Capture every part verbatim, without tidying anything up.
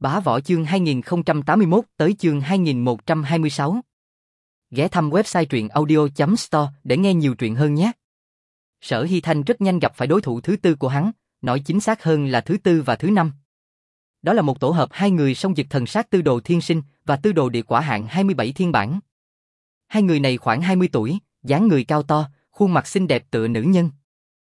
Bá Võ chương hai nghìn không trăm tám mươi mốt tới chương hai nghìn một trăm hai mươi sáu. Ghé thăm website truyện audio chấm store để nghe nhiều truyện hơn nhé. Sở Hy Thanh rất nhanh gặp phải đối thủ thứ tư của hắn, nói chính xác hơn là thứ tư và thứ năm. Đó là một tổ hợp hai người song dực thần sát tư đồ thiên sinh và tư đồ địa quả hạng hai mươi bảy thiên bản. Hai người này khoảng hai mươi tuổi, dáng người cao to, khuôn mặt xinh đẹp tựa nữ nhân.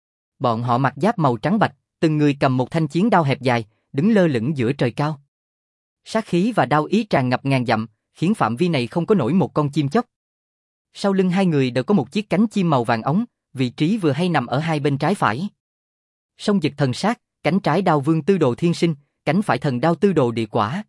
Bọn họ mặc giáp màu trắng bạch, từng người cầm một thanh chiến đao hẹp dài, đứng lơ lửng giữa trời cao. Sát khí và đao ý tràn ngập ngàn dặm, khiến phạm vi này không có nổi một con chim chóc. Sau lưng hai người đều có một chiếc cánh chim màu vàng óng, vị trí vừa hay nằm ở hai bên trái phải. Song dực thần sát, cánh trái đao vương tư đồ thiên sinh, cánh phải thần đao tư đồ địa quả.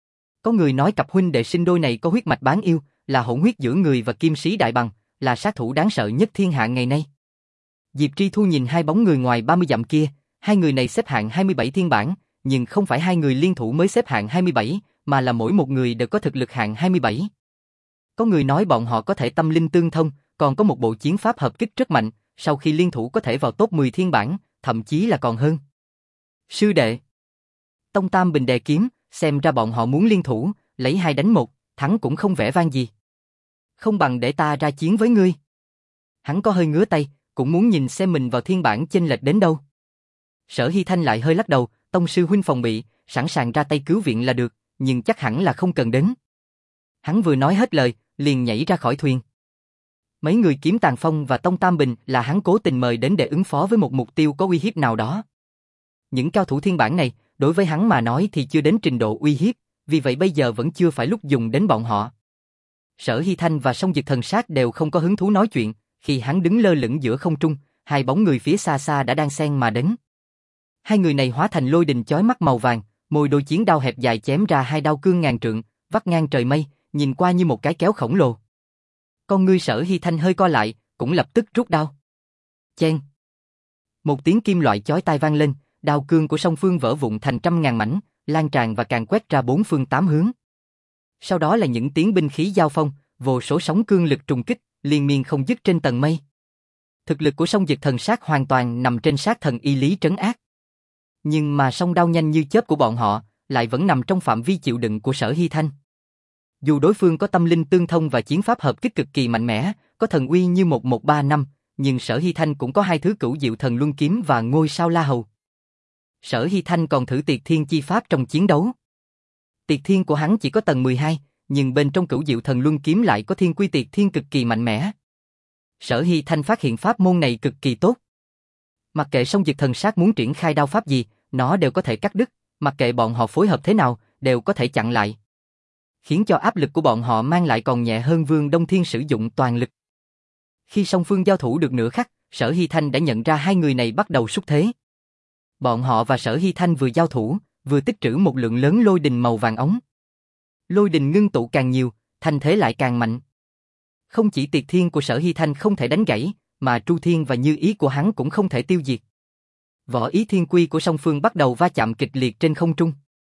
Có người nói cặp huynh đệ sinh đôi này có huyết mạch bán yêu, là hỗn huyết giữa người và kim sĩ đại bằng, là sát thủ đáng sợ nhất thiên hạ ngày nay. Diệp Tri Thu nhìn hai bóng người ngoài ba mươi dặm kia, hai người này xếp hạng hai mươi bảy thiên bản, nhưng không phải hai người liên thủ mới xếp hạng hai mươi bảy, mà là mỗi một người đều có thực lực hạng hai mươi bảy. Có người nói bọn họ có thể tâm linh tương thông, còn có một bộ chiến pháp hợp kích rất mạnh, sau khi liên thủ có thể vào top mười thiên bản, thậm chí là còn hơn. Sư đệ Tông Tam Bình đè kiếm, xem ra bọn họ muốn liên thủ, lấy hai đánh một, thắng cũng không vẻ vang gì. Không bằng để ta ra chiến với ngươi. Hắn có hơi ngứa tay, cũng muốn nhìn xem mình vào thiên bản chênh lệch đến đâu. Sở Hy Thanh lại hơi lắc đầu, Tông sư huynh phòng bị, sẵn sàng ra tay cứu viện là được, nhưng chắc hẳn là không cần đến. Hắn vừa nói hết lời, liền nhảy ra khỏi thuyền. Mấy người Kiếm Tàn Phong và Tông Tam Bình là hắn cố tình mời đến để ứng phó với một mục tiêu có uy hiếp nào đó. Những cao thủ thiên bản này, đối với hắn mà nói thì chưa đến trình độ uy hiếp, vì vậy bây giờ vẫn chưa phải lúc dùng đến bọn họ. Sở Hy Thanh và Song Dực Thần Sát đều không có hứng thú nói chuyện, khi hắn đứng lơ lửng giữa không trung, hai bóng người phía xa xa đã đang xen mà đến. Hai người này hóa thành lôi đình chói mắt màu vàng, môi đôi chiến đao hẹp dài chém ra hai đao cương ngàn trượng, vắt ngang trời mây, nhìn qua như một cái kéo khổng lồ. Con ngươi Sở Hy Thanh hơi co lại, cũng lập tức rút đao. Chen. Một tiếng kim loại chói tai vang lên, đao cương của song phương vỡ vụn thành trăm ngàn mảnh, lan tràn và càn quét ra bốn phương tám hướng. Sau đó là những tiếng binh khí giao phong, vô số sóng cương lực trùng kích, liên miên không dứt trên tầng mây. Thực lực của Song Dực Thần Sát hoàn toàn nằm trên sát thần y lý trấn ác. Nhưng mà song đao nhanh như chớp của bọn họ lại vẫn nằm trong phạm vi chịu đựng của Sở Hy Thanh. Dù đối phương có tâm linh tương thông và chiến pháp hợp kích cực kỳ mạnh mẽ, có thần uy như một một ba năm, nhưng Sở Hy Thanh cũng có hai thứ cửu diệu thần luân kiếm và ngôi sao la hầu. Sở Hy Thanh còn thử Tiệt Thiên chi pháp trong chiến đấu. Tiệt Thiên của hắn chỉ có tầng mười hai, nhưng bên trong cửu diệu thần luân kiếm lại có thiên quy Tiệt Thiên cực kỳ mạnh mẽ. Sở Hy Thanh phát hiện pháp môn này cực kỳ tốt. Mặc kệ Song Dực Thần Sát muốn triển khai đao pháp gì, nó đều có thể cắt đứt, mặc kệ bọn họ phối hợp thế nào, đều có thể chặn lại. Khiến cho áp lực của bọn họ mang lại còn nhẹ hơn Vương Đông Thiên sử dụng toàn lực. Khi song phương giao thủ được nửa khắc, Sở Hy Thanh đã nhận ra hai người này bắt đầu xúc thế. Bọn họ và Sở Hy Thanh vừa giao thủ, vừa tích trữ một lượng lớn lôi đình màu vàng ống. Lôi đình ngưng tụ càng nhiều, thanh thế lại càng mạnh. Không chỉ Tiệt Thiên của Sở Hy Thanh không thể đánh gãy, mà Tru Thiên và Như Ý của hắn cũng không thể tiêu diệt. Võ ý thiên quy của song phương bắt đầu va chạm kịch liệt trên không trung.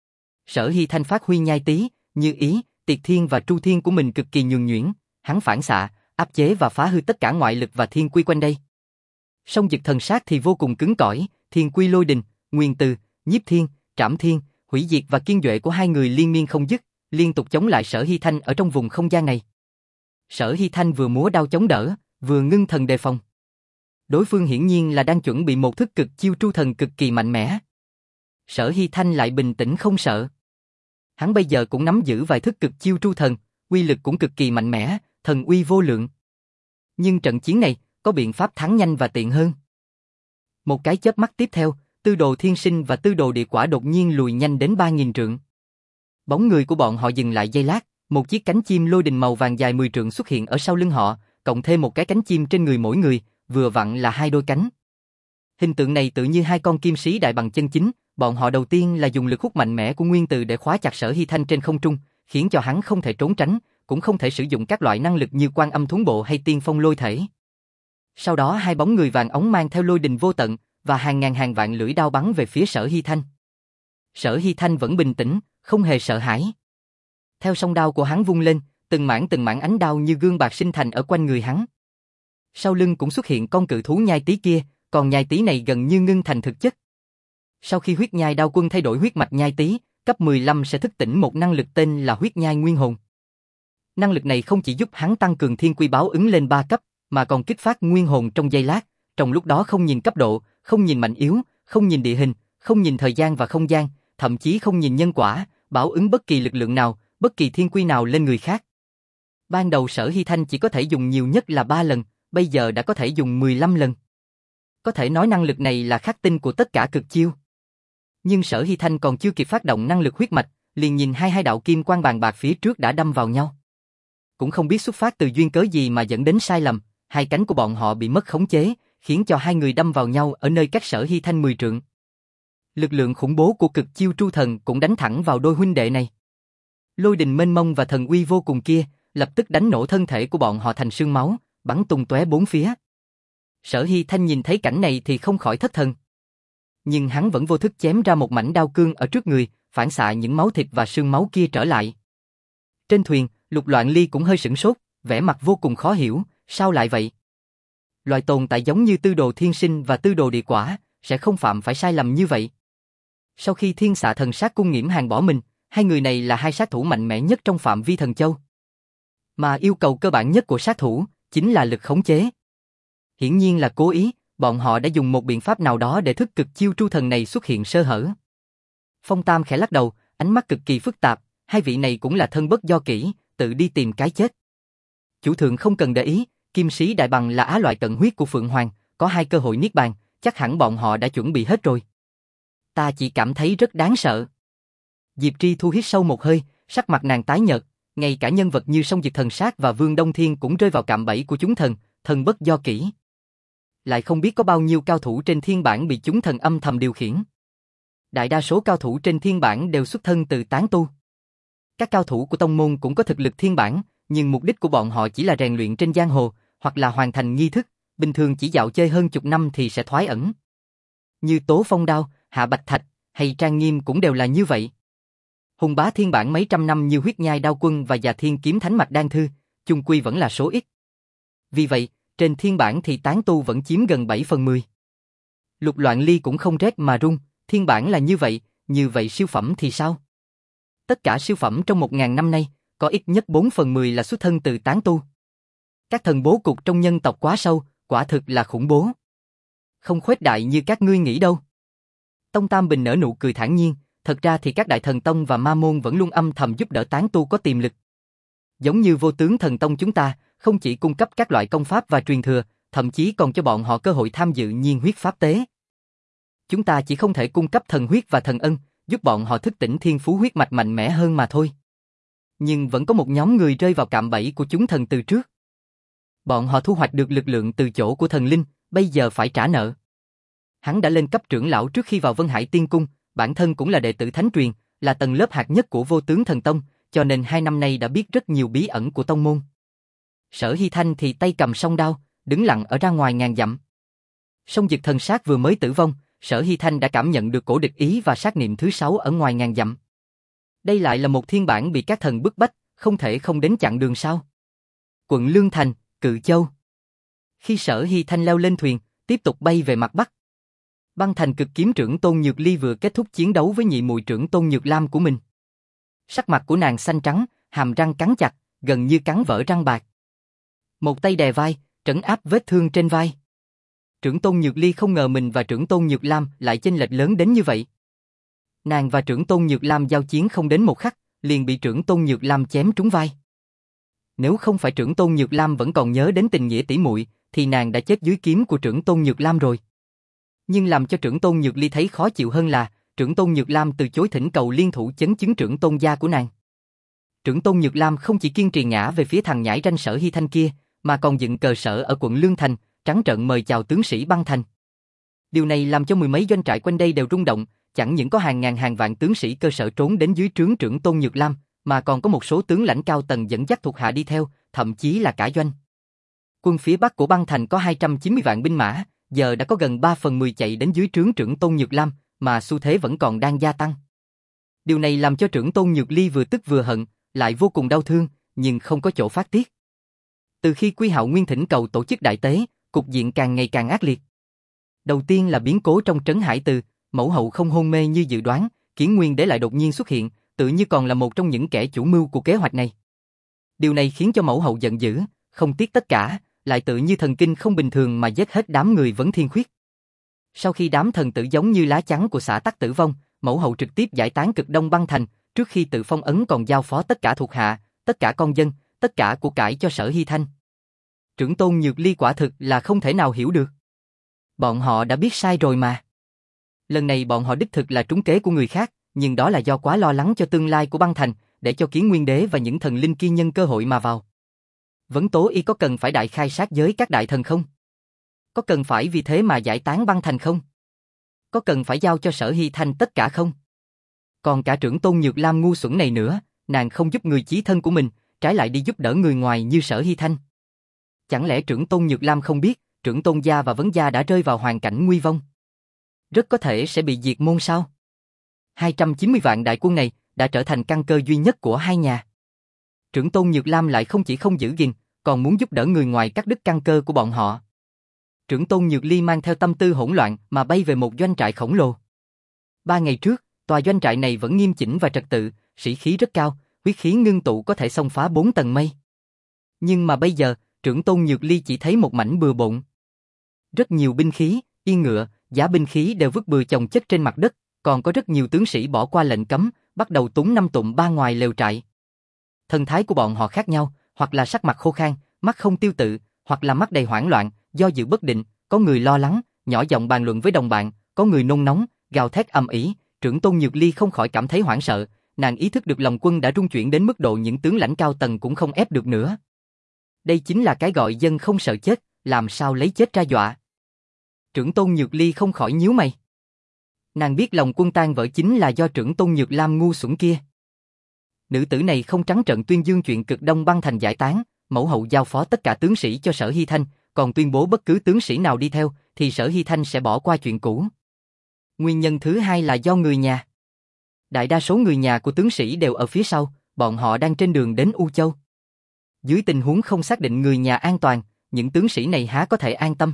Sở Hy Thanh phát huy nhai tí, Như Ý, Tiệt Thiên và Tru Thiên của mình cực kỳ nhuần nhuyễn, hắn phản xạ, áp chế và phá hư tất cả ngoại lực và thiên quy quanh đây. Song Dực Thần Sát thì vô cùng cứng cỏi, thiên quy lôi đình, nguyên từ, nhiếp thiên, trảm thiên, hủy diệt và kiên duệ của hai người liên miên không dứt, liên tục chống lại Sở Hy Thanh ở trong vùng không gian này. Sở Hy Thanh vừa múa đao chống đỡ, vừa ngưng thần đề phòng. Đối phương hiển nhiên là đang chuẩn bị một thức cực chiêu tru thần cực kỳ mạnh mẽ. Sở Hy Thanh lại bình tĩnh không sợ. Hắn bây giờ cũng nắm giữ vài thức cực chiêu tru thần, uy lực cũng cực kỳ mạnh mẽ, thần uy vô lượng. Nhưng trận chiến này, có biện pháp thắng nhanh và tiện hơn. Một cái chớp mắt tiếp theo, Tư Đồ Thiên Sinh và Tư Đồ Địa Quả đột nhiên lùi nhanh đến ba nghìn trượng. Bóng người của bọn họ dừng lại giây lát, một chiếc cánh chim lôi đình màu vàng dài mười trượng xuất hiện ở sau lưng họ, cộng thêm một cái cánh chim trên người mỗi người, vừa vặn là hai đôi cánh. Hình tượng này tự như hai con kim sĩ đại bằng chân chính, bọn họ đầu tiên là dùng lực hút mạnh mẽ của nguyên từ để khóa chặt Sở Hy Thanh trên không trung, khiến cho hắn không thể trốn tránh, cũng không thể sử dụng các loại năng lực như Quan Âm Thuấn Bộ hay Tiên Phong Lôi Thể. Sau đó hai bóng người vàng ống mang theo lôi đình vô tận và hàng ngàn hàng vạn lưỡi đao bắn về phía Sở Hy Thanh. Sở Hy Thanh vẫn bình tĩnh, không hề sợ hãi. Theo song đao của hắn vung lên, từng mảng từng mảng ánh đao như gương bạc sinh thành ở quanh người hắn. Sau lưng cũng xuất hiện con cự thú nhai tí kia, còn nhai tí này gần như ngưng thành thực chất. Sau khi huyết nhai đao quân thay đổi huyết mạch nhai tí, cấp mười lăm sẽ thức tỉnh một năng lực tên là huyết nhai nguyên hồn. Năng lực này không chỉ giúp hắn tăng cường thiên quy báo ứng lên ba cấp, mà còn kích phát nguyên hồn trong giây lát, trong lúc đó không nhìn cấp độ, không nhìn mạnh yếu, không nhìn địa hình, không nhìn thời gian và không gian, thậm chí không nhìn nhân quả, báo ứng bất kỳ lực lượng nào, bất kỳ thiên quy nào lên người khác. Ban đầu Sở Hy Thanh chỉ có thể dùng nhiều nhất là ba lần, bây giờ đã có thể dùng mười lăm lần. Có thể nói năng lực này là khắc tinh của tất cả cực chiêu. Nhưng Sở Hy Thanh còn chưa kịp phát động năng lực huyết mạch, liền nhìn hai hai đạo kim quang bàn bạc phía trước đã đâm vào nhau. Cũng không biết xuất phát từ duyên cớ gì mà dẫn đến sai lầm, hai cánh của bọn họ bị mất khống chế, khiến cho hai người đâm vào nhau ở nơi cách Sở Hy Thanh mười trượng. Lực lượng khủng bố của cực chiêu tru thần cũng đánh thẳng vào đôi huynh đệ này. Lôi đình mênh mông và thần uy vô cùng kia, lập tức đánh nổ thân thể của bọn họ thành sương máu, bắn tung tóe bốn phía. Sở Hy Thanh nhìn thấy cảnh này thì không khỏi thất thần. Nhưng hắn vẫn vô thức chém ra một mảnh đao cương ở trước người, phản xạ những máu thịt và sương máu kia trở lại. Trên thuyền, Lục Loạn Ly cũng hơi sửng sốt, vẻ mặt vô cùng khó hiểu, sao lại vậy? Loại tồn tại giống như Tư Đồ Thiên Sinh và Tư Đồ Địa Quả, sẽ không phạm phải sai lầm như vậy. Sau khi Thiên Xạ Thần Sát Cung Nghiễm Hàn bỏ mình, hai người này là hai sát thủ mạnh mẽ nhất trong phạm vi Thần Châu. Mà yêu cầu cơ bản nhất của sát thủ, chính là lực khống chế. Hiển nhiên là cố ý, bọn họ đã dùng một biện pháp nào đó để thức cực chiêu tru thần này xuất hiện sơ hở. Phong Tam khẽ lắc đầu, ánh mắt cực kỳ phức tạp, hai vị này cũng là thân bất do kỹ, tự đi tìm cái chết. Chủ thượng không cần để ý, Kim Sĩ Đại Bằng là á loại cận huyết của Phượng Hoàng, có hai cơ hội niết bàn, chắc hẳn bọn họ đã chuẩn bị hết rồi. Ta chỉ cảm thấy rất đáng sợ. Diệp Tri Thu hít sâu một hơi, sắc mặt nàng tái nhợt, ngay cả nhân vật như Song Diệt Thần Sát và Vương Đông Thiên cũng rơi vào cạm bẫy của chúng thần, thần bất do kỹ. Lại không biết có bao nhiêu cao thủ trên thiên bản bị chúng thần âm thầm điều khiển. Đại đa số cao thủ trên thiên bản đều xuất thân từ tán tu. Các cao thủ của tông môn cũng có thực lực thiên bản, nhưng mục đích của bọn họ chỉ là rèn luyện trên giang hồ, hoặc là hoàn thành nghi thức, bình thường chỉ dạo chơi hơn chục năm thì sẽ thoái ẩn. Như Tố Phong Đao, Hạ Bạch Thạch, hay Trang Nghiêm cũng đều là như vậy. Hùng bá thiên bản mấy trăm năm như Huyết Nhai Đao Quân và Già Thiên Kiếm Thánh Mạch Đan Thư, chung quy vẫn là số ít. Vì vậy, trên thiên bản thì tán tu vẫn chiếm gần bảy phần mười. Lục Loạn Ly cũng không rét mà run, thiên bản là như vậy, như vậy siêu phẩm thì sao? Tất cả siêu phẩm trong một ngàn năm nay, có ít nhất bốn phần mười là xuất thân từ tán tu. Các thần bố cục trong nhân tộc quá sâu, quả thực là khủng bố. Không khuếch đại như các ngươi nghĩ đâu. Tông Tam Bình nở nụ cười thản nhiên, thật ra thì các đại thần tông và ma môn vẫn luôn âm thầm giúp đỡ tán tu có tiềm lực. Giống như Vô Tướng Thần Tông chúng ta, không chỉ cung cấp các loại công pháp và truyền thừa, thậm chí còn cho bọn họ cơ hội tham dự nhiên huyết pháp tế. Chúng ta chỉ không thể cung cấp thần huyết và thần ân, giúp bọn họ thức tỉnh thiên phú huyết mạch mạnh mẽ hơn mà thôi. Nhưng vẫn có một nhóm người rơi vào cạm bẫy của chúng thần từ trước. Bọn họ thu hoạch được lực lượng từ chỗ của thần linh, bây giờ phải trả nợ. Hắn đã lên cấp trưởng lão trước khi vào Vân Hải Tiên Cung, bản thân cũng là đệ tử thánh truyền, là tầng lớp hạt nhất của Vô Tướng Thần Tông, cho nên hai năm nay đã biết rất nhiều bí ẩn của tông môn. Sở Hy Thanh thì tay cầm song đao, đứng lặng ở ra ngoài ngàn dặm. Song Diệt Thần Sát vừa mới tử vong, Sở Hy Thanh đã cảm nhận được cổ địch ý và sát niệm thứ sáu ở ngoài ngàn dặm. Đây lại là một thiên bản bị các thần bức bách, không thể không đến chặn đường sao? Quận Lương Thành, Cự Châu. Khi Sở Hy Thanh leo lên thuyền, tiếp tục bay về mặt bắc. Băng Thành Cực Kiếm trưởng Tôn Nhược Ly vừa kết thúc chiến đấu với nhị muội trưởng Tôn Nhược Lam của mình. Sắc mặt của nàng xanh trắng, hàm răng cắn chặt, gần như cắn vỡ răng bạc. Một tay đè vai, trấn áp vết thương trên vai. Trưởng Tôn Nhược Ly không ngờ mình và trưởng Tôn Nhược Lam lại chênh lệch lớn đến như vậy. Nàng và trưởng Tôn Nhược Lam giao chiến không đến một khắc, liền bị trưởng Tôn Nhược Lam chém trúng vai. Nếu không phải trưởng Tôn Nhược Lam vẫn còn nhớ đến tình nghĩa tỷ muội, thì nàng đã chết dưới kiếm của trưởng Tôn Nhược Lam rồi. Nhưng làm cho trưởng Tôn Nhược Ly thấy khó chịu hơn là, trưởng Tôn Nhược Lam từ chối thỉnh cầu liên thủ chấn chứng trưởng Tôn gia của nàng. Trưởng Tôn Nhược Lam không chỉ kiên trì ngã về phía thằng nhãi ranh Sở Hy Thanh kia, mà còn dựng cờ sở ở quận Lương Thành, trắng trợn mời chào tướng sĩ Băng Thành. Điều này làm cho mười mấy doanh trại quanh đây đều rung động, chẳng những có hàng ngàn hàng vạn tướng sĩ cơ sở trốn đến dưới trướng trưởng Tôn Nhược Lam, mà còn có một số tướng lãnh cao tầng dẫn dắt thuộc hạ đi theo, thậm chí là cả doanh. Quân phía Bắc của Băng Thành có hai trăm chín mươi vạn binh mã, giờ đã có gần ba phần mười chạy đến dưới trướng trưởng Tôn Nhược Lam, mà xu thế vẫn còn đang gia tăng. Điều này làm cho trưởng Tôn Nhược Ly vừa tức vừa hận, lại vô cùng đau thương, nhưng không có chỗ phát tiết. Từ khi Quy Hạo Nguyên thỉnh cầu tổ chức đại tế, cục diện càng ngày càng ác liệt. Đầu tiên là biến cố trong trấn Hải Từ, mẫu hậu không hôn mê như dự đoán, Kiến Nguyên Đế lại đột nhiên xuất hiện, tự như còn là một trong những kẻ chủ mưu của kế hoạch này. Điều này khiến cho mẫu hậu giận dữ, không tiếc tất cả, lại tự như thần kinh không bình thường mà giết hết đám người Vấn Thiên Khuyết. Sau khi đám thần tử giống như lá chắn của xã Tắc tử vong, mẫu hậu trực tiếp giải tán Cực Đông băng thành, trước khi tự phong ấn còn giao phó tất cả thuộc hạ, tất cả con dân, tất cả của cải cho Sở Hy Thanh. Trưởng tôn Nhược Ly quả thực là không thể nào hiểu được. Bọn họ đã biết sai rồi mà. Lần này bọn họ đích thực là trúng kế của người khác, nhưng đó là do quá lo lắng cho tương lai của băng thành, để cho Kiến Nguyên Đế và những thần linh kia nhân cơ hội mà vào. Vấn Tố Y có cần phải đại khai sát giới các đại thần không? Có cần phải vì thế mà giải tán băng thành không? Có cần phải giao cho Sở Hy Thanh tất cả không? Còn cả trưởng tôn Nhược Lam ngu xuẩn này nữa, nàng không giúp người chí thân của mình, trái lại đi giúp đỡ người ngoài như Sở Hy Thanh. Chẳng lẽ trưởng tôn Nhược Lam không biết, trưởng tôn gia và vấn gia đã rơi vào hoàn cảnh nguy vong? Rất có thể sẽ bị diệt môn sao? hai trăm chín mươi vạn đại quân này đã trở thành căn cơ duy nhất của hai nhà. Trưởng tôn Nhược Lam lại không chỉ không giữ gìn, còn muốn giúp đỡ người ngoài cắt đứt căn cơ của bọn họ. Trưởng tôn Nhược Ly mang theo tâm tư hỗn loạn mà bay về một doanh trại khổng lồ. Ba ngày trước, tòa doanh trại này vẫn nghiêm chỉnh và trật tự, sĩ khí rất cao, huyết khí ngưng tụ có thể xông phá bốn tầng mây. Nhưng mà bây giờ, trưởng tôn Nhược Ly chỉ thấy một mảnh bừa bộn. Rất nhiều binh khí, yên ngựa, giá binh khí đều vứt bừa chồng chất trên mặt đất, còn có rất nhiều tướng sĩ bỏ qua lệnh cấm, bắt đầu túng năm tụm ba ngoài lều trại. Thân thái của bọn họ khác nhau, hoặc là sắc mặt khô khan, mắt không tiêu tự, hoặc là mắt đầy hoảng loạn, do dự bất định, có người lo lắng, nhỏ giọng bàn luận với đồng bạn, có người nôn nóng, gào thét ầm ĩ. Trưởng tôn Nhược Ly không khỏi cảm thấy hoảng sợ, nàng ý thức được lòng quân đã rung chuyển đến mức độ những tướng lãnh cao tầng cũng không ép được nữa. Đây chính là cái gọi dân không sợ chết, làm sao lấy chết ra dọa. Trưởng tôn Nhược Ly không khỏi nhíu mày. Nàng biết lòng quân tan vỡ chính là do trưởng tôn Nhược Lam ngu xuẩn kia. Nữ tử này không trắng trợn tuyên dương chuyện Cực Đông băng thành giải tán, mẫu hậu giao phó tất cả tướng sĩ cho Sở Hy Thanh, còn tuyên bố bất cứ tướng sĩ nào đi theo thì Sở Hy Thanh sẽ bỏ qua chuyện cũ. Nguyên nhân thứ hai là do người nhà. Đại đa số người nhà của tướng sĩ đều ở phía sau, bọn họ đang trên đường đến U Châu. Dưới tình huống không xác định người nhà an toàn, những tướng sĩ này há có thể an tâm.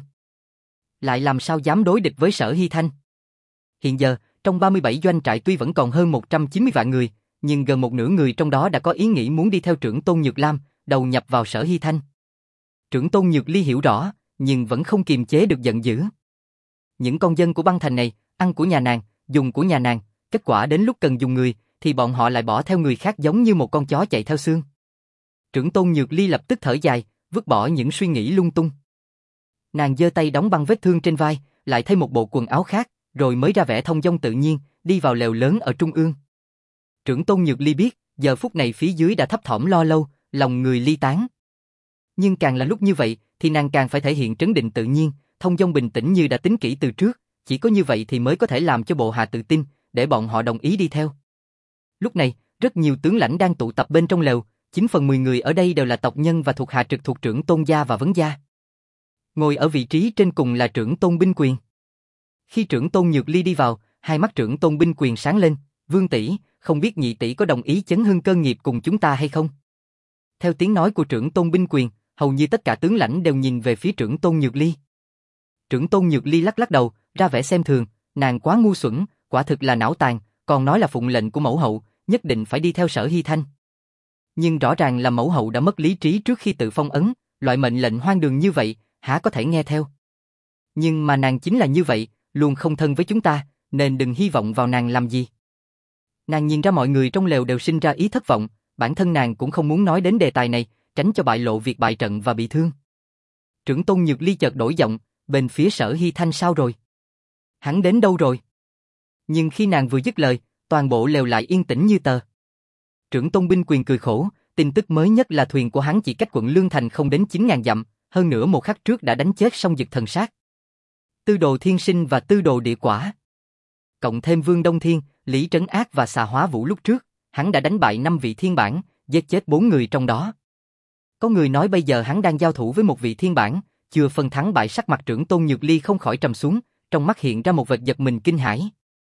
Lại làm sao dám đối địch với Sở Hy Thanh? Hiện giờ, trong ba mươi bảy doanh trại tuy vẫn còn hơn một trăm chín mươi vạn người, nhưng gần một nửa người trong đó đã có ý nghĩ muốn đi theo trưởng tôn Nhược Lam, đầu nhập vào Sở Hy Thanh. Trưởng tôn Nhược Ly hiểu rõ, nhưng vẫn không kiềm chế được giận dữ. Những con dân của băng thành này, ăn của nhà nàng, dùng của nhà nàng, kết quả đến lúc cần dùng người, thì bọn họ lại bỏ theo người khác giống như một con chó chạy theo xương. Trưởng tôn Nhược Ly lập tức thở dài, vứt bỏ những suy nghĩ lung tung. Nàng giơ tay đóng băng vết thương trên vai, lại thay một bộ quần áo khác, rồi mới ra vẻ thông dong tự nhiên, đi vào lều lớn ở trung ương. Trưởng tôn Nhược Ly biết, giờ phút này phía dưới đã thấp thỏm lo lâu, lòng người ly tán. Nhưng càng là lúc như vậy, thì nàng càng phải thể hiện trấn định tự nhiên, thông dong bình tĩnh như đã tính kỹ từ trước, chỉ có như vậy thì mới có thể làm cho bộ hạ tự tin, để bọn họ đồng ý đi theo. Lúc này, rất nhiều tướng lãnh đang tụ tập bên trong lều, chín phần mười người ở đây đều là tộc nhân và thuộc hạ trực thuộc trưởng tôn gia và vấn gia. Ngồi ở vị trí trên cùng là trưởng tôn Binh Quyền. Khi trưởng tôn Nhược Ly đi vào, hai mắt trưởng tôn Binh Quyền sáng lên, Vương tỷ, không biết nhị tỷ có đồng ý chấn hưng cơ nghiệp cùng chúng ta hay không? Theo tiếng nói của trưởng tôn Binh Quyền, hầu như tất cả tướng lãnh đều nhìn về phía trưởng tôn Nhược Ly. Trưởng tôn Nhược Ly lắc lắc đầu, ra vẻ xem thường, nàng quá ngu xuẩn, quả thực là não tàn, còn nói là phụng lệnh của mẫu hậu, nhất định phải đi theo Sở Hy Thanh. Nhưng rõ ràng là mẫu hậu đã mất lý trí trước khi tự phong ấn, loại mệnh lệnh hoang đường như vậy, há có thể nghe theo. Nhưng mà nàng chính là như vậy, luôn không thân với chúng ta, nên đừng hy vọng vào nàng làm gì. Nàng nhìn ra mọi người trong lều đều sinh ra ý thất vọng, bản thân nàng cũng không muốn nói đến đề tài này, tránh cho bại lộ việc bại trận và bị thương. Trưởng tôn Nhược Ly chợt đổi giọng, bên phía Sở Hy Thanh sao rồi? Hắn đến đâu rồi? Nhưng khi nàng vừa dứt lời, toàn bộ lều lại yên tĩnh như tờ. Trưởng tôn Binh Quyền cười khổ, tin tức mới nhất là thuyền của hắn chỉ cách quận Lương Thành không đến chín ngàn dặm, hơn nữa một khắc trước đã đánh chết Song Dực Thần Sát, Tư Đồ Thiên Sinh và Tư Đồ Địa Quả. Cộng thêm Vương Đông Thiên, Lý Trấn Ác và Xà Hóa Vũ lúc trước, hắn đã đánh bại năm vị thiên bản, giết chết bốn người trong đó. Có người nói bây giờ hắn đang giao thủ với một vị thiên bản, chưa phân thắng bại. Sắc mặt trưởng tôn Nhược Ly không khỏi trầm xuống, trong mắt hiện ra một vệt giật mình kinh hãi.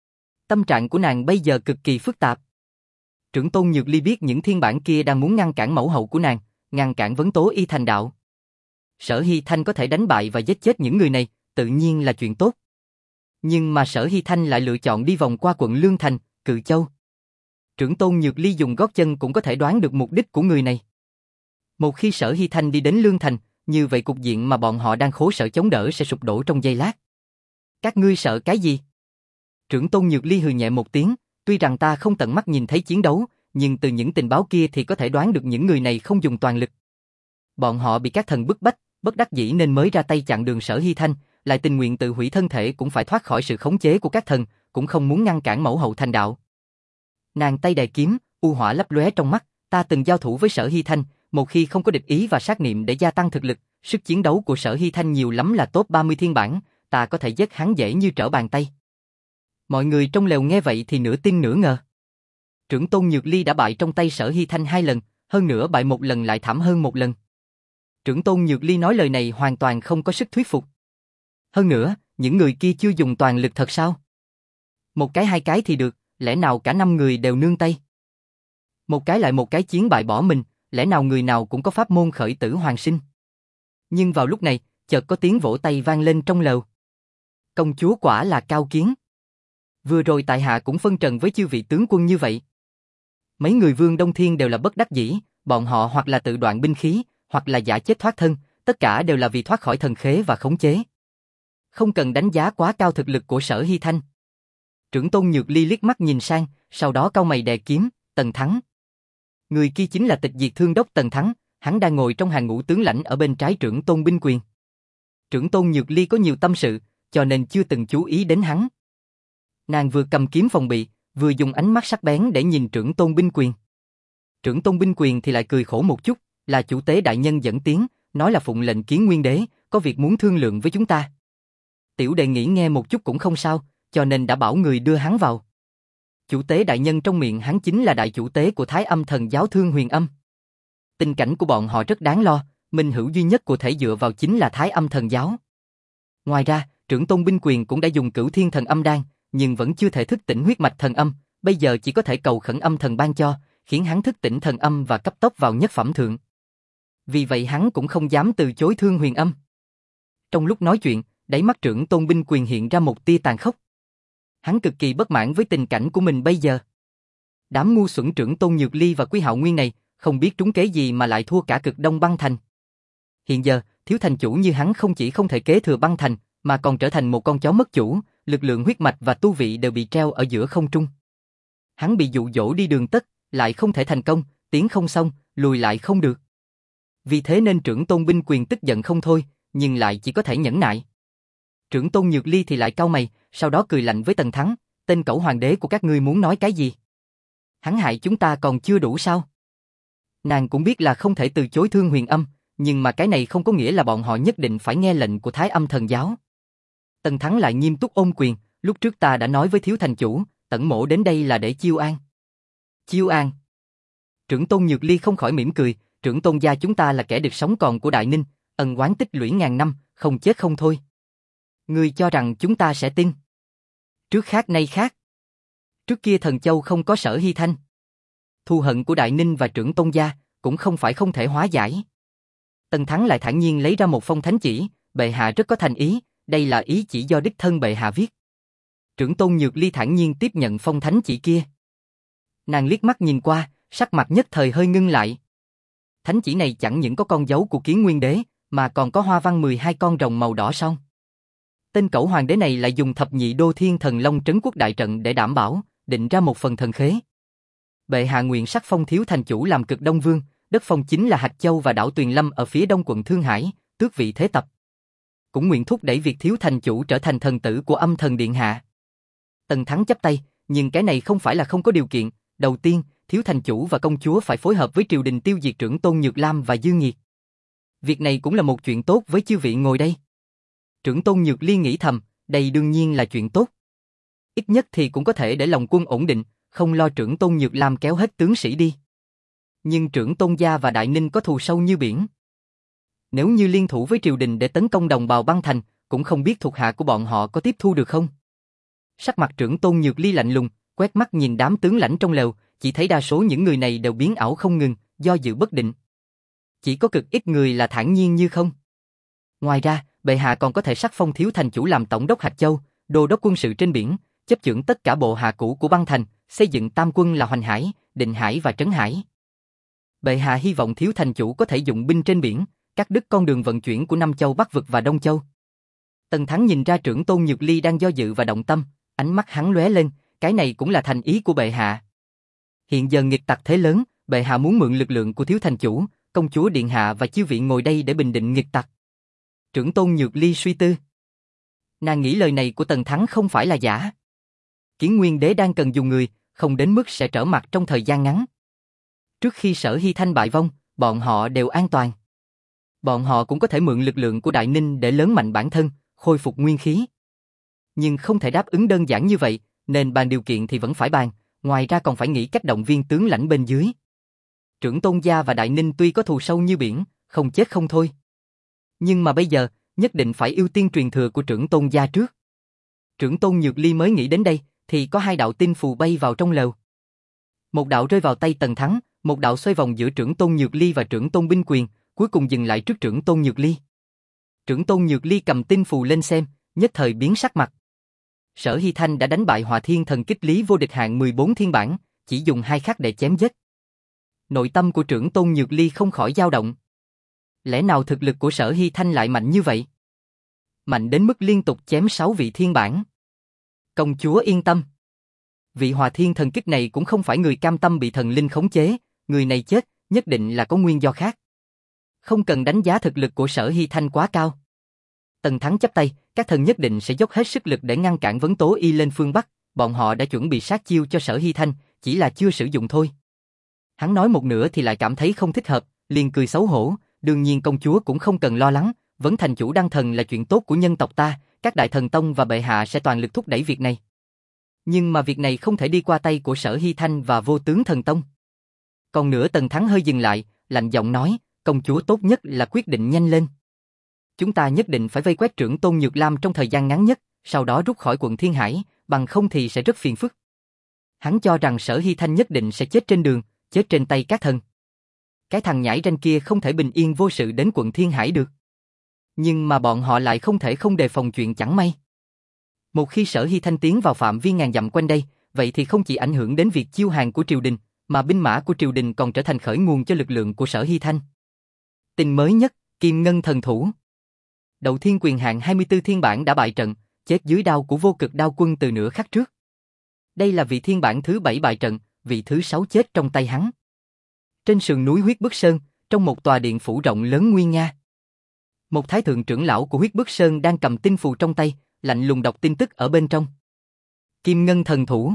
Tâm trạng của nàng bây giờ cực kỳ phức tạp. Trưởng tôn Nhược Ly biết những thiên bản kia đang muốn ngăn cản mẫu hậu của nàng, ngăn cản Vấn Tố Y thành đạo. Sở Hy Thanh có thể đánh bại và giết chết những người này, tự nhiên là chuyện tốt. Nhưng mà Sở Hy Thanh lại lựa chọn đi vòng qua quận Lương Thành, Cự Châu. Trưởng tôn Nhược Ly dùng gót chân cũng có thể đoán được mục đích của người này. Một khi Sở Hy Thanh đi đến Lương Thành, như vậy cục diện mà bọn họ đang khổ sở chống đỡ sẽ sụp đổ trong giây lát. Các ngươi sợ cái gì? Trưởng tôn Nhược Ly hừ nhẹ một tiếng, tuy rằng ta không tận mắt nhìn thấy chiến đấu, nhưng từ những tình báo kia thì có thể đoán được những người này không dùng toàn lực. Bọn họ bị các thần bức bách, bất đắc dĩ nên mới ra tay chặn đường Sở Hy Thanh, lại tình nguyện tự hủy thân thể cũng phải thoát khỏi sự khống chế của các thần, cũng không muốn ngăn cản mẫu hậu thành đạo. Nàng tay đè kiếm, u hỏa lấp lóe trong mắt, ta từng giao thủ với Sở Hy Thanh, một khi không có địch ý và sát niệm để gia tăng thực lực, sức chiến đấu của Sở Hy Thanh nhiều lắm là top ba mươi thiên bản, ta có thể giết hắn dễ như trở bàn tay. Mọi người trong lều nghe vậy thì nửa tin nửa ngờ. Trưởng tôn Nhược Ly đã bại trong tay Sở Hy Thanh hai lần, hơn nữa bại một lần lại thảm hơn một lần. Trưởng tôn Nhược Ly nói lời này hoàn toàn không có sức thuyết phục. Hơn nữa, những người kia chưa dùng toàn lực thật sao? Một cái hai cái thì được, lẽ nào cả năm người đều nương tay? Một cái lại một cái chiến bại bỏ mình, lẽ nào người nào cũng có pháp môn khởi tử hoàn sinh? Nhưng vào lúc này, chợt có tiếng vỗ tay vang lên trong lều. Công chúa quả là cao kiến. Vừa rồi tại hạ cũng phân trần với chư vị tướng quân như vậy. Mấy người Vương Đông Thiên đều là bất đắc dĩ, bọn họ hoặc là tự đoạn binh khí, hoặc là giả chết thoát thân, tất cả đều là vì thoát khỏi thần khế và khống chế. Không cần đánh giá quá cao thực lực của Sở Hy Thanh. Trưởng tôn Nhược Ly liếc mắt nhìn sang, sau đó cau mày đè kiếm, Tần Thắng. Người kia chính là Tịch Diệt Thương đốc Tần Thắng, hắn đang ngồi trong hàng ngũ tướng lãnh ở bên trái trưởng tôn binh quyền. Trưởng tôn Nhược Ly có nhiều tâm sự, cho nên chưa từng chú ý đến hắn. Nàng vừa cầm kiếm phòng bị, vừa dùng ánh mắt sắc bén để nhìn trưởng tôn binh quyền. Trưởng tôn binh quyền thì lại cười khổ một chút, là chủ tế đại nhân dẫn tiếng, nói là phụng lệnh Kiến Nguyên Đế, có việc muốn thương lượng với chúng ta. Tiểu đệ nghĩ nghe một chút cũng không sao, cho nên đã bảo người đưa hắn vào. Chủ tế đại nhân trong miệng hắn chính là đại chủ tế của Thái Âm Thần giáo Thương Huyền Âm. Tình cảnh của bọn họ rất đáng lo, minh hữu duy nhất của thể dựa vào chính là Thái Âm Thần giáo. Ngoài ra, trưởng tôn binh quyền cũng đã dùng Cửu Thiên Thần Âm đan, nhưng vẫn chưa thể thức tỉnh huyết mạch thần âm, bây giờ chỉ có thể cầu khẩn âm thần ban cho, khiến hắn thức tỉnh thần âm và cấp tốc vào nhất phẩm thượng. Vì vậy hắn cũng không dám từ chối Thương Huyền Âm. Trong lúc nói chuyện, đáy mắt trưởng tôn binh quyền hiện ra một tia tàn khốc. Hắn cực kỳ bất mãn với tình cảnh của mình bây giờ. Đám ngu xuẩn trưởng tôn Nhược Ly và Quý Hạo Nguyên này, không biết trúng kế gì mà lại thua cả Cực Đông băng thành. Hiện giờ, thiếu thành chủ như hắn không chỉ không thể kế thừa băng thành, mà còn trở thành một con chó mất chủ, lực lượng huyết mạch và tu vị đều bị treo ở giữa không trung. Hắn bị dụ dỗ đi đường tất, lại không thể thành công, tiến không xong, lùi lại không được. Vì thế nên trưởng tôn binh quyền tức giận không thôi, nhưng lại chỉ có thể nhẫn nại. Trưởng tôn Nhược Ly thì lại cau mày, sau đó cười lạnh với Tần Thắng, tên cẩu hoàng đế của các ngươi muốn nói cái gì? Hắn hại chúng ta còn chưa đủ sao? Nàng cũng biết là không thể từ chối Thương Huyền Âm, nhưng mà cái này không có nghĩa là bọn họ nhất định phải nghe lệnh của Thái Âm Thần giáo. Tần Thắng lại nghiêm túc ôm quyền, lúc trước ta đã nói với thiếu thành chủ, Tẩn mỗ đến đây là để chiêu an. Chiêu an? Trưởng tôn Nhược Ly không khỏi mỉm cười, trưởng tôn gia chúng ta là kẻ địch sống còn của Đại Ninh, ân oán tích lũy ngàn năm, không chết không thôi. Ngươi cho rằng chúng ta sẽ tin? Trước khác nay khác. Trước kia Thần Châu không có Sở Hy Thanh. Thù hận của Đại Ninh và trưởng tôn gia cũng không phải không thể hóa giải. Tần Thắng lại thản nhiên lấy ra một phong thánh chỉ, bệ hạ rất có thành ý, đây là ý chỉ do đích thân bệ hạ viết. Trưởng tôn Nhược Ly thản nhiên tiếp nhận phong thánh chỉ kia. Nàng liếc mắt nhìn qua, sắc mặt nhất thời hơi ngưng lại. Thánh chỉ này chẳng những có con dấu của Kiến Nguyên Đế, mà còn có hoa văn mười hai con rồng màu đỏ son. Tên cẩu hoàng đế này lại dùng thập nhị đô thiên thần long trấn quốc đại trận để đảm bảo, định ra một phần thần khế. Bệ hạ nguyện sắc phong thiếu thành chủ làm Cực Đông Vương, đất phong chính là Hạt Châu và đảo Tuyền Lâm ở phía đông quận Thương Hải, tước vị thế tập. Cũng nguyện thúc đẩy việc thiếu thành chủ trở thành thần tử của âm thần điện hạ. Tần Thắng chắp tay, nhưng cái này không phải là không có điều kiện. Đầu tiên, thiếu thành chủ và công chúa phải phối hợp với triều đình tiêu diệt trưởng tôn Nhược Lam và Dư Nghiệt. Việc này cũng là một chuyện tốt với chư vị ngồi đây. Trưởng tôn Nhược Ly nghĩ thầm, đây đương nhiên là chuyện tốt. Ít nhất thì cũng có thể để lòng quân ổn định, không lo trưởng tôn Nhược Lam kéo hết tướng sĩ đi. Nhưng trưởng tôn gia và Đại Ninh có thù sâu như biển. Nếu như liên thủ với triều đình để tấn công đồng bào băng thành, cũng không biết thuộc hạ của bọn họ có tiếp thu được không. Sắc mặt trưởng tôn Nhược Ly lạnh lùng, quét mắt nhìn đám tướng lãnh trong lều, chỉ thấy đa số những người này đều biến ảo không ngừng, do dự bất định. Chỉ có cực ít người là thản nhiên như không. Ngoài ra, bệ hạ còn có thể sắc phong thiếu thành chủ làm tổng đốc Hạt Châu, đô đốc quân sự trên biển, chấp chưởng tất cả bộ hạ cũ của băng thành, xây dựng tam quân là Hoành Hải, Định Hải và Trấn Hải. Bệ hạ hy vọng thiếu thành chủ có thể dụng binh trên biển, cắt đứt con đường vận chuyển của Nam Châu Bắc Vực và Đông Châu. Tần Thắng nhìn ra trưởng tôn Nhược Ly đang do dự và động tâm, ánh mắt hắn lóe lên, cái này cũng là thành ý của bệ hạ. Hiện giờ nghịch tặc thế lớn, bệ hạ muốn mượn lực lượng của thiếu thành chủ, công chúa điện hạ và chư vị ngồi đây để bình định nghịch tặc. Trưởng tôn Nhược Ly suy tư. Nàng nghĩ lời này của Tần Thắng không phải là giả. Kiến Nguyên đế đang cần dùng người, không đến mức sẽ trở mặt trong thời gian ngắn. Trước khi Sở Hy Thanh bại vong, bọn họ đều an toàn. Bọn họ cũng có thể mượn lực lượng của Đại Ninh để lớn mạnh bản thân, khôi phục nguyên khí. Nhưng không thể đáp ứng đơn giản như vậy, nên bàn điều kiện thì vẫn phải bàn, ngoài ra còn phải nghĩ cách động viên tướng lãnh bên dưới. Trưởng Tôn gia và Đại Ninh tuy có thù sâu như biển, không chết không thôi. Nhưng mà bây giờ, nhất định phải ưu tiên truyền thừa của trưởng Tôn gia trước. Trưởng Tôn Nhược Ly mới nghĩ đến đây, thì có hai đạo tinh phù bay vào trong lều. Một đạo rơi vào tay Tần Thắng, một đạo xoay vòng giữa trưởng Tôn Nhược Ly và trưởng Tôn Binh Quyền, cuối cùng dừng lại trước trưởng Tôn Nhược Ly. Trưởng Tôn Nhược Ly cầm tinh phù lên xem, nhất thời biến sắc mặt. Sở Hy Thanh đã đánh bại Hỏa Thiên Thần Kích Lý Vô Địch hạng mười bốn thiên bản, chỉ dùng hai khắc để chém giết. Nội tâm của trưởng Tôn Nhược Ly không khỏi dao động. Lẽ nào thực lực của Sở Hy Thanh lại mạnh như vậy? Mạnh đến mức liên tục chém sáu vị thiên bản. Công chúa yên tâm. Vị Hỏa Thiên Thần Kích này cũng không phải người cam tâm bị thần linh khống chế, người này chết, nhất định là có nguyên do khác. Không cần đánh giá thực lực của Sở Hy Thanh quá cao. Tần Thắng chắp tay, các thần nhất định sẽ dốc hết sức lực để ngăn cản Vấn Tố Y lên phương Bắc, bọn họ đã chuẩn bị sát chiêu cho Sở Hy Thanh, chỉ là chưa sử dụng thôi. Hắn nói một nửa thì lại cảm thấy không thích hợp, liền cười xấu hổ, đương nhiên công chúa cũng không cần lo lắng, Vấn thành chủ đăng thần là chuyện tốt của nhân tộc ta, các đại thần tông và bệ hạ sẽ toàn lực thúc đẩy việc này. Nhưng mà việc này không thể đi qua tay của Sở Hy Thanh và Vô Tướng Thần Tông. Còn nữa Tần Thắng hơi dừng lại, lạnh giọng nói, công chúa tốt nhất là quyết định nhanh lên. Chúng ta nhất định phải vây quét trưởng Tôn Nhược Lam trong thời gian ngắn nhất, sau đó rút khỏi quận Thiên Hải, bằng không thì sẽ rất phiền phức. Hắn cho rằng Sở Hy Thanh nhất định sẽ chết trên đường, chết trên tay các thần. Cái thằng nhãi ranh kia không thể bình yên vô sự đến quận Thiên Hải được. Nhưng mà bọn họ lại không thể không đề phòng chuyện chẳng may. Một khi Sở Hy Thanh tiến vào phạm vi ngàn dặm quanh đây, vậy thì không chỉ ảnh hưởng đến việc chiêu hàng của triều đình, mà binh mã của triều đình còn trở thành khởi nguồn cho lực lượng của Sở Hy Thanh. Tin mới nhất, Kim Ngân Thần Thủ. Đậu Thiên Quyền hạng hai mươi tư thiên bản đã bại trận, chết dưới đao của Vô Cực Đao Quân từ nửa khắc trước. Đây là vị thiên bản thứ bảy bại trận, vị thứ sáu chết trong tay hắn. Trên sườn núi Huyết Bức Sơn, trong một tòa điện phủ rộng lớn nguy nga. Một thái thượng trưởng lão của Huyết Bức Sơn đang cầm tinh phù trong tay, lạnh lùng đọc tin tức ở bên trong. Kim Ngân Thần Thủ.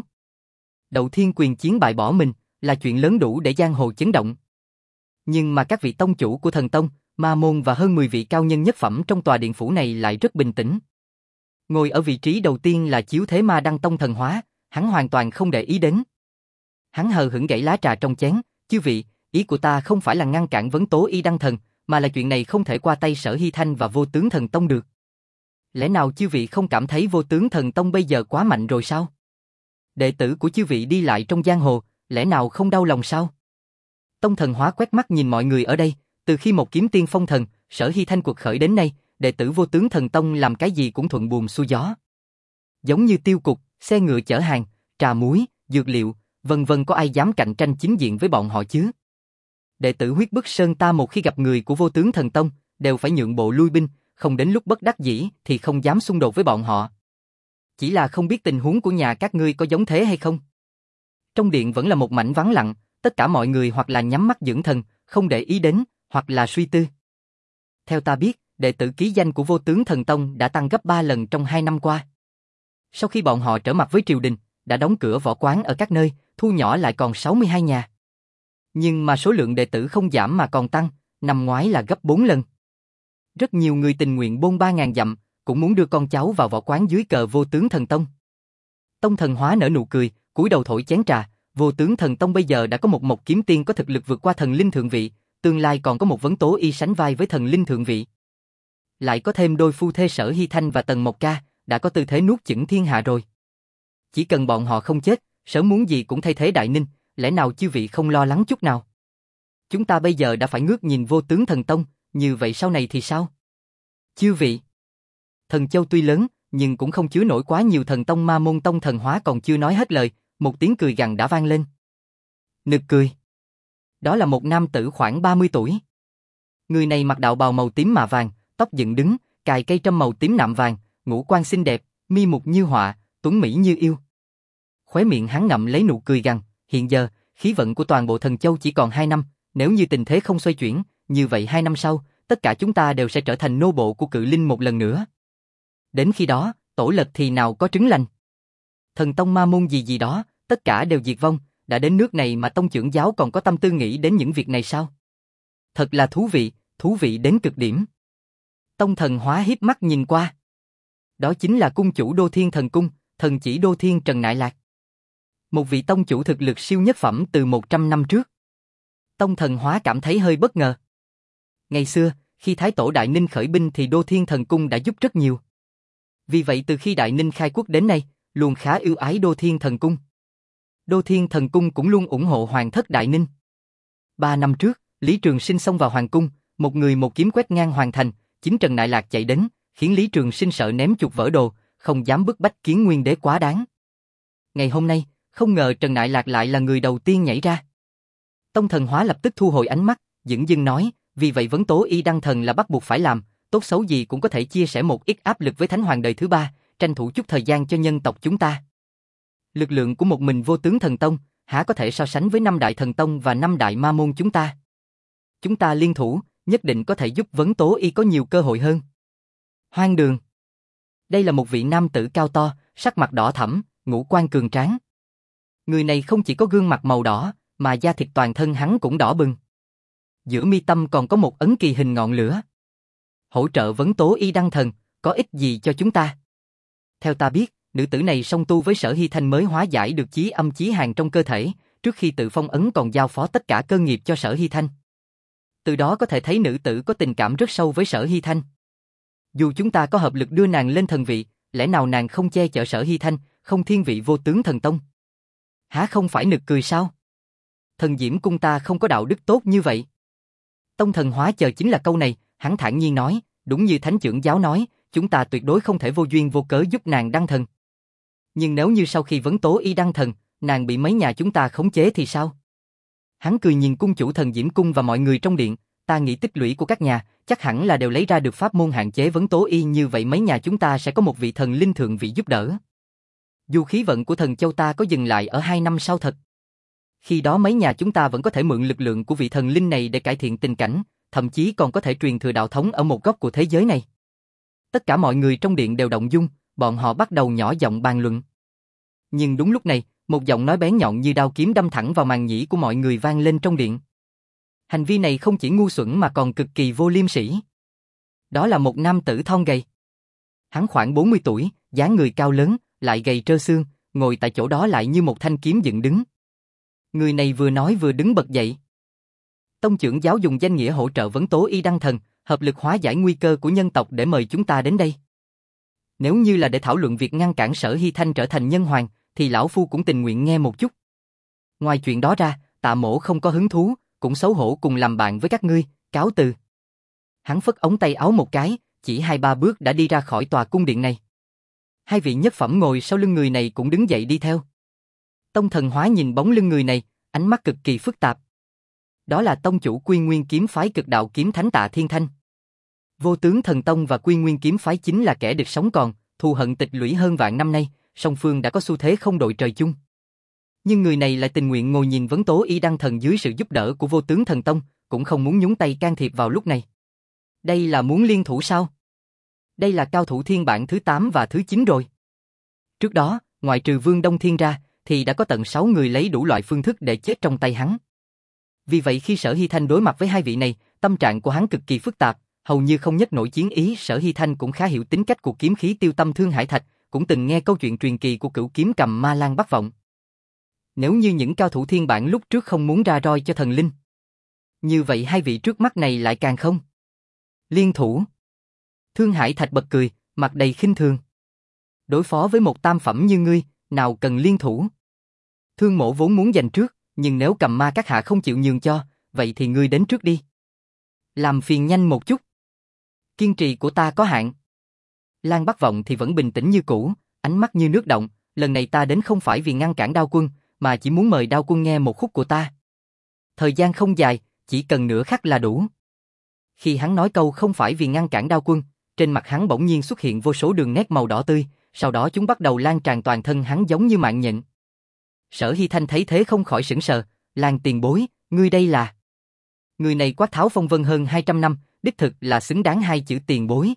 Đậu Thiên Quyền chiến bại bỏ mình, là chuyện lớn đủ để giang hồ chấn động. Nhưng mà các vị tông chủ của thần tông, ma môn và hơn mười vị cao nhân nhất phẩm trong tòa điện phủ này lại rất bình tĩnh. Ngồi ở vị trí đầu tiên là Chiếu Thế Ma Đăng Tông thần hóa, hắn hoàn toàn không để ý đến. Hắn hờ hững gãy lá trà trong chén, chư vị, ý của ta không phải là ngăn cản Vấn Tố Y đăng thần, mà là chuyện này không thể qua tay Sở Hy Thanh và Vô Tướng Thần Tông được. Lẽ nào chư vị không cảm thấy Vô Tướng Thần Tông bây giờ quá mạnh rồi sao? Đệ tử của chư vị đi lại trong giang hồ, lẽ nào không đau lòng sao? Tông thần hóa quét mắt nhìn mọi người ở đây, từ khi một kiếm tiên phong thần, Sở Hy Thanh cuộc khởi đến nay, đệ tử Vô Tướng Thần Tông làm cái gì cũng thuận buồm xuôi gió. Giống như tiêu cục, xe ngựa chở hàng, trà muối, dược liệu, vân vân, có ai dám cạnh tranh chính diện với bọn họ chứ? Đệ tử Huyết Bức Sơn ta một khi gặp người của Vô Tướng Thần Tông, đều phải nhượng bộ lui binh, không đến lúc bất đắc dĩ thì không dám xung đột với bọn họ. Chỉ là không biết tình huống của nhà các ngươi có giống thế hay không? Trong điện vẫn là một mảnh vắng lặng, tất cả mọi người hoặc là nhắm mắt dưỡng thần, không để ý đến, hoặc là suy tư. Theo ta biết, đệ tử ký danh của Vô Tướng Thần Tông đã tăng gấp ba lần trong hai năm qua. Sau khi bọn họ trở mặt với triều đình, đã đóng cửa võ quán ở các nơi, thu nhỏ lại còn sáu mươi hai nhà. Nhưng mà số lượng đệ tử không giảm mà còn tăng, năm ngoái là gấp bốn lần. Rất nhiều người tình nguyện bôn ba ngàn dặm, cũng muốn đưa con cháu vào võ quán dưới cờ Vô Tướng Thần Tông. Tông thần hóa nở nụ cười, cúi đầu thổi chén trà. Vô Tướng Thần Tông bây giờ đã có một Mộc Kiếm Tiên có thực lực vượt qua thần linh thượng vị, tương lai còn có một Vấn Tố Y sánh vai với thần linh thượng vị. Lại có thêm đôi phu thê Sở Hy Thanh và Tần Mộc Ca, đã có tư thế nuốt chửng thiên hạ rồi. Chỉ cần bọn họ không chết, sớm muốn gì cũng thay thế Đại Ninh, lẽ nào chư vị không lo lắng chút nào? Chúng ta bây giờ đã phải ngước nhìn Vô Tướng Thần Tông, như vậy sau này thì sao? Chư vị, Thần Châu tuy lớn, nhưng cũng không chứa nổi quá nhiều thần tông. Ma Môn Tông thần hóa còn chưa nói hết lời, một tiếng cười gằn đã vang lên. Nực cười. Đó là một nam tử khoảng ba mươi tuổi. Người này mặc đạo bào màu tím mạ vàng, tóc dựng đứng, cài cây trâm màu tím nạm vàng, ngũ quan xinh đẹp, mi mục như họa, tuấn mỹ như yêu. Khóe miệng hắn ngậm lấy nụ cười gằn, hiện giờ, khí vận của toàn bộ Thần Châu chỉ còn hai năm, nếu như tình thế không xoay chuyển, như vậy hai năm sau, tất cả chúng ta đều sẽ trở thành nô bộ của cự linh một lần nữa. Đến khi đó, tổ lật thì nào có trứng lành. Thần tông ma môn gì gì đó, tất cả đều diệt vong, đã đến nước này mà tông trưởng giáo còn có tâm tư nghĩ đến những việc này sao? Thật là thú vị, thú vị đến cực điểm. Tông Thần Hóa hiếp mắt nhìn qua. Đó chính là cung chủ Đô Thiên Thần Cung, thần chỉ Đô Thiên Trần Nại Lạc. Một vị tông chủ thực lực siêu nhất phẩm từ một trăm năm trước. Tông Thần Hóa cảm thấy hơi bất ngờ. Ngày xưa, khi Thái Tổ Đại Ninh khởi binh thì Đô Thiên Thần Cung đã giúp rất nhiều. Vì vậy từ khi Đại Ninh khai quốc đến nay, luôn khá yêu ái Đô Thiên Thần Cung. Đô Thiên Thần Cung cũng luôn ủng hộ Hoàng thất Đại Ninh. Ba năm trước, Lý Trường Sinh xông vào Hoàng Cung, một người một kiếm quét ngang Hoàng Thành, chính Trần Nại Lạc chạy đến, khiến Lý Trường Sinh sợ ném chuột vỡ đồ, không dám bức bách Kiến Nguyên Đế quá đáng. Ngày hôm nay, không ngờ Trần Nại Lạc lại là người đầu tiên nhảy ra. Tông Thần Hóa lập tức thu hồi ánh mắt, dửng dưng nói, vì vậy vấn tố y đăng thần là bắt buộc phải làm, tốt xấu gì cũng có thể chia sẻ một ít áp lực với Thánh Hoàng đời thứ ba, tranh thủ chút thời gian cho nhân tộc chúng ta. Lực lượng của một mình Vô Tướng Thần Tông, há có thể so sánh với năm đại thần tông và năm đại ma môn chúng ta. Chúng ta liên thủ, nhất định có thể giúp vấn tố y có nhiều cơ hội hơn. Hoang đường. Đây là một vị nam tử cao to, sắc mặt đỏ thẫm, ngũ quan cường tráng. Người này không chỉ có gương mặt màu đỏ, mà da thịt toàn thân hắn cũng đỏ bừng. Giữa mi tâm còn có một ấn kỳ hình ngọn lửa. Hỗ trợ vấn tố y đăng thần, có ích gì cho chúng ta? Theo ta biết, nữ tử này song tu với Sở Hy Thanh mới hóa giải được chí âm chí hàn trong cơ thể, trước khi tự phong ấn còn giao phó tất cả cơ nghiệp cho Sở Hy Thanh. Từ đó có thể thấy nữ tử có tình cảm rất sâu với Sở Hy Thanh. Dù chúng ta có hợp lực đưa nàng lên thần vị, lẽ nào nàng không che chở Sở Hy Thanh, không thiên vị Vô Tướng Thần Tông? Há không phải nực cười sao? Thần Diễm Cung ta không có đạo đức tốt như vậy. Tông Thần Hóa chờ chính là câu này, hắn thản nhiên nói, đúng như Thánh Trưởng Giáo nói, chúng ta tuyệt đối không thể vô duyên vô cớ giúp nàng đăng thần. Nhưng nếu như sau khi vấn tố y đăng thần, nàng bị mấy nhà chúng ta khống chế thì sao? Hắn cười nhìn cung chủ Thần Diễm Cung và mọi người trong điện, ta nghĩ tích lũy của các nhà, chắc hẳn là đều lấy ra được pháp môn hạn chế vấn tố y, như vậy mấy nhà chúng ta sẽ có một vị thần linh thượng vị giúp đỡ. Dù khí vận của Thần Châu ta có dừng lại ở hai năm sau thật, khi đó mấy nhà chúng ta vẫn có thể mượn lực lượng của vị thần linh này để cải thiện tình cảnh, thậm chí còn có thể truyền thừa đạo thống ở một góc của thế giới này. Tất cả mọi người trong điện đều động dung, bọn họ bắt đầu nhỏ giọng bàn luận. Nhưng đúng lúc này, một giọng nói bén nhọn như đao kiếm đâm thẳng vào màng nhĩ của mọi người vang lên trong điện. Hành vi này không chỉ ngu xuẩn mà còn cực kỳ vô liêm sỉ. Đó là một nam tử thon gầy. Hắn khoảng bốn mươi tuổi, dáng người cao lớn, lại gầy trơ xương, ngồi tại chỗ đó lại như một thanh kiếm dựng đứng. Người này vừa nói vừa đứng bật dậy. Tông trưởng giáo dùng danh nghĩa hỗ trợ vấn tố y đăng thần, hợp lực hóa giải nguy cơ của nhân tộc để mời chúng ta đến đây. Nếu như là để thảo luận việc ngăn cản Sở Hy Thanh trở thành nhân hoàng, thì lão phu cũng tình nguyện nghe một chút. Ngoài chuyện đó ra, Tạ Mỗ không có hứng thú, cũng xấu hổ cùng làm bạn với các ngươi, cáo từ. Hắn phất ống tay áo một cái, chỉ hai ba bước đã đi ra khỏi tòa cung điện này. Hai vị nhất phẩm ngồi sau lưng người này cũng đứng dậy đi theo. Tông Thần Hóa nhìn bóng lưng người này, ánh mắt cực kỳ phức tạp. Đó là tông chủ Quy Nguyên kiếm phái Cực Đạo Kiếm Thánh Tạ Thiên Thanh. Vô Tướng Thần Tông và Quy Nguyên kiếm phái chính là kẻ địch sống còn, thù hận tịch lũy hơn vạn năm nay, song phương đã có xu thế không đội trời chung. Nhưng người này lại tình nguyện ngồi nhìn vấn tố y đăng thần dưới sự giúp đỡ của Vô Tướng Thần Tông, cũng không muốn nhúng tay can thiệp vào lúc này. Đây là muốn liên thủ sao? Đây là cao thủ thiên bản thứ tám và thứ chín rồi. Trước đó, ngoại trừ Vương Đông Thiên ra, thì đã có tận sáu người lấy đủ loại phương thức để chết trong tay hắn. Vì vậy khi Sở Hy Thanh đối mặt với hai vị này, tâm trạng của hắn cực kỳ phức tạp, hầu như không nhất nổi chiến ý. Sở Hy Thanh cũng khá hiểu tính cách của kiếm khí tiêu tâm Thương Hải Thạch, cũng từng nghe câu chuyện truyền kỳ của Cửu Kiếm Cầm Ma Lan Bắc Vọng. Nếu như những cao thủ thiên bản lúc trước không muốn ra roi cho thần linh, như vậy hai vị trước mắt này lại càng không. Liên thủ. Thương Hải Thạch bật cười, mặt đầy khinh thường. Đối phó với một tam phẩm như ngươi, nào cần liên thủ. Thương Mỗ vốn muốn giành trước, nhưng nếu Cầm Ma các hạ không chịu nhường cho, vậy thì ngươi đến trước đi. Làm phiền nhanh một chút. Kiên trì của ta có hạn. Lan Bắc Vọng thì vẫn bình tĩnh như cũ, ánh mắt như nước động, lần này ta đến không phải vì ngăn cản Đao Quân, mà chỉ muốn mời Đao Quân nghe một khúc của ta. Thời gian không dài, chỉ cần nửa khắc là đủ. Khi hắn nói câu không phải vì ngăn cản Đao Quân, trên mặt hắn bỗng nhiên xuất hiện vô số đường nét màu đỏ tươi, sau đó chúng bắt đầu lan tràn toàn thân hắn giống như mạng nhện. Sở Hy Thanh thấy thế không khỏi sững sờ, Lan tiền bối, ngươi đây là... Người này quát tháo phong vân hơn hai trăm năm, đích thực là xứng đáng hai chữ tiền bối.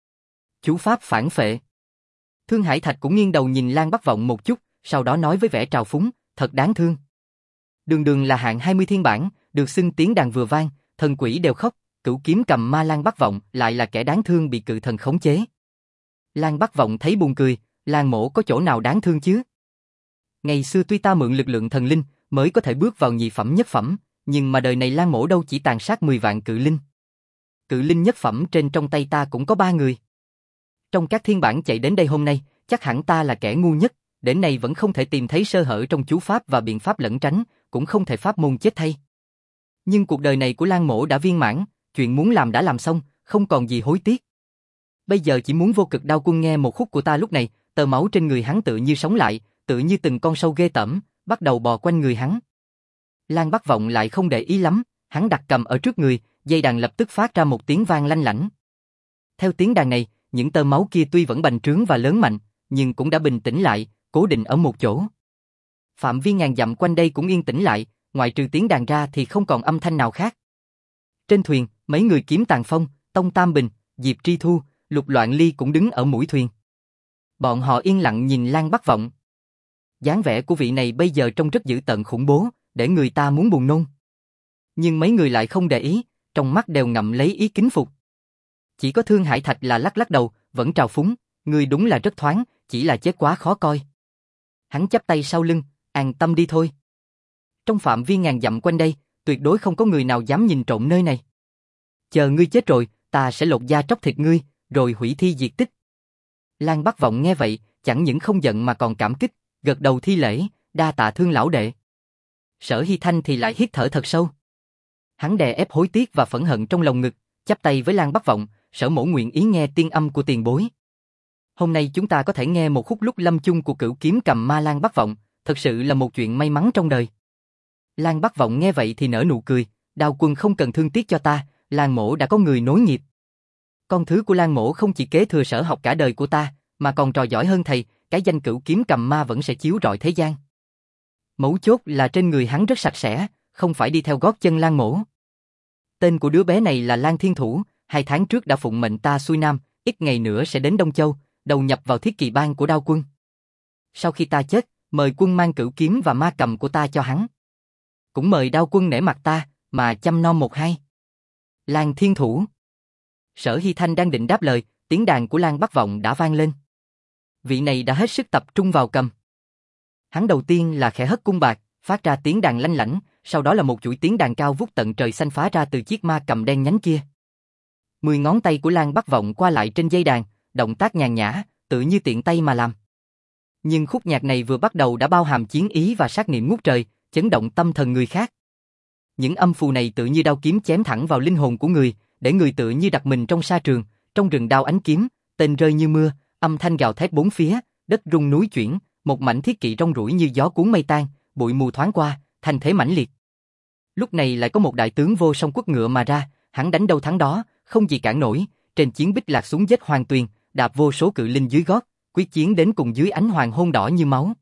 Chú pháp phản phệ. Thương Hải Thạch cũng nghiêng đầu nhìn Lan Bắc Vọng một chút, sau đó nói với vẻ trào phúng, thật đáng thương. Đường đường là hạng hai mươi thiên bản, được xưng tiếng đàn vừa vang, thần quỷ đều khóc, cửu kiếm cầm ma Lan Bắc Vọng lại là kẻ đáng thương bị cự thần khống chế. Lan Bắc Vọng thấy buồn cười, Lan mỗ có chỗ nào đáng thương chứ? Ngày xưa tuy ta mượn lực lượng thần linh mới có thể bước vào nhị phẩm nhất phẩm, nhưng mà đời này Lan mỗ đâu chỉ tàn sát mười vạn cự linh. Cự linh nhất phẩm trên trong tay ta cũng có ba người. Trong các thiên bản chạy đến đây hôm nay, chắc hẳn ta là kẻ ngu nhất, đến nay vẫn không thể tìm thấy sơ hở trong chú pháp và biện pháp lẩn tránh, cũng không thể pháp môn chết thay. Nhưng cuộc đời này của Lan mỗ đã viên mãn, chuyện muốn làm đã làm xong, không còn gì hối tiếc. Bây giờ chỉ muốn Vô Cực Đao Quân nghe một khúc của ta lúc này, tơ máu trên người hắn tự như sống lại, tự như từng con sâu ghê tởm, bắt đầu bò quanh người hắn. Lan Bắc Vọng lại không để ý lắm, hắn đặt cầm ở trước người, dây đàn lập tức phát ra một tiếng vang lanh lảnh. Theo tiếng đàn này, những tơ máu kia tuy vẫn bành trướng và lớn mạnh, nhưng cũng đã bình tĩnh lại, cố định ở một chỗ. Phạm vi ngàn dặm quanh đây cũng yên tĩnh lại, ngoại trừ tiếng đàn ra thì không còn âm thanh nào khác. Trên thuyền, mấy người Kiếm Tàn Phong, Tông Tam Bình, Diệp Tri Thu, Lục Loạn Ly cũng đứng ở mũi thuyền. Bọn họ yên lặng nhìn Lan Bắc Vọng. Dáng vẻ của vị này bây giờ trông rất dữ tợn khủng bố, để người ta muốn buồn nôn. Nhưng mấy người lại không để ý, trong mắt đều ngậm lấy ý kính phục. Chỉ có Thương Hải Thạch là lắc lắc đầu, vẫn trào phúng, ngươi đúng là rất thoáng, chỉ là chết quá khó coi. Hắn chắp tay sau lưng, an tâm đi thôi. Trong phạm vi ngàn dặm quanh đây, tuyệt đối không có người nào dám nhìn trộm nơi này. Chờ ngươi chết rồi, ta sẽ lột da tróc thịt ngươi, rồi hủy thi diệt tích. Lan Bắc Vọng nghe vậy, chẳng những không giận mà còn cảm kích, gật đầu thi lễ, đa tạ Thương lão đệ. Sở Hy Thanh thì lại hít thở thật sâu. Hắn đè ép hối tiếc và phẫn hận trong lòng ngực, chắp tay với Lan Bắc Vọng, Sở mỗ nguyện ý nghe tiên âm của tiền bối. Hôm nay chúng ta có thể nghe một khúc lúc lâm chung của Cửu Kiếm Cầm Ma Lan Bắc Vọng, thật sự là một chuyện may mắn trong đời. Lan Bắc Vọng nghe vậy thì nở nụ cười, Đao Quân không cần thương tiếc cho ta, Lan mỗ đã có người nối nghiệp. Con thứ của Lan mỗ không chỉ kế thừa sở học cả đời của ta, mà còn trò giỏi hơn thầy, cái danh Cửu Kiếm Cầm Ma vẫn sẽ chiếu rọi thế gian. Mấu chốt là trên người hắn rất sạch sẽ, không phải đi theo gót chân Lan mỗ. Tên của đứa bé này là Lan Thiên Thủ, hai tháng trước đã phụng mệnh ta xuôi nam, ít ngày nữa sẽ đến Đông Châu, đầu nhập vào thiết kỵ bang của Đao Quân. Sau khi ta chết, mời quân mang cửu kiếm và ma cầm của ta cho hắn. Cũng mời Đao Quân nể mặt ta, mà chăm nom một hai. Lan Thiên Thủ. Sở Hy Thanh đang định đáp lời, tiếng đàn của Lan Bắc Vọng đã vang lên. Vị này đã hết sức tập trung vào cầm. Hắn đầu tiên là khẽ hất cung bạc, phát ra tiếng đàn lanh lảnh, sau đó là một chuỗi tiếng đàn cao vút tận trời xanh phá ra từ chiếc ma cầm đen nhánh kia. Mười ngón tay của Lan Bắc Vọng qua lại trên dây đàn, động tác nhàn nhã, tự như tiện tay mà làm. Nhưng khúc nhạc này vừa bắt đầu đã bao hàm chiến ý và sát niệm ngút trời, chấn động tâm thần người khác. Những âm phù này tự như đao kiếm chém thẳng vào linh hồn của người, để người tự như đặt mình trong sa trường, trong rừng đao ánh kiếm, tên rơi như mưa, âm thanh gào thét bốn phía, đất rung núi chuyển, một mảnh thiết kỵ rong ruổi như gió cuốn mây tan, bụi mù thoáng qua, thành thế mãnh liệt. Lúc này lại có một đại tướng vô song quất ngựa mà ra, hắn đánh đâu thắng đó, không gì cản nổi, trên chiến bích lạc xuống giết Hoàng Tuyền, đạp vô số cự linh dưới gót, quyết chiến đến cùng dưới ánh hoàng hôn đỏ như máu.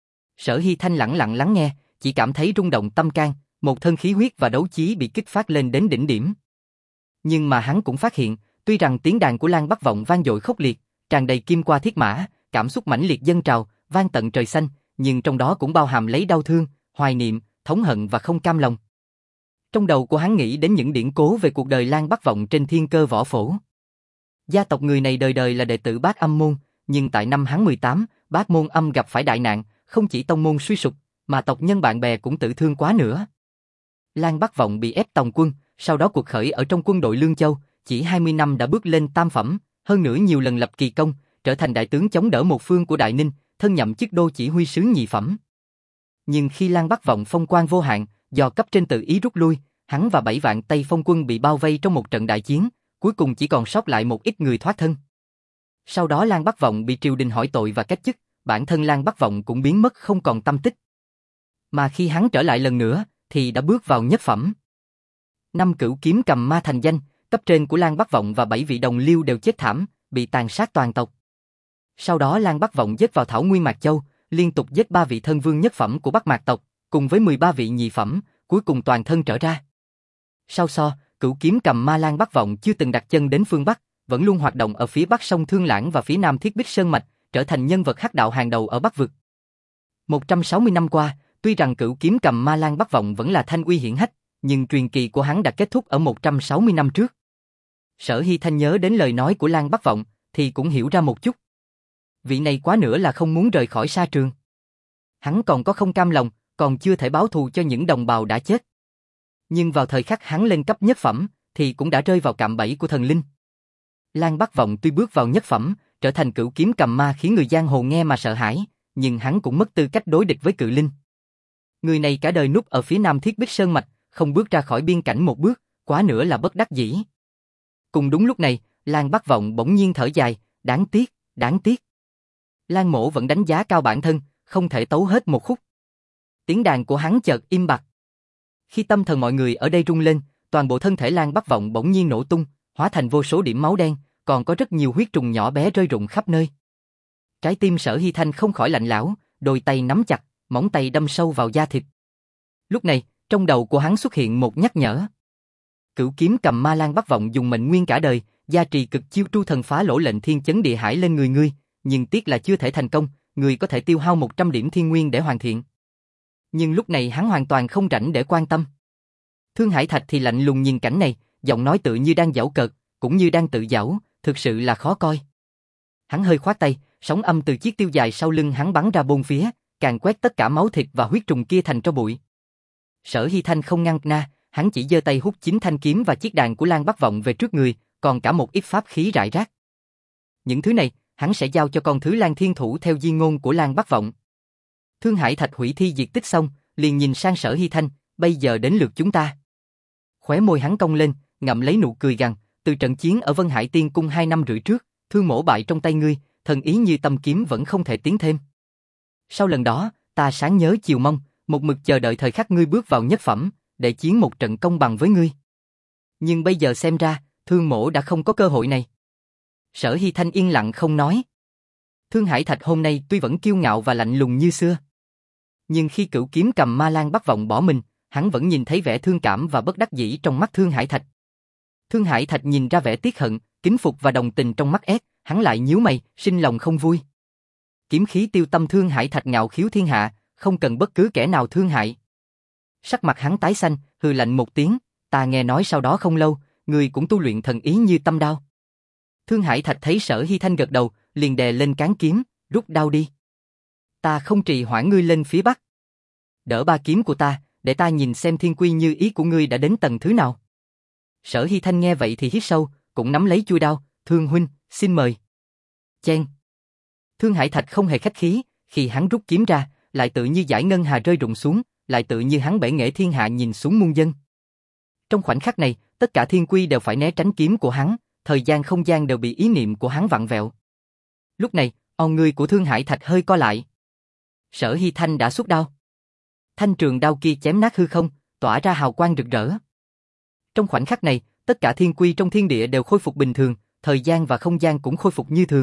Sở Hy Thanh lặng lặng lắng nghe, chỉ cảm thấy rung động tâm can, một thân khí huyết và đấu chí bị kích phát lên đến đỉnh điểm. Nhưng mà hắn cũng phát hiện, tuy rằng tiếng đàn của Lan Bắc Vọng vang dội khốc liệt, tràn đầy kim qua thiết mã, cảm xúc mãnh liệt dâng trào, vang tận trời xanh, nhưng trong đó cũng bao hàm lấy đau thương, hoài niệm, thống hận và không cam lòng. Trong đầu của hắn nghĩ đến những điển cố về cuộc đời Lan Bắc Vọng trên thiên cơ võ phổ. Gia tộc người này đời đời là đệ tử Bát Âm môn, nhưng tại năm hắn mười tám, Bát môn âm gặp phải đại nạn, không chỉ tông môn suy sụp, mà tộc nhân bạn bè cũng tử thương quá nữa. Lan Bắc Vọng bị ép tòng quân, sau đó cuộc khởi ở trong quân đội Lương Châu, chỉ hai mươi năm đã bước lên tam phẩm, hơn nữa nhiều lần lập kỳ công, trở thành đại tướng chống đỡ một phương của Đại Ninh, thân nhậm chức đô chỉ huy sứ nhị phẩm. Nhưng khi Lan Bắc Vọng phong quan vô hạn, do cấp trên tự ý rút lui, hắn và bảy vạn Tây Phong quân bị bao vây trong một trận đại chiến, cuối cùng chỉ còn sót lại một ít người thoát thân. Sau đó Lan Bắc Vọng bị triều đình hỏi tội và cách chức, bản thân Lan Bắc Vọng cũng biến mất không còn tăm tích. Mà khi hắn trở lại lần nữa, thì đã bước vào nhất phẩm. Năm cửu kiếm cầm ma thành danh, cấp trên của Lan Bắc Vọng và bảy vị đồng liêu đều chết thảm, bị tàn sát toàn tộc. Sau đó Lan Bắc Vọng giết vào Thảo Nguyên Mạc Châu, liên tục giết ba vị thân vương nhất phẩm của Bắc Mạc tộc, cùng với mười ba vị nhị phẩm, cuối cùng toàn thân trở ra. Sau so, cửu kiếm cầm ma Lan Bắc Vọng chưa từng đặt chân đến phương Bắc, vẫn luôn hoạt động ở phía Bắc sông Thương Lãng và phía Nam Thiết Bích Sơn Mạch, trở thành nhân vật hắc đạo hàng đầu ở Bắc Vực. một trăm sáu mươi năm qua, tuy rằng cửu kiếm cầm ma Lan Bắc Vọng vẫn là thanh uy hiển hách, nhưng truyền kỳ của hắn đã kết thúc ở một trăm sáu mươi năm trước. Sở Hy Thanh nhớ đến lời nói của Lan Bắc Vọng, thì cũng hiểu ra một chút. Vị này quá nữa là không muốn rời khỏi sa trường. Hắn còn có không cam lòng, còn chưa thể báo thù cho những đồng bào đã chết. Nhưng vào thời khắc hắn lên cấp nhất phẩm, thì cũng đã rơi vào cạm bẫy của thần linh. Lan Bắc Vọng tuy bước vào nhất phẩm, trở thành cửu kiếm cầm ma khiến người giang hồ nghe mà sợ hãi, nhưng hắn cũng mất tư cách đối địch với cự linh. Người này cả đời núp ở phía Nam Thiết Bích Sơn Mạch, không bước ra khỏi biên cảnh một bước, quá nữa là bất đắc dĩ. Cùng đúng lúc này, Lan Bắc Vọng bỗng nhiên thở dài, đáng tiếc, đáng tiếc. Lan Mỗ vẫn đánh giá cao bản thân, không thể tấu hết một khúc. Tiếng đàn của hắn chợt im bặt. Khi tâm thần mọi người ở đây rung lên, toàn bộ thân thể Lan Bắc Vọng bỗng nhiên nổ tung, hóa thành vô số điểm máu đen, còn có rất nhiều huyết trùng nhỏ bé rơi rụng khắp nơi. Trái tim Sở Hy Thanh không khỏi lạnh lẽo, đôi tay nắm chặt, móng tay đâm sâu vào da thịt. Lúc này, trong đầu của hắn xuất hiện một nhắc nhở. Cửu kiếm cầm ma Lan Bắc Vọng dùng mệnh nguyên cả đời, gia trì cực chiêu tru thần phá lỗ lệnh thiên chấn địa hải lên người ngươi, nhưng tiếc là chưa thể thành công, ngươi có thể tiêu hao một trăm điểm thiên nguyên để hoàn thiện. Nhưng lúc này hắn hoàn toàn không rảnh để quan tâm. Thương Hải Thạch thì lạnh lùng nhìn cảnh này, giọng nói tự như đang giễu cợt, cũng như đang tự giảo, thực sự là khó coi. Hắn hơi khoát tay, sóng âm từ chiếc tiêu dài sau lưng hắn bắn ra bốn phía, càng quét tất cả máu thịt và huyết trùng kia thành tro bụi. Sở Hy Thanh không ngăn na, hắn chỉ giơ tay hút chính thanh kiếm và chiếc đàn của Lan Bắc Vọng về trước người, còn cả một ít pháp khí rải rác. Những thứ này, hắn sẽ giao cho con thứ Lan Thiên Thủ theo di ngôn của Lan Bắc Vọng. Thương Hải Thạch hủy thi diệt tích xong, liền nhìn sang Sở Hy Thanh, bây giờ đến lượt chúng ta. Khóe môi hắn cong lên, ngậm lấy nụ cười gằn, từ trận chiến ở Vân Hải Tiên Cung hai năm rưỡi trước, Thương Mỗ bại trong tay ngươi, thần ý như tâm kiếm vẫn không thể tiến thêm. Sau lần đó, ta sáng nhớ chiều mong, một mực chờ đợi thời khắc ngươi bước vào nhất phẩm, để chiến một trận công bằng với ngươi. Nhưng bây giờ xem ra, Thương Mỗ đã không có cơ hội này. Sở Hy Thanh yên lặng không nói. Thương Hải Thạch hôm nay tuy vẫn kiêu ngạo và lạnh lùng như xưa, nhưng khi cửu kiếm cầm ma Lan Bắc Vọng bỏ mình, hắn vẫn nhìn thấy vẻ thương cảm và bất đắc dĩ trong mắt Thương Hải Thạch. Thương Hải Thạch nhìn ra vẻ tiếc hận, kính phục và đồng tình trong mắt ép, hắn lại nhíu mày, sinh lòng không vui. Kiếm khí tiêu tâm Thương Hải Thạch ngạo khiếu thiên hạ, không cần bất cứ kẻ nào thương hại. Sắc mặt hắn tái xanh, hừ lạnh một tiếng, ta nghe nói sau đó không lâu, người cũng tu luyện thần ý như tâm đao. Thương Hải Thạch thấy Sở Hy Thanh gật đầu, liền đè lên cán kiếm, rút đao đi. Ta không trì hoãn ngươi lên phía bắc. Đỡ ba kiếm của ta, để ta nhìn xem thiên quy như ý của ngươi đã đến tầng thứ nào. Sở Hy Thanh nghe vậy thì hít sâu, cũng nắm lấy chuôi đao, Thương huynh, xin mời. Chen. Thương Hải Thạch không hề khách khí, khi hắn rút kiếm ra, lại tự như dải ngân hà rơi rụng xuống, lại tự như hắn bể nghệ thiên hạ nhìn xuống muôn dân. Trong khoảnh khắc này, tất cả thiên quy đều phải né tránh kiếm của hắn, thời gian không gian đều bị ý niệm của hắn vặn vẹo. Lúc này, con người của Thương Hải Thạch hơi co lại. Sở Hy Thanh đã xuất đao. Thanh trường đao kia chém nát hư không, tỏa ra hào quang rực rỡ. Trong khoảnh khắc này, tất cả thiên quy trong thiên địa đều khôi phục bình thường, thời gian và không gian cũng khôi phục như thường.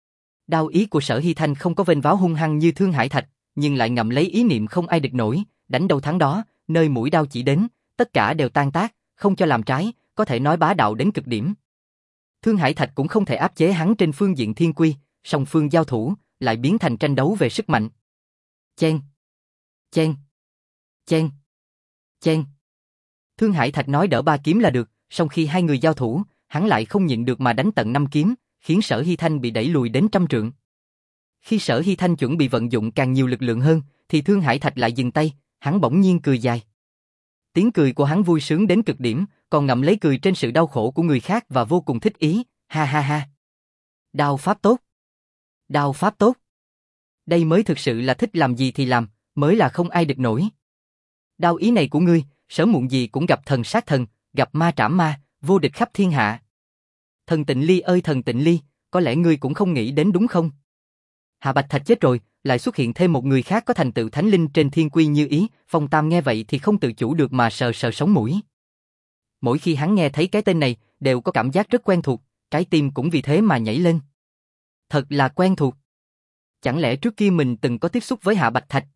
Đao ý của Sở Hy Thanh không có vênh váo hung hăng như Thương Hải Thạch, nhưng lại ngậm lấy ý niệm không ai địch nổi, đánh đâu thắng đó, nơi mũi đao chỉ đến, tất cả đều tan tác, không cho làm trái, có thể nói bá đạo đến cực điểm. Thương Hải Thạch cũng không thể áp chế hắn trên phương diện thiên quy, song phương giao thủ, lại biến thành tranh đấu về sức mạnh. Chen, chen, chen, chen. Thương Hải Thạch nói đỡ ba kiếm là được, song khi hai người giao thủ, hắn lại không nhịn được mà đánh tận năm kiếm, khiến Sở Hy Thanh bị đẩy lùi đến trăm trượng. Khi Sở Hy Thanh chuẩn bị vận dụng càng nhiều lực lượng hơn, thì Thương Hải Thạch lại dừng tay, hắn bỗng nhiên cười dài. Tiếng cười của hắn vui sướng đến cực điểm, còn ngậm lấy cười trên sự đau khổ của người khác và vô cùng thích ý, ha ha ha. Đao pháp tốt. Đao pháp tốt. Đây mới thực sự là thích làm gì thì làm, mới là không ai địch nổi. Đao ý này của ngươi, sớm muộn gì cũng gặp thần sát thần, gặp ma trảm ma, vô địch khắp thiên hạ. Thần Tịnh Ly ơi thần Tịnh Ly, có lẽ ngươi cũng không nghĩ đến đúng không? Hạ Bạch Thạch chết rồi, lại xuất hiện thêm một người khác có thành tựu thánh linh trên thiên quy như ý, Phong Tam nghe vậy thì không tự chủ được mà sờ sờ sống mũi. Mỗi khi hắn nghe thấy cái tên này, đều có cảm giác rất quen thuộc, trái tim cũng vì thế mà nhảy lên. Thật là quen thuộc. Chẳng lẽ trước kia mình từng có tiếp xúc với Hạ Bạch Thạch?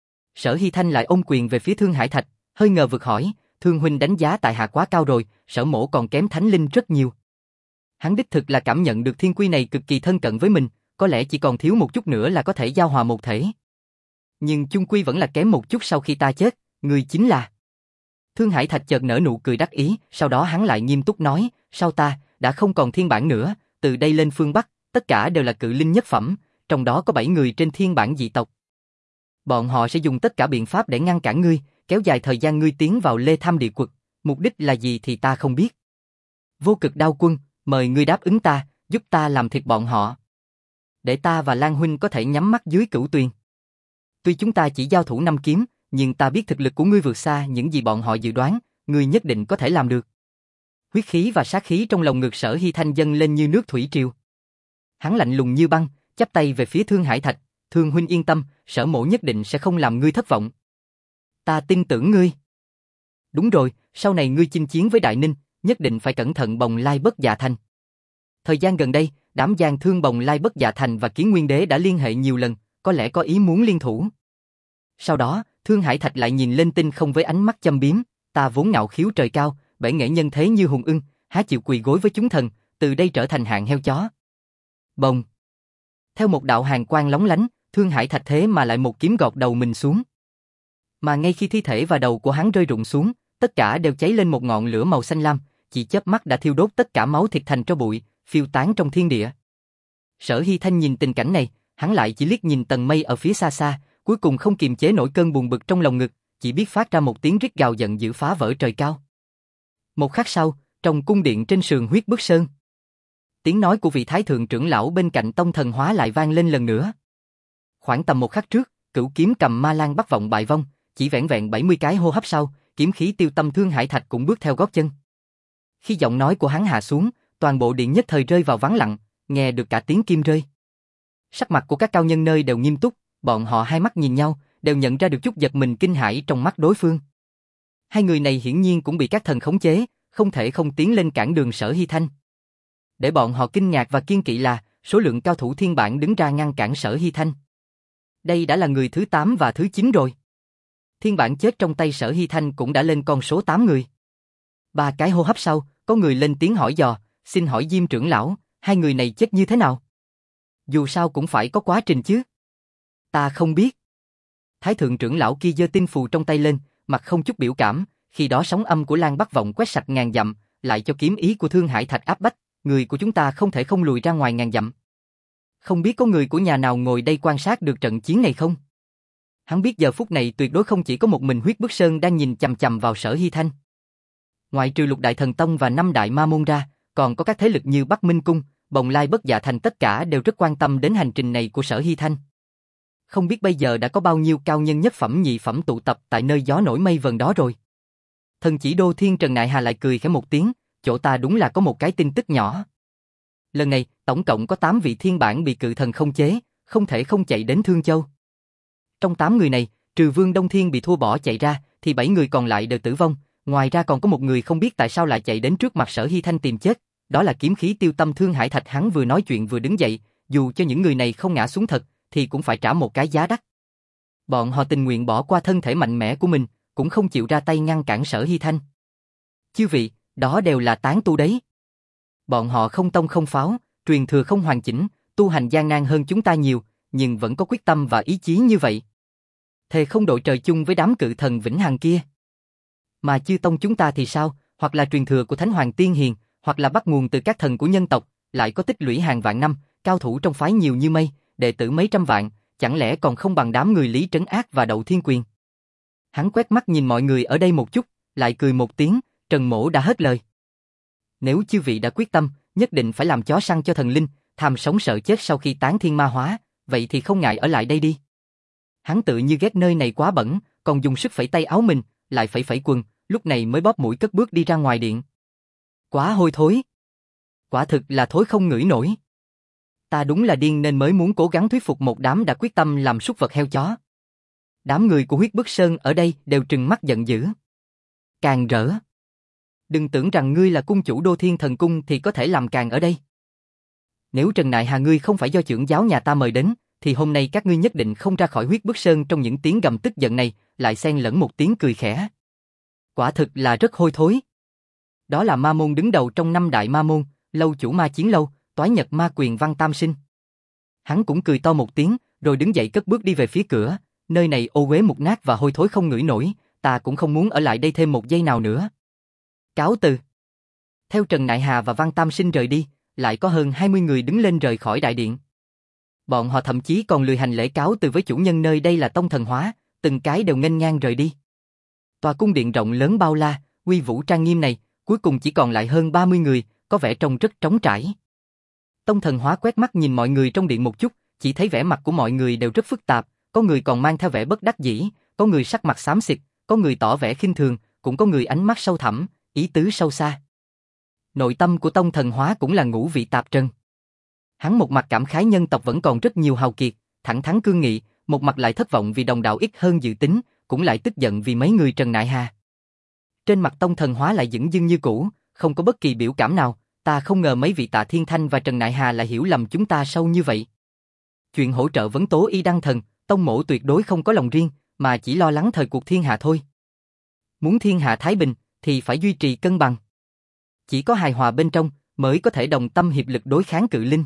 Sở Hy Thanh lại ôm quyền về phía Thương Hải Thạch, hơi ngờ vực hỏi, Thương huynh đánh giá tại hạ quá cao rồi, Sở mỗ còn kém thánh linh rất nhiều. Hắn đích thực là cảm nhận được thiên quy này cực kỳ thân cận với mình, có lẽ chỉ còn thiếu một chút nữa là có thể giao hòa một thể. Nhưng chung quy vẫn là kém một chút sau khi ta chết, người chính là... Thương Hải Thạch chợt nở nụ cười đắc ý, sau đó hắn lại nghiêm túc nói, sau ta, đã không còn thiên bản nữa, từ đây lên phương Bắc, tất cả đều là cự linh nhất phẩm, trong đó có bảy người trên thiên bản dị tộc. Bọn họ sẽ dùng tất cả biện pháp để ngăn cản ngươi, kéo dài thời gian ngươi tiến vào Lê Tham Địa Quật, mục đích là gì thì ta không biết. Vô Cực Đao Quân, mời ngươi đáp ứng ta, giúp ta làm thịt bọn họ. Để ta và Lan huynh có thể nhắm mắt dưới Cửu Tuyền. Tuy chúng ta chỉ giao thủ năm kiếm, nhưng ta biết thực lực của ngươi vượt xa những gì bọn họ dự đoán, ngươi nhất định có thể làm được. Huyết khí và sát khí trong lòng ngực Sở Hy Thanh dâng lên như nước thủy triều. Hắn lạnh lùng như băng, chắp tay về phía Thương Hải Thạch, Thương huynh yên tâm, Sở mỗ nhất định sẽ không làm ngươi thất vọng. Ta tin tưởng ngươi. Đúng rồi, sau này ngươi chinh chiến với Đại Ninh, nhất định phải cẩn thận Bồng Lai Bất Dạ Thành. Thời gian gần đây, đám gian thương Bồng Lai Bất Dạ Thành và Kiến Nguyên Đế đã liên hệ nhiều lần, có lẽ có ý muốn liên thủ. Sau đó, Thương Hải Thạch lại nhìn lên Tinh Không với ánh mắt châm biếm, ta vốn ngạo khiếu trời cao, bể nghệ nhân thế như hùng ưng, há chịu quỳ gối với chúng thần, từ đây trở thành hạng heo chó. Bồng. Theo một đạo hàn quang lóng lánh, Thương Hải Thạch thế mà lại một kiếm gọt đầu mình xuống. Mà ngay khi thi thể và đầu của hắn rơi rụng xuống, tất cả đều cháy lên một ngọn lửa màu xanh lam, chỉ chớp mắt đã thiêu đốt tất cả máu thịt thành tro bụi, phiêu tán trong thiên địa. Sở Hy Thanh nhìn tình cảnh này, hắn lại chỉ liếc nhìn tầng mây ở phía xa xa, cuối cùng không kiềm chế nổi cơn buồn bực trong lòng ngực, chỉ biết phát ra một tiếng rít gào giận dữ phá vỡ trời cao. Một khắc sau, trong cung điện trên sườn Huyết Bức Sơn, tiếng nói của vị thái thượng trưởng lão bên cạnh Tông Thần Hóa lại vang lên lần nữa. Khoảng tầm một khắc trước, Cửu Kiếm cầm ma lan bắt vọng bại vong, chỉ vẻn vẹn bảy mươi cái hô hấp sau, kiếm khí tiêu tâm Thương Hải Thạch cũng bước theo gót chân. Khi giọng nói của hắn hạ xuống, toàn bộ điện nhất thời rơi vào vắng lặng, nghe được cả tiếng kim rơi. Sắc mặt của các cao nhân nơi đều nghiêm túc, bọn họ hai mắt nhìn nhau, đều nhận ra được chút giật mình kinh hãi trong mắt đối phương. Hai người này hiển nhiên cũng bị các thần khống chế, không thể không tiến lên cản đường Sở Hy Thanh. Để bọn họ kinh ngạc và kiêng kỵ là, số lượng cao thủ thiên bản đứng ra ngăn cản Sở Hy Thanh. Đây đã là người thứ tám và thứ chín rồi. Thiên bản chết trong tay Sở Hy Thanh cũng đã lên con số tám người. Ba cái hô hấp sau, có người lên tiếng hỏi dò, xin hỏi Diêm trưởng lão, hai người này chết như thế nào? Dù sao cũng phải có quá trình chứ. Ta không biết. Thái thượng trưởng lão kia giơ tinh phù trong tay lên, mặt không chút biểu cảm, khi đó sóng âm của Lan Bắc Vọng quét sạch ngàn dặm, lại cho kiếm ý của Thương Hải Thạch áp bách, người của chúng ta không thể không lùi ra ngoài ngàn dặm. Không biết có người của nhà nào ngồi đây quan sát được trận chiến này không? Hắn biết giờ phút này tuyệt đối không chỉ có một mình Huyết Bức Sơn đang nhìn chằm chằm vào Sở Hy Thanh. Ngoại trừ Lục Đại Thần Tông và năm Đại Ma Môn ra, còn có các thế lực như Bắc Minh Cung, Bồng Lai Bất Dạ Thành, tất cả đều rất quan tâm đến hành trình này của Sở Hy Thanh. Không biết bây giờ đã có bao nhiêu cao nhân nhất phẩm nhị phẩm tụ tập tại nơi gió nổi mây vần đó rồi. Thần chỉ đô thiên Trần Nại Hà lại cười khẽ một tiếng, chỗ ta đúng là có một cái tin tức nhỏ. Lần này, tổng cộng có tám vị thiên bản bị cự thần không chế, không thể không chạy đến Thương Châu. Trong tám người này, trừ Vương Đông Thiên bị thua bỏ chạy ra, thì bảy người còn lại đều tử vong, ngoài ra còn có một người không biết tại sao lại chạy đến trước mặt Sở Hy Thanh tìm chết, đó là kiếm khí tiêu tâm Thương Hải Thạch. Hắn vừa nói chuyện vừa đứng dậy, dù cho những người này không ngã xuống thật, thì cũng phải trả một cái giá đắt. Bọn họ tình nguyện bỏ qua thân thể mạnh mẽ của mình, cũng không chịu ra tay ngăn cản Sở Hy Thanh. Chư vị, đó đều là tán tu đấy. Bọn họ không tông không pháo, truyền thừa không hoàn chỉnh, tu hành gian nan hơn chúng ta nhiều, nhưng vẫn có quyết tâm và ý chí như vậy. Thề không đội trời chung với đám cự thần vĩnh hằng kia. Mà chư tông chúng ta thì sao, hoặc là truyền thừa của Thánh Hoàng Tiên Hiền, hoặc là bắt nguồn từ các thần của nhân tộc, lại có tích lũy hàng vạn năm, cao thủ trong phái nhiều như mây, đệ tử mấy trăm vạn, chẳng lẽ còn không bằng đám người Lý Trấn Ác và Đậu Thiên Quyền. Hắn quét mắt nhìn mọi người ở đây một chút, lại cười một tiếng, Trần Mỗ đã hết lời. Nếu chư vị đã quyết tâm, nhất định phải làm chó săn cho thần linh, tham sống sợ chết sau khi tán thiên ma hóa, vậy thì không ngại ở lại đây đi. Hắn tự như ghét nơi này quá bẩn, còn dùng sức phẩy tay áo mình, lại phẩy phẩy quần, lúc này mới bóp mũi cất bước đi ra ngoài điện. Quá hôi thối. Quả thực là thối không ngửi nổi. Ta đúng là điên nên mới muốn cố gắng thuyết phục một đám đã quyết tâm làm súc vật heo chó. Đám người của Huyết Bức Sơn ở đây đều trừng mắt giận dữ. Càng rỡ. Đừng tưởng rằng ngươi là cung chủ Đô Thiên Thần Cung thì có thể làm càng ở đây. Nếu Trần Nại Hà ngươi không phải do trưởng giáo nhà ta mời đến, thì hôm nay các ngươi nhất định không ra khỏi Huyết Bức Sơn. Trong những tiếng gầm tức giận này, lại xen lẫn một tiếng cười khẽ. Quả thực là rất hôi thối. Đó là ma môn đứng đầu trong năm đại ma môn, lâu chủ Ma Chiến Lâu, Toái Nhật Ma Quyền Văn Tam Sinh. Hắn cũng cười to một tiếng, rồi đứng dậy cất bước đi về phía cửa. Nơi này ô uế mục nát và hôi thối không ngửi nổi, ta cũng không muốn ở lại đây thêm một giây nào nữa. Cáo từ. Theo Trần Nại Hà và Văn Tam Sinh rời đi, lại có hơn hai mươi người đứng lên rời khỏi đại điện. Bọn họ thậm chí còn lười hành lễ cáo từ với chủ nhân nơi đây là Tông Thần Hóa, từng cái đều nghênh ngang rời đi. Tòa cung điện rộng lớn bao la, uy vũ trang nghiêm này, cuối cùng chỉ còn lại hơn ba mươi người, có vẻ trông rất trống trải. Tông Thần Hóa quét mắt nhìn mọi người trong điện một chút, chỉ thấy vẻ mặt của mọi người đều rất phức tạp, có người còn mang theo vẻ bất đắc dĩ, có người sắc mặt xám xịt, có người tỏ vẻ khinh thường, cũng có người ánh mắt sâu thẳm, ý tứ sâu xa. Nội tâm của Tông Thần Hóa cũng là ngũ vị tạp trần. Hắn một mặt cảm khái nhân tộc vẫn còn rất nhiều hào kiệt, thẳng thắn cương nghị, một mặt lại thất vọng vì đồng đạo ít hơn dự tính, cũng lại tức giận vì mấy người Trần Nại Hà. Trên mặt Tông Thần Hóa lại dửng dưng như cũ, không có bất kỳ biểu cảm nào. Ta không ngờ mấy vị Tạ Thiên Thanh và Trần Nại Hà lại hiểu lầm chúng ta sâu như vậy. Chuyện hỗ trợ vấn tố y đăng thần, Tông mỗ tuyệt đối không có lòng riêng, mà chỉ lo lắng thời cuộc thiên hạ thôi. Muốn thiên hạ thái bình, thì phải duy trì cân bằng. Chỉ có hài hòa bên trong, mới có thể đồng tâm hiệp lực đối kháng cự linh.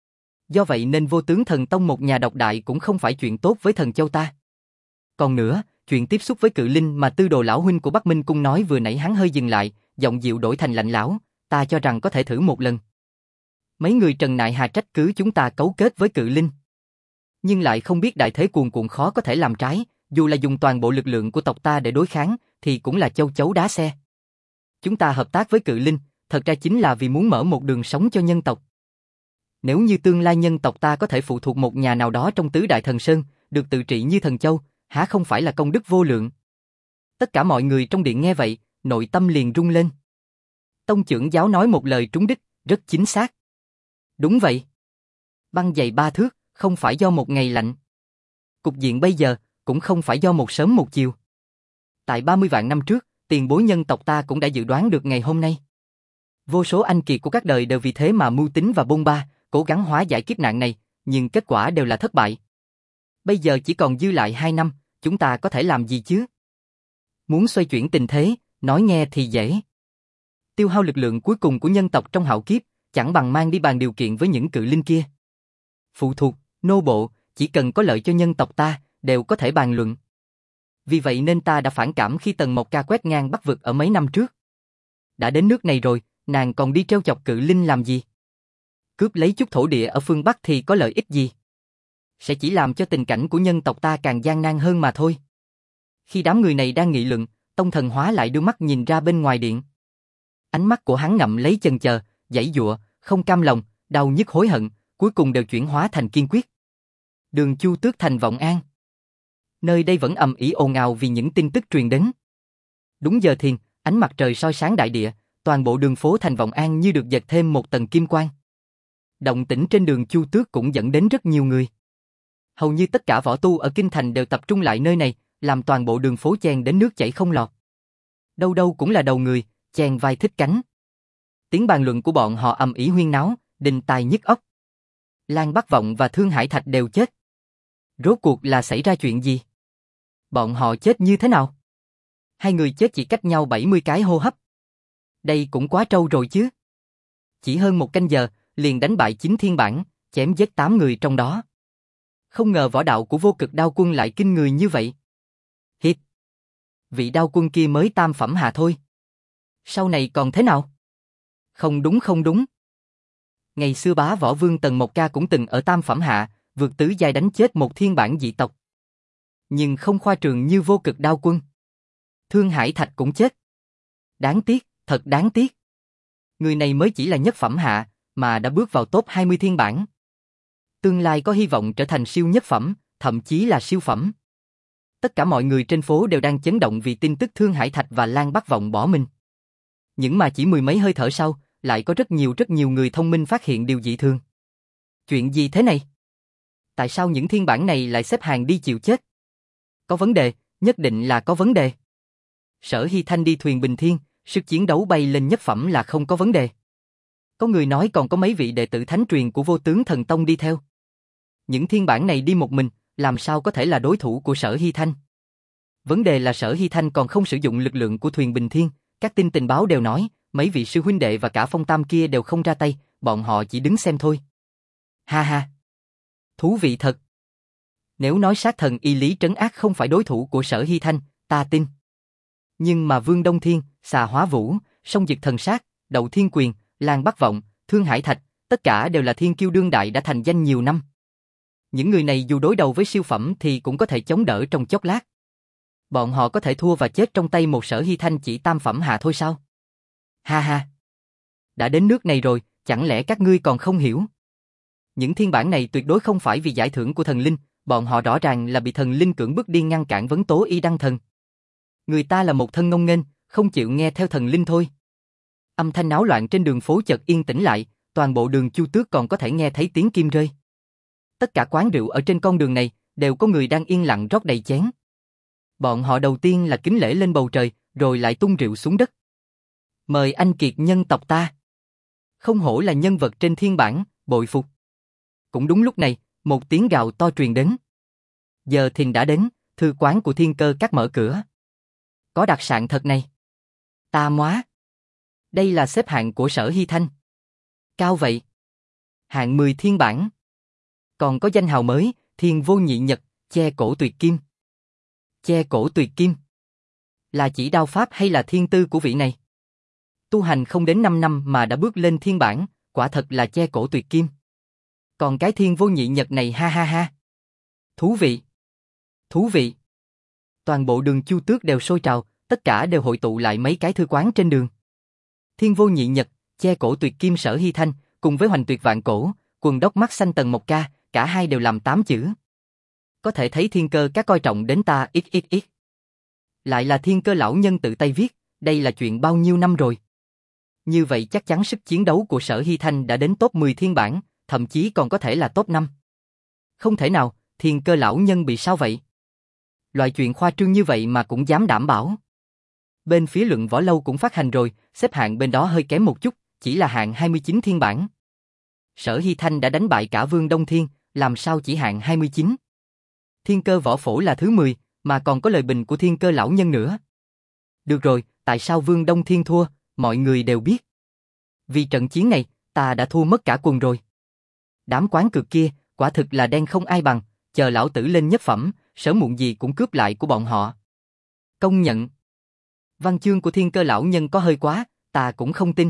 Do vậy nên Vô Tướng Thần Tông một nhà độc đại cũng không phải chuyện tốt với Thần Châu ta. Còn nữa, chuyện tiếp xúc với cự linh mà Tư Đồ lão huynh của Bắc Minh Cung nói vừa nãy hắn hơi dừng lại, giọng dịu đổi thành lạnh lẽo, ta cho rằng có thể thử một lần. Mấy người Trần Nại Hà trách cứ chúng ta cấu kết với cự linh. Nhưng lại không biết đại thế cuồn cuộn khó có thể làm trái, dù là dùng toàn bộ lực lượng của tộc ta để đối kháng, thì cũng là châu chấu đá xe. Chúng ta hợp tác với cự linh, thật ra chính là vì muốn mở một đường sống cho nhân tộc. Nếu như tương lai nhân tộc ta có thể phụ thuộc một nhà nào đó trong tứ đại thần sơn, được tự trị như Thần Châu, há không phải là công đức vô lượng. Tất cả mọi người trong điện nghe vậy, nội tâm liền rung lên. Tông trưởng giáo nói một lời trúng đích, rất chính xác. Đúng vậy. Băng dày ba thước, không phải do một ngày lạnh. Cục diện bây giờ, cũng không phải do một sớm một chiều. Tại ba mươi vạn năm trước, tiền bối nhân tộc ta cũng đã dự đoán được ngày hôm nay. Vô số anh kiệt của các đời đều vì thế mà mưu tính và bôn ba, cố gắng hóa giải kiếp nạn này, nhưng kết quả đều là thất bại. Bây giờ chỉ còn dư lại hai năm, chúng ta có thể làm gì chứ? Muốn xoay chuyển tình thế, nói nghe thì dễ. Tiêu hao lực lượng cuối cùng của nhân tộc trong hạo kiếp, chẳng bằng mang đi bàn điều kiện với những cự linh kia. Phụ thuộc, nô bộ, chỉ cần có lợi cho nhân tộc ta, đều có thể bàn luận. Vì vậy nên ta đã phản cảm khi Tần Mộc Ca quét ngang Bắc vực ở mấy năm trước. Đã đến nước này rồi, nàng còn đi trêu chọc cự linh làm gì? Cướp lấy chút thổ địa ở phương Bắc thì có lợi ích gì? Sẽ chỉ làm cho tình cảnh của nhân tộc ta càng gian nan hơn mà thôi. Khi đám người này đang nghị luận, Tông Thần Hóa lại đưa mắt nhìn ra bên ngoài điện. Ánh mắt của hắn ngậm lấy chần chờ, giãy giụa, không cam lòng, đau nhức hối hận, cuối cùng đều chuyển hóa thành kiên quyết. Đường Chu Tước thành Vọng An. Nơi đây vẫn ầm ĩ ồn ào vì những tin tức truyền đến. Đúng giờ thiền, ánh mặt trời soi sáng đại địa, toàn bộ đường phố thành Vọng An như được dệt thêm một tầng kim quang. Động tĩnh trên đường Chu Tước cũng dẫn đến rất nhiều người. Hầu như tất cả võ tu ở kinh thành đều tập trung lại nơi này, làm toàn bộ đường phố chen đến nước chảy không lọt. Đâu đâu cũng là đầu người, chèn vai thích cánh. Tiếng bàn luận của bọn họ ầm ĩ huyên náo, đình tài nhức óc. Lan Bắc Vọng và Thương Hải Thạch đều chết. Rốt cuộc là xảy ra chuyện gì? Bọn họ chết như thế nào? Hai người chết chỉ cách nhau bảy mươi cái hô hấp. Đây cũng quá trâu rồi chứ. Chỉ hơn một canh giờ, liền đánh bại chín thiên bản, chém giết tám người trong đó. Không ngờ võ đạo của Vô Cực Đao Quân lại kinh người như vậy. Hiệp, vị đao quân kia mới tam phẩm hạ thôi. Sau này còn thế nào? Không đúng không đúng. Ngày xưa bá võ vương Tần Mộc Ca cũng từng ở tam phẩm hạ, vượt tứ giai đánh chết một thiên bản dị tộc. Nhưng không khoa trương như Vô Cực Đao Quân. Thương Hải Thạch cũng chết. Đáng tiếc, thật đáng tiếc. Người này mới chỉ là nhất phẩm hạ, mà đã bước vào top hai mươi thiên bản. Tương lai có hy vọng trở thành siêu nhất phẩm, thậm chí là siêu phẩm. Tất cả mọi người trên phố đều đang chấn động vì tin tức Thương Hải Thạch và Lan Bắc Vọng bỏ mình. Nhưng mà chỉ mười mấy hơi thở sau, lại có rất nhiều rất nhiều người thông minh phát hiện điều dị thường. Chuyện gì thế này? Tại sao những thiên bản này lại xếp hàng đi chịu chết? Có vấn đề, nhất định là có vấn đề. Sở Hy Thanh đi thuyền bình thiên, sức chiến đấu bay lên nhất phẩm là không có vấn đề. Có người nói còn có mấy vị đệ tử thánh truyền của Vô Tướng Thần Tông đi theo. Những thiên bản này đi một mình, làm sao có thể là đối thủ của Sở Hy Thanh? Vấn đề là Sở Hy Thanh còn không sử dụng lực lượng của thuyền bình thiên, các tin tình báo đều nói, mấy vị sư huynh đệ và cả Phong Tam kia đều không ra tay, bọn họ chỉ đứng xem thôi. Ha ha! Thú vị thật! Nếu nói sát thần y lý trấn ác không phải đối thủ của Sở Hy Thanh, ta tin. Nhưng mà Vương Đông Thiên, Xà Hóa Vũ, Song Dực Thần Sát, Đậu Thiên Quyền, Lan Bắc Vọng, Thương Hải Thạch, tất cả đều là thiên kiêu đương đại đã thành danh nhiều năm. Những người này dù đối đầu với siêu phẩm thì cũng có thể chống đỡ trong chốc lát. Bọn họ có thể thua và chết trong tay một Sở Hy Thanh chỉ tam phẩm hạ thôi sao? Ha ha! Đã đến nước này rồi, chẳng lẽ các ngươi còn không hiểu? Những thiên bản này tuyệt đối không phải vì giải thưởng của thần linh, bọn họ rõ ràng là bị thần linh cưỡng bức điên ngăn cản vấn tố y đăng thần. Người ta là một thân ngông nghênh, không chịu nghe theo thần linh thôi. Âm thanh náo loạn trên đường phố chợt yên tĩnh lại, toàn bộ đường Chu Tước còn có thể nghe thấy tiếng kim rơi. Tất cả quán rượu ở trên con đường này đều có người đang yên lặng rót đầy chén. Bọn họ đầu tiên là kính lễ lên bầu trời, rồi lại tung rượu xuống đất. Mời anh kiệt nhân tộc ta. Không hổ là nhân vật trên thiên bản, bội phục. Cũng đúng lúc này, một tiếng gào to truyền đến. Giờ thìn đã đến, thư quán của Thiên Cơ Các mở cửa. Có đặc sản thật này. Ta móa. Đây là xếp hạng của Sở Hy Thanh. Cao vậy. Hạng mười thiên bản. Còn có danh hào mới, Thiên Vô Nhị Nhật, che cổ tuyệt kim. Che cổ tuyệt kim. Là chỉ đao pháp hay là thiên tư của vị này? Tu hành không đến năm năm mà đã bước lên thiên bản, quả thật là che cổ tuyệt kim. Còn cái Thiên Vô Nhị Nhật này ha ha ha. Thú vị. Thú vị. Toàn bộ đường Chu Tước đều sôi trào, tất cả đều hội tụ lại mấy cái thư quán trên đường. Thiên Vô Nhị Nhật, che cổ tuyệt kim Sở Hy Thanh, cùng với Hoành Tuyệt Vạn Cổ, Quần Đốc Mắt Xanh Tần Mộc Ca, cả hai đều làm tám chữ. Có thể thấy Thiên Cơ Các coi trọng đến ta ít ít ít. Lại là Thiên Cơ lão nhân tự tay viết, đây là chuyện bao nhiêu năm rồi. Như vậy chắc chắn sức chiến đấu của Sở Hy Thanh đã đến top mười thiên bản, thậm chí còn có thể là top năm. Không thể nào, Thiên Cơ lão nhân bị sao vậy? Loại chuyện khoa trương như vậy mà cũng dám đảm bảo. Bên phía Luận Võ Lâu cũng phát hành rồi, xếp hạng bên đó hơi kém một chút, chỉ là hạng hai mươi chín thiên bản. Sở Hy Thanh đã đánh bại cả Vương Đông Thiên, làm sao chỉ hạng hai mươi chín? Thiên Cơ Võ Phổ là thứ mười, mà còn có lời bình của Thiên Cơ lão nhân nữa. Được rồi, tại sao Vương Đông Thiên thua, mọi người đều biết. Vì trận chiến này, ta đã thua mất cả quần rồi. Đám quán cược kia, quả thực là đen không ai bằng, chờ lão tử lên nhất phẩm, sớm muộn gì cũng cướp lại của bọn họ. Công nhận. Văn chương của Thiên Cơ lão nhân có hơi quá, ta cũng không tin.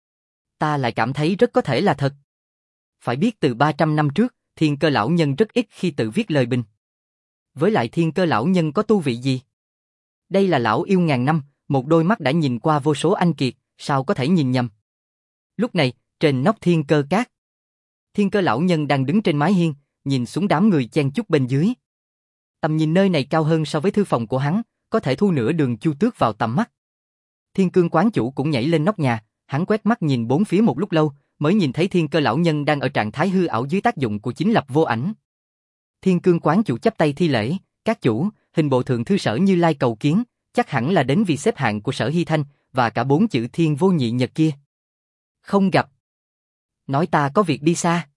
Ta lại cảm thấy rất có thể là thật. Phải biết từ ba trăm năm trước, Thiên Cơ lão nhân rất ít khi tự viết lời bình. Với lại Thiên Cơ lão nhân có tu vị gì? Đây là lão yêu ngàn năm, một đôi mắt đã nhìn qua vô số anh kiệt, sao có thể nhìn nhầm? Lúc này, trên nóc Thiên Cơ Các, Thiên Cơ lão nhân đang đứng trên mái hiên, nhìn xuống đám người chen chúc bên dưới. Tầm nhìn nơi này cao hơn so với thư phòng của hắn, có thể thu nửa đường Chu Tước vào tầm mắt. Thiên Cương quán chủ cũng nhảy lên nóc nhà, hắn quét mắt nhìn bốn phía một lúc lâu, mới nhìn thấy Thiên Cơ lão nhân đang ở trạng thái hư ảo dưới tác dụng của chính lập vô ảnh. Thiên Cương quán chủ chắp tay thi lễ, các chủ, hình bộ thượng thư Sở Như Lai cầu kiến, chắc hẳn là đến vì xếp hạng của Sở Hy Thanh và cả bốn chữ Thiên Vô Nhị Nhật kia. Không gặp. Nói ta có việc đi xa.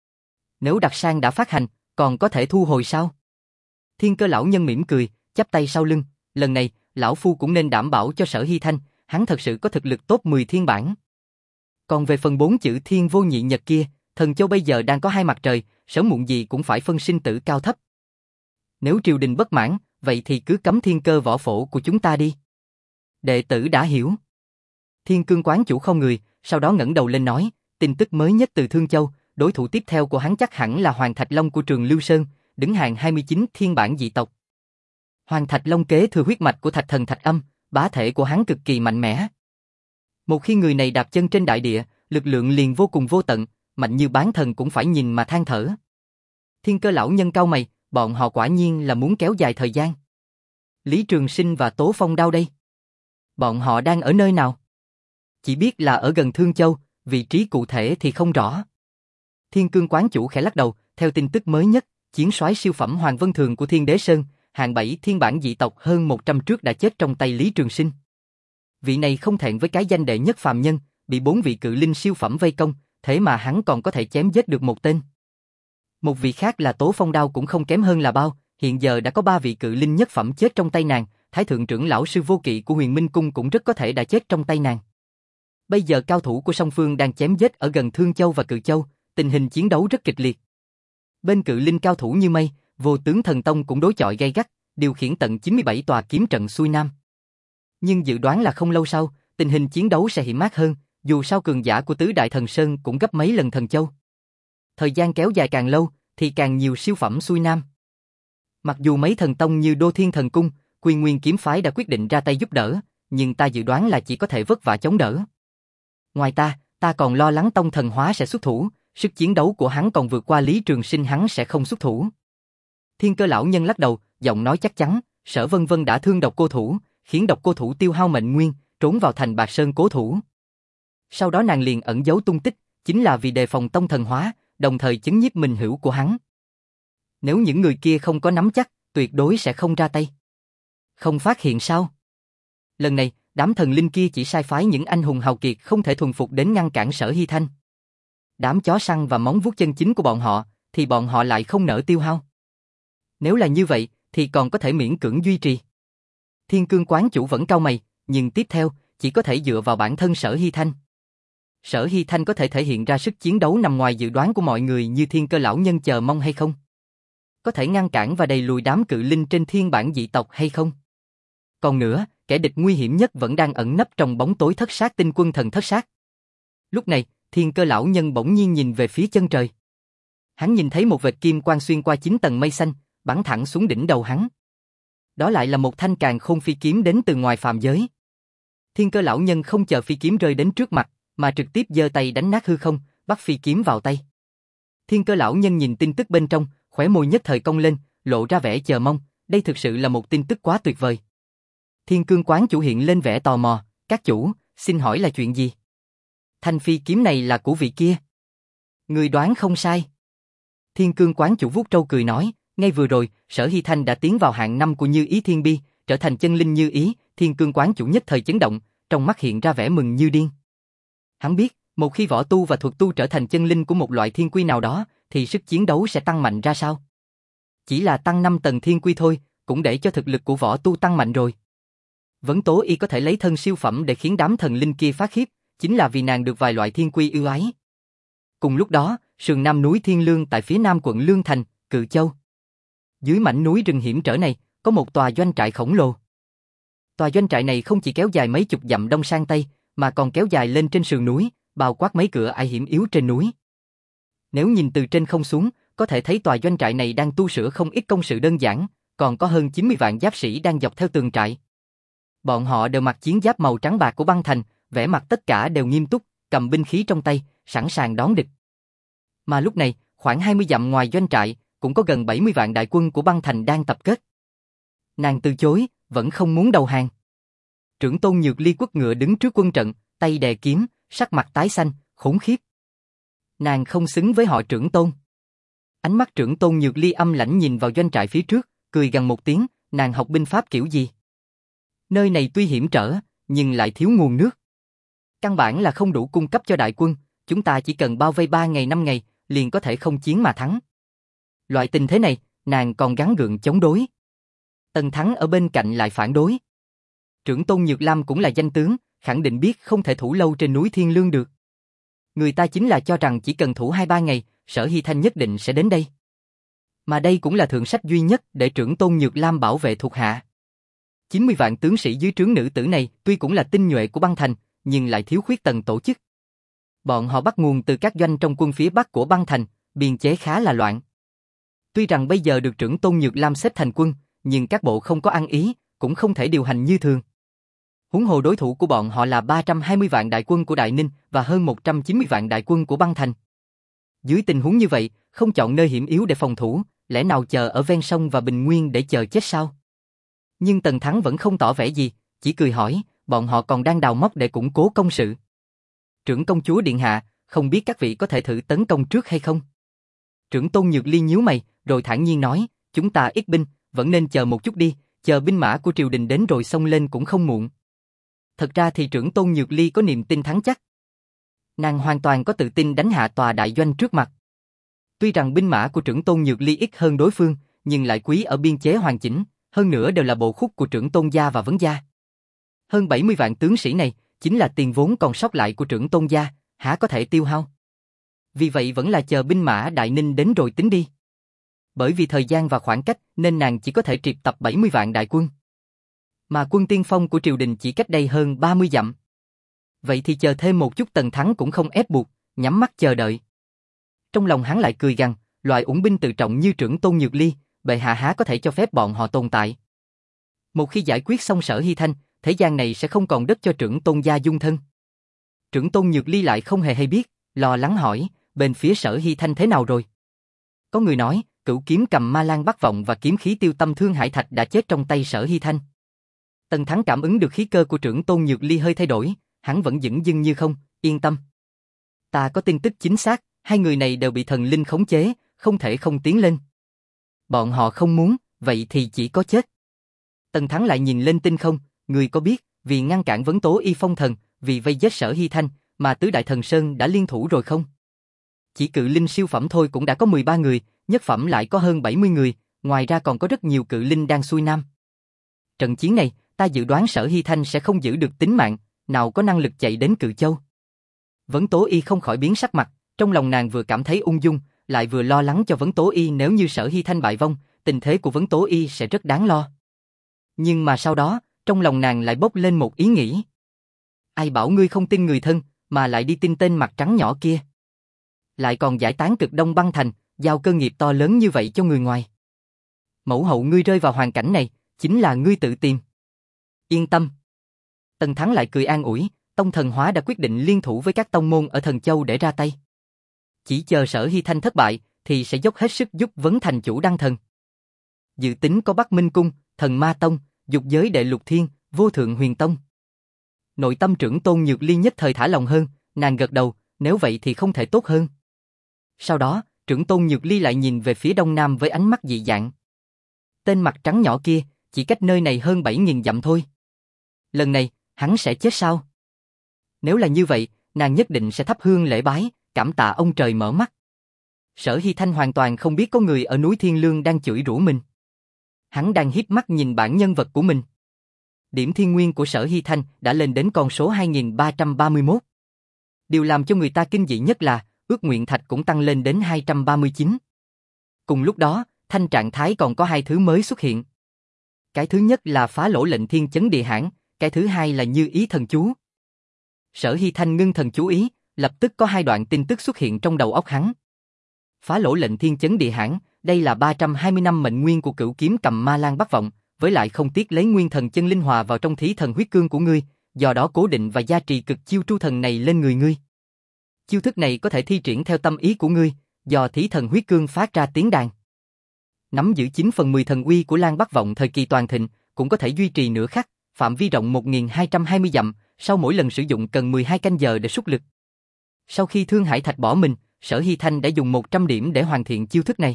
Nếu đặc sang đã phát hành, còn có thể thu hồi sao? Thiên Cơ lão nhân mỉm cười, chắp tay sau lưng, lần này, lão phu cũng nên đảm bảo cho Sở Hy Thanh, hắn thật sự có thực lực top mười thiên bản. Còn về phần bốn chữ Thiên Vô Nhị Nhật kia, Thần Châu bây giờ đang có hai mặt trời, sớm muộn gì cũng phải phân sinh tử cao thấp. Nếu triều đình bất mãn, vậy thì cứ cấm Thiên Cơ võ phổ của chúng ta đi. Đệ tử đã hiểu. Thiên Cương quán chủ không người, sau đó ngẩng đầu lên nói, tin tức mới nhất từ Thương Châu, đối thủ tiếp theo của hắn chắc hẳn là Hoàng Thạch Long của Trường Lưu Sơn, đứng hạng hai mươi chín thiên bản dị tộc. Hoàng Thạch Long kế thừa huyết mạch của Thạch Thần Thạch Âm, bá thể của hắn cực kỳ mạnh mẽ. Một khi người này đạp chân trên đại địa, lực lượng liền vô cùng vô tận, mạnh như bán thần cũng phải nhìn mà than thở. Thiên Cơ lão nhân cau mày, bọn họ quả nhiên là muốn kéo dài thời gian. Lý Trường Sinh và Tố Phong đâu đây? Bọn họ đang ở nơi nào? Chỉ biết là ở gần Thương Châu, vị trí cụ thể thì không rõ. Thiên Cương quán chủ khẽ lắc đầu, theo tin tức mới nhất, chiến soái siêu phẩm Hoàng Vân Thường của Thiên Đế Sơn, hạng bảy thiên bản dị tộc hơn một trăm trước đã chết trong tay Lý Trường Sinh. Vị này không thẹn với cái danh đệ nhất phàm nhân, bị bốn vị cự linh siêu phẩm vây công, thế mà hắn còn có thể chém giết được một tên. Một vị khác là Tố Phong Đao cũng không kém hơn là bao, hiện giờ đã có ba vị cự linh nhất phẩm chết trong tay nàng, Thái thượng trưởng lão sư vô kỵ của Huyền Minh cung cũng rất có thể đã chết trong tay nàng. Bây giờ cao thủ của song phương đang chém giết ở gần Thương Châu và Cự Châu, tình hình chiến đấu rất kịch liệt. Bên cự linh cao thủ như mây, Vô Tướng Thần Tông cũng đối chọi gay gắt, điều khiển tận chín mươi bảy tòa kiếm trận xuôi nam. Nhưng dự đoán là không lâu sau, tình hình chiến đấu sẽ hiểm ác hơn, dù sao cường giả của Tứ Đại Thần Sơn cũng gấp mấy lần Thần Châu. Thời gian kéo dài càng lâu, thì càng nhiều siêu phẩm xuôi nam. Mặc dù mấy thần tông như Đô Thiên Thần Cung, Quy Nguyên Kiếm Phái đã quyết định ra tay giúp đỡ, nhưng ta dự đoán là chỉ có thể vất vả chống đỡ. Ngoài ta, ta còn lo lắng Tông Thần Hóa sẽ xuất thủ, sức chiến đấu của hắn còn vượt qua Lý Trường Sinh, hắn sẽ không xuất thủ. Thiên Cơ lão nhân lắc đầu, giọng nói chắc chắn, Sở Vân Vân đã thương Độc Cô Thủ, khiến Độc Cô Thủ tiêu hao mệnh nguyên, trốn vào thành Bạc Sơn cố thủ. Sau đó nàng liền ẩn giấu tung tích, chính là vì đề phòng Tông Thần Hóa, đồng thời chấn nhiếp mình hữu của hắn. Nếu những người kia không có nắm chắc, tuyệt đối sẽ không ra tay. Không phát hiện sao? Lần này, đám thần linh kia chỉ sai phái những anh hùng hào kiệt không thể thuần phục đến ngăn cản Sở Hy Thanh. Đám chó săn và móng vuốt chân chính của bọn họ, thì bọn họ lại không nỡ tiêu hao. Nếu là như vậy, thì còn có thể miễn cưỡng duy trì. Thiên Cương quán chủ vẫn cau mày, nhưng tiếp theo, chỉ có thể dựa vào bản thân Sở Hy Thanh. Sở Hy Thanh có thể thể hiện ra sức chiến đấu nằm ngoài dự đoán của mọi người như Thiên Cơ lão nhân chờ mong hay không? Có thể ngăn cản và đẩy lùi đám cự linh trên thiên bản dị tộc hay không? Còn nữa, kẻ địch nguy hiểm nhất vẫn đang ẩn nấp trong bóng tối Thất Sát Tinh Quân Thần Thất Sát. Lúc này, Thiên Cơ lão nhân bỗng nhiên nhìn về phía chân trời. Hắn nhìn thấy một vệt kim quang xuyên qua chín tầng mây xanh, bắn thẳng xuống đỉnh đầu hắn. Đó lại là một thanh càn khôn phi kiếm đến từ ngoài phàm giới. Thiên Cơ lão nhân không chờ phi kiếm rơi đến trước mặt, mà trực tiếp giơ tay đánh nát hư không, bắt phi kiếm vào tay. Thiên Cơ lão nhân nhìn tin tức bên trong, khóe môi nhất thời cong lên, lộ ra vẻ chờ mong, đây thực sự là một tin tức quá tuyệt vời. Thiên Cương quán chủ hiện lên vẻ tò mò, các chủ, xin hỏi là chuyện gì? Thanh phi kiếm này là của vị kia. Người đoán không sai. Thiên Cương quán chủ vuốt trâu cười nói, ngay vừa rồi, Sở Hy Thanh đã tiến vào hạng năm của Như Ý Thiên Bi, trở thành chân linh Như Ý. Thiên Cương quán chủ nhất thời chấn động, trong mắt hiện ra vẻ mừng như điên. Hắn biết, một khi võ tu và thuật tu trở thành chân linh của một loại thiên quy nào đó, thì sức chiến đấu sẽ tăng mạnh ra sao? Chỉ là tăng năm tầng thiên quy thôi, cũng để cho thực lực của võ tu tăng mạnh rồi. Vấn Tố Y có thể lấy thân siêu phẩm để khiến đám thần linh kia phát khiếp, chính là vì nàng được vài loại thiên quy ưu ái. Cùng lúc đó, sườn nam núi Thiên Lương tại phía nam quận Lương Thành, Cự Châu. Dưới mảnh núi rừng hiểm trở này, có một tòa doanh trại khổng lồ. Tòa doanh trại này không chỉ kéo dài mấy chục dặm đông sang tây, mà còn kéo dài lên trên sườn núi, bao quát mấy cửa ải hiểm yếu trên núi. Nếu nhìn từ trên không xuống, có thể thấy tòa doanh trại này đang tu sửa không ít công sự đơn giản, còn có hơn chín mươi vạn giáp sĩ đang dọc theo tường trại. Bọn họ đều mặc chiến giáp màu trắng bạc của băng thành, vẻ mặt tất cả đều nghiêm túc, cầm binh khí trong tay, sẵn sàng đón địch. Mà lúc này, khoảng hai mươi dặm ngoài doanh trại, cũng có gần bảy mươi vạn đại quân của băng thành đang tập kết. Nàng từ chối, vẫn không muốn đầu hàng. Trưởng tôn Nhược Ly quất ngựa đứng trước quân trận, tay đè kiếm, sắc mặt tái xanh, khủng khiếp. Nàng không xứng với họ trưởng tôn. Ánh mắt trưởng tôn Nhược Ly âm lãnh nhìn vào doanh trại phía trước, cười gằn một tiếng, nàng học binh pháp kiểu gì? Nơi này tuy hiểm trở, nhưng lại thiếu nguồn nước. Căn bản là không đủ cung cấp cho đại quân, chúng ta chỉ cần bao vây ba ngày năm ngày, liền có thể không chiến mà thắng. Loại tình thế này, nàng còn gắng gượng chống đối. Tần Thắng ở bên cạnh lại phản đối. Trưởng tôn Nhược Lam cũng là danh tướng, khẳng định biết không thể thủ lâu trên núi Thiên Lương được. Người ta chính là cho rằng chỉ cần thủ hai ba ngày, Sở Hy Thanh nhất định sẽ đến đây. Mà đây cũng là thượng sách duy nhất để trưởng tôn Nhược Lam bảo vệ thuộc hạ. chín mươi vạn tướng sĩ dưới trướng nữ tử này tuy cũng là tinh nhuệ của băng thành, nhưng lại thiếu khuyết tầng tổ chức. Bọn họ bắt nguồn từ các doanh trong quân phía bắc của băng thành, biên chế khá là loạn. Tuy rằng bây giờ được trưởng tôn Nhược Lam xếp thành quân, nhưng các bộ không có ăn ý, cũng không thể điều hành như thường. Huống hồ đối thủ của bọn họ là ba trăm hai mươi vạn đại quân của Đại Ninh và hơn một trăm chín mươi vạn đại quân của băng thành. Dưới tình huống như vậy, không chọn nơi hiểm yếu để phòng thủ, lẽ nào chờ ở ven sông và bình nguyên để chờ chết sao? Nhưng Tần Thắng vẫn không tỏ vẻ gì, chỉ cười hỏi, bọn họ còn đang đào móc để củng cố công sự. Trưởng công chúa điện hạ, không biết các vị có thể thử tấn công trước hay không? Trưởng tôn Nhược Ly nhíu mày, rồi thản nhiên nói, chúng ta ít binh, vẫn nên chờ một chút đi, chờ binh mã của triều đình đến rồi xông lên cũng không muộn. Thật ra thì trưởng tôn Nhược Ly có niềm tin thắng chắc. Nàng hoàn toàn có tự tin đánh hạ tòa đại doanh trước mặt. Tuy rằng binh mã của trưởng tôn Nhược Ly ít hơn đối phương, nhưng lại quý ở biên chế hoàn chỉnh, hơn nữa đều là bộ khúc của trưởng tôn gia và vấn gia. Hơn bảy mươi vạn tướng sĩ này, chính là tiền vốn còn sót lại của trưởng tôn gia, há có thể tiêu hao. Vì vậy vẫn là chờ binh mã Đại Ninh đến rồi tính đi. Bởi vì thời gian và khoảng cách nên nàng chỉ có thể triệt tập bảy mươi vạn đại quân. Mà quân tiên phong của triều đình chỉ cách đây hơn ba mươi dặm. Vậy thì chờ thêm một chút Tần Thắng cũng không ép buộc, nhắm mắt chờ đợi. Trong lòng hắn lại cười gằn, loại ủng binh tự trọng như trưởng tôn Nhược Ly, bệ hạ há có thể cho phép bọn họ tồn tại. Một khi giải quyết xong Sở Hy Thanh, thế gian này sẽ không còn đất cho trưởng tôn gia dung thân. Trưởng tôn Nhược Ly lại không hề hay biết, lo lắng hỏi, bên phía Sở Hy Thanh thế nào rồi? Có người nói, cửu kiếm cầm ma lan bắc vọng và kiếm khí tiêu tâm thương hải thạch đã chết trong tay Sở Hy Thanh. Tần Thắng cảm ứng được khí cơ của trưởng tôn Nhược Ly hơi thay đổi, hắn vẫn dửng dưng như không, yên tâm. Ta có tin tức chính xác, hai người này đều bị thần linh khống chế, không thể không tiến lên. Bọn họ không muốn, vậy thì chỉ có chết. Tần Thắng lại nhìn lên tinh không, người có biết, vì ngăn cản Vấn Tố Y phong thần, vì vây giết Sở Hy Thanh, mà tứ đại thần sơn đã liên thủ rồi không? Chỉ cự linh siêu phẩm thôi cũng đã có mười ba người, nhất phẩm lại có hơn bảy mươi người, ngoài ra còn có rất nhiều cự linh đang xuôi nam. Trận chiến này, ta dự đoán Sở Hy Thanh sẽ không giữ được tính mạng, nào có năng lực chạy đến Cự Châu. Vấn Tố Y không khỏi biến sắc mặt, trong lòng nàng vừa cảm thấy ung dung, lại vừa lo lắng cho Vấn Tố Y nếu như Sở Hy Thanh bại vong, tình thế của Vấn Tố Y sẽ rất đáng lo. Nhưng mà sau đó, trong lòng nàng lại bốc lên một ý nghĩ. Ai bảo ngươi không tin người thân, mà lại đi tin tên mặt trắng nhỏ kia. Lại còn giải tán Cực Đông băng thành, giao cơ nghiệp to lớn như vậy cho người ngoài. Mẫu hậu ngươi rơi vào hoàn cảnh này, chính là ngươi tự tìm. Yên tâm. Tần Thắng lại cười an ủi, Tông Thần Hóa đã quyết định liên thủ với các tông môn ở Thần Châu để ra tay. Chỉ chờ Sở Hy Thanh thất bại, thì sẽ dốc hết sức giúp vấn thành chủ đăng thần. Dự tính có Bắc Minh Cung, Thần Ma Tông, Dục Giới Đệ Lục Thiên, Vô Thượng Huyền Tông. Nội tâm trưởng tôn Nhược Ly nhất thời thả lòng hơn, nàng gật đầu, nếu vậy thì không thể tốt hơn. Sau đó, trưởng tôn Nhược Ly lại nhìn về phía đông nam với ánh mắt dị dạng. Tên mặt trắng nhỏ kia, chỉ cách nơi này hơn bảy nghìn dặm thôi. Lần này, hắn sẽ chết sao? Nếu là như vậy, nàng nhất định sẽ thắp hương lễ bái, cảm tạ ông trời mở mắt. Sở Hy Thanh hoàn toàn không biết có người ở núi Thiên Lương đang chửi rủa mình. Hắn đang hiếp mắt nhìn bản nhân vật của mình. Điểm thiên nguyên của Sở Hy Thanh đã lên đến con số hai nghìn ba trăm ba mươi mốt. Điều làm cho người ta kinh dị nhất là, ước nguyện thạch cũng tăng lên đến hai trăm ba mươi chín. Cùng lúc đó, thanh trạng thái còn có hai thứ mới xuất hiện. Cái thứ nhất là phá lỗ lệnh thiên chấn địa hãn, cái thứ hai là như ý thần chú. Sở Hy Thanh ngưng thần chú ý, lập tức có hai đoạn tin tức xuất hiện trong đầu óc hắn. Phá lỗ lệnh thiên chấn địa hãn, đây là ba trăm hai mươi năm mệnh nguyên của cửu kiếm cầm ma lan bắc vọng, với lại không tiếc lấy nguyên thần chân linh hòa vào trong thí thần huyết cương của ngươi, do đó cố định và gia trì cực chiêu tru thần này lên người ngươi. Chiêu thức này có thể thi triển theo tâm ý của ngươi, do thí thần huyết cương phát ra tiếng đàn. Nắm giữ chín phần mười thần uy của Lan Bắc Vọng thời kỳ toàn thịnh, cũng có thể duy trì nửa khắc, phạm vi rộng một nghìn hai trăm hai mươi dặm, sau mỗi lần sử dụng cần mười hai canh giờ để xuất lực. Sau khi Thương Hải Thạch bỏ mình, Sở Hy Thanh đã dùng một trăm điểm để hoàn thiện chiêu thức này.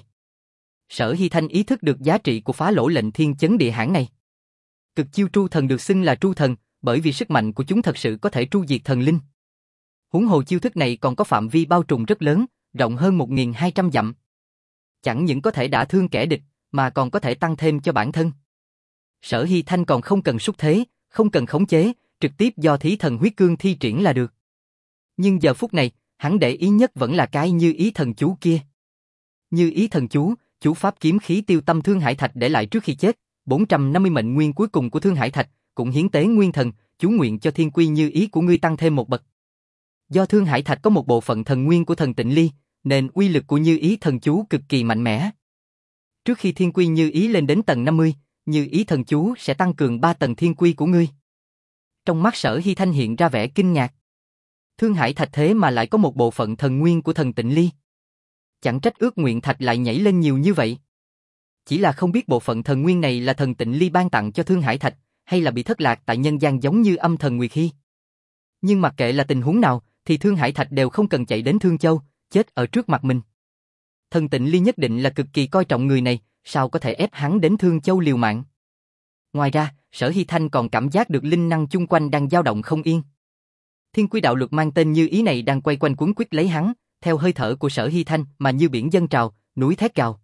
Sở Hy Thanh ý thức được giá trị của phá lỗ lệnh thiên chấn địa hãn này. Cực chiêu tru thần được xưng là tru thần, bởi vì sức mạnh của chúng thật sự có thể tru diệt thần linh. Huống hồ chiêu thức này còn có phạm vi bao trùm rất lớn, rộng hơn một nghìn hai trăm dặm. Chẳng những có thể đả thương kẻ địch, mà còn có thể tăng thêm cho bản thân. Sở Hy Thanh còn không cần xúc thế, không cần khống chế, trực tiếp do thí thần huyết cương thi triển là được. Nhưng giờ phút này, hắn để ý nhất vẫn là cái như ý thần chú kia. Như ý thần chú, chú pháp kiếm khí tiêu tâm Thương Hải Thạch để lại trước khi chết, bốn trăm năm mươi mệnh nguyên cuối cùng của Thương Hải Thạch, cũng hiến tế nguyên thần, chú nguyện cho thiên quy như ý của ngươi tăng thêm một bậc. Do Thương Hải Thạch có một bộ phận thần nguyên của thần Tịnh Ly, nên uy lực của như ý thần chú cực kỳ mạnh mẽ. Trước khi thiên quy như ý lên đến tầng năm mươi, như ý thần chú sẽ tăng cường ba tầng thiên quy của ngươi. Trong mắt Sở Hy Thanh hiện ra vẻ kinh ngạc. Thương Hải Thạch thế mà lại có một bộ phận thần nguyên của thần Tịnh Ly. Chẳng trách ước nguyện thạch lại nhảy lên nhiều như vậy. Chỉ là không biết bộ phận thần nguyên này là thần Tịnh Ly ban tặng cho Thương Hải Thạch, hay là bị thất lạc tại nhân gian giống như âm thần Nguyệt Hy. Nhưng mặc kệ là tình huống nào, thì Thương Hải Thạch đều không cần chạy đến Thương Châu, chết ở trước mặt mình. Thần Tịnh Ly nhất định là cực kỳ coi trọng người này, sao có thể ép hắn đến Thương Châu liều mạng. Ngoài ra, Sở Hy Thanh còn cảm giác được linh năng chung quanh đang dao động không yên. Thiên quy đạo luật mang tên Như Ý này đang quay quanh quấn quýt lấy hắn, theo hơi thở của Sở Hy Thanh mà như biển dâng trào, núi thét gào.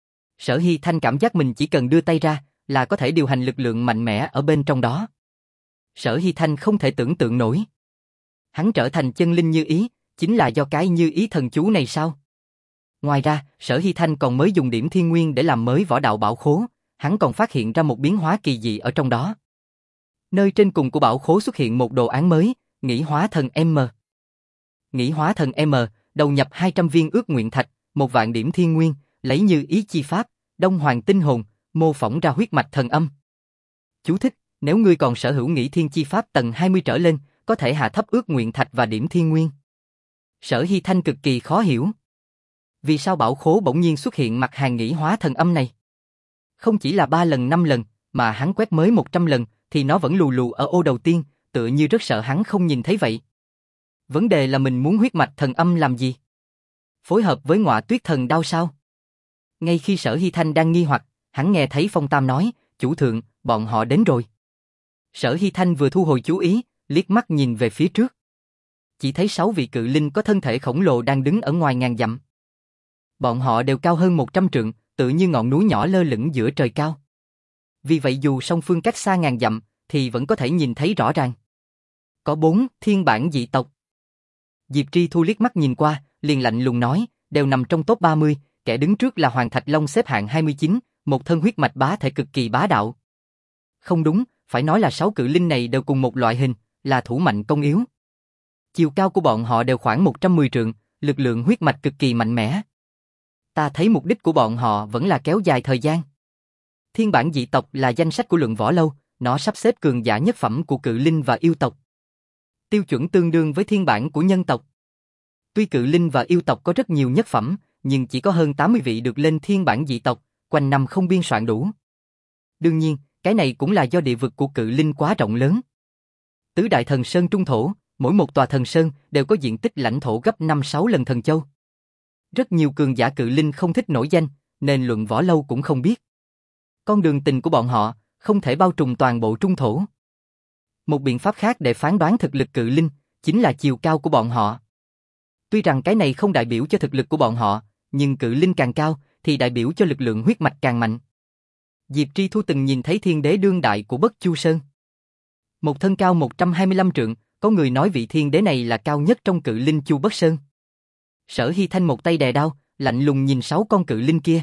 Sở Hy Thanh cảm giác mình chỉ cần đưa tay ra là có thể điều hành lực lượng mạnh mẽ ở bên trong đó. Sở Hy Thanh không thể tưởng tượng nổi. Hắn trở thành chân linh Như Ý, chính là do cái Như Ý thần chú này sao? Ngoài ra, Sở Hy Thanh còn mới dùng điểm thiên nguyên để làm mới võ đạo bảo khố, hắn còn phát hiện ra một biến hóa kỳ dị ở trong đó. Nơi trên cùng của bảo khố xuất hiện một đồ án mới, Nghĩ Hóa Thần M. Nghĩ Hóa Thần M, đầu nhập hai trăm viên ước nguyện thạch, một vạn điểm thiên nguyên, lấy Như Ý chi pháp, Đông Hoàng tinh hồn, mô phỏng ra huyết mạch thần âm. Chú thích, nếu ngươi còn sở hữu Nghĩ Thiên chi pháp tầng hai mươi trở lên, có thể hạ thấp ước nguyện thạch và điểm thiên nguyên. Sở Hy Thanh cực kỳ khó hiểu. Vì sao bảo khố bỗng nhiên xuất hiện mặt hàng Nghĩ Hóa Thần âm này? Không chỉ là ba lần năm lần, mà hắn quét mới một trăm lần, thì nó vẫn lù lù ở ô đầu tiên, tựa như rất sợ hắn không nhìn thấy vậy. Vấn đề là mình muốn huyết mạch thần âm làm gì? Phối hợp với Ngọa Tuyết Thần Đao sao? Ngay khi Sở Hy Thanh đang nghi hoặc, hắn nghe thấy Phong Tam nói, chủ thượng, bọn họ đến rồi. Sở Hy Thanh vừa thu hồi chú ý, liếc mắt nhìn về phía trước. Chỉ thấy sáu vị cự linh có thân thể khổng lồ đang đứng ở ngoài ngàn dặm. Bọn họ đều cao hơn một trăm trượng, tự như ngọn núi nhỏ lơ lửng giữa trời cao. Vì vậy dù song phương cách xa ngàn dặm, thì vẫn có thể nhìn thấy rõ ràng. Có bốn thiên bản dị tộc. Diệp Tri Thu liếc mắt nhìn qua, liền lạnh lùng nói, đều nằm trong top ba mươi, kẻ đứng trước là Hoàng Thạch Long xếp hạng hai mươi chín, một thân huyết mạch bá thể cực kỳ bá đạo. Không đúng, phải nói là sáu cự linh này đều cùng một loại hình, là thủ mạnh công yếu. Chiều cao của bọn họ đều khoảng một trăm mười trượng, lực lượng huyết mạch cực kỳ mạnh mẽ. Ta thấy mục đích của bọn họ vẫn là kéo dài thời gian. Thiên bản dị tộc là danh sách của Luận Võ Lâu, nó sắp xếp cường giả nhất phẩm của cự linh và yêu tộc. Tiêu chuẩn tương đương với thiên bản của nhân tộc. Tuy cự linh và yêu tộc có rất nhiều nhất phẩm, nhưng chỉ có hơn tám mươi vị được lên thiên bản dị tộc, quanh năm không biên soạn đủ. Đương nhiên, cái này cũng là do địa vực của cự linh quá rộng lớn. Tứ đại thần sơn trung thổ, mỗi một tòa thần sơn đều có diện tích lãnh thổ gấp năm sáu lần thần châu. Rất nhiều cường giả cự linh không thích nổi danh, nên Luận Võ Lâu cũng không biết. Con đường tình của bọn họ không thể bao trùm toàn bộ trung thổ. Một biện pháp khác để phán đoán thực lực cự linh chính là chiều cao của bọn họ. Tuy rằng cái này không đại biểu cho thực lực của bọn họ, nhưng cự linh càng cao thì đại biểu cho lực lượng huyết mạch càng mạnh. Diệp Tri Thu từng nhìn thấy thiên đế đương đại của Bất Chu Sơn. Một thân cao một trăm hai mươi lăm trượng, có người nói vị thiên đế này là cao nhất trong cự linh Chu Bất Sơn. Sở Hy Thanh một tay đè đao, lạnh lùng nhìn sáu con cự linh kia.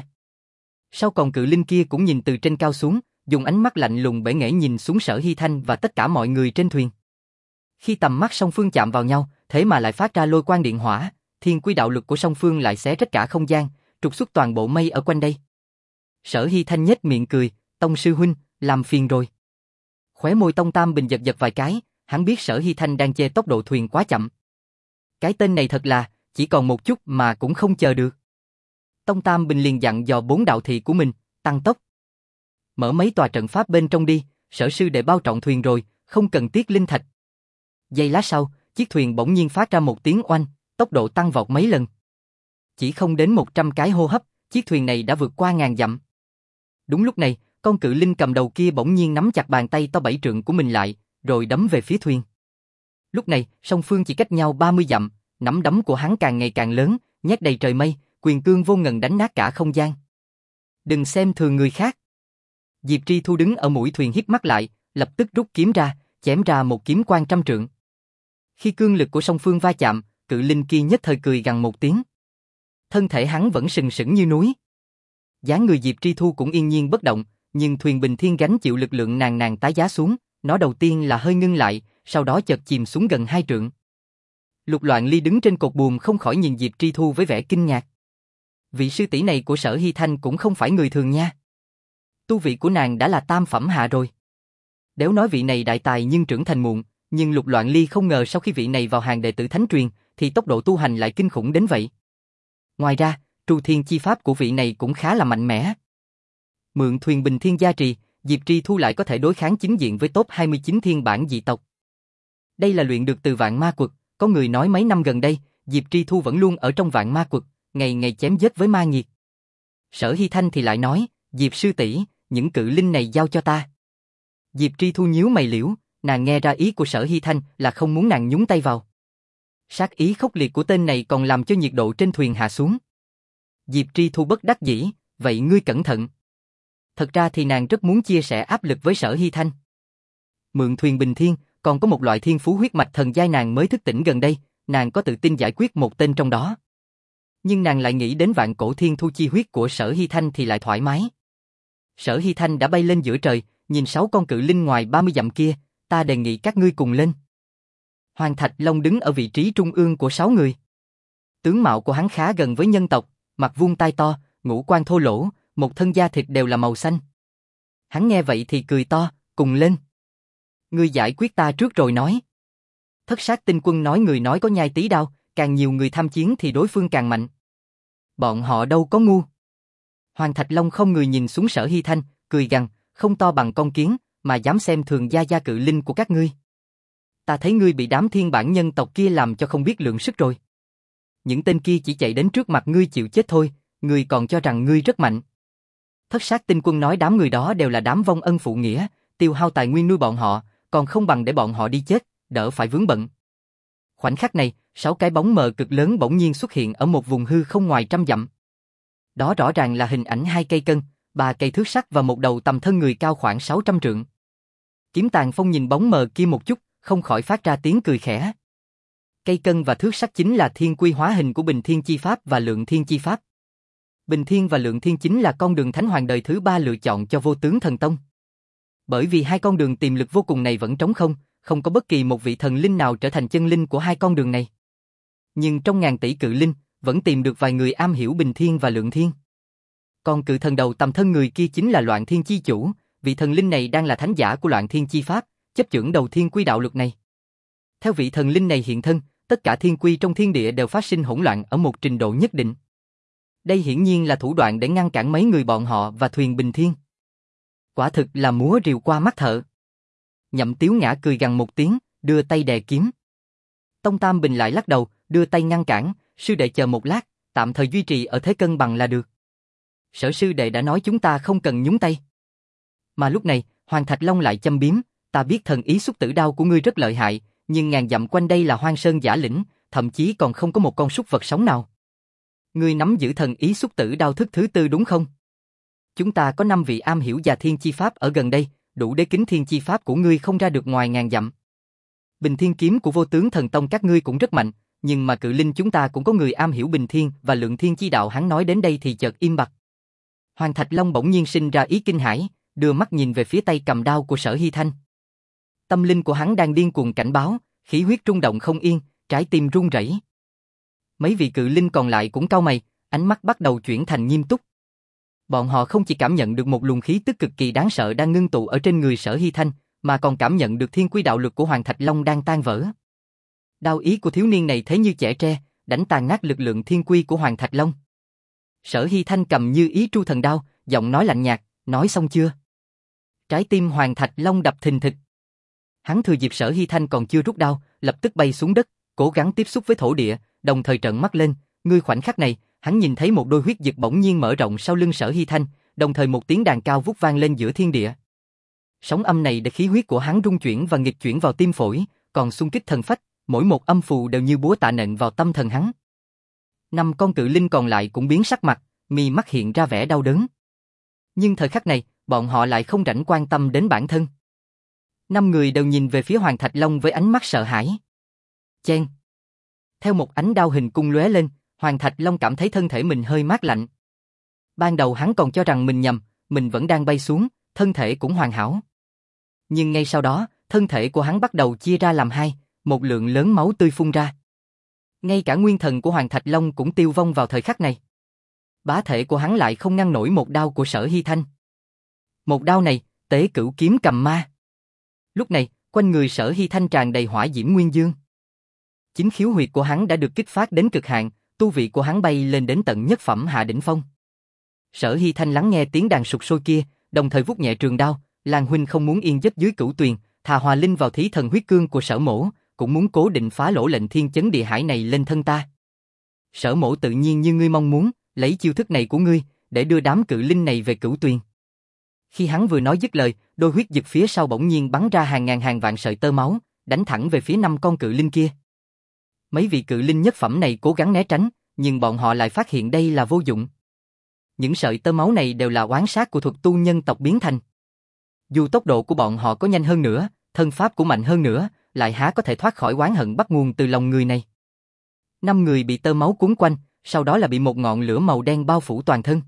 Sau còn cự linh kia cũng nhìn từ trên cao xuống, dùng ánh mắt lạnh lùng bể nghễ nhìn xuống Sở Hy Thanh và tất cả mọi người trên thuyền. Khi tầm mắt song phương chạm vào nhau, thế mà lại phát ra lôi quang điện hỏa, thiên quy đạo lực của song phương lại xé rách cả không gian, trục xuất toàn bộ mây ở quanh đây. Sở Hy Thanh nhếch miệng cười, Tông sư huynh, làm phiền rồi. Khóe môi Tông Tam Bình giật giật vài cái, hắn biết Sở Hy Thanh đang chê tốc độ thuyền quá chậm. Cái tên này thật là, chỉ còn một chút mà cũng không chờ được. Tông Tam Bình liền dặn dò bốn đạo thị của mình, tăng tốc. Mở mấy tòa trận pháp bên trong đi, Sở sư đệ bao trọng thuyền rồi, không cần tiếc linh thạch. Giây lát sau, chiếc thuyền bỗng nhiên phát ra một tiếng oanh, tốc độ tăng vọt mấy lần. Chỉ không đến một trăm cái hô hấp, chiếc thuyền này đã vượt qua ngàn dặm. Đúng lúc này, con cự linh cầm đầu kia bỗng nhiên nắm chặt bàn tay to bảy trượng của mình lại, rồi đấm về phía thuyền. Lúc này, song phương chỉ cách nhau ba mươi dặm, nắm đấm của hắn càng ngày càng lớn, nhét đầy trời mây, quyền cương vô ngần đánh nát cả không gian. Đừng xem thường người khác. Diệp Tri Thu đứng ở mũi thuyền híp mắt lại, lập tức rút kiếm ra, chém ra một kiếm quang trăm trượng. Khi cương lực của song phương va chạm, cự linh kia nhất thời cười gằn một tiếng. Thân thể hắn vẫn sừng sững như núi. Dáng người Diệp Tri Thu cũng yên nhiên bất động, nhưng thuyền bình thiên gánh chịu lực lượng nàng nàng tái giá xuống, nó đầu tiên là hơi ngưng lại, sau đó chợt chìm xuống gần hai trượng. Lục Loạn Ly đứng trên cột buồm không khỏi nhìn Diệp Tri Thu với vẻ kinh ngạc. Vị sư tỷ này của Sở Hy Thanh cũng không phải người thường nha. Tu vị của nàng đã là tam phẩm hạ rồi. Đéo nói vị này đại tài nhưng trưởng thành muộn, nhưng Lục Loạn Ly không ngờ sau khi vị này vào hàng đệ tử thánh truyền, thì tốc độ tu hành lại kinh khủng đến vậy. Ngoài ra, Tru Thiên chi pháp của vị này cũng khá là mạnh mẽ. Mượn thuyền bình thiên gia trì, Diệp Tri Thu lại có thể đối kháng chính diện với top hai mươi chín thiên bản dị tộc. Đây là luyện được từ vạn ma quật, có người nói mấy năm gần đây, Diệp Tri Thu vẫn luôn ở trong vạn ma quật, ngày ngày chém giết với ma nghiệt. Sở Hy Thanh thì lại nói, Diệp sư tỷ, những cự linh này giao cho ta. Diệp Tri Thu nhíu mày liễu, nàng nghe ra ý của Sở Hy Thanh là không muốn nàng nhúng tay vào. Sát ý khốc liệt của tên này còn làm cho nhiệt độ trên thuyền hạ xuống. Diệp Tri Thu bất đắc dĩ, vậy ngươi cẩn thận. Thật ra thì nàng rất muốn chia sẻ áp lực với Sở Hy Thanh. Mượn thuyền bình thiên, còn có một loại thiên phú huyết mạch thần giai nàng mới thức tỉnh gần đây, nàng có tự tin giải quyết một tên trong đó. Nhưng nàng lại nghĩ đến vạn cổ thiên thu chi huyết của Sở Hy Thanh thì lại thoải mái. Sở Hy Thanh đã bay lên giữa trời, nhìn sáu con cự linh ngoài ba mươi dặm kia, ta đề nghị các ngươi cùng lên. Hoàng Thạch Long đứng ở vị trí trung ương của sáu người. Tướng mạo của hắn khá gần với nhân tộc, mặt vuông tai to, ngũ quan thô lỗ, một thân da thịt đều là màu xanh. Hắn nghe vậy thì cười to, cùng lên. Ngươi giải quyết ta trước rồi nói. Thất sát tinh quân nói người nói có nhai tí đao, càng nhiều người tham chiến thì đối phương càng mạnh. Bọn họ đâu có ngu. Hoàng Thạch Long không người nhìn xuống Sở Hy Thanh, cười gằn, không to bằng con kiến, mà dám xem thường gia gia cự linh của các ngươi. Ta thấy ngươi bị đám thiên bản nhân tộc kia làm cho không biết lượng sức rồi. Những tên kia chỉ chạy đến trước mặt ngươi chịu chết thôi, ngươi còn cho rằng ngươi rất mạnh. Thất sát tinh quân nói đám người đó đều là đám vong ân phụ nghĩa, tiêu hao tài nguyên nuôi bọn họ, còn không bằng để bọn họ đi chết, đỡ phải vướng bận. Khoảnh khắc này, sáu cái bóng mờ cực lớn bỗng nhiên xuất hiện ở một vùng hư không ngoài trăm dặm. Đó rõ ràng là hình ảnh hai cây cân, ba cây thước sắt và một đầu tầm thân người cao khoảng sáu trăm trượng. Kiếm Tàn Phong nhìn bóng mờ kia một chút, không khỏi phát ra tiếng cười khẽ. Cây cân và thước sắt chính là thiên quy hóa hình của Bình Thiên Chi Pháp và Lượng Thiên Chi Pháp. Bình Thiên và Lượng Thiên chính là con đường Thánh Hoàng đời thứ ba lựa chọn cho Vô Tướng Thần Tông. Bởi vì hai con đường tiềm lực vô cùng này vẫn trống không, không có bất kỳ một vị thần linh nào trở thành chân linh của hai con đường này. Nhưng trong ngàn tỷ cự linh, vẫn tìm được vài người am hiểu Bình Thiên và Lượng Thiên. Còn cự thần đầu tầm thân người kia chính là Loạn Thiên Chi Chủ, vị thần linh này đang là thánh giả của Loạn Thiên Chi Pháp, chấp chưởng đầu thiên quy đạo luật này. Theo vị thần linh này hiện thân, tất cả thiên quy trong thiên địa đều phát sinh hỗn loạn ở một trình độ nhất định. Đây hiển nhiên là thủ đoạn để ngăn cản mấy người bọn họ và thuyền Bình Thiên. Quả thực là múa rìu qua mắt thợ. Nhậm Tiếu Ngã cười gằn một tiếng, đưa tay đè kiếm. Tông Tam Bình lại lắc đầu, đưa tay ngăn cản, sư đệ chờ một lát, tạm thời duy trì ở thế cân bằng là được. Sở sư đệ đã nói chúng ta không cần nhúng tay. Mà lúc này, Hoàng Thạch Long lại châm biếm, ta biết thần ý xúc tử đao của ngươi rất lợi hại, nhưng ngàn dặm quanh đây là hoang sơn giả lĩnh, thậm chí còn không có một con súc vật sống nào. Ngươi nắm giữ thần ý xúc tử đao thức thứ tư đúng không? Chúng ta có năm vị am hiểu Già Thiên Chi Pháp ở gần đây, đủ để kính Thiên Chi Pháp của ngươi không ra được ngoài ngàn dặm. Bình Thiên kiếm của Vô Tướng Thần Tông các ngươi cũng rất mạnh, nhưng mà cự linh chúng ta cũng có người am hiểu Bình Thiên và Lượng Thiên Chi đạo. Hắn nói đến đây thì chợt im bặt. Hoàng Thạch Long bỗng nhiên sinh ra ý kinh hãi, đưa mắt nhìn về phía tay cầm đao của Sở Hy Thanh. Tâm linh của hắn đang điên cuồng cảnh báo, khí huyết rung động không yên, trái tim run rẩy. Mấy vị cự linh còn lại cũng cau mày, ánh mắt bắt đầu chuyển thành nghiêm túc. Bọn họ không chỉ cảm nhận được một luồng khí tức cực kỳ đáng sợ đang ngưng tụ ở trên người Sở Hy Thanh, mà còn cảm nhận được thiên quy đạo lực của Hoàng Thạch Long đang tan vỡ. Đao ý của thiếu niên này thế như chẻ tre, đánh tàn nát lực lượng thiên quy của Hoàng Thạch Long. Sở Hy Thanh cầm Như Ý Tru Thần Đao, giọng nói lạnh nhạt, nói xong chưa? Trái tim Hoàng Thạch Long đập thình thịch. Hắn thừa dịp Sở Hy Thanh còn chưa rút đao, lập tức bay xuống đất, cố gắng tiếp xúc với thổ địa, đồng thời trợn mắt lên. Ngươi khoảnh khắc này, hắn nhìn thấy một đôi huyết vực bỗng nhiên mở rộng sau lưng Sở Hy Thanh, đồng thời một tiếng đàn cao vút vang lên giữa thiên địa. Sóng âm này để khí huyết của hắn rung chuyển và nghịch chuyển vào tim phổi, còn xung kích thần phách, mỗi một âm phù đều như búa tạ nện vào tâm thần hắn. Năm con cự linh còn lại cũng biến sắc mặt, mi mắt hiện ra vẻ đau đớn. Nhưng thời khắc này, bọn họ lại không rảnh quan tâm đến bản thân. Năm người đều nhìn về phía Hoàng Thạch Long với ánh mắt sợ hãi. Chen. Theo một ánh đao hình cung lóe lên, Hoàng Thạch Long cảm thấy thân thể mình hơi mát lạnh. Ban đầu hắn còn cho rằng mình nhầm, mình vẫn đang bay xuống, thân thể cũng hoàn hảo. Nhưng ngay sau đó, thân thể của hắn bắt đầu chia ra làm hai, một lượng lớn máu tươi phun ra. Ngay cả nguyên thần của Hoàng Thạch Long cũng tiêu vong vào thời khắc này. Bá thể của hắn lại không ngăn nổi một đao của Sở Hy Thanh. Một đao này, Tế Cửu Kiếm Cầm Ma. Lúc này, quanh người Sở Hy Thanh tràn đầy hỏa diễm nguyên dương. Chính khiếu huyệt của hắn đã được kích phát đến cực hạn, tu vị của hắn bay lên đến tận nhất phẩm hạ đỉnh phong. Sở Hy Thanh lắng nghe tiếng đàn sục sôi kia, đồng thời vuốt nhẹ trường đao, Lan huynh không muốn yên giấc dưới cửu tuyền, thà hòa linh vào thí thần huyết cương của Sở mỗ, cũng muốn cố định phá lỗ lệnh thiên chấn địa hải này lên thân ta. Sở Mỗ tự nhiên như ngươi mong muốn, lấy chiêu thức này của ngươi, để đưa đám cự linh này về Cửu Tuyền. Khi hắn vừa nói dứt lời, đôi huyết dực phía sau bỗng nhiên bắn ra hàng ngàn hàng vạn sợi tơ máu, đánh thẳng về phía năm con cự linh kia. Mấy vị cự linh nhất phẩm này cố gắng né tránh, nhưng bọn họ lại phát hiện đây là vô dụng. Những sợi tơ máu này đều là oán sát của thuật tu nhân tộc biến thành. Dù tốc độ của bọn họ có nhanh hơn nữa, thân pháp của mạnh hơn nữa, lại há có thể thoát khỏi oán hận bắt nguồn từ lòng người này. Năm người bị tơ máu cuốn quanh, sau đó là bị một ngọn lửa màu đen bao phủ toàn thân.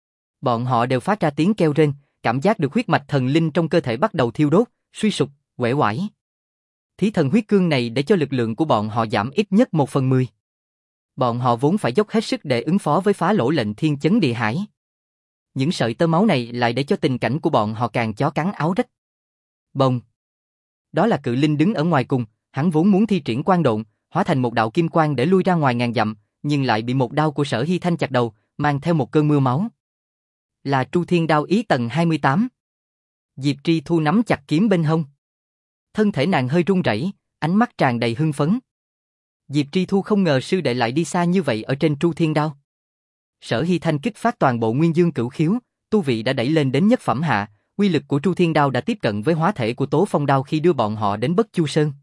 Bọn họ đều phát ra tiếng kêu rên, cảm giác được huyết mạch thần linh trong cơ thể bắt đầu thiêu đốt, suy sụp, uể oải. Thí thần huyết cương này để cho lực lượng của bọn họ giảm ít nhất một phần mười. Bọn họ vốn phải dốc hết sức để ứng phó với phá lỗ lệnh thiên chấn địa hải. Những sợi tơ máu này lại để cho tình cảnh của bọn họ càng chó cắn áo rách. Bồng. Đó là cự linh đứng ở ngoài cùng, hắn vốn muốn thi triển quang độn, hóa thành một đạo kim quang để lui ra ngoài ngàn dặm, nhưng lại bị một đao của Sở Hy Thanh chặt đầu, mang theo một cơn mưa máu. Là Tru Thiên Đao ý tầng hai mươi tám. Diệp Tri Thu nắm chặt kiếm bên hông. Thân thể nàng hơi run rẩy, ánh mắt tràn đầy hưng phấn. Diệp Tri Thu không ngờ sư đệ lại đi xa như vậy ở trên Tru Thiên Đao. Sở Hy Thanh kích phát toàn bộ Nguyên Dương Cửu Khiếu, tu vị đã đẩy lên đến nhất phẩm hạ, uy lực của Tru Thiên Đao đã tiếp cận với hóa thể của Tố Phong Đao khi đưa bọn họ đến Bất Chu Sơn.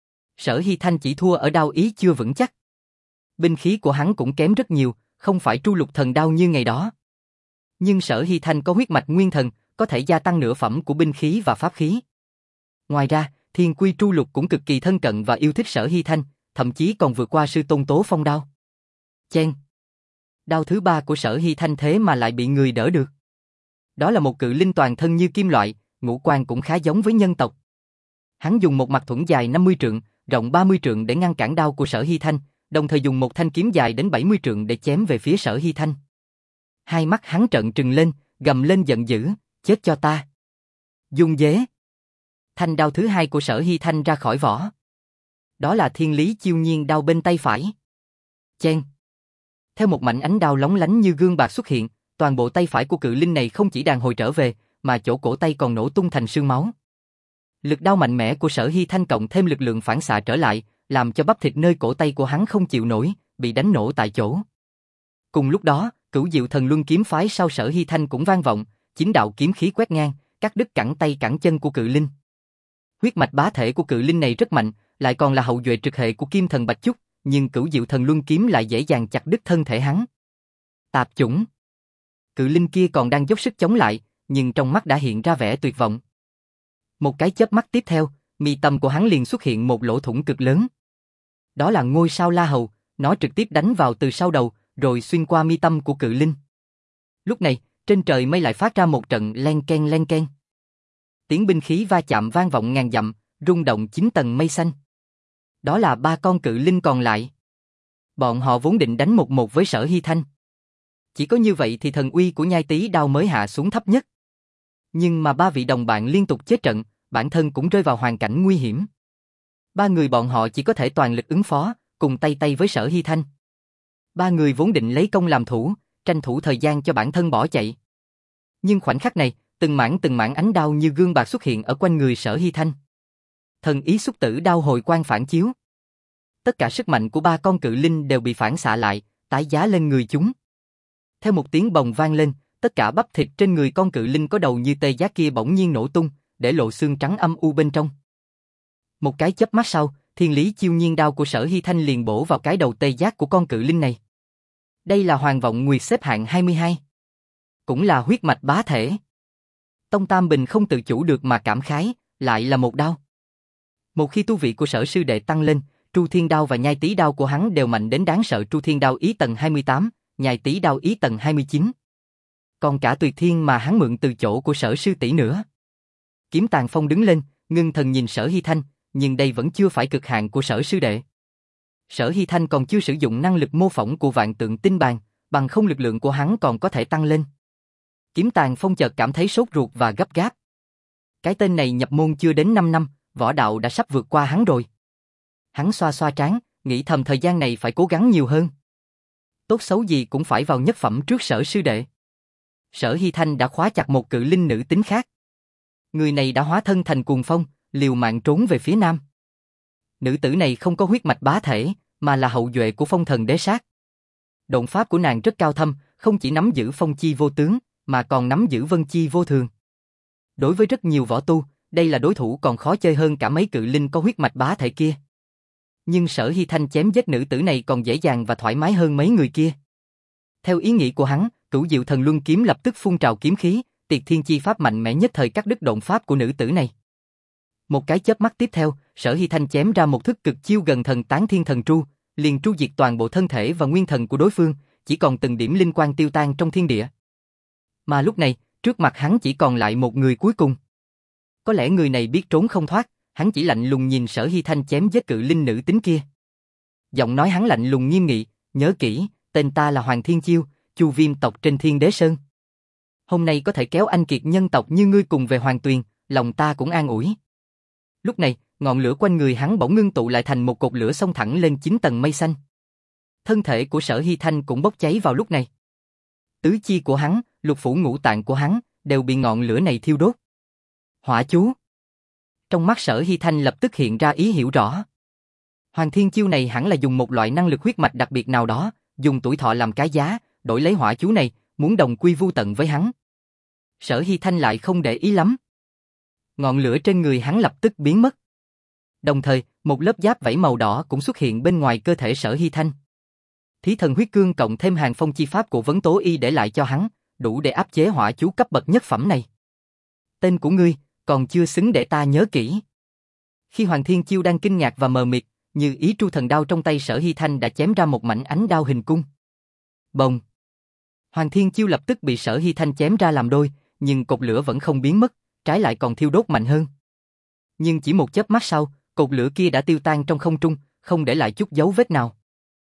Sở Hy Thanh chỉ thua ở đao ý chưa vững chắc. Binh khí của hắn cũng kém rất nhiều, không phải Tru Lục Thần Đao như ngày đó. Nhưng Sở Hy Thanh có huyết mạch nguyên thần, có thể gia tăng nửa phẩm của binh khí và pháp khí. Ngoài ra, Thiên Quy Tru Lục cũng cực kỳ thân cận và yêu thích Sở Hy Thanh, thậm chí còn vượt qua sư tôn Tố Phong Đao. Chen. Đao thứ ba của Sở Hy Thanh thế mà lại bị người đỡ được. Đó là một cự linh toàn thân như kim loại, ngũ quan cũng khá giống với nhân tộc. Hắn dùng một mặt thuẫn dài năm mươi trượng, rộng ba mươi trượng để ngăn cản đao của Sở Hy Thanh, đồng thời dùng một thanh kiếm dài đến bảy mươi trượng để chém về phía Sở Hy Thanh. Hai mắt hắn trợn trừng lên, gầm lên giận dữ, chết cho ta. Dung dế. Thanh đao thứ hai của Sở Hy Thanh ra khỏi vỏ. Đó là Thiên Lý Chiêu Nhiên đao bên tay phải. Chen. Theo một mảnh ánh đao lóng lánh như gương bạc xuất hiện, toàn bộ tay phải của cự linh này không chỉ đàn hồi trở về, mà chỗ cổ tay còn nổ tung thành sương máu. Lực đao mạnh mẽ của Sở Hy Thanh cộng thêm lực lượng phản xạ trở lại, làm cho bắp thịt nơi cổ tay của hắn không chịu nổi, bị đánh nổ tại chỗ. Cùng lúc đó, Cửu Diệu Thần Luân kiếm phái sau Sở Hy Thanh cũng vang vọng, chín đạo kiếm khí quét ngang, cắt đứt cẳng tay cẳng chân của cự linh. Huyết mạch bá thể của cự linh này rất mạnh, lại còn là hậu duệ trực hệ của Kim Thần Bạch Chúc, nhưng Cửu Diệu Thần Luân kiếm lại dễ dàng chặt đứt thân thể hắn. Tạp chủng. Cự linh kia còn đang dốc sức chống lại, nhưng trong mắt đã hiện ra vẻ tuyệt vọng. Một cái chớp mắt tiếp theo, mi tâm của hắn liền xuất hiện một lỗ thủng cực lớn. Đó là ngôi sao La Hầu, nó trực tiếp đánh vào từ sau đầu, rồi xuyên qua mi tâm của cự linh. Lúc này, trên trời mây lại phát ra một trận len ken len ken. Tiếng binh khí va chạm vang vọng ngàn dặm, rung động chín tầng mây xanh. Đó là ba con cự linh còn lại. Bọn họ vốn định đánh một một với Sở Hy Thanh. Chỉ có như vậy thì thần uy của Nhai Tý đao mới hạ xuống thấp nhất. Nhưng mà ba vị đồng bạn liên tục chết trận, bản thân cũng rơi vào hoàn cảnh nguy hiểm. Ba người bọn họ chỉ có thể toàn lực ứng phó, cùng tay tay với Sở Hy Thanh. Ba người vốn định lấy công làm thủ, tranh thủ thời gian cho bản thân bỏ chạy. Nhưng khoảnh khắc này, từng mảng từng mảng ánh đao như gương bạc xuất hiện ở quanh người Sở Hy Thanh. Thần ý xúc tử đao hồi quang phản chiếu. Tất cả sức mạnh của ba con cự linh đều bị phản xạ lại, tái giá lên người chúng. Theo một tiếng bồng vang lên, tất cả bắp thịt trên người con cự linh có đầu như tê giác kia bỗng nhiên nổ tung, để lộ xương trắng âm u bên trong. Một cái chớp mắt sau, Thiên Lý Chiêu Nhiên đao của Sở Hy Thanh liền bổ vào cái đầu tê giác của con cự linh này. Đây là Hoàng Vọng Nguyệt xếp hạng hai mươi hai. Cũng là huyết mạch bá thể. Tông Tam Bình không tự chủ được mà cảm khái, lại là một đao. Một khi tu vị của Sở sư đệ tăng lên, Tru Thiên đao và Nhai Tý đao của hắn đều mạnh đến đáng sợ. Tru Thiên đao ý tầng hai mươi tám, Nhai Tý đao ý tầng hai mươi chín. Còn cả Tuyệt Thiên mà hắn mượn từ chỗ của Sở sư tỷ nữa. Kiếm Tàn Phong đứng lên, ngưng thần nhìn Sở Hy Thanh, nhưng đây vẫn chưa phải cực hạn của Sở sư đệ. Sở Hy Thanh còn chưa sử dụng năng lực mô phỏng của Vạn Tượng Tinh Bàn, bằng không lực lượng của hắn còn có thể tăng lên. Kiếm Tàn Phong chợt cảm thấy sốt ruột và gấp gáp. Cái tên này nhập môn chưa đến năm năm, võ đạo đã sắp vượt qua hắn rồi. Hắn xoa xoa trán, nghĩ thầm thời gian này phải cố gắng nhiều hơn. Tốt xấu gì cũng phải vào nhất phẩm trước Sở sư đệ. Sở Hy Thanh đã khóa chặt một cự linh nữ tính khác. Người này đã hóa thân thành cuồng phong, liều mạng trốn về phía nam. Nữ tử này không có huyết mạch bá thể, mà là hậu duệ của phong thần đế sát. Độn pháp của nàng rất cao thâm, không chỉ nắm giữ phong chi vô tướng, mà còn nắm giữ vân chi vô thường. Đối với rất nhiều võ tu, đây là đối thủ còn khó chơi hơn cả mấy cự linh có huyết mạch bá thể kia. Nhưng Sở Hy Thanh chém giết nữ tử này còn dễ dàng và thoải mái hơn mấy người kia. Theo ý nghĩ của hắn, Cửu Diệu Thần Luân kiếm lập tức phun trào kiếm khí, Tiệt Thiên Chi pháp mạnh mẽ nhất thời cắt đứt độn pháp của nữ tử này. Một cái chớp mắt tiếp theo, Sở Hy Thanh chém ra một thức cực chiêu gần thần tán thiên thần tru, liền tru diệt toàn bộ thân thể và nguyên thần của đối phương, chỉ còn từng điểm linh quang tiêu tan trong thiên địa. Mà lúc này, trước mặt hắn chỉ còn lại một người cuối cùng. Có lẽ người này biết trốn không thoát, hắn chỉ lạnh lùng nhìn Sở Hy Thanh chém giết cự linh nữ tính kia. Giọng nói hắn lạnh lùng nghiêm nghị, nhớ kỹ, tên ta là Hoàng Thiên Chiêu, Chu Viêm tộc trên Thiên Đế Sơn. Hôm nay có thể kéo anh kiệt nhân tộc như ngươi cùng về Hoàng Tuyền, lòng ta cũng an ủi. Lúc này, ngọn lửa quanh người hắn bỗng ngưng tụ lại thành một cột lửa xông thẳng lên chín tầng mây xanh. Thân thể của Sở Hy Thanh cũng bốc cháy vào lúc này. Tứ chi của hắn, lục phủ ngũ tạng của hắn, đều bị ngọn lửa này thiêu đốt. Hỏa chú. Trong mắt Sở Hy Thanh lập tức hiện ra ý hiểu rõ. Hoàng Thiên Chiêu này hẳn là dùng một loại năng lực huyết mạch đặc biệt nào đó, dùng tuổi thọ làm cái giá, đổi lấy hỏa chú này, muốn đồng quy vu tận với hắn. Sở Hy Thanh lại không để ý lắm. Ngọn lửa trên người hắn lập tức biến mất. Đồng thời, một lớp giáp vảy màu đỏ cũng xuất hiện bên ngoài cơ thể Sở Hy Thanh. Thí thần huyết cương cộng thêm hàng phong chi pháp của Vấn Tố Y để lại cho hắn, đủ để áp chế hỏa chú cấp bậc nhất phẩm này. Tên của ngươi, còn chưa xứng để ta nhớ kỹ. Khi Hoàng Thiên Chiêu đang kinh ngạc và mờ mịt, như ý tru thần đao trong tay Sở Hy Thanh đã chém ra một mảnh ánh đao hình cung. Bồng! Hoàng Thiên Chiêu lập tức bị Sở Hy Thanh chém ra làm đôi, nhưng cột lửa vẫn không biến mất, trái lại còn thiêu đốt mạnh hơn. Nhưng chỉ một chớp mắt sau, cột lửa kia đã tiêu tan trong không trung, không để lại chút dấu vết nào.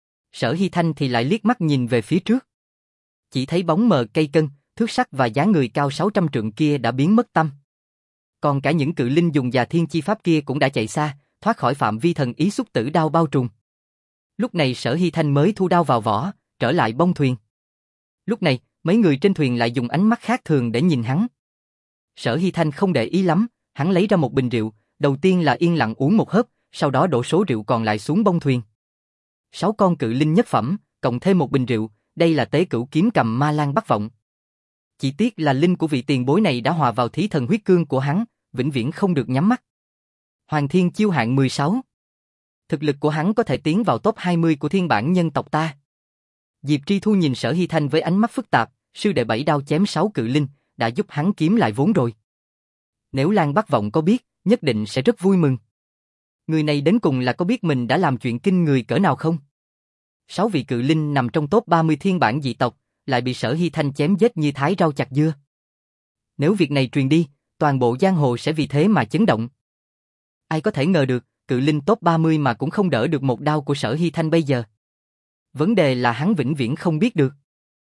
Sở Hy Thanh thì lại liếc mắt nhìn về phía trước. Chỉ thấy bóng mờ cây cân, thước sắc và dáng người cao sáu trăm trượng kia đã biến mất tăm. Còn cả những cự linh dùng Già Thiên Chi pháp kia cũng đã chạy xa, thoát khỏi phạm vi thần ý xúc tử đao bao trùm. Lúc này Sở Hy Thanh mới thu đao vào vỏ, trở lại bông thuyền. Lúc này, mấy người trên thuyền lại dùng ánh mắt khác thường để nhìn hắn. Sở Hy Thanh không để ý lắm, hắn lấy ra một bình rượu, đầu tiên là yên lặng uống một hớp, sau đó đổ số rượu còn lại xuống bông thuyền. Sáu con cự linh nhất phẩm, cộng thêm một bình rượu, đây là tế cửu kiếm cầm ma lan bắc vọng. Chỉ tiếc là linh của vị tiền bối này đã hòa vào thí thần huyết cương của hắn, vĩnh viễn không được nhắm mắt. Hoàng Thiên Chiêu hạng mười sáu. Thực lực của hắn có thể tiến vào top hai mươi của thiên bản nhân tộc ta. Diệp Tri Thu nhìn Sở Hy Thanh với ánh mắt phức tạp, sư đệ bảy đao chém sáu cự linh, đã giúp hắn kiếm lại vốn rồi. Nếu Lan Bắc Vọng có biết, nhất định sẽ rất vui mừng. Người này đến cùng là có biết mình đã làm chuyện kinh người cỡ nào không? Sáu vị cự linh nằm trong top ba mươi thiên bản dị tộc, lại bị Sở Hy Thanh chém giết như thái rau chặt dưa. Nếu việc này truyền đi, toàn bộ giang hồ sẽ vì thế mà chấn động. Ai có thể ngờ được, cự linh top ba mươi mà cũng không đỡ được một đao của Sở Hy Thanh bây giờ. Vấn đề là hắn vĩnh viễn không biết được.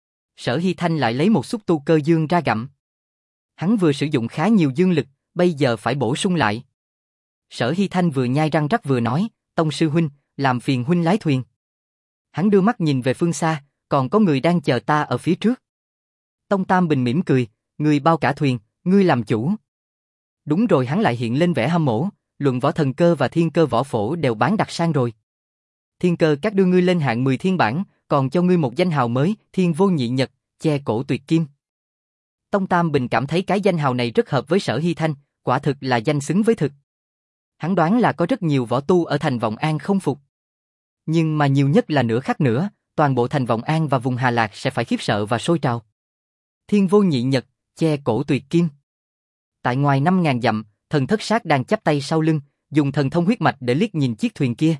Sở Hy Thanh lại lấy một xúc tu cơ dương ra gặm. Hắn vừa sử dụng khá nhiều dương lực, bây giờ phải bổ sung lại. Sở Hy Thanh vừa nhai răng rắc vừa nói, Tông sư huynh, làm phiền huynh lái thuyền. Hắn đưa mắt nhìn về phương xa, còn có người đang chờ ta ở phía trước. Tông Tam Bình mỉm cười, người bao cả thuyền, ngươi làm chủ. Đúng rồi, hắn lại hiện lên vẻ hâm mộ, luận võ thần cơ và thiên cơ võ phổ đều bán đặt sang rồi. Thiên cơ các đưa ngươi lên hạng mười thiên bản, còn cho ngươi một danh hào mới, Thiên Vô Nhị Nhật, che cổ tuyệt kim. Tông Tam Bình cảm thấy cái danh hào này rất hợp với Sở Hy Thanh, quả thực là danh xứng với thực. Hắn đoán là có rất nhiều võ tu ở thành Vọng An không phục. Nhưng mà nhiều nhất là nửa khắc nữa, toàn bộ thành Vọng An và vùng Hà Lạc sẽ phải khiếp sợ và sôi trào. Thiên Vô Nhị Nhật, che cổ tuyệt kim. Tại ngoài năm ngàn dặm, Thần Thất Sát đang chắp tay sau lưng, dùng thần thông huyết mạch để liếc nhìn chiếc thuyền kia.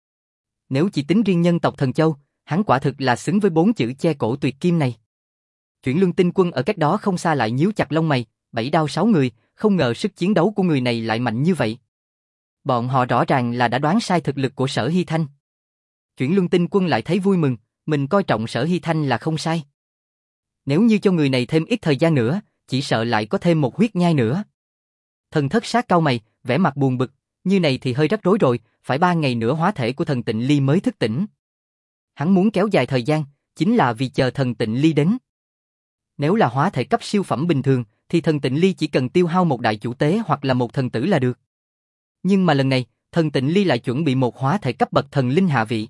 Nếu chỉ tính riêng nhân tộc Thần Châu, hắn quả thực là xứng với bốn chữ che cổ tuyệt kim này. Chuyển Luân Tinh Quân ở cách đó không xa lại nhíu chặt lông mày, bảy đao sáu người, không ngờ sức chiến đấu của người này lại mạnh như vậy. Bọn họ rõ ràng là đã đoán sai thực lực của Sở Hy Thanh. Chuyển Luân Tinh Quân lại thấy vui mừng, mình coi trọng Sở Hy Thanh là không sai. Nếu như cho người này thêm ít thời gian nữa, chỉ sợ lại có thêm một huyết nhai nữa. Thần Thất Sát cau mày, vẻ mặt buồn bực, như này thì hơi rắc rối rồi, phải ba ngày nữa hóa thể của thần Tịnh Ly mới thức tỉnh. Hắn muốn kéo dài thời gian, chính là vì chờ thần Tịnh Ly đến. Nếu là hóa thể cấp siêu phẩm bình thường, thì thần Tịnh Ly chỉ cần tiêu hao một đại chủ tế hoặc là một thần tử là được. Nhưng mà lần này, Thần Tịnh Ly lại chuẩn bị một hóa thể cấp bậc thần linh hạ vị.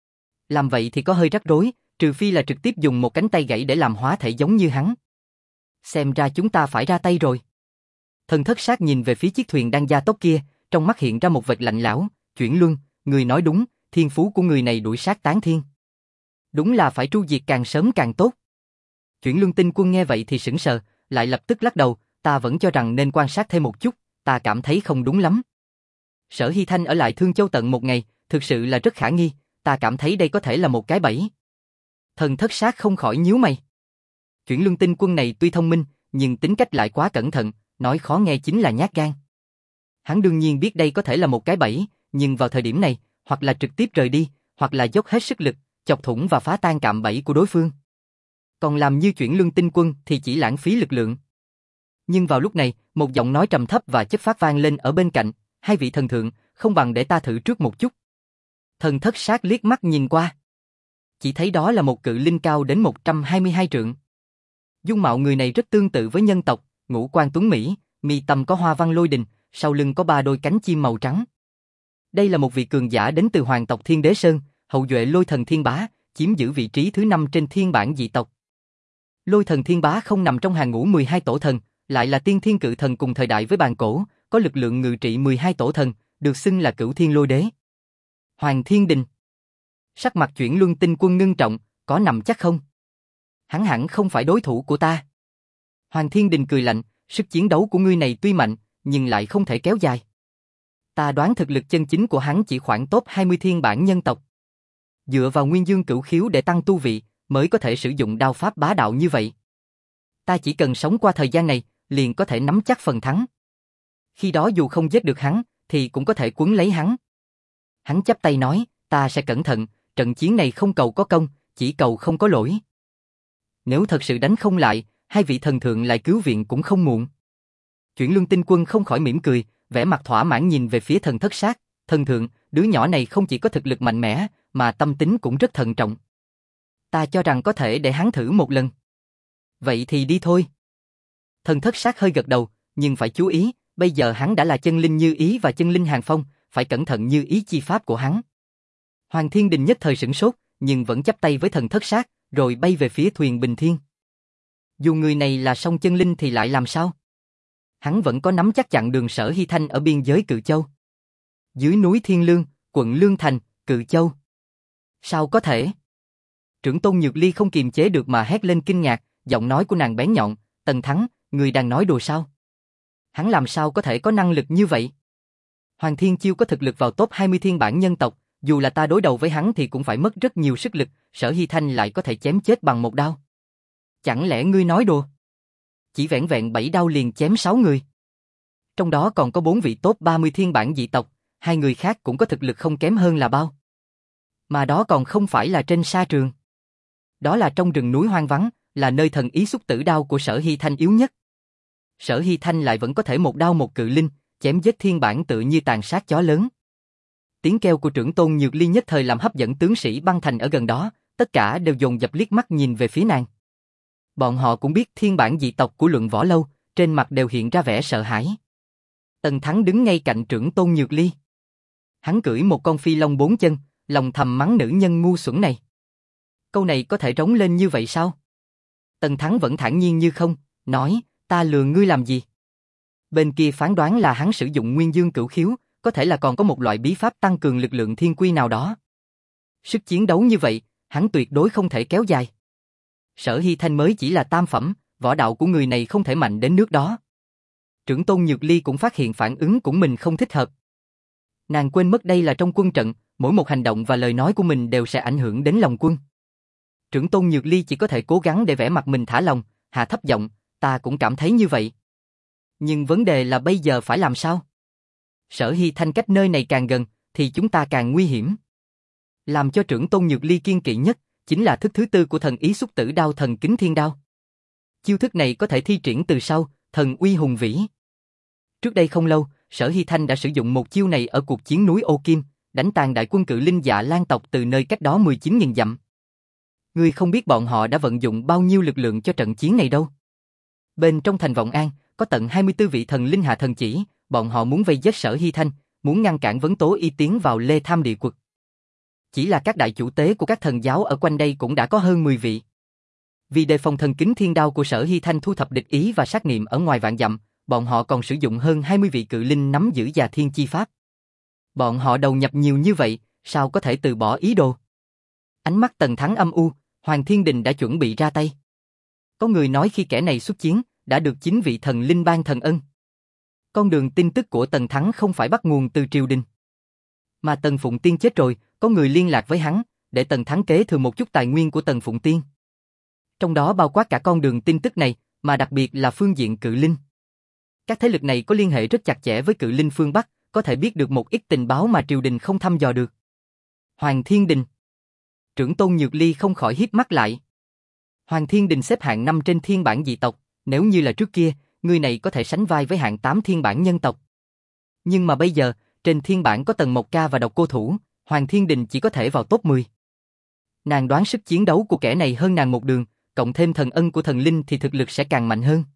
Làm vậy thì có hơi rắc rối, trừ phi là trực tiếp dùng một cánh tay gãy để làm hóa thể giống như hắn. Xem ra chúng ta phải ra tay rồi. Thần Thất Sát nhìn về phía chiếc thuyền đang gia tốc kia, trong mắt hiện ra một vệt lạnh lẽo. Chuyển Luân, người nói đúng, thiên phú của người này đuổi sát tán thiên. Đúng là phải tru diệt càng sớm càng tốt. Chuyển Luân Tinh Quân nghe vậy thì sững sờ, lại lập tức lắc đầu, ta vẫn cho rằng nên quan sát thêm một chút, ta cảm thấy không đúng lắm. Sở Hy Thanh ở lại Thương Châu tận một ngày, thực sự là rất khả nghi, ta cảm thấy đây có thể là một cái bẫy. Thần Thất Sát không khỏi nhíu mày. Chuyển Luân Tinh Quân này tuy thông minh, nhưng tính cách lại quá cẩn thận, nói khó nghe chính là nhát gan. Hắn đương nhiên biết đây có thể là một cái bẫy, nhưng vào thời điểm này, hoặc là trực tiếp rời đi, hoặc là dốc hết sức lực, chọc thủng và phá tan cạm bẫy của đối phương. Còn làm như Chuyển Luân Tinh Quân thì chỉ lãng phí lực lượng. Nhưng vào lúc này, một giọng nói trầm thấp và chất phát vang lên ở bên cạnh, hai vị thần thượng, không bằng để ta thử trước một chút. Thần Thất Sát liếc mắt nhìn qua. Chỉ thấy đó là một cự linh cao đến một trăm hai mươi hai trượng. Dung mạo người này rất tương tự với nhân tộc, ngũ quan tuấn mỹ, mi tâm có hoa văn lôi đình, sau lưng có ba đôi cánh chim màu trắng. Đây là một vị cường giả đến từ hoàng tộc Thiên Đế Sơn, hậu duệ Lôi Thần Thiên Bá, chiếm giữ vị trí thứ năm trên thiên bảng dị tộc. Lôi Thần Thiên Bá không nằm trong hàng ngũ mười hai tổ thần, lại là tiên thiên cự thần cùng thời đại với bàn cổ, có lực lượng ngự trị mười hai tổ thần, được xưng là Cửu Thiên Lôi Đế. Hoàng Thiên Đình. Sắc mặt Chuyển Luân Tinh Quân ngưng trọng, có nằm chắc không? Hắn hẳn không phải đối thủ của ta. Hoàng Thiên Đình cười lạnh, sức chiến đấu của ngươi này tuy mạnh, nhưng lại không thể kéo dài. Ta đoán thực lực chân chính của hắn chỉ khoảng top hai mươi thiên bản nhân tộc. Dựa vào Nguyên Dương Cửu Khiếu để tăng tu vị, mới có thể sử dụng đao pháp bá đạo như vậy. Ta chỉ cần sống qua thời gian này, liền có thể nắm chắc phần thắng. Khi đó dù không giết được hắn, thì cũng có thể quấn lấy hắn. Hắn chắp tay nói, ta sẽ cẩn thận, trận chiến này không cầu có công, chỉ cầu không có lỗi. Nếu thật sự đánh không lại, hai vị thần thượng lại cứu viện cũng không muộn. Chuyển Luân Tinh Quân không khỏi mỉm cười, vẻ mặt thỏa mãn nhìn về phía Thần Thất Sát. Thần thượng, đứa nhỏ này không chỉ có thực lực mạnh mẽ, mà tâm tính cũng rất thận trọng. Ta cho rằng có thể để hắn thử một lần. Vậy thì đi thôi. Thần Thất Sát hơi gật đầu, nhưng phải chú ý, bây giờ hắn đã là chân linh Như Ý và chân linh Hàng Phong, phải cẩn thận Như Ý chi pháp của hắn. Hoàng Thiên Đình nhất thời sửng sốt, nhưng vẫn chắp tay với Thần Thất Sát, rồi bay về phía thuyền Bình Thiên. Dù người này là song chân linh thì lại làm sao? Hắn vẫn có nắm chắc chặn đường Sở Hy Thanh ở biên giới Cự Châu. Dưới núi Thiên Lương, quận Lương Thành, Cự Châu. Sao có thể? Trưởng tôn Nhược Ly không kiềm chế được mà hét lên kinh ngạc, giọng nói của nàng bén nhọn, Tần Thắng, người đang nói đùa sao? Hắn làm sao có thể có năng lực như vậy? Hoàng Thiên Chiêu có thực lực vào top hai mươi thiên bản nhân tộc, dù là ta đối đầu với hắn thì cũng phải mất rất nhiều sức lực, Sở Hy Thanh lại có thể chém chết bằng một đao. Chẳng lẽ ngươi nói đùa? Chỉ vẹn vẹn bảy đao liền chém sáu người. Trong đó còn có bốn vị top ba mươi thiên bản dị tộc, hai người khác cũng có thực lực không kém hơn là bao. Mà đó còn không phải là trên sa trường. Đó là trong rừng núi hoang vắng, là nơi thần ý xúc tử đao của Sở Hy Thanh yếu nhất. Sở Hy Thanh lại vẫn có thể một đao một cự linh, chém giết thiên bản tự như tàn sát chó lớn. Tiếng kêu của trưởng tôn Nhược Ly nhất thời làm hấp dẫn tướng sĩ băng thành ở gần đó, tất cả đều dồn dập liếc mắt nhìn về phía nàng. Bọn họ cũng biết thiên bản dị tộc của Luận Võ Lâu, trên mặt đều hiện ra vẻ sợ hãi. Tần Thắng đứng ngay cạnh trưởng tôn Nhược Ly. Hắn cưỡi một con phi long bốn chân, lòng thầm mắng nữ nhân ngu xuẩn này. Câu này có thể trống lên như vậy sao? Tần Thắng vẫn thản nhiên như không, nói, ta lừa ngươi làm gì? Bên kia phán đoán là hắn sử dụng Nguyên Dương Cửu Khiếu, có thể là còn có một loại bí pháp tăng cường lực lượng thiên quy nào đó. Sức chiến đấu như vậy, hắn tuyệt đối không thể kéo dài. Sở Hy Thanh mới chỉ là tam phẩm, võ đạo của người này không thể mạnh đến nước đó. Trưởng tôn Nhược Ly cũng phát hiện phản ứng của mình không thích hợp. Nàng quên mất đây là trong quân trận, mỗi một hành động và lời nói của mình đều sẽ ảnh hưởng đến lòng quân. Trưởng tôn Nhược Ly chỉ có thể cố gắng để vẻ mặt mình thả lòng, hạ thấp giọng, ta cũng cảm thấy như vậy. Nhưng vấn đề là bây giờ phải làm sao? Sở Hy Thanh cách nơi này càng gần, thì chúng ta càng nguy hiểm. Làm cho trưởng tôn Nhược Ly kiên kỵ nhất, chính là thức thứ tư của thần ý xúc tử đao thần kính thiên đao. Chiêu thức này có thể thi triển từ sau, thần uy hùng vĩ. Trước đây không lâu, Sở Hy Thanh đã sử dụng một chiêu này ở cuộc chiến núi Ô Kim, đánh tàn đại quân cự linh Dạ Lan tộc từ nơi cách đó mười chín nghìn dặm. Ngươi không biết bọn họ đã vận dụng bao nhiêu lực lượng cho trận chiến này đâu. Bên trong thành Vọng An, có tận hai mươi tư vị thần linh hạ thần chỉ, bọn họ muốn vây giết Sở Hy Thanh, muốn ngăn cản Vấn Tố Y tiến vào Lê Tham Địa Quật. Chỉ là các đại chủ tế của các thần giáo ở quanh đây cũng đã có hơn mười vị. Vì đề phòng thần kính thiên đao của Sở Hy Thanh thu thập địch ý và sát niệm ở ngoài vạn dặm, bọn họ còn sử dụng hơn hai mươi vị cự linh nắm giữ Già Thiên Chi Pháp. Bọn họ đầu nhập nhiều như vậy, sao có thể từ bỏ ý đồ? Ánh mắt Tần Thắng âm u, Hoàng Thiên Đình đã chuẩn bị ra tay. Có người nói khi kẻ này xuất chiến, đã được chín vị thần linh ban thần ân. Con đường tin tức của Tần Thắng không phải bắt nguồn từ triều đình. Mà Tần Phụng Tiên chết rồi, có người liên lạc với hắn, để Tần Thắng kế thừa một chút tài nguyên của Tần Phụng Tiên. Trong đó bao quát cả con đường tin tức này, mà đặc biệt là phương diện cự linh. Các thế lực này có liên hệ rất chặt chẽ với cự linh phương Bắc, có thể biết được một ít tình báo mà triều đình không thăm dò được. Hoàng Thiên Đình. Trưởng tôn Nhược Ly không khỏi híp mắt lại. Hoàng Thiên Đình xếp hạng năm trên thiên bản dị tộc, nếu như là trước kia, người này có thể sánh vai với hạng tám thiên bản nhân tộc. Nhưng mà bây giờ, trên thiên bản có Tần Mộc Ca và Độc Cô Thủ, Hoàng Thiên Đình chỉ có thể vào top mười. Nàng đoán sức chiến đấu của kẻ này hơn nàng một đường, cộng thêm thần ân của thần linh thì thực lực sẽ càng mạnh hơn.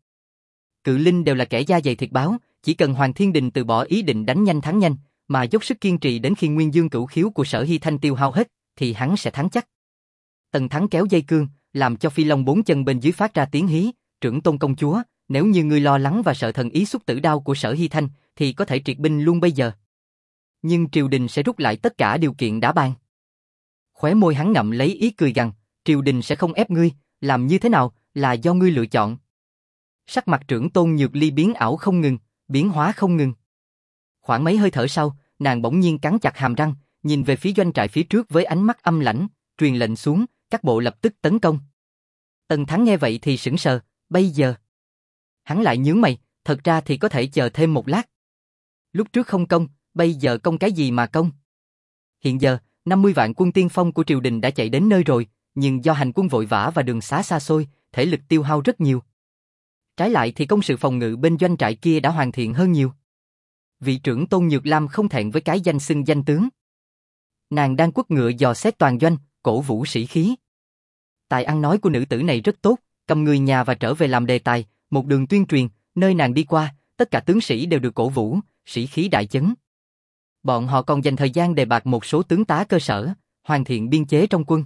Cự linh đều là kẻ da dày thịt báo, chỉ cần Hoàng Thiên Đình từ bỏ ý định đánh nhanh thắng nhanh, mà dốc sức kiên trì đến khi nguyên dương cửu khiếu của Sở Hy Thanh tiêu hao hết, thì hắn sẽ thắng chắc. Tần Thắng kéo dây cương, làm cho phi long bốn chân bên dưới phát ra tiếng hí, trưởng tôn công chúa, nếu như ngươi lo lắng và sợ thần ý xuất tử đao của Sở Hy Thanh, thì có thể triệt binh luôn bây giờ. Nhưng triều đình sẽ rút lại tất cả điều kiện đã ban. Khóe môi hắn ngậm lấy ý cười gằn, triều đình sẽ không ép ngươi, làm như thế nào, là do ngươi lựa chọn. Sắc mặt trưởng tôn Nhược Ly biến ảo không ngừng, biến hóa không ngừng. Khoảng mấy hơi thở sau, nàng bỗng nhiên cắn chặt hàm răng, nhìn về phía doanh trại phía trước với ánh mắt âm lãnh, truyền lệnh xuống, các bộ lập tức tấn công. Tần Thắng nghe vậy thì sững sờ, bây giờ. Hắn lại nhướng mày, thật ra thì có thể chờ thêm một lát. Lúc trước không công, bây giờ công cái gì mà công? Hiện giờ, năm mươi vạn quân tiên phong của triều đình đã chạy đến nơi rồi, nhưng do hành quân vội vã và đường xá xa xôi, thể lực tiêu hao rất nhiều. Trái lại thì công sự phòng ngự bên doanh trại kia đã hoàn thiện hơn nhiều. Vị trưởng tôn Nhược Lam không thẹn với cái danh xưng danh tướng. Nàng đang quất ngựa dò xét toàn doanh, cổ vũ sĩ khí. Tài ăn nói của nữ tử này rất tốt, cầm người nhà và trở về làm đề tài, một đường tuyên truyền, nơi nàng đi qua, tất cả tướng sĩ đều được cổ vũ, sĩ khí đại chấn. Bọn họ còn dành thời gian đề bạt một số tướng tá cơ sở, hoàn thiện biên chế trong quân.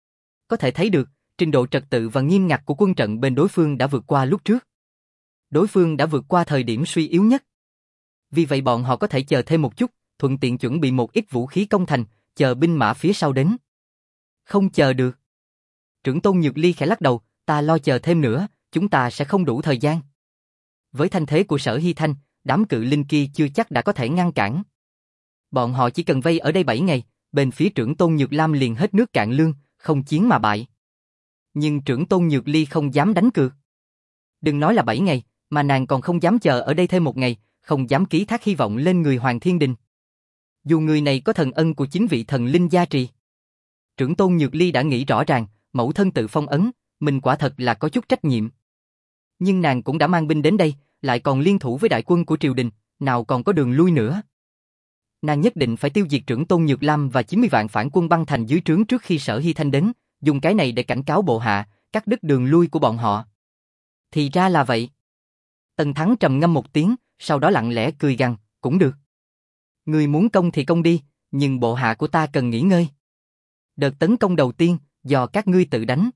Có thể thấy được, trình độ trật tự và nghiêm ngặt của quân trận bên đối phương đã vượt qua lúc trước. Đối phương đã vượt qua thời điểm suy yếu nhất. Vì vậy bọn họ có thể chờ thêm một chút, thuận tiện chuẩn bị một ít vũ khí công thành, chờ binh mã phía sau đến. Không chờ được. Trưởng tôn Nhược Ly khẽ lắc đầu, ta lo chờ thêm nữa, chúng ta sẽ không đủ thời gian. Với thanh thế của Sở Hy Thanh, đám cự linh kia chưa chắc đã có thể ngăn cản. Bọn họ chỉ cần vây ở đây bảy ngày, bên phía trưởng tôn Nhược Lam liền hết nước cạn lương, không chiến mà bại. Nhưng trưởng tôn Nhược Ly không dám đánh cược. Đừng nói là bảy ngày, mà nàng còn không dám chờ ở đây thêm một ngày, không dám ký thác hy vọng lên người Hoàng Thiên Đình. Dù người này có thần ân của chính vị thần linh gia trì. Trưởng tôn Nhược Ly đã nghĩ rõ ràng, mẫu thân tự phong ấn, mình quả thật là có chút trách nhiệm. Nhưng nàng cũng đã mang binh đến đây, lại còn liên thủ với đại quân của triều đình, nào còn có đường lui nữa. Nàng nhất định phải tiêu diệt trưởng tôn Nhược Lam và chín mươi vạn phản quân băng thành dưới trướng trước khi Sở Hy Thanh đến, dùng cái này để cảnh cáo bộ hạ, cắt đứt đường lui của bọn họ. Thì ra là vậy. Tần Thắng trầm ngâm một tiếng, sau đó lặng lẽ cười gằn, cũng được. Người muốn công thì công đi, nhưng bộ hạ của ta cần nghỉ ngơi. Đợt tấn công đầu tiên, do các ngươi tự đánh.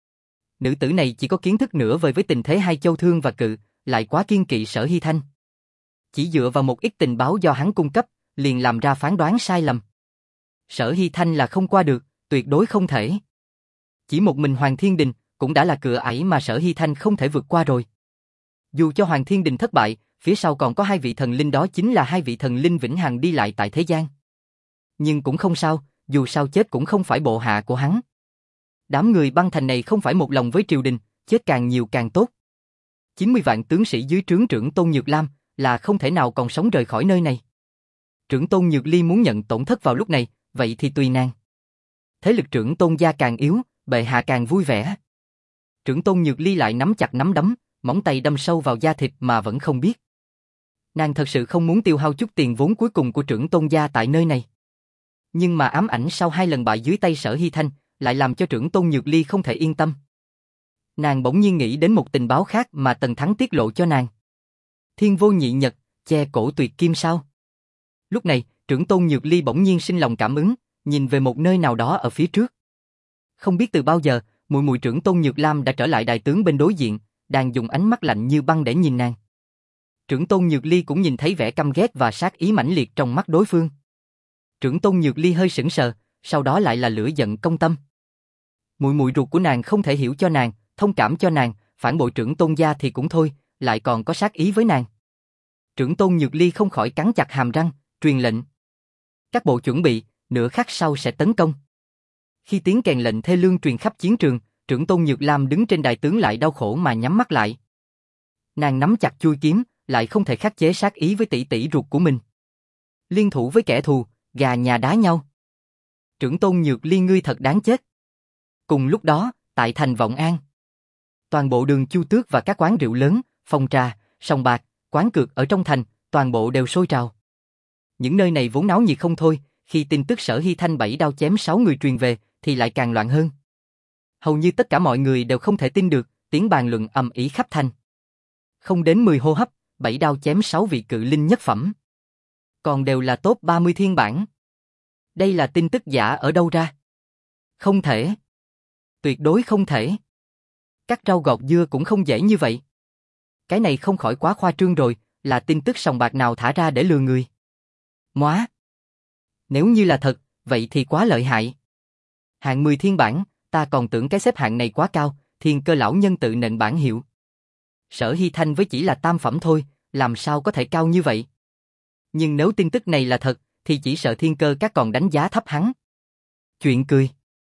Nữ tử này chỉ có kiến thức nửa vời với tình thế hai châu Thương và Cự, lại quá kiên kỵ Sở Hy Thanh. Chỉ dựa vào một ít tình báo do hắn cung cấp, liền làm ra phán đoán sai lầm. Sở Hy Thanh là không qua được, tuyệt đối không thể. Chỉ một mình Hoàng Thiên Đình, cũng đã là cửa ải mà Sở Hy Thanh không thể vượt qua rồi. Dù cho Hoàng Thiên Đình thất bại, phía sau còn có hai vị thần linh, đó chính là hai vị thần linh vĩnh hằng đi lại tại thế gian. Nhưng cũng không sao, dù sao chết cũng không phải bộ hạ của hắn. Đám người băng thành này không phải một lòng với triều đình, chết càng nhiều càng tốt. chín mươi vạn tướng sĩ dưới trướng trưởng tôn Nhược Lam là không thể nào còn sống rời khỏi nơi này. Trưởng tôn Nhược Ly muốn nhận tổn thất vào lúc này, vậy thì tùy nàng. Thế lực trưởng tôn gia càng yếu, bệ hạ càng vui vẻ. Trưởng tôn Nhược Ly lại nắm chặt nắm đấm, móng tay đâm sâu vào da thịt mà vẫn không biết. Nàng thật sự không muốn tiêu hao chút tiền vốn cuối cùng của trưởng tôn gia tại nơi này. Nhưng mà ám ảnh sau hai lần bại dưới tay Sở Hy Thanh, lại làm cho trưởng tôn Nhược Ly không thể yên tâm. Nàng bỗng nhiên nghĩ đến một tình báo khác mà Tần Thắng tiết lộ cho nàng. Thiên vô nhị nhật, che cổ tuyệt kim sao? Lúc này, trưởng tôn Nhược Ly bỗng nhiên sinh lòng cảm ứng, nhìn về một nơi nào đó ở phía trước. Không biết từ bao giờ, muội muội trưởng tôn Nhược Lam đã trở lại đại tướng bên đối diện, đang dùng ánh mắt lạnh như băng để nhìn nàng. Trưởng tôn Nhược Ly cũng nhìn thấy vẻ căm ghét và sát ý mãnh liệt trong mắt đối phương. Trưởng tôn Nhược Ly hơi sững sờ, sau đó lại là lửa giận công tâm. Muội muội ruột của nàng không thể hiểu cho nàng, thông cảm cho nàng, phản bội trưởng tôn gia thì cũng thôi, lại còn có sát ý với nàng. Trưởng tôn Nhược Ly không khỏi cắn chặt hàm răng, truyền lệnh. Các bộ chuẩn bị, nửa khắc sau sẽ tấn công. Khi tiếng kèn lệnh thê lương truyền khắp chiến trường, trưởng tôn Nhược Lam đứng trên đại tướng lại đau khổ mà nhắm mắt lại. Nàng nắm chặt chuôi kiếm, lại không thể khắc chế sát ý với tỷ tỷ ruột của mình. Liên thủ với kẻ thù, gà nhà đá nhau. Trưởng tôn Nhược Ly ngươi thật đáng chết. Cùng lúc đó, tại thành Vọng An, toàn bộ đường Chu Tước và các quán rượu lớn, phòng trà, sòng bạc, quán cược ở trong thành, toàn bộ đều sôi trào. Những nơi này vốn náo nhiệt không thôi, khi tin tức Sở Hy Thanh bảy đao chém sáu người truyền về, thì lại càng loạn hơn. Hầu như tất cả mọi người đều không thể tin được, tiếng bàn luận ầm ĩ khắp thành. Không đến mười hô hấp, bảy đao chém sáu vị cự linh nhất phẩm. Còn đều là top ba mươi thiên bản. Đây là tin tức giả ở đâu ra? Không thể. Tuyệt đối không thể. Cắt rau gọt dưa cũng không dễ như vậy. Cái này không khỏi quá khoa trương rồi, là tin tức sòng bạc nào thả ra để lừa người. Móa. Nếu như là thật, vậy thì quá lợi hại. Hạng mười thiên bản, ta còn tưởng cái xếp hạng này quá cao, Thiên Cơ lão nhân tự nện bản hiệu. Sở Hy Thanh với chỉ là tam phẩm thôi, làm sao có thể cao như vậy? Nhưng nếu tin tức này là thật, thì chỉ sợ Thiên Cơ các còn đánh giá thấp hắn. Chuyện cười.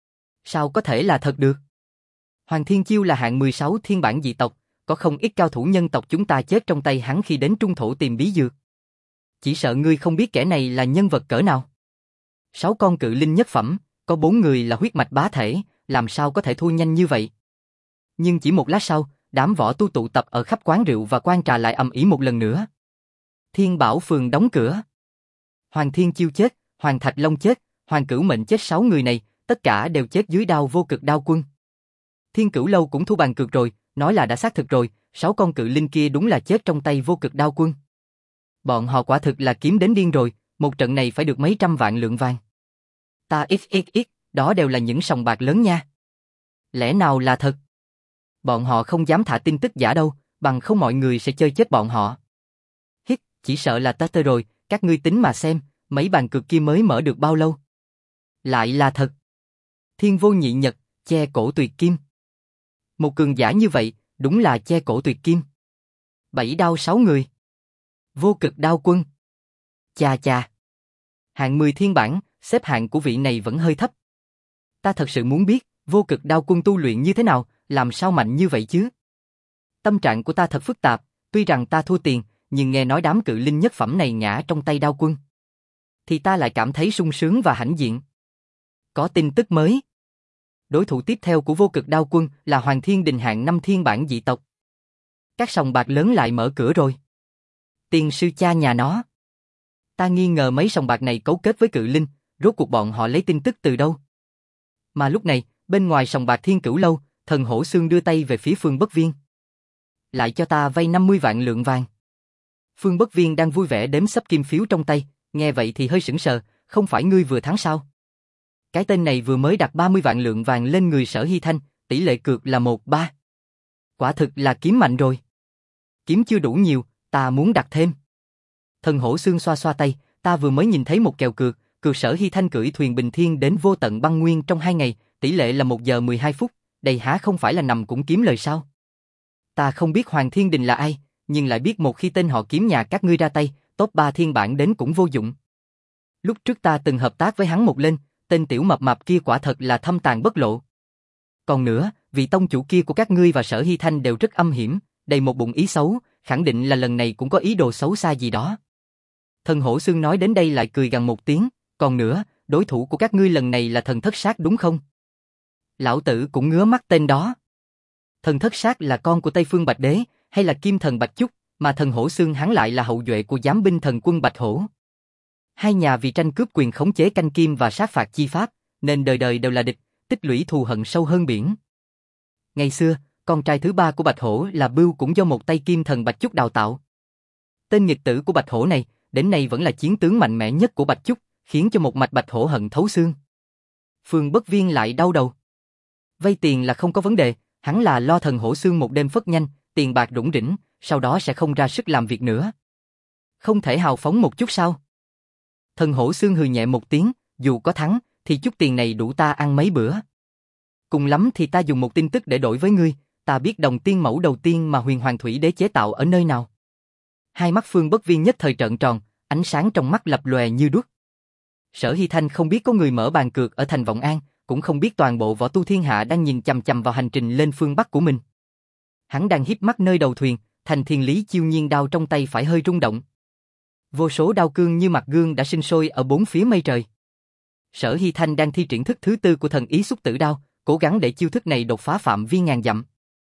Sao có thể là thật được? Hoàng Thiên Chiêu là hạng mười sáu thiên bản dị tộc, có không ít cao thủ nhân tộc chúng ta chết trong tay hắn khi đến trung thổ tìm bí dược. Chỉ sợ ngươi không biết kẻ này là nhân vật cỡ nào. Sáu con cự linh nhất phẩm, có bốn người là huyết mạch bá thể, làm sao có thể thua nhanh như vậy? Nhưng chỉ một lát sau, đám võ tu tụ tập ở khắp quán rượu và quan trà lại ầm ĩ một lần nữa. Thiên Bảo phường đóng cửa. Hoàng Thiên Chiêu chết, Hoàng Thạch Long chết, Hoàng Cửu Mệnh chết, sáu người này, tất cả đều chết dưới đao vô cực đao quân. Thiên Cửu Lâu cũng thu bàn cược rồi, nói là đã xác thực rồi, sáu con cự linh kia đúng là chết trong tay vô cực đao quân. Bọn họ quả thực là kiếm đến điên rồi, một trận này phải được mấy trăm vạn lượng vàng. Ta ít ít ít, đó đều là những sòng bạc lớn nha. Lẽ nào là thật? Bọn họ không dám thả tin tức giả đâu, bằng không mọi người sẽ chơi chết bọn họ. Hít, chỉ sợ là ta tơ rồi, các ngươi tính mà xem, mấy bàn cược kia mới mở được bao lâu. Lại là thật. Thiên Vô Nhị Nhật, che cổ tuyệt kim. Một cường giả như vậy, đúng là che cổ tuyệt kim. Bảy đao sáu người. Vô cực đao quân. Chà chà. Hạng mười thiên bản, xếp hạng của vị này vẫn hơi thấp. Ta thật sự muốn biết, vô cực đao quân tu luyện như thế nào, làm sao mạnh như vậy chứ? Tâm trạng của ta thật phức tạp, tuy rằng ta thua tiền, nhưng nghe nói đám cự linh nhất phẩm này ngã trong tay đao quân, thì ta lại cảm thấy sung sướng và hãnh diện. Có tin tức mới. Đối thủ tiếp theo của vô cực đao quân là Hoàng Thiên Đình hạng năm thiên bản dị tộc. Các sòng bạc lớn lại mở cửa rồi. Tiền sư cha nhà nó. Ta nghi ngờ mấy sòng bạc này cấu kết với cự linh, rốt cuộc bọn họ lấy tin tức từ đâu? Mà lúc này, bên ngoài sòng bạc Thiên Cửu Lâu, Thần Hổ Xương đưa tay về phía Phương Bất Viên. Lại cho ta vay năm mươi vạn lượng vàng. Phương Bất Viên đang vui vẻ đếm sắp kim phiếu trong tay, nghe vậy thì hơi sững sờ, không phải ngươi vừa thắng sao? Cái tên này vừa mới đặt ba mươi vạn lượng vàng lên người Sở Hy Thanh, tỷ lệ cược là một ba. Quả thực là kiếm mạnh rồi. Kiếm chưa đủ nhiều, ta muốn đặt thêm. Thần Hổ Xương xoa xoa tay, ta vừa mới nhìn thấy một kèo cược, cược Sở Hy Thanh cưỡi thuyền bình thiên đến vô tận băng nguyên trong hai ngày, tỷ lệ là một giờ mười hai phút, đây há không phải là nằm cũng kiếm lời sao? Ta không biết Hoàng Thiên Đình là ai, nhưng lại biết một khi tên họ kiếm nhà các ngươi ra tay, top ba thiên bản đến cũng vô dụng. Lúc trước ta từng hợp tác với hắn một lên, tên tiểu mập mạp kia quả thật là thâm tàn bất lộ. Còn nữa, vị tông chủ kia của các ngươi và Sở Hy Thanh đều rất âm hiểm, đầy một bụng ý xấu, khẳng định là lần này cũng có ý đồ xấu xa gì đó. Thần Hổ Xương nói đến đây lại cười gằn một tiếng, còn nữa, đối thủ của các ngươi lần này là Thần Thất Sát đúng không? Lão tử cũng ngứa mắt tên đó. Thần Thất Sát là con của Tây Phương Bạch Đế, hay là Kim Thần Bạch Chúc, mà Thần Hổ Xương hắn lại là hậu duệ của giám binh thần quân Bạch Hổ. Hai nhà vì tranh cướp quyền khống chế canh kim và sát phạt chi pháp, nên đời đời đều là địch, tích lũy thù hận sâu hơn biển. Ngày xưa, con trai thứ ba của Bạch Hổ là Bưu cũng do một tay Kim Thần Bạch Chúc đào tạo. Tên nghịch tử của Bạch Hổ này, đến nay vẫn là chiến tướng mạnh mẽ nhất của Bạch Chúc, khiến cho một mạch Bạch Hổ hận thấu xương. Phương Bất Viên lại đau đầu. Vay tiền là không có vấn đề, hắn là lo thần hổ xương một đêm phất nhanh, tiền bạc rủng rỉnh, sau đó sẽ không ra sức làm việc nữa. Không thể hào phóng một chút sao? Thần hổ xương hừ nhẹ một tiếng, dù có thắng, thì chút tiền này đủ ta ăn mấy bữa. Cùng lắm thì ta dùng một tin tức để đổi với ngươi, ta biết đồng tiên mẫu đầu tiên mà huyền hoàng thủy đế chế tạo ở nơi nào. Hai mắt Phương Bất Viên nhất thời trợn tròn, ánh sáng trong mắt lập lòe như đuốc. Sở Hy Thanh không biết có người mở bàn cược ở thành Vọng An, cũng không biết toàn bộ võ tu thiên hạ đang nhìn chằm chằm vào hành trình lên phương Bắc của mình. Hắn đang híp mắt nơi đầu thuyền, Thành Thiên Lý chiêu nhiên đao trong tay phải hơi rung động. Vô số đao cương như mặt gương đã sinh sôi ở bốn phía mây trời. Sở Hy Thanh đang thi triển thức thứ tư của thần ý xúc tử đao, cố gắng để chiêu thức này đột phá phạm vi ngàn dặm.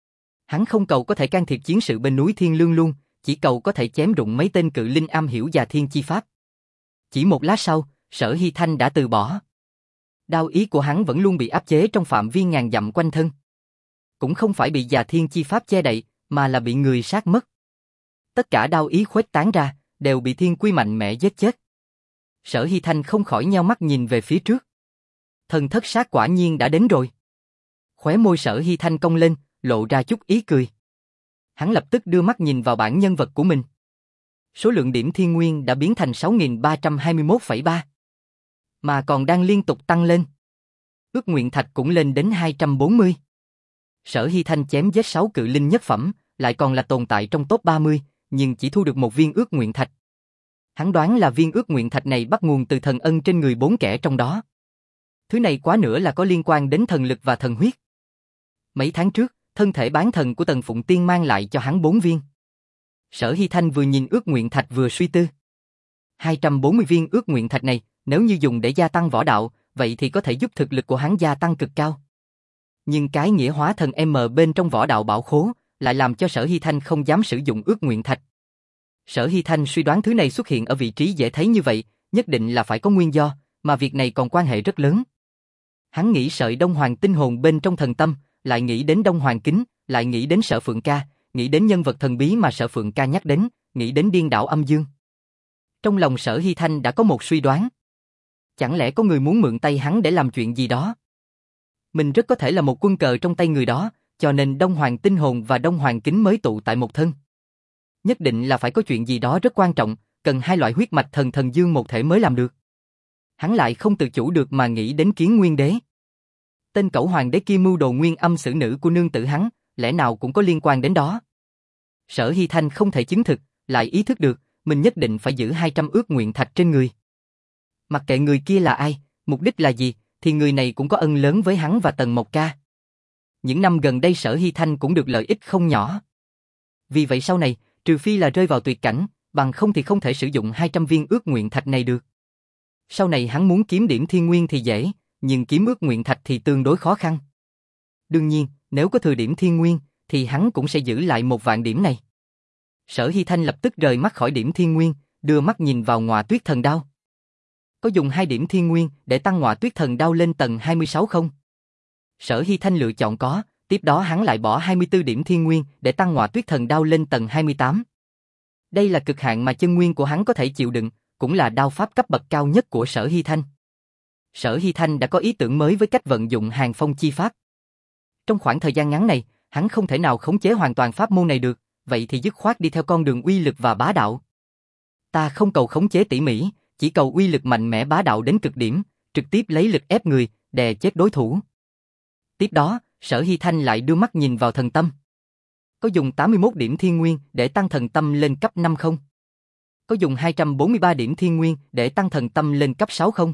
Hắn không cầu có thể can thiệp chiến sự bên núi Thiên Lương luôn, chỉ cầu có thể chém đụng mấy tên cự linh am hiểu Già Thiên chi pháp. Chỉ một lát sau, Sở Hy Thanh đã từ bỏ. Đao ý của hắn vẫn luôn bị áp chế trong phạm vi ngàn dặm quanh thân. Cũng không phải bị Già Thiên chi pháp che đậy, mà là bị người sát mất. Tất cả đao ý khuếch tán ra, đều bị thiên quy mạnh mẽ giết chết. Sở Hy Thanh không khỏi nheo mắt nhìn về phía trước. Thần thất sát quả nhiên đã đến rồi. Khóe môi Sở Hy Thanh cong lên, lộ ra chút ý cười. Hắn lập tức đưa mắt nhìn vào bảng nhân vật của mình. Số lượng điểm thiên nguyên đã biến thành sáu nghìn ba trăm hai mươi mốt phẩy ba. Mà còn đang liên tục tăng lên. Ước nguyện thạch cũng lên đến hai trăm bốn mươi. Sở Hy Thanh chém giết sáu cự linh nhất phẩm, lại còn là tồn tại trong top ba mươi, nhưng chỉ thu được một viên ước nguyện thạch. Hắn đoán là viên ước nguyện thạch này bắt nguồn từ thần ân trên người bốn kẻ trong đó. Thứ này quá nữa là có liên quan đến thần lực và thần huyết. Mấy tháng trước, thân thể bán thần của Tần Phụng Tiên mang lại cho hắn bốn viên. Sở Hy Thanh vừa nhìn ước nguyện thạch vừa suy tư. hai trăm bốn mươi viên ước nguyện thạch này, nếu như dùng để gia tăng võ đạo, vậy thì có thể giúp thực lực của hắn gia tăng cực cao. Nhưng cái nghĩa hóa thần M bên trong võ đạo bảo khố, lại làm cho Sở Hy Thanh không dám sử dụng ước nguyện thạch. Sở Hy Thanh suy đoán thứ này xuất hiện ở vị trí dễ thấy như vậy, nhất định là phải có nguyên do, mà việc này còn quan hệ rất lớn. Hắn nghĩ sợi Đông Hoàng tinh hồn bên trong thần tâm, lại nghĩ đến Đông Hoàng kính, lại nghĩ đến Sở Phượng Ca, nghĩ đến nhân vật thần bí mà Sở Phượng Ca nhắc đến, nghĩ đến điên đảo âm dương. Trong lòng Sở Hy Thanh đã có một suy đoán. Chẳng lẽ có người muốn mượn tay hắn để làm chuyện gì đó? Mình rất có thể là một quân cờ trong tay người đó, cho nên Đông Hoàng tinh hồn và Đông Hoàng kính mới tụ tại một thân. Nhất định là phải có chuyện gì đó rất quan trọng, cần hai loại huyết mạch thần thần dương một thể mới làm được. Hắn lại không tự chủ được mà nghĩ đến Kiến Nguyên Đế. Tên cẩu hoàng đế kia mưu đồ nguyên âm xử nữ của nương tử hắn, lẽ nào cũng có liên quan đến đó. Sở Hy Thanh không thể chứng thực, lại ý thức được, mình nhất định phải giữ hai trăm ước nguyện thạch trên người. Mặc kệ người kia là ai, mục đích là gì, thì người này cũng có ân lớn với hắn và Tần Mộc Ca. Những năm gần đây Sở Hy Thanh cũng được lợi ích không nhỏ. Vì vậy sau này, trừ phi là rơi vào tuyệt cảnh, bằng không thì không thể sử dụng hai trăm viên ước nguyện thạch này được. Sau này hắn muốn kiếm điểm thiên nguyên thì dễ, nhưng kiếm ước nguyện thạch thì tương đối khó khăn. Đương nhiên, nếu có thừa điểm thiên nguyên, thì hắn cũng sẽ giữ lại một vạn điểm này. Sở Hy Thanh lập tức rời mắt khỏi điểm thiên nguyên, đưa mắt nhìn vào Ngọa Tuyết Thần Đao. Có dùng hai điểm thiên nguyên để tăng Ngọa Tuyết Thần Đao lên tầng hai mươi sáu không? Sở Hy Thanh lựa chọn có, tiếp đó hắn lại bỏ hai mươi tư điểm thiên nguyên để tăng Ngọa Tuyết Thần Đao lên tầng hai mươi tám. Đây là cực hạn mà chân nguyên của hắn có thể chịu đựng, cũng là đao pháp cấp bậc cao nhất của Sở Hy Thanh. Sở Hy Thanh đã có ý tưởng mới với cách vận dụng Hàng Phong chi pháp. Trong khoảng thời gian ngắn này, hắn không thể nào khống chế hoàn toàn pháp môn này được, vậy thì dứt khoát đi theo con đường uy lực và bá đạo. Ta không cầu khống chế tỉ mỉ, chỉ cầu uy lực mạnh mẽ bá đạo đến cực điểm, trực tiếp lấy lực ép người, đè chết đối thủ. Tiếp đó, Sở Hy Thanh lại đưa mắt nhìn vào thần tâm. Có dùng tám mươi mốt điểm thiên nguyên để tăng thần tâm lên cấp năm không? Có dùng hai trăm bốn mươi ba điểm thiên nguyên để tăng thần tâm lên cấp sáu không?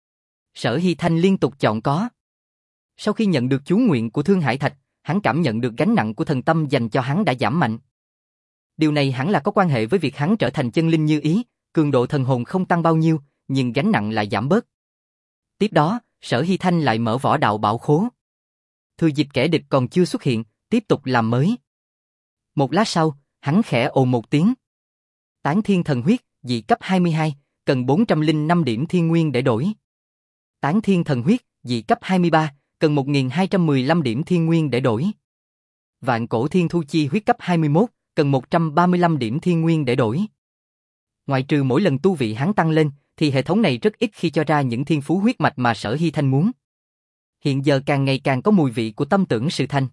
Sở Hy Thanh liên tục chọn có. Sau khi nhận được chú nguyện của Thương Hải Thạch, hắn cảm nhận được gánh nặng của thần tâm dành cho hắn đã giảm mạnh. Điều này hẳn là có quan hệ với việc hắn trở thành chân linh như ý, cường độ thần hồn không tăng bao nhiêu, nhưng gánh nặng lại giảm bớt. Tiếp đó, Sở Hy Thanh lại mở võ đạo bảo khố. Thừa dịp kẻ địch còn chưa xuất hiện, tiếp tục làm mới. Một lát sau, hắn khẽ ồ một tiếng. Tán Thiên Thần Huyết, dị cấp hai mươi hai, cần bốn trăm lẻ năm điểm thiên nguyên để đổi. Tán Thiên Thần Huyết, dị cấp hai mươi ba, cần một nghìn hai trăm mười lăm điểm thiên nguyên để đổi. Vạn Cổ Thiên Thu Chi huyết cấp hai mươi mốt, cần một trăm ba mươi lăm điểm thiên nguyên để đổi. Ngoại trừ mỗi lần tu vị hắn tăng lên, thì hệ thống này rất ít khi cho ra những thiên phú huyết mạch mà Sở Hy Thanh muốn. Hiện giờ càng ngày càng có mùi vị của tâm tưởng sự thành.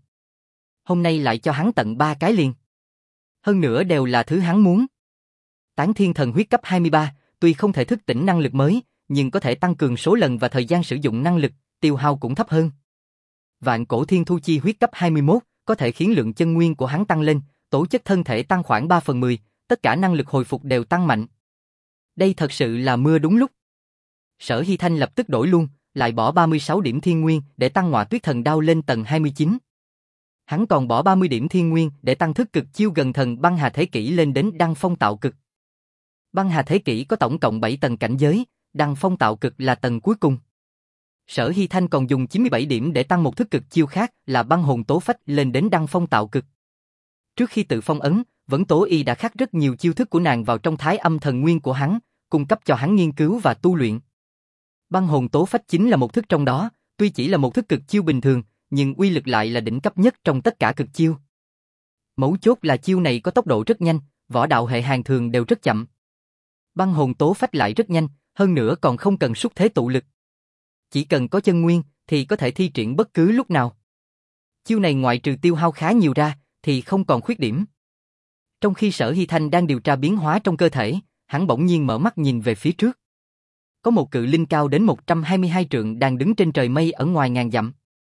Hôm nay lại cho hắn tận ba cái liền. Hơn nữa đều là thứ hắn muốn. Tán Thiên Thần Huyết cấp hai mươi ba, tuy không thể thức tỉnh năng lực mới, nhưng có thể tăng cường số lần và thời gian sử dụng năng lực, tiêu hao cũng thấp hơn. Vạn Cổ Thiên Thu Chi Huyết cấp hai mươi mốt, có thể khiến lượng chân nguyên của hắn tăng lên, tố chất thân thể tăng khoảng ba phần mười, tất cả năng lực hồi phục đều tăng mạnh. Đây thật sự là mưa đúng lúc. Sở Hy Thanh lập tức đổi luôn, lại bỏ ba mươi sáu điểm thiên nguyên để tăng Ngọa Tuyết Thần Đao lên tầng hai mươi chín. Hắn còn bỏ ba mươi điểm thiên nguyên để tăng thức cực chiêu gần thần Băng Hà Thế Kỷ lên đến Đăng Phong Tạo Cực. Băng Hà Thế Kỷ có tổng cộng bảy tầng cảnh giới, Đăng Phong Tạo Cực là tầng cuối cùng. Sở Hy Thanh còn dùng chín mươi bảy điểm để tăng một thức cực chiêu khác là Băng Hồn Tố Phách lên đến Đăng Phong Tạo Cực. Trước khi tự phong ấn, Vấn Tố Y đã khắc rất nhiều chiêu thức của nàng vào trong Thái Âm Thần Nguyên của hắn, cung cấp cho hắn nghiên cứu và tu luyện. Băng Hồn Tố Phách chính là một thức trong đó, tuy chỉ là một thức cực chiêu bình thường, nhưng uy lực lại là đỉnh cấp nhất trong tất cả cực chiêu. Mấu chốt là chiêu này có tốc độ rất nhanh, võ đạo hệ hàng thường đều rất chậm. Băng Hồn Tố Phách lại rất nhanh, hơn nữa còn không cần xúc thế tụ lực. Chỉ cần có chân nguyên thì có thể thi triển bất cứ lúc nào. Chiêu này ngoại trừ tiêu hao khá nhiều ra thì không còn khuyết điểm. Trong khi Sở Hy Thanh đang điều tra biến hóa trong cơ thể, hắn bỗng nhiên mở mắt nhìn về phía trước. Có một cự linh cao đến một trăm hai mươi hai trượng đang đứng trên trời mây ở ngoài ngàn dặm.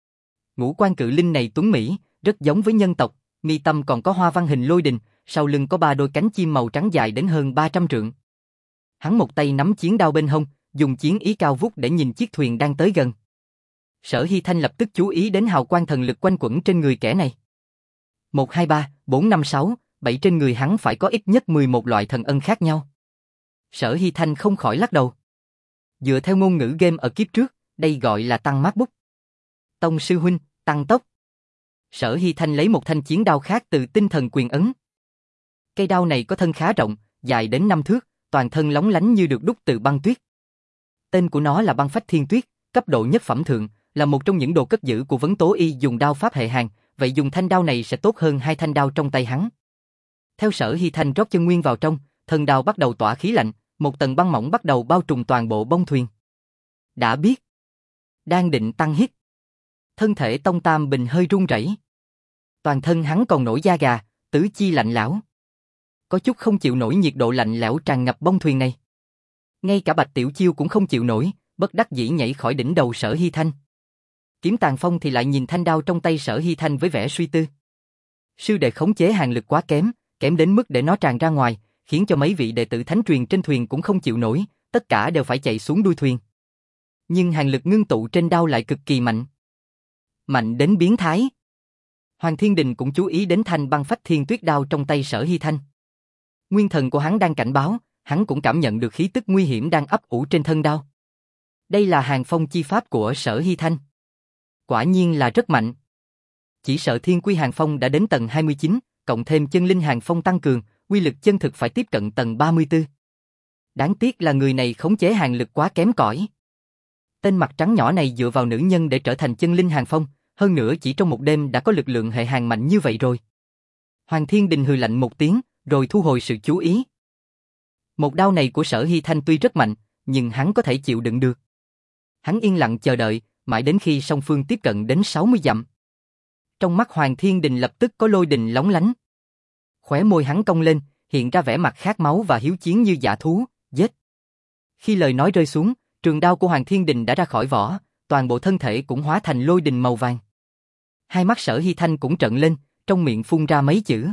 Ngũ quan cự linh này tuấn mỹ, rất giống với nhân tộc, mi tâm còn có hoa văn hình lôi đình, sau lưng có ba đôi cánh chim màu trắng dài đến hơn ba trăm trượng. Hắn một tay nắm chiến đao bên hông, dùng chiến ý cao vút để nhìn chiếc thuyền đang tới gần. Sở Hy Thanh lập tức chú ý đến hào quang thần lực quanh quẩn trên người kẻ này. một, hai, ba, bốn, năm, sáu, bảy trên người hắn phải có ít nhất mười một loại thần ân khác nhau. Sở Hy Thanh không khỏi lắc đầu. Dựa theo ngôn ngữ game ở kiếp trước, đây gọi là tăng mát bút. Tông sư huynh, tăng tốc. Sở Hy Thanh lấy một thanh chiến đao khác từ tinh thần quyền ấn. Cây đao này có thân khá rộng, dài đến năm thước, toàn thân lóng lánh như được đúc từ băng tuyết. Tên của nó là Băng Phách Thiên Tuyết, cấp độ nhất phẩm thượng, là một trong những đồ cất giữ của Vấn Tố Y dùng đao pháp hệ hàng, vậy dùng thanh đao này sẽ tốt hơn hai thanh đao trong tay hắn. Theo Sở Hy Thanh rót chân nguyên vào trong, thân đao bắt đầu tỏa khí lạnh, một tầng băng mỏng bắt đầu bao trùm toàn bộ bông thuyền. Đã biết. Đang định tăng hít. Thân thể Tông Tam Bình hơi run rẩy. Toàn thân hắn còn nổi da gà, tứ chi lạnh lẽo. Có chút không chịu nổi nhiệt độ lạnh lẽo tràn ngập bông thuyền này. Ngay cả Bạch Tiểu Chiêu cũng không chịu nổi, bất đắc dĩ nhảy khỏi đỉnh đầu Sở Hy Thanh. Kiếm Tàn Phong thì lại nhìn thanh đao trong tay Sở Hy Thanh với vẻ suy tư. Sư đệ khống chế hàng lực quá kém, kém đến mức để nó tràn ra ngoài, khiến cho mấy vị đệ tử thánh truyền trên thuyền cũng không chịu nổi, tất cả đều phải chạy xuống đuôi thuyền. Nhưng hàng lực ngưng tụ trên đao lại cực kỳ mạnh. Mạnh đến biến thái. Hoàng Thiên Đình cũng chú ý đến thanh Băng Phách Thiên Tuyết đao trong tay Sở Hy Thanh. Nguyên thần của hắn đang cảnh báo, hắn cũng cảm nhận được khí tức nguy hiểm đang ấp ủ trên thân đao. Đây là hàng phong chi pháp của Sở Hy Thanh. Quả nhiên là rất mạnh. Chỉ sợ Thiên Quy Hàng Phong đã đến tầng hai mươi chín, cộng thêm chân linh Hàng Phong tăng cường, quy lực chân thực phải tiếp cận tầng ba mươi tư. Đáng tiếc là người này khống chế hàng lực quá kém cỏi. Tên mặt trắng nhỏ này dựa vào nữ nhân để trở thành chân linh Hàng Phong, hơn nữa chỉ trong một đêm đã có lực lượng hệ hàng mạnh như vậy rồi. Hoàng Thiên Đình hừ lạnh một tiếng, rồi thu hồi sự chú ý. Một đao này của Sở Hy Thanh tuy rất mạnh, nhưng hắn có thể chịu đựng được. Hắn yên lặng chờ đợi, mãi đến khi song phương tiếp cận đến sáu mươi dặm. Trong mắt Hoàng Thiên Đình lập tức có lôi đình lóng lánh. Khóe môi hắn cong lên, hiện ra vẻ mặt khát máu và hiếu chiến như dã thú, giết. Khi lời nói rơi xuống, trường đao của Hoàng Thiên Đình đã ra khỏi vỏ, toàn bộ thân thể cũng hóa thành lôi đình màu vàng. Hai mắt Sở Hy Thanh cũng trợn lên, trong miệng phun ra mấy chữ.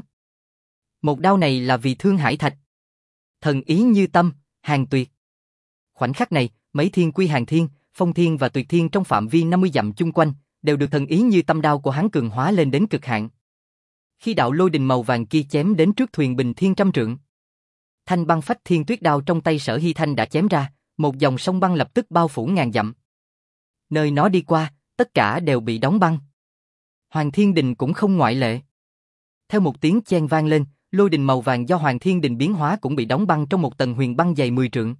Một đao này là vì Thương Hải Thạch. Thần ý như tâm, hàng tuyệt. Khoảnh khắc này, mấy thiên quy Hàng Thiên, Phong Thiên và Tuyệt Thiên trong phạm vi năm mươi dặm chung quanh, đều được thần ý như tâm đao của hắn cường hóa lên đến cực hạn. Khi đạo lôi đình màu vàng kia chém đến trước thuyền bình thiên trăm trượng, thanh Băng Phách Thiên Tuyết đao trong tay Sở Hy Thanh đã chém ra, một dòng sông băng lập tức bao phủ ngàn dặm. Nơi nó đi qua, tất cả đều bị đóng băng. Hoàng Thiên Đình cũng không ngoại lệ. Theo một tiếng chen vang lên, lôi đình màu vàng do Hoàng Thiên Đình biến hóa cũng bị đóng băng trong một tầng huyền băng dày mười trượng.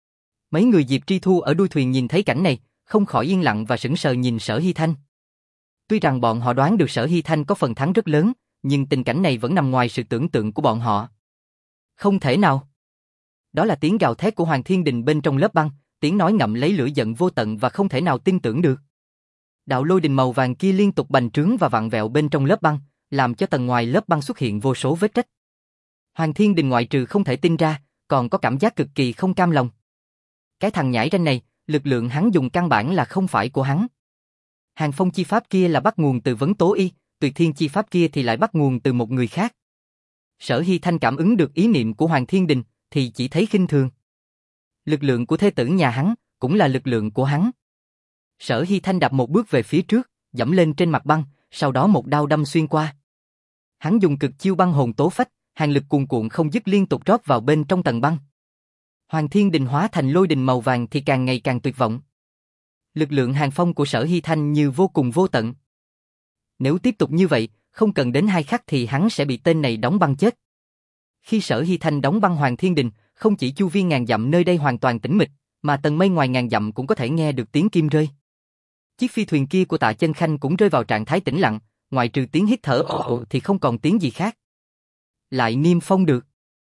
Mấy người Diệp Tri Thu ở đuôi thuyền nhìn thấy cảnh này, không khỏi yên lặng và sững sờ nhìn Sở Hy Thanh. Tuy rằng bọn họ đoán được Sở Hy Thanh có phần thắng rất lớn, nhưng tình cảnh này vẫn nằm ngoài sự tưởng tượng của bọn họ. Không thể nào. Đó là tiếng gào thét của Hoàng Thiên Đình bên trong lớp băng, tiếng nói ngậm lấy lửa giận vô tận và không thể nào tin tưởng được. Đạo lôi đình màu vàng kia liên tục bành trướng và vặn vẹo bên trong lớp băng, làm cho tầng ngoài lớp băng xuất hiện vô số vết rách. Hoàng Thiên Đình ngoại trừ không thể tin ra, còn có cảm giác cực kỳ không cam lòng. Cái thằng nhãi ranh này, lực lượng hắn dùng căn bản là không phải của hắn. Hàng phong chi pháp kia là bắt nguồn từ vấn tố y, tuyệt thiên chi pháp kia thì lại bắt nguồn từ một người khác. Sở Hy Thanh cảm ứng được ý niệm của Hoàng Thiên Đình, thì chỉ thấy khinh thường. Lực lượng của thê tử nhà hắn, cũng là lực lượng của hắn. Sở Hy Thanh đạp một bước về phía trước, dẫm lên trên mặt băng, sau đó một đao đâm xuyên qua. Hắn dùng cực chiêu băng hồn tố phách, hàn lực cuồn cuộn không dứt liên tục rót vào bên trong tầng băng. Hoàng Thiên Đình hóa thành lôi đình màu vàng thì càng ngày càng tuyệt vọng. Lực lượng hàng phong của Sở Hy Thanh như vô cùng vô tận. Nếu tiếp tục như vậy, không cần đến hai khắc thì hắn sẽ bị tên này đóng băng chết. Khi Sở Hy Thanh đóng băng Hoàng Thiên Đình, không chỉ chu vi ngàn dặm nơi đây hoàn toàn tĩnh mịch, mà tầng mây ngoài ngàn dặm cũng có thể nghe được tiếng kim rơi. Chiếc phi thuyền kia của Tạ Chân Khanh cũng rơi vào trạng thái tĩnh lặng, ngoại trừ tiếng hít thở ồ thì không còn tiếng gì khác. Lại niêm phong được.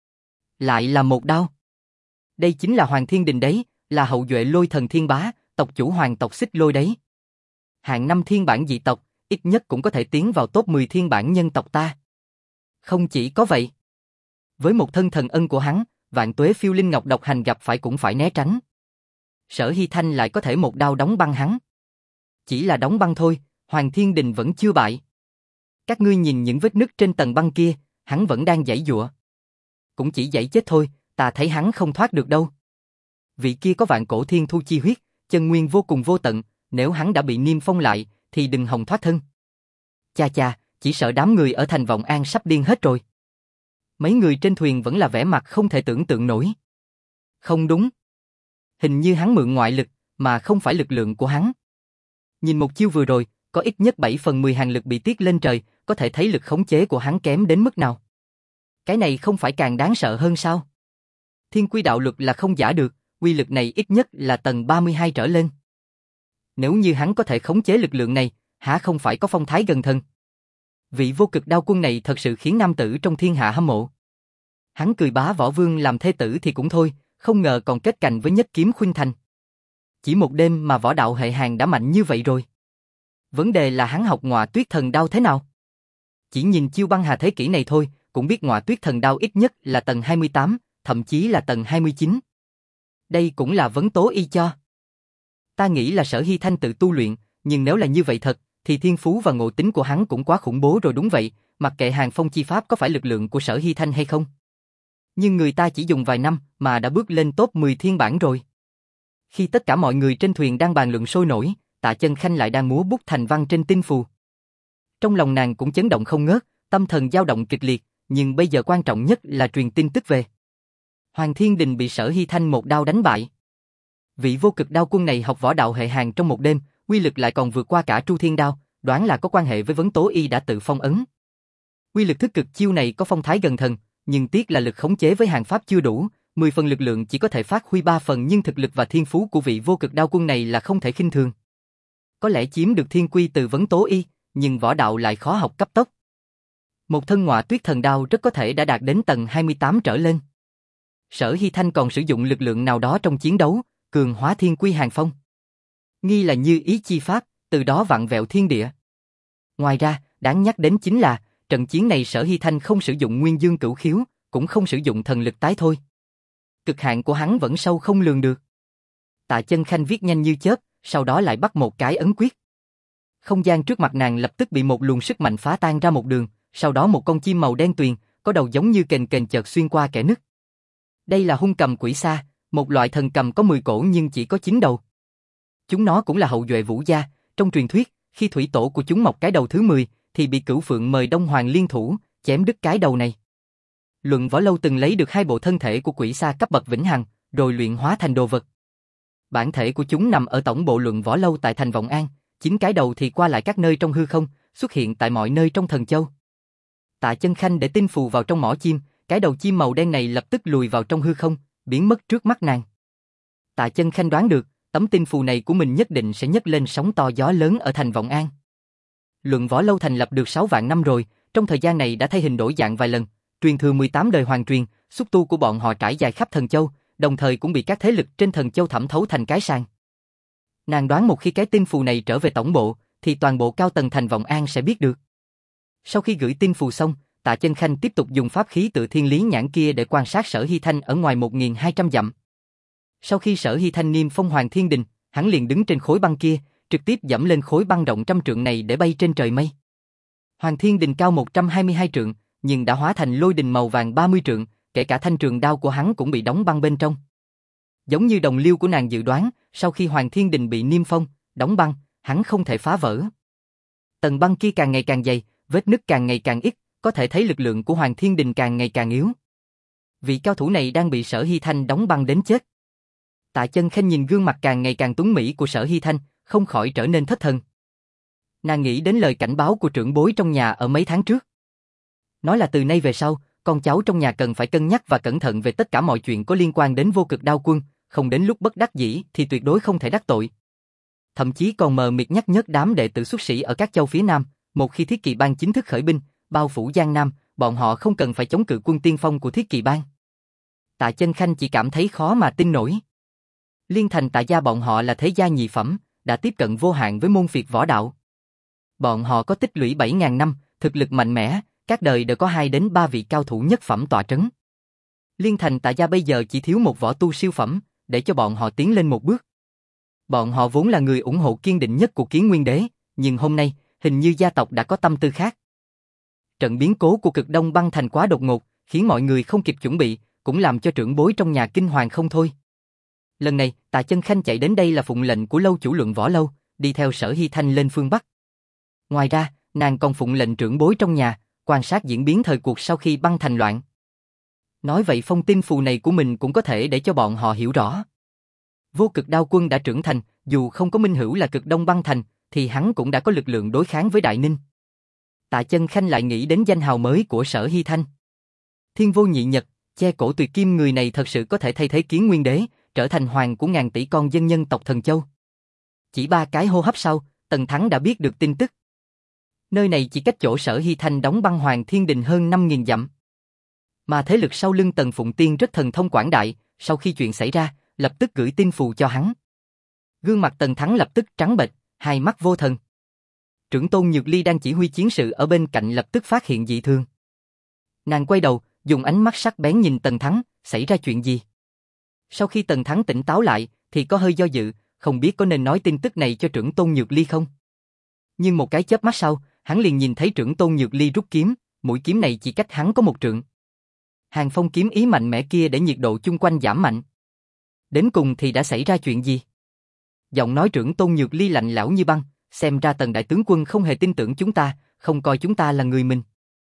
Lại là một đao. Đây chính là Hoàng Thiên Đình đấy, là hậu duệ Lôi Thần Thiên Bá, tộc chủ hoàng tộc Xích Lôi đấy. Hạng năm thiên bản dị tộc, ít nhất cũng có thể tiến vào top mười thiên bản nhân tộc ta. Không chỉ có vậy. Với một thân thần ân của hắn, vạn tuế phiêu linh ngọc độc hành gặp phải cũng phải né tránh. Sở Hy Thanh lại có thể một đao đóng băng hắn. Chỉ là đóng băng thôi, Hoàng Thiên Đình vẫn chưa bại. Các ngươi nhìn những vết nứt trên tầng băng kia, hắn vẫn đang giãy giụa. Cũng chỉ giãy chết thôi, ta thấy hắn không thoát được đâu. Vị kia có vạn cổ thiên thu chi huyết, chân nguyên vô cùng vô tận, nếu hắn đã bị niêm phong lại, thì đừng hòng thoát thân. Cha cha, chỉ sợ đám người ở thành Vọng An sắp điên hết rồi. Mấy người trên thuyền vẫn là vẻ mặt không thể tưởng tượng nổi. Không đúng. Hình như hắn mượn ngoại lực, mà không phải lực lượng của hắn. Nhìn một chiêu vừa rồi, có ít nhất bảy phần mười hàn lực bị tiết lên trời, có thể thấy lực khống chế của hắn kém đến mức nào. Cái này không phải càng đáng sợ hơn sao? Thiên quy đạo luật là không giả được, quy lực này ít nhất là tầng ba mươi hai trở lên. Nếu như hắn có thể khống chế lực lượng này, hả không phải có phong thái gần thân. Vị vô cực đao quân này thật sự khiến nam tử trong thiên hạ hâm mộ. Hắn cười bá võ vương làm thê tử thì cũng thôi, không ngờ còn kết cành với nhất kiếm khuynh thành. Chỉ một đêm mà võ đạo hệ hàng đã mạnh như vậy rồi. Vấn đề là hắn học Ngọa Tuyết Thần Đao thế nào? Chỉ nhìn chiêu băng hà thế kỷ này thôi, cũng biết Ngọa Tuyết Thần Đao ít nhất là tầng hai mươi tám, thậm chí là tầng hai mươi chín. Đây cũng là vấn tố y cho. Ta nghĩ là Sở Hy Thanh tự tu luyện, nhưng nếu là như vậy thật, thì thiên phú và ngộ tính của hắn cũng quá khủng bố rồi. Đúng vậy, mặc kệ hàng phong chi pháp có phải lực lượng của Sở Hy Thanh hay không. Nhưng người ta chỉ dùng vài năm mà đã bước lên top mười thiên bản rồi. Khi tất cả mọi người trên thuyền đang bàn luận sôi nổi, Tạ Chân Khanh lại đang múa bút thành văn trên tinh phù. Trong lòng nàng cũng chấn động không ngớt, tâm thần dao động kịch liệt, nhưng bây giờ quan trọng nhất là truyền tin tức về. Hoàng Thiên Đình bị Sở Hy Thanh một đao đánh bại. Vị vô cực đao quân này học võ đạo hệ hàng trong một đêm, uy lực lại còn vượt qua cả Tru Thiên Đao, đoán là có quan hệ với vấn tố y đã tự phong ấn. Uy lực thức cực chiêu này có phong thái gần thần, nhưng tiếc là lực khống chế với hàng pháp chưa đủ, mười phần lực lượng chỉ có thể phát huy ba phần, nhưng thực lực và thiên phú của vị vô cực đao quân này là không thể khinh thường. Có lẽ chiếm được thiên quy từ vấn tố y, nhưng võ đạo lại khó học cấp tốc. Một thân Ngọa Tuyết Thần Đao rất có thể đã đạt đến tầng hai mươi tám trở lên. Sở Hy Thanh còn sử dụng lực lượng nào đó trong chiến đấu, cường hóa thiên quy hàng phong. Nghi là như ý chi pháp, từ đó vặn vẹo thiên địa. Ngoài ra, đáng nhắc đến chính là, trận chiến này Sở Hy Thanh không sử dụng Nguyên Dương Cửu Khiếu, cũng không sử dụng thần lực tái thôi. Cực hạn của hắn vẫn sâu không lường được. Tạ Chân Khanh viết nhanh như chớp, sau đó lại bắt một cái ấn quyết. Không gian trước mặt nàng lập tức bị một luồng sức mạnh phá tan ra một đường, sau đó một con chim màu đen tuyền, có đầu giống như kềnh kềnh chợt xuyên qua kẽ nứt. Đây là hung cầm quỷ sa, một loại thần cầm có mười cổ nhưng chỉ có chín đầu. Chúng nó cũng là hậu duệ Vũ gia, trong truyền thuyết, khi thủy tổ của chúng mọc cái đầu thứ mười, thì bị Cửu Phượng mời Đông Hoàng liên thủ, chém đứt cái đầu này. Luận Võ Lâu từng lấy được hai bộ thân thể của quỷ sa cấp bậc vĩnh hằng, rồi luyện hóa thành đồ vật. Bản thể của chúng nằm ở tổng bộ Luận Võ Lâu tại thành Vọng An, chín cái đầu thì qua lại các nơi trong hư không, xuất hiện tại mọi nơi trong thần châu. Tạ Chân Khanh để tinh phù vào trong mỏ chim, cái đầu chim màu đen này lập tức lùi vào trong hư không, biến mất trước mắt nàng. Tạ Chân Khanh đoán được, tấm tinh phù này của mình nhất định sẽ nhấc lên sóng to gió lớn ở thành Vọng An. Luận Võ Lâu thành lập được sáu vạn năm rồi, trong thời gian này đã thay hình đổi dạng vài lần, truyền thừa mười tám đời hoàng truyền, xúc tu của bọn họ trải dài khắp thần châu, đồng thời cũng bị các thế lực trên thần châu thẩm thấu thành cái sàng. Nàng đoán một khi cái tin phù này trở về tổng bộ, thì toàn bộ cao tầng thành Vọng An sẽ biết được. Sau khi gửi tin phù xong, Tạ Chân Khanh tiếp tục dùng pháp khí tự thiên lý nhãn kia để quan sát Sở Hy Thanh ở ngoài một nghìn hai trăm dặm. Sau khi Sở Hy Thanh niêm phong Hoàng Thiên Đình, hắn liền đứng trên khối băng kia, trực tiếp dẫm lên khối băng rộng trăm trượng này để bay trên trời mây. Hoàng Thiên Đình cao một trăm hai mươi hai trượng, nhưng đã hóa thành lôi đình màu vàng ba mươi trượng, kể cả thanh trường đao của hắn cũng bị đóng băng bên trong. Giống như đồng liêu của nàng dự đoán, sau khi Hoàng Thiên Đình bị niêm phong, đóng băng, hắn không thể phá vỡ. Tầng băng kia càng ngày càng dày, vết nứt càng ngày càng ít, có thể thấy lực lượng của Hoàng Thiên Đình càng ngày càng yếu. Vị cao thủ này đang bị Sở Hy Thanh đóng băng đến chết. Tạ Chân Khanh nhìn gương mặt càng ngày càng tuấn mỹ của Sở Hy Thanh, không khỏi trở nên thất thần. Nàng nghĩ đến lời cảnh báo của trưởng bối trong nhà ở mấy tháng trước. Nói là từ nay về sau, con cháu trong nhà cần phải cân nhắc và cẩn thận về tất cả mọi chuyện có liên quan đến Vô Cực Đao Quân, không đến lúc bất đắc dĩ thì tuyệt đối không thể đắc tội. Thậm chí còn mờ mịt nhắc nhớt đám đệ tử xuất sĩ ở các châu phía Nam, một khi Thiết Kỵ Bang chính thức khởi binh, bao phủ Giang Nam, bọn họ không cần phải chống cự quân tiên phong của Thiết Kỵ Bang. Tạ Chân Khanh chỉ cảm thấy khó mà tin nổi. Liên Thành Tạ gia bọn họ là thế gia nhị phẩm, đã tiếp cận vô hạn với môn phiệt võ đạo. Bọn họ có tích lũy bảy nghìn năm, thực lực mạnh mẽ, các đời đều có hai đến ba vị cao thủ nhất phẩm tọa trấn. Liên Thành Tạ gia bây giờ chỉ thiếu một võ tu siêu phẩm, để cho bọn họ tiến lên một bước. Bọn họ vốn là người ủng hộ kiên định nhất của Kiến Nguyên Đế, nhưng hôm nay, hình như gia tộc đã có tâm tư khác. Trận biến cố của Cực Đông Băng Thành quá đột ngột, khiến mọi người không kịp chuẩn bị, cũng làm cho trưởng bối trong nhà kinh hoàng không thôi. Lần này, Tạ Chân Khanh chạy đến đây là phụng lệnh của lâu chủ Luận Võ Lâu, đi theo Sở Hy Thanh lên phương Bắc. Ngoài ra, nàng còn phụng lệnh trưởng bối trong nhà, quan sát diễn biến thời cuộc sau khi băng thành loạn. Nói vậy phong tin phù này của mình cũng có thể để cho bọn họ hiểu rõ. Vô Cực Đao Quân đã trưởng thành, dù không có minh hữu là Cực Đông Băng Thành, thì hắn cũng đã có lực lượng đối kháng với Đại Ninh. Tạ Chân Khanh lại nghĩ đến danh hào mới của Sở Hy Thanh. Thiên Vô Nhị Nhật, che cổ tuyệt kim, người này thật sự có thể thay thế Kiến Nguyên Đế, trở thành hoàng của ngàn tỷ con dân nhân tộc Thần Châu. Chỉ ba cái hô hấp sau, Tần Thắng đã biết được tin tức. Nơi này chỉ cách chỗ Sở Hy Thanh đóng băng Hoàng Thiên Đình hơn năm nghìn dặm. Mà thế lực sau lưng Tần Phụng Tiên rất thần thông quảng đại, sau khi chuyện xảy ra, lập tức gửi tin phù cho hắn. Gương mặt Tần Thắng lập tức trắng bệch, hai mắt vô thần. Trưởng tôn Nhược Ly đang chỉ huy chiến sự ở bên cạnh lập tức phát hiện dị thường. Nàng quay đầu, dùng ánh mắt sắc bén nhìn Tần Thắng, xảy ra chuyện gì? Sau khi Tần Thắng tỉnh táo lại, thì có hơi do dự, không biết có nên nói tin tức này cho trưởng tôn Nhược Ly không? Nhưng một cái chớp mắt sau, hắn liền nhìn thấy trưởng tôn Nhược Ly rút kiếm, mũi kiếm này chỉ cách hắn có một trượng. Hàng phong kiếm ý mạnh mẽ kia để nhiệt độ chung quanh giảm mạnh. Đến cùng thì đã xảy ra chuyện gì? Giọng nói trưởng tôn Nhược Ly lạnh lẽo như băng, xem ra Tần đại tướng quân không hề tin tưởng chúng ta, không coi chúng ta là người mình.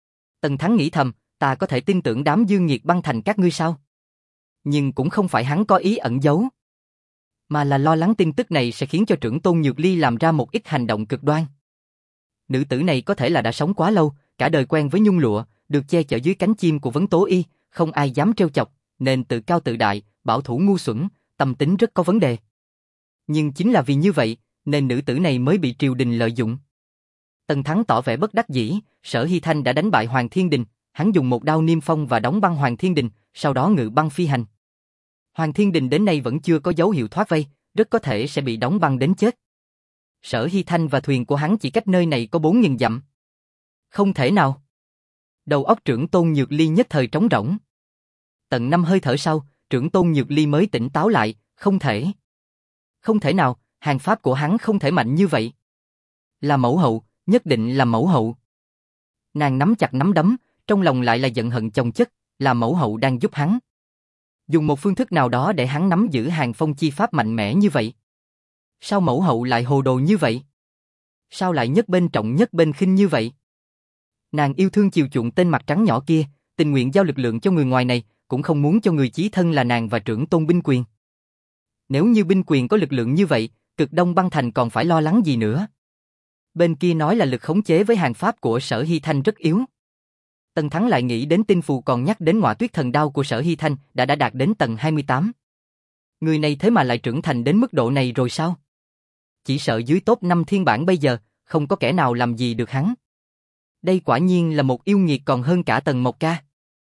Tần Thắng nghĩ thầm, ta có thể tin tưởng đám dương nghiệt băng thành các ngươi sao? Nhưng cũng không phải hắn có ý ẩn giấu, mà là lo lắng tin tức này sẽ khiến cho trưởng tôn Nhược Ly làm ra một ít hành động cực đoan. Nữ tử này có thể là đã sống quá lâu, cả đời quen với nhung lụa, được che chở dưới cánh chim của Vấn Tố Y, không ai dám trêu chọc, nên tự cao tự đại, bảo thủ ngu xuẩn, tâm tính rất có vấn đề. Nhưng chính là vì như vậy, nên nữ tử này mới bị triều đình lợi dụng. Tần Thắng tỏ vẻ bất đắc dĩ, Sở Hy Thanh đã đánh bại Hoàng Thiên Đình, hắn dùng một đao niêm phong và đóng băng Hoàng Thiên Đình, sau đó ngự băng phi hành. Hoàng Thiên Đình đến nay vẫn chưa có dấu hiệu thoát vây, rất có thể sẽ bị đóng băng đến chết. Sở Hy Thanh và thuyền của hắn chỉ cách nơi này có bốn nghìn dặm. Không thể nào. Đầu óc trưởng tôn Nhược Ly nhất thời trống rỗng. Tận năm hơi thở sau, trưởng tôn Nhược Ly mới tỉnh táo lại, không thể. Không thể nào, hàng pháp của hắn không thể mạnh như vậy. Là mẫu hậu, nhất định là mẫu hậu. Nàng nắm chặt nắm đấm, trong lòng lại là giận hận chồng chất, là mẫu hậu đang giúp hắn. Dùng một phương thức nào đó để hắn nắm giữ hàng phong chi pháp mạnh mẽ như vậy. Sao mẫu hậu lại hồ đồ như vậy? Sao lại nhất bên trọng nhất bên khinh như vậy? Nàng yêu thương chiều chuộng tên mặt trắng nhỏ kia, tình nguyện giao lực lượng cho người ngoài này, cũng không muốn cho người chí thân là nàng và trưởng tôn binh quyền. Nếu như binh quyền có lực lượng như vậy, Cực Đông Băng Thành còn phải lo lắng gì nữa? Bên kia nói là lực khống chế với hàng pháp của Sở Hy Thanh rất yếu. Tần Thắng lại nghĩ đến tin phù còn nhắc đến Ngọa Tuyết Thần Đao của Sở Hy Thanh đã đã đạt đến tầng hai mươi tám. Người này thế mà lại trưởng thành đến mức độ này rồi sao? Chỉ sợ dưới top năm thiên bản bây giờ, không có kẻ nào làm gì được hắn. Đây quả nhiên là một yêu nghiệt còn hơn cả Tần Mộc Ca.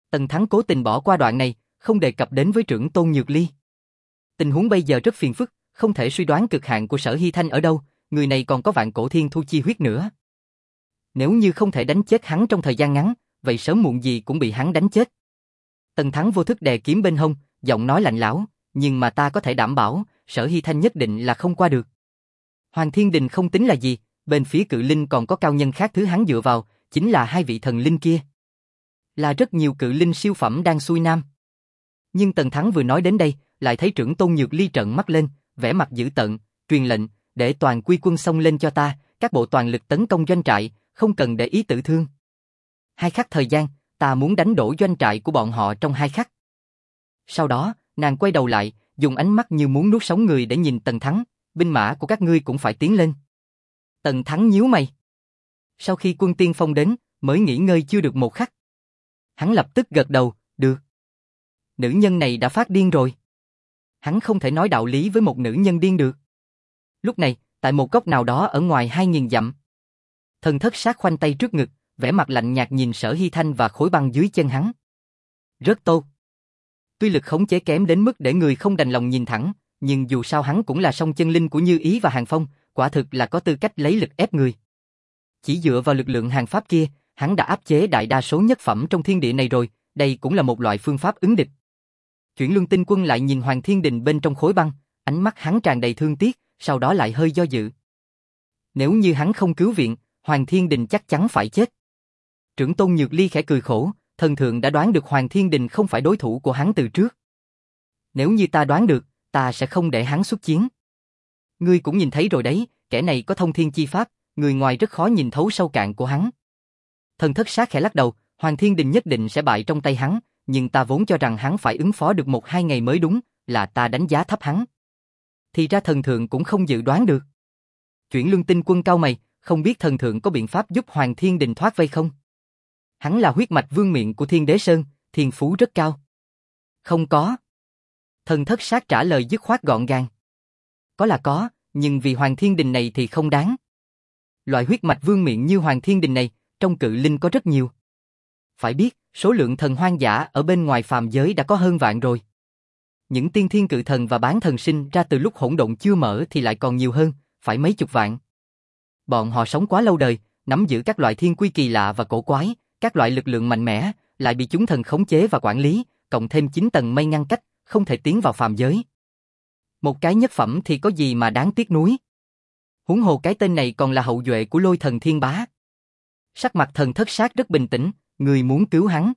Tần Thắng cố tình bỏ qua đoạn này, không đề cập đến với trưởng tôn Nhược Ly. Tình huống bây giờ rất phiền phức, không thể suy đoán cực hạn của Sở Hy Thanh ở đâu, người này còn có vạn cổ thiên thu chi huyết nữa. Nếu như không thể đánh chết hắn trong thời gian ngắn, vậy sớm muộn gì cũng bị hắn đánh chết. Tần Thắng vô thức đè kiếm bên hông, giọng nói lạnh lẽo, nhưng mà ta có thể đảm bảo, Sở Hy Thanh nhất định là không qua được. Hoàng Thiên Đình không tính là gì, bên phía Cự Linh còn có cao nhân khác thứ hắn dựa vào, chính là hai vị thần linh kia. Là rất nhiều cự linh siêu phẩm đang xuôi nam. Nhưng Tần Thắng vừa nói đến đây, lại thấy trưởng tôn Nhược Ly trợn mắt lên, vẻ mặt dữ tợn, truyền lệnh, để toàn quy quân xông lên cho ta, các bộ toàn lực tấn công doanh trại, không cần để ý tử thương. Hai khắc thời gian, ta muốn đánh đổ doanh trại của bọn họ trong hai khắc. Sau đó, nàng quay đầu lại, dùng ánh mắt như muốn nuốt sống người để nhìn Tần Thắng, binh mã của các ngươi cũng phải tiến lên. Tần Thắng nhíu mày. Sau khi quân tiên phong đến, mới nghỉ ngơi chưa được một khắc. Hắn lập tức gật đầu, được. Nữ nhân này đã phát điên rồi. Hắn không thể nói đạo lý với một nữ nhân điên được. Lúc này, tại một góc nào đó ở ngoài hai nghìn dặm, Thần Thất Sát khoanh tay trước ngực, vẻ mặt lạnh nhạt nhìn Sở Hy Thanh và khối băng dưới chân hắn. Rất tốt. Tuy lực khống chế kém đến mức để người không đành lòng nhìn thẳng, nhưng dù sao hắn cũng là song chân linh của Như Ý và Hàng Phong, quả thực là có tư cách lấy lực ép người. Chỉ dựa vào lực lượng hàng pháp kia, hắn đã áp chế đại đa số nhất phẩm trong thiên địa này rồi, đây cũng là một loại phương pháp ứng địch. Chuyển Luân Tinh Quân lại nhìn Hoàng Thiên Đình bên trong khối băng, ánh mắt hắn tràn đầy thương tiếc, sau đó lại hơi do dự. Nếu như hắn không cứu viện, Hoàng Thiên Đình chắc chắn phải chết. Trưởng tôn Nhược Ly khẽ cười khổ, thần thượng đã đoán được Hoàng Thiên Đình không phải đối thủ của hắn từ trước. Nếu như ta đoán được, ta sẽ không để hắn xuất chiến. Ngươi cũng nhìn thấy rồi đấy, kẻ này có thông thiên chi pháp, người ngoài rất khó nhìn thấu sâu cạn của hắn. Thần Thất Sát khẽ lắc đầu, Hoàng Thiên Đình nhất định sẽ bại trong tay hắn, nhưng ta vốn cho rằng hắn phải ứng phó được một hai ngày mới đúng, là ta đánh giá thấp hắn. Thì ra thần thượng cũng không dự đoán được. Chuyển Luân Tinh Quân cau mày, không biết thần thượng có biện pháp giúp Hoàng Thiên Đình thoát vây không? Hắn là huyết mạch vương miện của Thiên Đế Sơn, thiên phú rất cao. Không có. Thần Thất Sát trả lời dứt khoát gọn gàng. Có là có, nhưng vì Hoàng Thiên Đình này thì không đáng. Loại huyết mạch vương miện như Hoàng Thiên Đình này, trong cự linh có rất nhiều. Phải biết, số lượng thần hoang dã ở bên ngoài phàm giới đã có hơn vạn rồi. Những tiên thiên cự thần và bán thần sinh ra từ lúc hỗn độn chưa mở thì lại còn nhiều hơn, phải mấy chục vạn. Bọn họ sống quá lâu đời, nắm giữ các loại thiên quy kỳ lạ và cổ quái, các loại lực lượng mạnh mẽ, lại bị chúng thần khống chế và quản lý, cộng thêm chín tầng mây ngăn cách, không thể tiến vào phàm giới. Một cái nhất phẩm thì có gì mà đáng tiếc nuối. Huống hồ cái tên này còn là hậu duệ của Lôi Thần Thiên Bá. Sắc mặt Thần Thất Sát rất bình tĩnh, người muốn cứu hắn.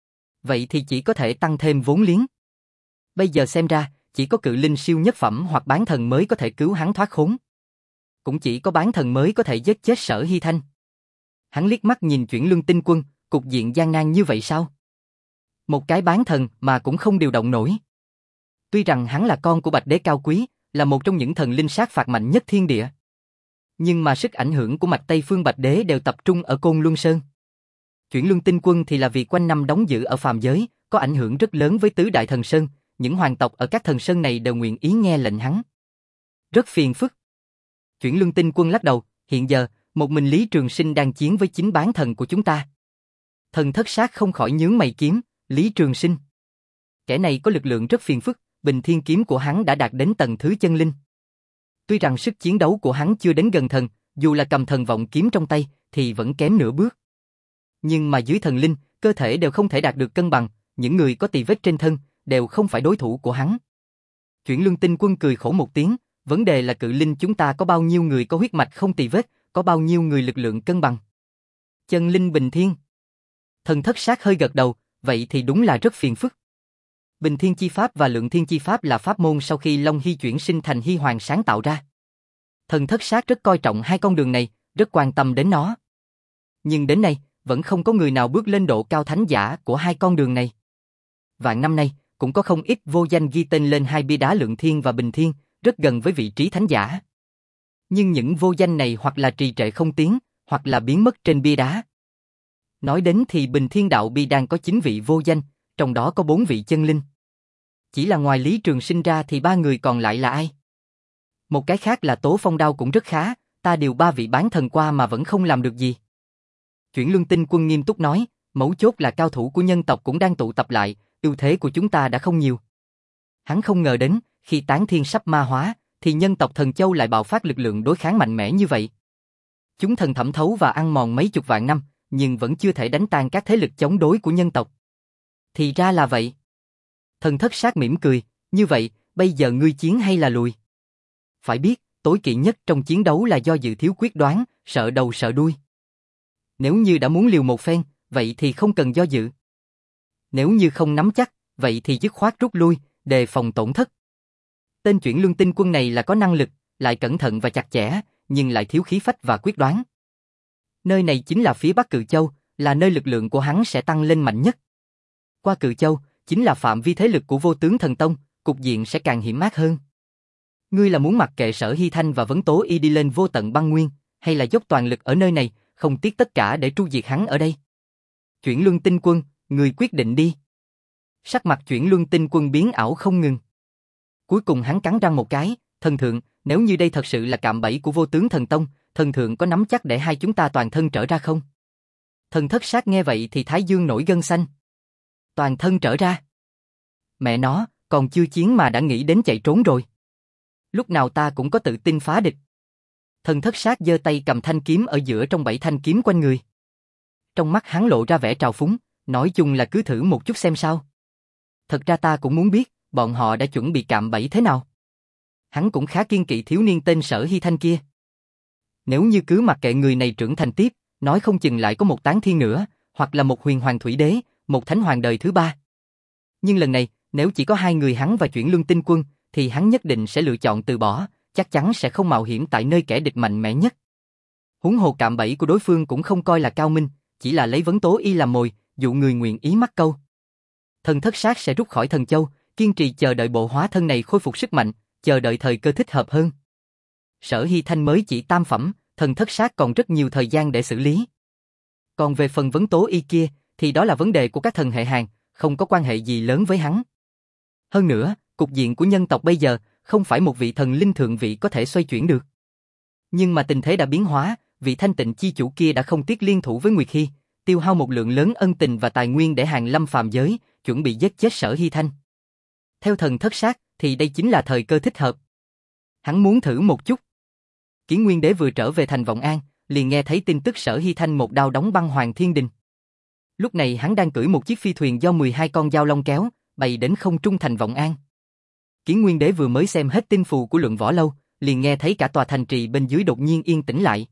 Vậy thì chỉ có thể tăng thêm vốn liếng. Bây giờ xem ra, chỉ có cự linh siêu nhất phẩm hoặc bán thần mới có thể cứu hắn thoát khốn. Cũng chỉ có bán thần mới có thể giết chết Sở Hy Thanh. Hắn liếc mắt nhìn Chuyển Luân Tinh Quân, cục diện gian nan như vậy sao? Một cái bán thần mà cũng không điều động nổi. Tuy rằng hắn là con của Bạch Đế cao quý, là một trong những thần linh sát phạt mạnh nhất thiên địa. Nhưng mà sức ảnh hưởng của mạch Tây Phương Bạch Đế đều tập trung ở Côn Luân Sơn. Chuyển Luân Tinh Quân thì là vì quanh năm đóng giữ ở phàm giới, có ảnh hưởng rất lớn với tứ đại thần sơn, những hoàng tộc ở các thần sơn này đều nguyện ý nghe lệnh hắn. Rất phiền phức. Chuyển Luân Tinh Quân lắc đầu, hiện giờ, một mình Lý Trường Sinh đang chiến với chính bán thần của chúng ta. Thần Thất Sát không khỏi nhướng mày kiếm, Lý Trường Sinh. Kẻ này có lực lượng rất phiền phức, Bình Thiên kiếm của hắn đã đạt đến tầng thứ chân linh. Tuy rằng sức chiến đấu của hắn chưa đến gần thần, dù là cầm thần vọng kiếm trong tay, thì vẫn kém nửa bước. Nhưng mà dưới thần linh, cơ thể đều không thể đạt được cân bằng, những người có tỳ vết trên thân, đều không phải đối thủ của hắn. Chuyển Luân Tinh Quân cười khổ một tiếng, vấn đề là cự linh chúng ta có bao nhiêu người có huyết mạch không tỳ vết, có bao nhiêu người lực lượng cân bằng. Chân linh bình thiên. Thần Thất Sát hơi gật đầu, vậy thì đúng là rất phiền phức. Bình thiên chi pháp và lượng thiên chi pháp là pháp môn sau khi Long Hy chuyển sinh thành Hy Hoàng sáng tạo ra. Thần Thất Sát rất coi trọng hai con đường này, rất quan tâm đến nó. Nhưng đến nay, vẫn không có người nào bước lên độ cao thánh giả của hai con đường này. Vạn năm nay, cũng có không ít vô danh ghi tên lên hai bia đá lượng thiên và bình thiên, rất gần với vị trí thánh giả. Nhưng những vô danh này hoặc là trì trệ không tiến, hoặc là biến mất trên bia đá. Nói đến thì Bình Thiên Đạo Bi đang có chín vị vô danh, trong đó có bốn vị chân linh. Chỉ là ngoài Lý Trường Sinh ra thì ba người còn lại là ai? Một cái khác là Tố Phong Đao cũng rất khá, ta điều ba vị bán thần qua mà vẫn không làm được gì. Chuyển Luân Tinh Quân nghiêm túc nói, Mấu chốt là cao thủ của nhân tộc cũng đang tụ tập lại, ưu thế của chúng ta đã không nhiều. Hắn không ngờ đến, khi Tán Thiên sắp ma hóa, thì nhân tộc Thần Châu lại bạo phát lực lượng đối kháng mạnh mẽ như vậy. Chúng thần thẩm thấu và ăn mòn mấy chục vạn năm, nhưng vẫn chưa thể đánh tan các thế lực chống đối của nhân tộc. Thì ra là vậy. Thần Thất Sát mỉm cười, như vậy, bây giờ ngươi chiến hay là lùi? Phải biết, tối kỵ nhất trong chiến đấu là do dự thiếu quyết đoán, sợ đầu sợ đuôi. Nếu như đã muốn liều một phen, vậy thì không cần do dự. Nếu như không nắm chắc, vậy thì dứt khoát rút lui, đề phòng tổn thất. Tên Chuyển Luân Tinh Quân này là có năng lực, lại cẩn thận và chặt chẽ, nhưng lại thiếu khí phách và quyết đoán. Nơi này chính là phía Bắc Cự Châu, là nơi lực lượng của hắn sẽ tăng lên mạnh nhất. Qua Cự Châu, chính là phạm vi thế lực của Vô Tướng Thần Tông, cục diện sẽ càng hiểm ác hơn. Ngươi là muốn mặc kệ Sở Hy Thanh và Vấn Tố Y đi lên vô tận băng nguyên, hay là dốc toàn lực ở nơi này, không tiếc tất cả để tru diệt hắn ở đây? Chuyển Luân Tinh Quân, ngươi quyết định đi. Sắc mặt Chuyển Luân Tinh Quân biến ảo không ngừng. Cuối cùng hắn cắn răng một cái, thần thượng, nếu như đây thật sự là cạm bẫy của Vô Tướng Thần Tông, thần thượng có nắm chắc để hai chúng ta toàn thân trở ra không? Thần Thất Sát nghe vậy thì thái dương nổi gân xanh. Toàn thân trở ra? Mẹ nó, còn chưa chiến mà đã nghĩ đến chạy trốn rồi. Lúc nào ta cũng có tự tin phá địch. Thần Thất Sát giơ tay cầm thanh kiếm ở giữa trong bảy thanh kiếm quanh người. Trong mắt hắn lộ ra vẻ trào phúng, nói chung là cứ thử một chút xem sao. Thật ra ta cũng muốn biết, bọn họ đã chuẩn bị cạm bẫy thế nào. Hắn cũng khá kiên kỵ thiếu niên tên Sở Hy Thanh kia. Nếu như cứ mặc kệ người này trưởng thành tiếp, nói không chừng lại có một Tán Thiên nữa, hoặc là một Huyền Hoàng Thủy Đế, một Thánh Hoàng đời thứ ba. Nhưng lần này, nếu chỉ có hai người hắn và Chuyển Luân Tinh Quân, thì hắn nhất định sẽ lựa chọn từ bỏ, chắc chắn sẽ không mạo hiểm tại nơi kẻ địch mạnh mẽ nhất. Huống hồ cạm bẫy của đối phương cũng không coi là cao minh, chỉ là lấy Vấn Tố Y làm mồi, dụ người nguyện ý mắc câu. Thần Thất Sát sẽ rút khỏi Thần Châu, kiên trì chờ đợi bộ hóa thân này khôi phục sức mạnh, chờ đợi thời cơ thích hợp hơn. Sở Hy Thanh mới chỉ tam phẩm, Thần Thất Sát còn rất nhiều thời gian để xử lý. Còn về phần Vấn Tố Y kia, thì đó là vấn đề của các thần hệ Hàn, không có quan hệ gì lớn với hắn. Hơn nữa, cục diện của nhân tộc bây giờ, không phải một vị thần linh thượng vị có thể xoay chuyển được. Nhưng mà tình thế đã biến hóa, vị Thanh Tịnh chi chủ kia đã không tiếc liên thủ với Nguyệt Hy, tiêu hao một lượng lớn ân tình và tài nguyên để hàng lâm phàm giới, chuẩn bị giết chết Sở Hy Thanh. Theo Thần Thất Sát, thì đây chính là thời cơ thích hợp. Hắn muốn thử một chút. Kiến Nguyên Đế vừa trở về thành Vọng An, liền nghe thấy tin tức Sở Hy Thanh một đao đóng băng Hoàng Thiên Đình. Lúc này hắn đang cưỡi một chiếc phi thuyền do mười hai con dao long kéo, bay đến không trung thành Vọng An. Kiến Nguyên Đế vừa mới xem hết tin phù của Luận Võ Lâu, liền nghe thấy cả tòa thành trì bên dưới đột nhiên yên tĩnh lại.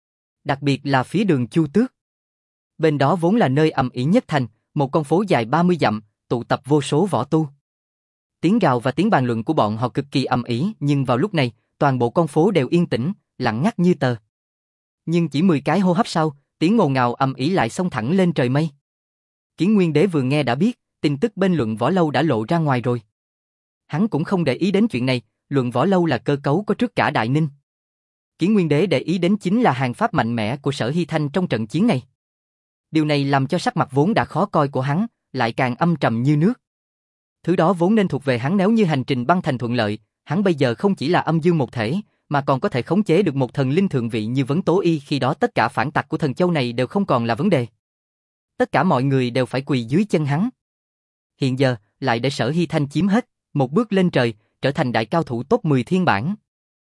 Đặc biệt là phía đường Chu Tước. Bên đó vốn là nơi ầm ĩ nhất thành, một con phố dài ba mươi dặm, tụ tập vô số võ tu. Tiếng gào và tiếng bàn luận của bọn họ cực kỳ ầm ĩ, nhưng vào lúc này, toàn bộ con phố đều yên tĩnh, lặng ngắt như tờ. Nhưng chỉ mười cái hô hấp sau, tiếng ồn ào ầm ĩ lại xông thẳng lên trời mây. Kiến Nguyên Đế vừa nghe đã biết, tin tức bên Luận Võ Lâu đã lộ ra ngoài rồi. Hắn cũng không để ý đến chuyện này, Luận Võ Lâu là cơ cấu có trước cả Đại Ninh. Kiến Nguyên Đế để ý đến chính là hàng pháp mạnh mẽ của Sở Hy Thanh trong trận chiến này. Điều này làm cho sắc mặt vốn đã khó coi của hắn, lại càng âm trầm như nước. Thứ đó vốn nên thuộc về hắn, nếu như hành trình băng thành thuận lợi, hắn bây giờ không chỉ là âm dương một thể, mà còn có thể khống chế được một thần linh thượng vị như Vấn Tố Y, khi đó tất cả phản tặc của Thần Châu này đều không còn là vấn đề. Tất cả mọi người đều phải quỳ dưới chân hắn. Hiện giờ, lại để Sở Hy Thanh chiếm hết, một bước lên trời, trở thành đại cao thủ top mười thiên bản.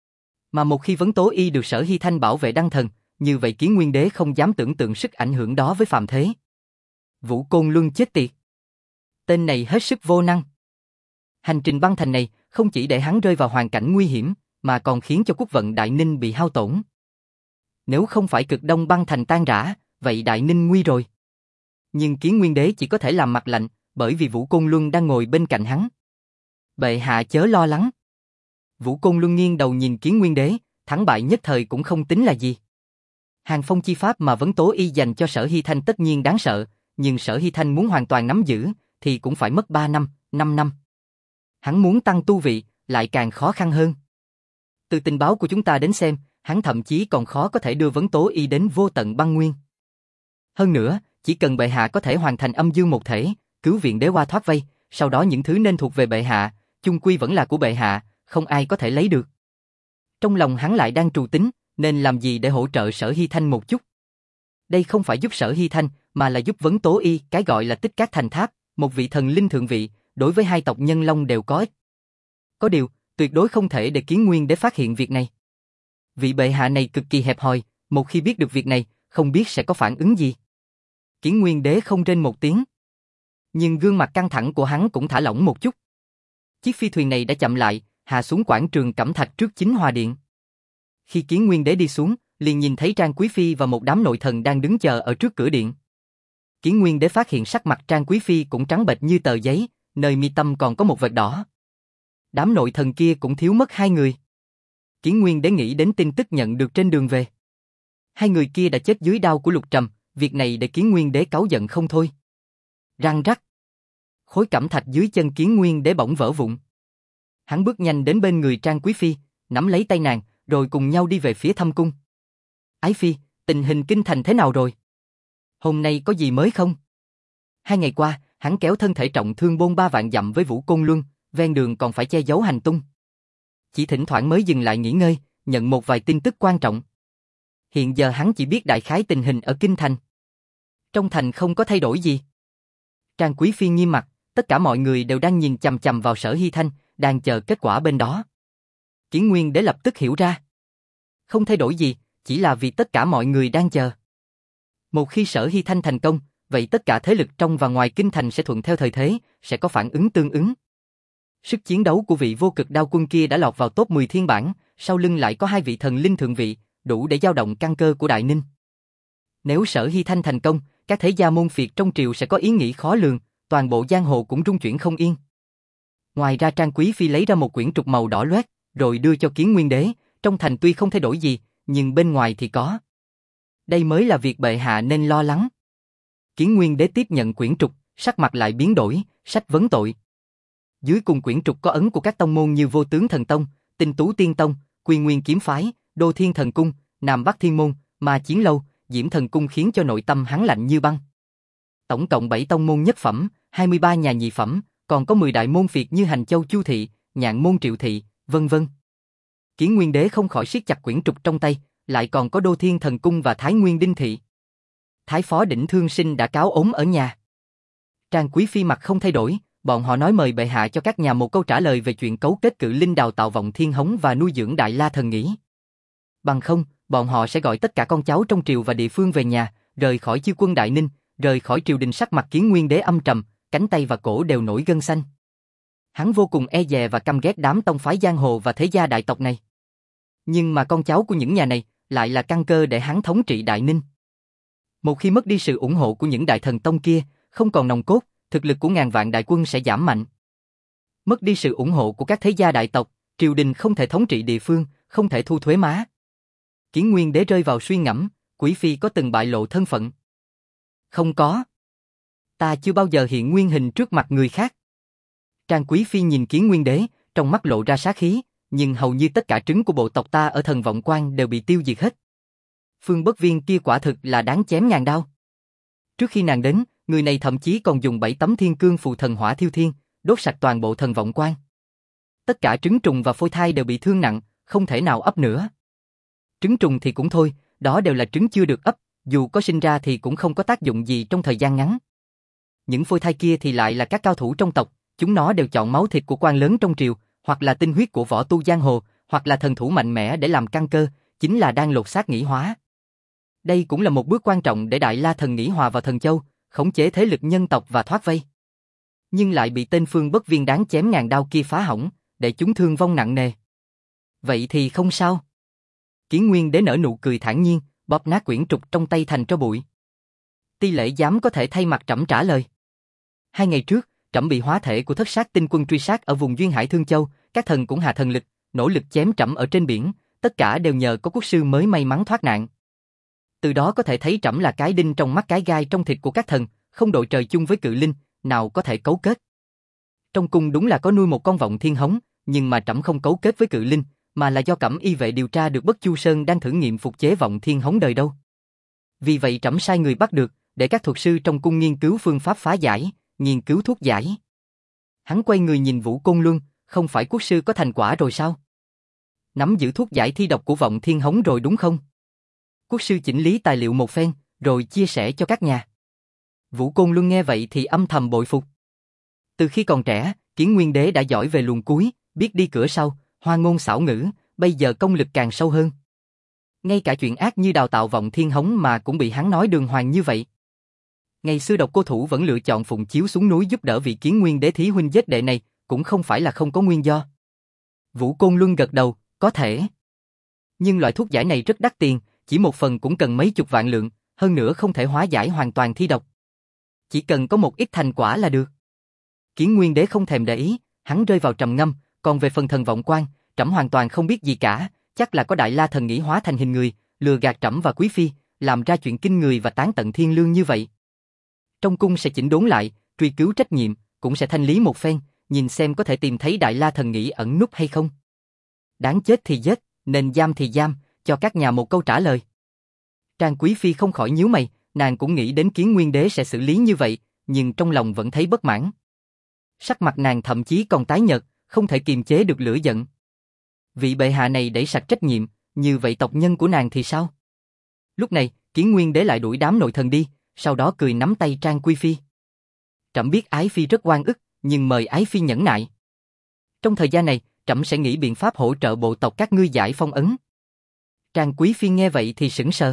Mà một khi Vấn Tố Y được Sở Hy Thanh bảo vệ đăng thần, như vậy Kiến Nguyên Đế không dám tưởng tượng sức ảnh hưởng đó với phàm thế. Vũ Côn Luân chết tiệt. Tên này hết sức vô năng. Hành trình băng thành này không chỉ để hắn rơi vào hoàn cảnh nguy hiểm, mà còn khiến cho quốc vận Đại Ninh bị hao tổn. Nếu không phải cực đông băng thành tan rã, vậy Đại Ninh nguy rồi. Nhưng Kiến Nguyên Đế chỉ có thể làm mặt lạnh, bởi vì Vũ Côn Luân đang ngồi bên cạnh hắn. Bệ hạ chớ lo lắng. Vũ Côn Luân nghiêng đầu nhìn Kiến Nguyên Đế, thắng bại nhất thời cũng không tính là gì. Hàng phong chi pháp mà Vấn Tố Y dành cho Sở Hy Thanh tất nhiên đáng sợ, nhưng Sở Hy Thanh muốn hoàn toàn nắm giữ, thì cũng phải mất ba năm, năm năm. Hắn muốn tăng tu vị, lại càng khó khăn hơn. Từ tình báo của chúng ta đến xem, hắn thậm chí còn khó có thể đưa Vấn Tố Y đến vô tận băng nguyên. Hơn nữa, chỉ cần bệ hạ có thể hoàn thành âm dương một thể, cứu viện đế hoa thoát vây, sau đó những thứ nên thuộc về bệ hạ, chung quy vẫn là của bệ hạ, không ai có thể lấy được. Trong lòng hắn lại đang trù tính, nên làm gì để hỗ trợ Sở Hy Thanh một chút. Đây không phải giúp Sở Hy Thanh, mà là giúp Vấn Tố Y, cái gọi là Tích Cát Thành Tháp, một vị thần linh thượng vị, đối với hai tộc Nhân Long đều có ích. Có điều, tuyệt đối không thể để Kiến Nguyên Đế phát hiện việc này. Vị bệ hạ này cực kỳ hẹp hòi, một khi biết được việc này, không biết sẽ có phản ứng gì. Kiến Nguyên Đế không rên một tiếng. Nhưng gương mặt căng thẳng của hắn cũng thả lỏng một chút. Chiếc phi thuyền này đã chậm lại, hạ xuống quảng trường Cẩm Thạch trước Chính Hòa Điện. Khi Kiến Nguyên Đế đi xuống, liền nhìn thấy Trang Quý Phi và một đám nội thần đang đứng chờ ở trước cửa điện. Kiến Nguyên Đế phát hiện sắc mặt Trang Quý Phi cũng trắng bệch như tờ giấy, nơi mi tâm còn có một vệt đỏ. Đám nội thần kia cũng thiếu mất hai người. Kiến Nguyên Đế nghĩ đến tin tức nhận được trên đường về. Hai người kia đã chết dưới đao của Lục Trầm, việc này để Kiến Nguyên Đế cáu giận không thôi. Răng rắc. Khối cẩm thạch dưới chân Kiến Nguyên Đế bỗng vỡ vụn. Hắn bước nhanh đến bên người Trang Quý Phi, nắm lấy tay nàng, rồi cùng nhau đi về phía thâm cung. Ái Phi, tình hình kinh thành thế nào rồi? Hôm nay có gì mới không? Hai ngày qua, hắn kéo thân thể trọng thương bôn ba vạn dặm với Vũ Côn Luân, ven đường còn phải che giấu hành tung. Chỉ thỉnh thoảng mới dừng lại nghỉ ngơi, nhận một vài tin tức quan trọng. Hiện giờ hắn chỉ biết đại khái tình hình ở kinh thành. Trong thành không có thay đổi gì. Trang Quý Phi nghiêm mặt, tất cả mọi người đều đang nhìn chằm chằm vào Sở Hy Thanh, đang chờ kết quả bên đó. Kiến Nguyên Đế lập tức hiểu ra. Không thay đổi gì, chỉ là vì tất cả mọi người đang chờ. Một khi Sở Hy Thanh thành công, vậy tất cả thế lực trong và ngoài kinh thành sẽ thuận theo thời thế, sẽ có phản ứng tương ứng. Sức chiến đấu của vị vô cực đao quân kia đã lọt vào top mười thiên bảng, sau lưng lại có hai vị thần linh thượng vị, đủ để dao động căn cơ của Đại Ninh. Nếu Sở Hy Thanh thành công, các thế gia môn phiệt trong triều sẽ có ý nghĩ khó lường, toàn bộ giang hồ cũng rung chuyển không yên. Ngoài ra Trang Quý Phi lấy ra một quyển trục màu đỏ loét, rồi đưa cho Kiến Nguyên Đế, trong thành tuy không thay đổi gì, nhưng bên ngoài thì có. Đây mới là việc bệ hạ nên lo lắng. Kiến Nguyên Đế tiếp nhận quyển trục, sắc mặt lại biến đổi, sách vấn tội. Dưới cùng quyển trục có ấn của các tông môn như Vô Tướng Thần Tông, Tinh Tú Tiên Tông, Quy Nguyên Kiếm Phái, Đô Thiên Thần Cung, Nam Bắc Thiên Môn, Ma Chiến Lâu, Diễm Thần Cung, khiến cho nội tâm hắn lạnh như băng. Tổng cộng bảy tông môn nhất phẩm, hai mươi ba nhà nhị phẩm, còn có mười đại môn phiệt như Hành Châu Chu Thị, Nhạn Môn Triệu Thị, vân vân. Kiến Nguyên Đế không khỏi siết chặt quyển trục trong tay, lại còn có Đô Thiên Thần Cung và Thái Nguyên Đinh Thị. Thái phó Đỉnh Thương Sinh đã cáo ốm ở nhà. Trang Quý Phi mặt không thay đổi, bọn họ nói mời bệ hạ cho các nhà một câu trả lời về chuyện cấu kết cự linh đào tạo Vọng Thiên Hống và nuôi dưỡng Đại La Thần Nghĩ. Bằng không, bọn họ sẽ gọi tất cả con cháu trong triều và địa phương về nhà, rời khỏi chiêu quân Đại Ninh, rời khỏi triều đình. Sắc mặt Kiến Nguyên Đế âm trầm, cánh tay và cổ đều nổi gân xanh. Hắn vô cùng e dè và căm ghét đám tông phái giang hồ và thế gia đại tộc này. Nhưng mà con cháu của những nhà này lại là căn cơ để hắn thống trị Đại Ninh. Một khi mất đi sự ủng hộ của những đại thần tông kia, không còn nòng cốt, thực lực của ngàn vạn đại quân sẽ giảm mạnh. Mất đi sự ủng hộ của các thế gia đại tộc, triều đình không thể thống trị địa phương, không thể thu thuế má. Kiến Nguyên Đế rơi vào suy ngẫm, Quý Phi có từng bại lộ thân phận? Không có. Ta chưa bao giờ hiện nguyên hình trước mặt người khác. Trang Quý Phi nhìn Kiến Nguyên Đế, trong mắt lộ ra sát khí, nhưng hầu như tất cả trứng của bộ tộc ta ở Thần Vọng Quan đều bị tiêu diệt hết. Phương Bất Viên kia quả thực là đáng chém ngàn đao. Trước khi nàng đến, người này thậm chí còn dùng bảy tấm thiên cương phù thần hỏa thiêu thiên, đốt sạch toàn bộ Thần Vọng Quan. Tất cả trứng trùng và phôi thai đều bị thương nặng, không thể nào ấp nữa. Trứng trùng thì cũng thôi, đó đều là trứng chưa được ấp, dù có sinh ra thì cũng không có tác dụng gì trong thời gian ngắn. Những phôi thai kia thì lại là các cao thủ trong tộc, chúng nó đều chọn máu thịt của quan lớn trong triều, hoặc là tinh huyết của võ tu giang hồ, hoặc là thần thủ mạnh mẽ để làm căn cơ, chính là đang lột xác nghĩ hóa. Đây cũng là một bước quan trọng để Đại La Thần Nghĩ hòa vào Thần Châu, khống chế thế lực nhân tộc và thoát vây. Nhưng lại bị tên Phương Bất Viên đáng chém ngàn đao kia phá hỏng, để chúng thương vong nặng nề. Vậy thì không sao. Kiến Nguyên Đế nở nụ cười thản nhiên, bóp nát quyển trục trong tay thành tro bụi. Ti Lễ dám có thể thay mặt trẫm trả lời. Hai ngày trước, trẫm bị hóa thể của Thất Sát Tinh Quân truy sát ở vùng duyên hải Thương Châu, các thần cũng hạ thần lực, nỗ lực chém trẫm ở trên biển, tất cả đều nhờ có quốc sư mới may mắn thoát nạn. Từ đó có thể thấy trẫm là cái đinh trong mắt cái gai trong thịt của các thần, không đội trời chung với cự linh, nào có thể cấu kết. Trong cung đúng là có nuôi một con Vọng Thiên Hống, nhưng mà trẫm không cấu kết với cự linh, mà là do Cẩm Y vệ điều tra được Bất Chu Sơn đang thử nghiệm phục chế Vọng Thiên Hống đời đâu. Vì vậy trẫm sai người bắt được, để các thuật sư trong cung nghiên cứu phương pháp phá giải, nghiên cứu thuốc giải. Hắn quay người nhìn Vũ Côn Luân, không phải quốc sư có thành quả rồi sao? Nắm giữ thuốc giải thi độc của Vọng Thiên Hống rồi đúng không? Quốc sư chỉnh lý tài liệu một phen, rồi chia sẻ cho các nhà. Vũ Côn Luân nghe vậy thì âm thầm bội phục. Từ khi còn trẻ, Kiến Nguyên Đế đã giỏi về luồn cuối, biết đi cửa sau, hoa ngôn xảo ngữ, bây giờ công lực càng sâu hơn. Ngay cả chuyện ác như đào tạo Vọng Thiên Hống mà cũng bị hắn nói đường hoàng như vậy. Ngày xưa Độc Cô Thủ vẫn lựa chọn Phụng Chiếu xuống núi giúp đỡ vị Kiến Nguyên Đế thí huynh giết đệ này, cũng không phải là không có nguyên do. Vũ Côn Luân gật đầu, có thể. Nhưng loại thuốc giải này rất đắt tiền, chỉ một phần cũng cần mấy chục vạn lượng, hơn nữa không thể hóa giải hoàn toàn thi độc. Chỉ cần có một ít thành quả là được. Kiến Nguyên Đế không thèm để ý, hắn rơi vào trầm ngâm, còn về phần thần vọng quan, trẫm hoàn toàn không biết gì cả, chắc là có Đại La thần nghĩ hóa thành hình người, lừa gạt trẫm và quý phi, làm ra chuyện kinh người và tán tận thiên lương như vậy. Trong cung sẽ chỉnh đốn lại, truy cứu trách nhiệm, cũng sẽ thanh lý một phen, nhìn xem có thể tìm thấy Đại La thần nghĩ ẩn núp hay không. Đáng chết thì giết, nên giam thì giam, cho các nhà một câu trả lời. Trang quý phi không khỏi nhíu mày, nàng cũng nghĩ đến Kiến Nguyên Đế sẽ xử lý như vậy, nhưng trong lòng vẫn thấy bất mãn. Sắc mặt nàng thậm chí còn tái nhợt, không thể kiềm chế được lửa giận. Vị bệ hạ này đẩy sạch trách nhiệm, như vậy tộc nhân của nàng thì sao? Lúc này, Kiến Nguyên Đế lại đuổi đám nội thần đi, sau đó cười nắm tay Trang Quý phi. Trẫm biết Ái phi rất oan ức, nhưng mời Ái phi nhẫn nại. Trong thời gian này, trẫm sẽ nghĩ biện pháp hỗ trợ bộ tộc các ngươi giải phong ấn. Trang Quý phi nghe vậy thì sững sờ.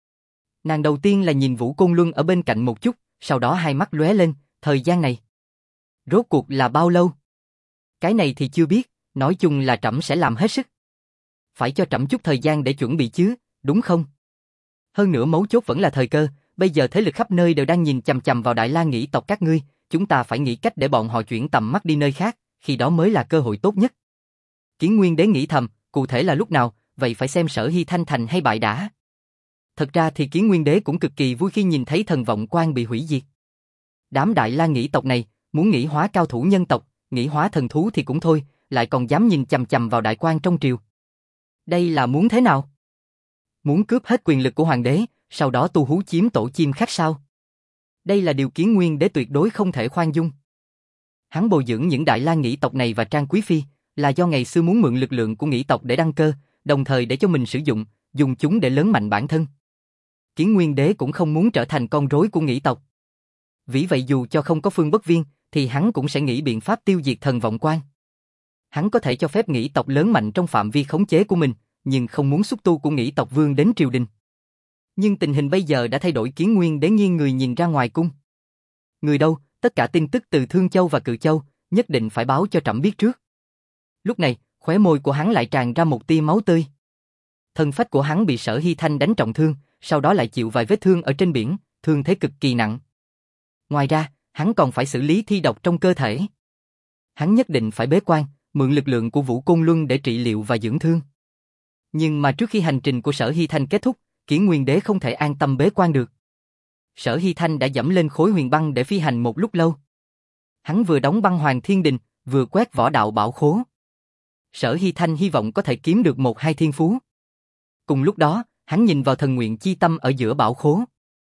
Nàng đầu tiên là nhìn Vũ Côn Luân ở bên cạnh một chút, sau đó hai mắt lóe lên, thời gian này. Rốt cuộc là bao lâu? Cái này thì chưa biết, nói chung là trẫm sẽ làm hết sức. Phải cho trẫm chút thời gian để chuẩn bị chứ, đúng không? Hơn nữa mấu chốt vẫn là thời cơ, bây giờ thế lực khắp nơi đều đang nhìn chằm chằm vào Đại La nghĩ tộc các ngươi, chúng ta phải nghĩ cách để bọn họ chuyển tầm mắt đi nơi khác, khi đó mới là cơ hội tốt nhất. Kiến Nguyên Đế nghĩ thầm, cụ thể là lúc nào, vậy phải xem Sở Hy Thanh thành hay bại đã. Thật ra thì Kiến Nguyên Đế cũng cực kỳ vui khi nhìn thấy thần vọng quan bị hủy diệt. Đám Đại La nghĩ tộc này, muốn nghĩ hóa cao thủ nhân tộc, nghĩ hóa thần thú thì cũng thôi, lại còn dám nhìn chằm chằm vào đại quan trong triều. Đây là muốn thế nào? Muốn cướp hết quyền lực của hoàng đế, sau đó tu hú chiếm tổ chim khác sao? Đây là điều Kiến Nguyên Đế tuyệt đối không thể khoan dung. Hắn bồi dưỡng những Đại La nghĩ tộc này và Trang Quý phi, là do ngày xưa muốn mượn lực lượng của nghĩ tộc để đăng cơ, đồng thời để cho mình sử dụng, dùng chúng để lớn mạnh bản thân. Kiến Nguyên Đế cũng không muốn trở thành con rối của nghĩ tộc. Vì vậy dù cho không có Phương Bất Viên, thì hắn cũng sẽ nghĩ biện pháp tiêu diệt thần vọng quan. Hắn có thể cho phép nghĩ tộc lớn mạnh trong phạm vi khống chế của mình, nhưng không muốn xúc tu của nghĩ tộc vương đến triều đình. Nhưng tình hình bây giờ đã thay đổi. Kiến Nguyên Đế nghiêng người nhìn ra ngoài cung. Người đâu, tất cả tin tức từ Thương Châu và Cự Châu, nhất định phải báo cho trẫm biết trước. Lúc này, khóe môi của hắn lại tràn ra một tia máu tươi. Thân phách của hắn bị Sở Hy Thanh đánh trọng thương, sau đó lại chịu vài vết thương ở trên biển, thương thế cực kỳ nặng. Ngoài ra, hắn còn phải xử lý thi độc trong cơ thể. Hắn nhất định phải bế quan, mượn lực lượng của Vũ Côn Luân để trị liệu và dưỡng thương. Nhưng mà trước khi hành trình của Sở Hy Thanh kết thúc, Kiến Nguyên Đế không thể an tâm bế quan được. Sở Hy Thanh đã dẫm lên khối huyền băng để phi hành một lúc lâu. Hắn vừa đóng băng Hoàng Thiên Đình, vừa quét võ đạo bảo khố. Sở Hy Thanh hy vọng có thể kiếm được một hai thiên phú. Cùng lúc đó, hắn nhìn vào thần nguyện chi tâm ở giữa bảo khố.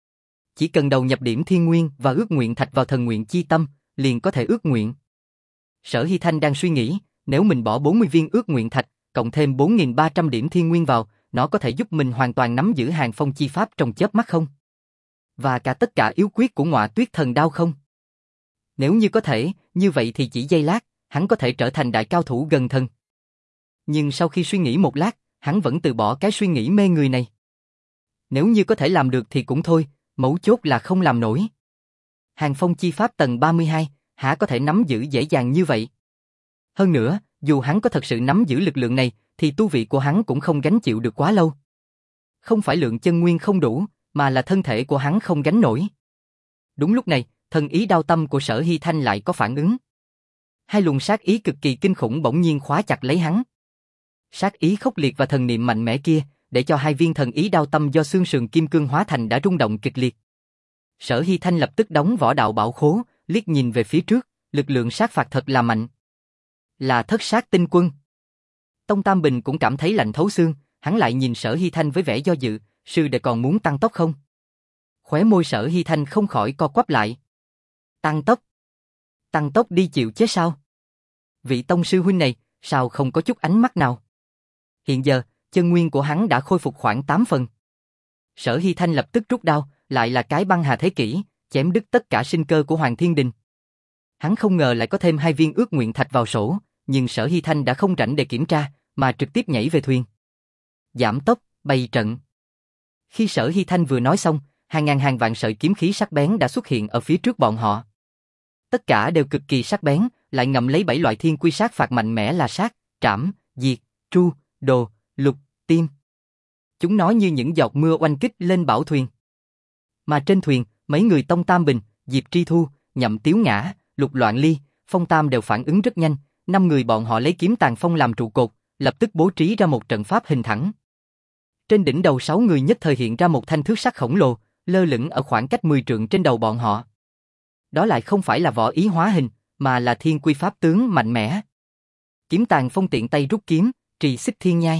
Chỉ cần đầu nhập điểm thiên nguyên và ước nguyện thạch vào thần nguyện chi tâm, liền có thể ước nguyện. Sở Hy Thanh đang suy nghĩ, nếu mình bỏ bốn mươi viên ước nguyện thạch, cộng thêm bốn nghìn ba trăm điểm thiên nguyên vào, nó có thể giúp mình hoàn toàn nắm giữ hàng phong chi pháp trong chớp mắt không? Và cả tất cả yếu quyết của Ngọa Tuyết Thần Đao không? Nếu như có thể, như vậy thì chỉ giây lát, hắn có thể trở thành đại cao thủ gần thần. Nhưng sau khi suy nghĩ một lát, hắn vẫn từ bỏ cái suy nghĩ mê người này. Nếu như có thể làm được thì cũng thôi, mấu chốt là không làm nổi. Hàng phong chi pháp tầng ba mươi hai, hả có thể nắm giữ dễ dàng như vậy? Hơn nữa, dù hắn có thật sự nắm giữ lực lượng này, thì tu vị của hắn cũng không gánh chịu được quá lâu. Không phải lượng chân nguyên không đủ, mà là thân thể của hắn không gánh nổi. Đúng lúc này, thần ý đao tâm của Sở Hy Thanh lại có phản ứng. Hai luồng sát ý cực kỳ kinh khủng bỗng nhiên khóa chặt lấy hắn. Sát ý khốc liệt và thần niệm mạnh mẽ kia, để cho hai viên thần ý đao tâm do xương sườn kim cương hóa thành đã rung động kịch liệt. Sở Hy Thanh lập tức đóng võ đạo bảo khố, liếc nhìn về phía trước, lực lượng sát phạt thật là mạnh. Là Thất Sát Tinh Quân. Tông Tam Bình cũng cảm thấy lạnh thấu xương, hắn lại nhìn Sở Hy Thanh với vẻ do dự, sư đệ còn muốn tăng tốc không? Khóe môi Sở Hy Thanh không khỏi co quắp lại. Tăng tốc? Tăng tốc đi chịu chết sao? Vị tông sư huynh này, sao không có chút ánh mắt nào? Hiện giờ, chân nguyên của hắn đã khôi phục khoảng tám phần. Sở Hy Thanh lập tức rút đao, lại là cái băng hà thế kỷ, chém đứt tất cả sinh cơ của Hoàng Thiên Đình. Hắn không ngờ lại có thêm hai viên ước nguyện thạch vào sổ, nhưng Sở Hy Thanh đã không rảnh để kiểm tra, mà trực tiếp nhảy về thuyền. Giảm tốc, bày trận. Khi Sở Hy Thanh vừa nói xong, hàng ngàn hàng vạn sợi kiếm khí sắc bén đã xuất hiện ở phía trước bọn họ. Tất cả đều cực kỳ sắc bén, lại ngậm lấy bảy loại thiên quy sát phạt mạnh mẽ là sát, trảm, diệt, tru, đồ, lục, tiêm. Chúng nó như những giọt mưa oanh kích lên bảo thuyền. Mà trên thuyền, mấy người Tông Tam Bình, Diệp Tri Thu, Nhậm Tiếu Ngã, Lục Loạn Ly, Phong Tam đều phản ứng rất nhanh, năm người bọn họ lấy kiếm tàn phong làm trụ cột, lập tức bố trí ra một trận pháp hình thẳng. Trên đỉnh đầu sáu người nhất thời hiện ra một thanh thước sắt khổng lồ, lơ lửng ở khoảng cách mười trượng trên đầu bọn họ. Đó lại không phải là võ ý hóa hình, mà là thiên quy pháp tướng mạnh mẽ. Kiếm tàn phong tiện tay rút kiếm, trì xích thiên nhai.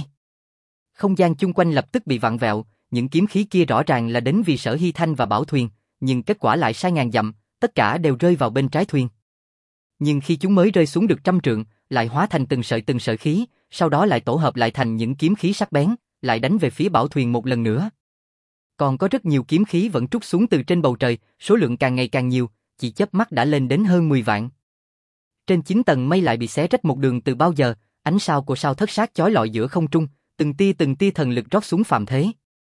Không gian chung quanh lập tức bị vặn vẹo, những kiếm khí kia rõ ràng là đến vì Sở Hy Thanh và bảo thuyền, nhưng kết quả lại sai ngàn dặm, tất cả đều rơi vào bên trái thuyền. Nhưng khi chúng mới rơi xuống được trăm trượng, lại hóa thành từng sợi từng sợi khí, sau đó lại tổ hợp lại thành những kiếm khí sắc bén, lại đánh về phía bảo thuyền một lần nữa. Còn có rất nhiều kiếm khí vẫn trút xuống từ trên bầu trời, số lượng càng ngày càng nhiều, chỉ chớp mắt đã lên đến hơn mười vạn. Trên chín tầng mây lại bị xé rách một đường từ bao giờ, ánh sao của sao thất sát chói lọi giữa không trung, từng tia từng tia thần lực rót xuống phàm thế.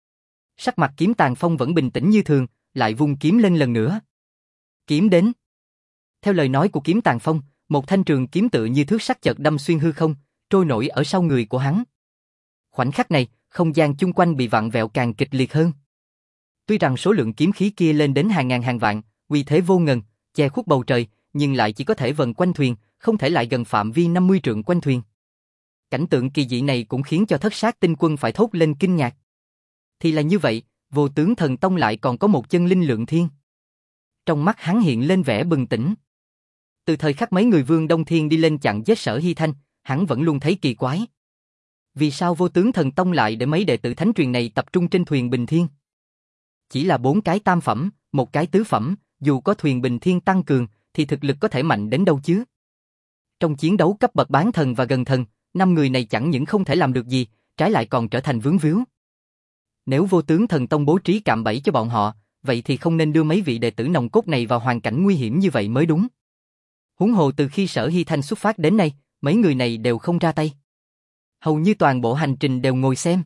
Sắc mặt Kiếm Tàn Phong vẫn bình tĩnh như thường, lại vung kiếm lên lần nữa. Kiếm đến. Theo lời nói của Kiếm Tàn Phong, một thanh trường kiếm tựa như thước sắt chợt đâm xuyên hư không, trôi nổi ở sau người của hắn. Khoảnh khắc này, không gian chung quanh bị vặn vẹo càng kịch liệt hơn. Tuy rằng số lượng kiếm khí kia lên đến hàng ngàn hàng vạn, uy thế vô ngần, che khuất bầu trời, nhưng lại chỉ có thể vần quanh thuyền, không thể lại gần phạm vi năm mươi trượng quanh thuyền. Cảnh tượng kỳ dị này cũng khiến cho Thất Sát Tinh Quân phải thốt lên kinh ngạc. Thì là như vậy, Vô Tướng Thần Tông lại còn có một chân linh lượng thiên. Trong mắt hắn hiện lên vẻ bừng tỉnh. Từ thời khắc mấy người Vương Đông Thiên đi lên chặn giết Sở Hy Thanh, hắn vẫn luôn thấy kỳ quái. Vì sao Vô Tướng Thần Tông lại để mấy đệ tử thánh truyền này tập trung trên thuyền Bình Thiên? Chỉ là bốn cái tam phẩm, một cái tứ phẩm, dù có thuyền Bình Thiên tăng cường, thì thực lực có thể mạnh đến đâu chứ? Trong chiến đấu cấp bậc bán thần và gần thần, năm người này chẳng những không thể làm được gì, trái lại còn trở thành vướng víu. Nếu Vô Tướng Thần Tông bố trí cạm bẫy cho bọn họ, vậy thì không nên đưa mấy vị đệ tử nòng cốt này vào hoàn cảnh nguy hiểm như vậy mới đúng. Huống hồ từ khi Sở Hy Thanh xuất phát đến nay, mấy người này đều không ra tay. Hầu như toàn bộ hành trình đều ngồi xem.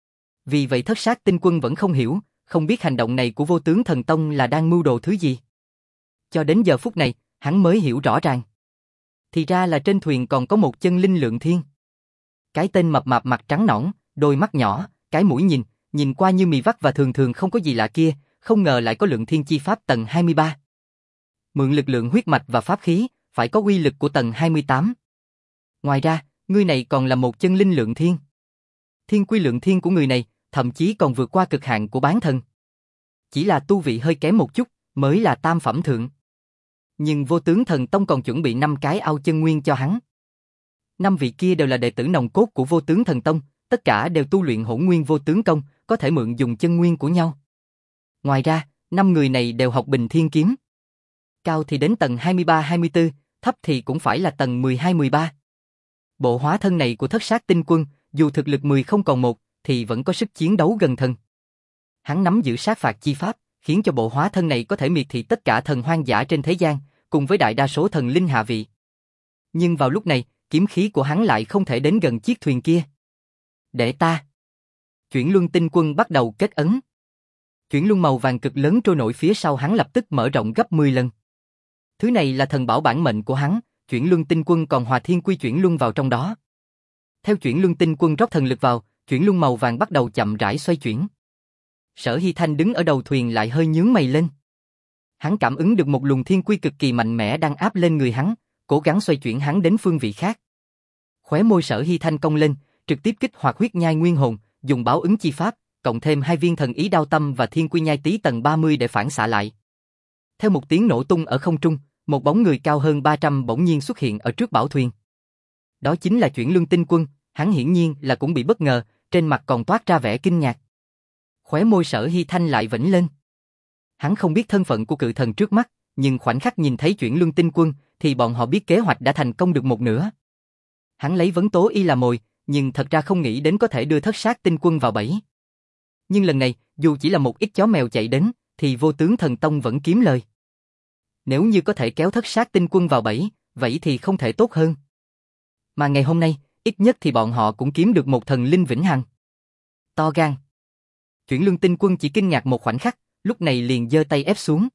Vì vậy Thất Sát Tinh Quân vẫn không hiểu, không biết hành động này của Vô Tướng Thần Tông là đang mưu đồ thứ gì. Cho đến giờ phút này, hắn mới hiểu rõ ràng. Thì ra là trên thuyền còn có một chân linh lượng thiên. Cái tên mập mạp mặt trắng nõn, đôi mắt nhỏ, cái mũi nhìn, nhìn qua như mì vắt và thường thường không có gì lạ kia, không ngờ lại có lượng thiên chi pháp tầng hai mươi ba. Mượn lực lượng huyết mạch và pháp khí, phải có uy lực của tầng hai mươi tám. Ngoài ra, người này còn là một chân linh lượng thiên. Thiên quy lượng thiên của người này, thậm chí còn vượt qua cực hạn của bán thần. Chỉ là tu vị hơi kém một chút, mới là tam phẩm thượng. Nhưng Vô Tướng Thần Tông còn chuẩn bị năm cái ao chân nguyên cho hắn. Năm vị kia đều là đệ tử nòng cốt của Vô Tướng Thần Tông, tất cả đều tu luyện Hỗn Nguyên Vô Tướng Công, có thể mượn dùng chân nguyên của nhau. Ngoài ra, năm người này đều học Bình Thiên Kiếm. Cao thì đến tầng hai mươi ba hai mươi tư, thấp thì cũng phải là tầng mười hai mười ba. Bộ hóa thân này của Thất Sát Tinh Quân, dù thực lực mười không còn một, thì vẫn có sức chiến đấu gần thần. Hắn nắm giữ sát phạt chi pháp, khiến cho bộ hóa thân này có thể miệt thị tất cả thần hoang dã trên thế gian, cùng với đại đa số thần linh hạ vị. Nhưng vào lúc này, kiếm khí của hắn lại không thể đến gần chiếc thuyền kia. Để ta. Chuyển Luân Tinh Quân bắt đầu kết ấn. Chuyển luân màu vàng cực lớn trôi nổi phía sau hắn lập tức mở rộng gấp mười lần. Thứ này là thần bảo bản mệnh của hắn, Chuyển Luân Tinh Quân còn hòa thiên quy chuyển luân vào trong đó. Theo Chuyển Luân Tinh Quân rót thần lực vào, chuyển luân màu vàng bắt đầu chậm rãi xoay chuyển. Sở Hy Thanh đứng ở đầu thuyền lại hơi nhướng mày lên. Hắn cảm ứng được một luồng thiên quy cực kỳ mạnh mẽ đang áp lên người hắn, cố gắng xoay chuyển hắn đến phương vị khác. Khóe môi Sở Hy Thanh cong lên, trực tiếp kích hoạt huyết nhai nguyên hồn, dùng báo ứng chi pháp, cộng thêm hai viên thần ý đao tâm và thiên quy nhai tí tầng ba mươi để phản xạ lại. Theo một tiếng nổ tung ở không trung, một bóng người cao hơn ba trăm bỗng nhiên xuất hiện ở trước bảo thuyền. Đó chính là Chuyển Luân Tinh Quân, hắn hiển nhiên là cũng bị bất ngờ, trên mặt còn toát ra vẻ kinh ngạc. Khóe môi Sở Hy Thanh lại vểnh lên. Hắn không biết thân phận của cự thần trước mắt, nhưng khoảnh khắc nhìn thấy Chuyển Luân Tinh Quân, thì bọn họ biết kế hoạch đã thành công được một nửa. Hắn lấy vấn tố y là mồi, nhưng thật ra không nghĩ đến có thể đưa Thất Sát Tinh Quân vào bẫy. Nhưng lần này, dù chỉ là một ít chó mèo chạy đến, thì vô tướng thần tông vẫn kiếm lời. Nếu như có thể kéo thất sát tinh quân vào bẫy, vậy thì không thể tốt hơn. Mà ngày hôm nay, ít nhất thì bọn họ cũng kiếm được một thần linh vĩnh hằng. To gan. Chuyển Luân tinh quân chỉ kinh ngạc một khoảnh khắc, lúc này liền giơ tay ép xuống.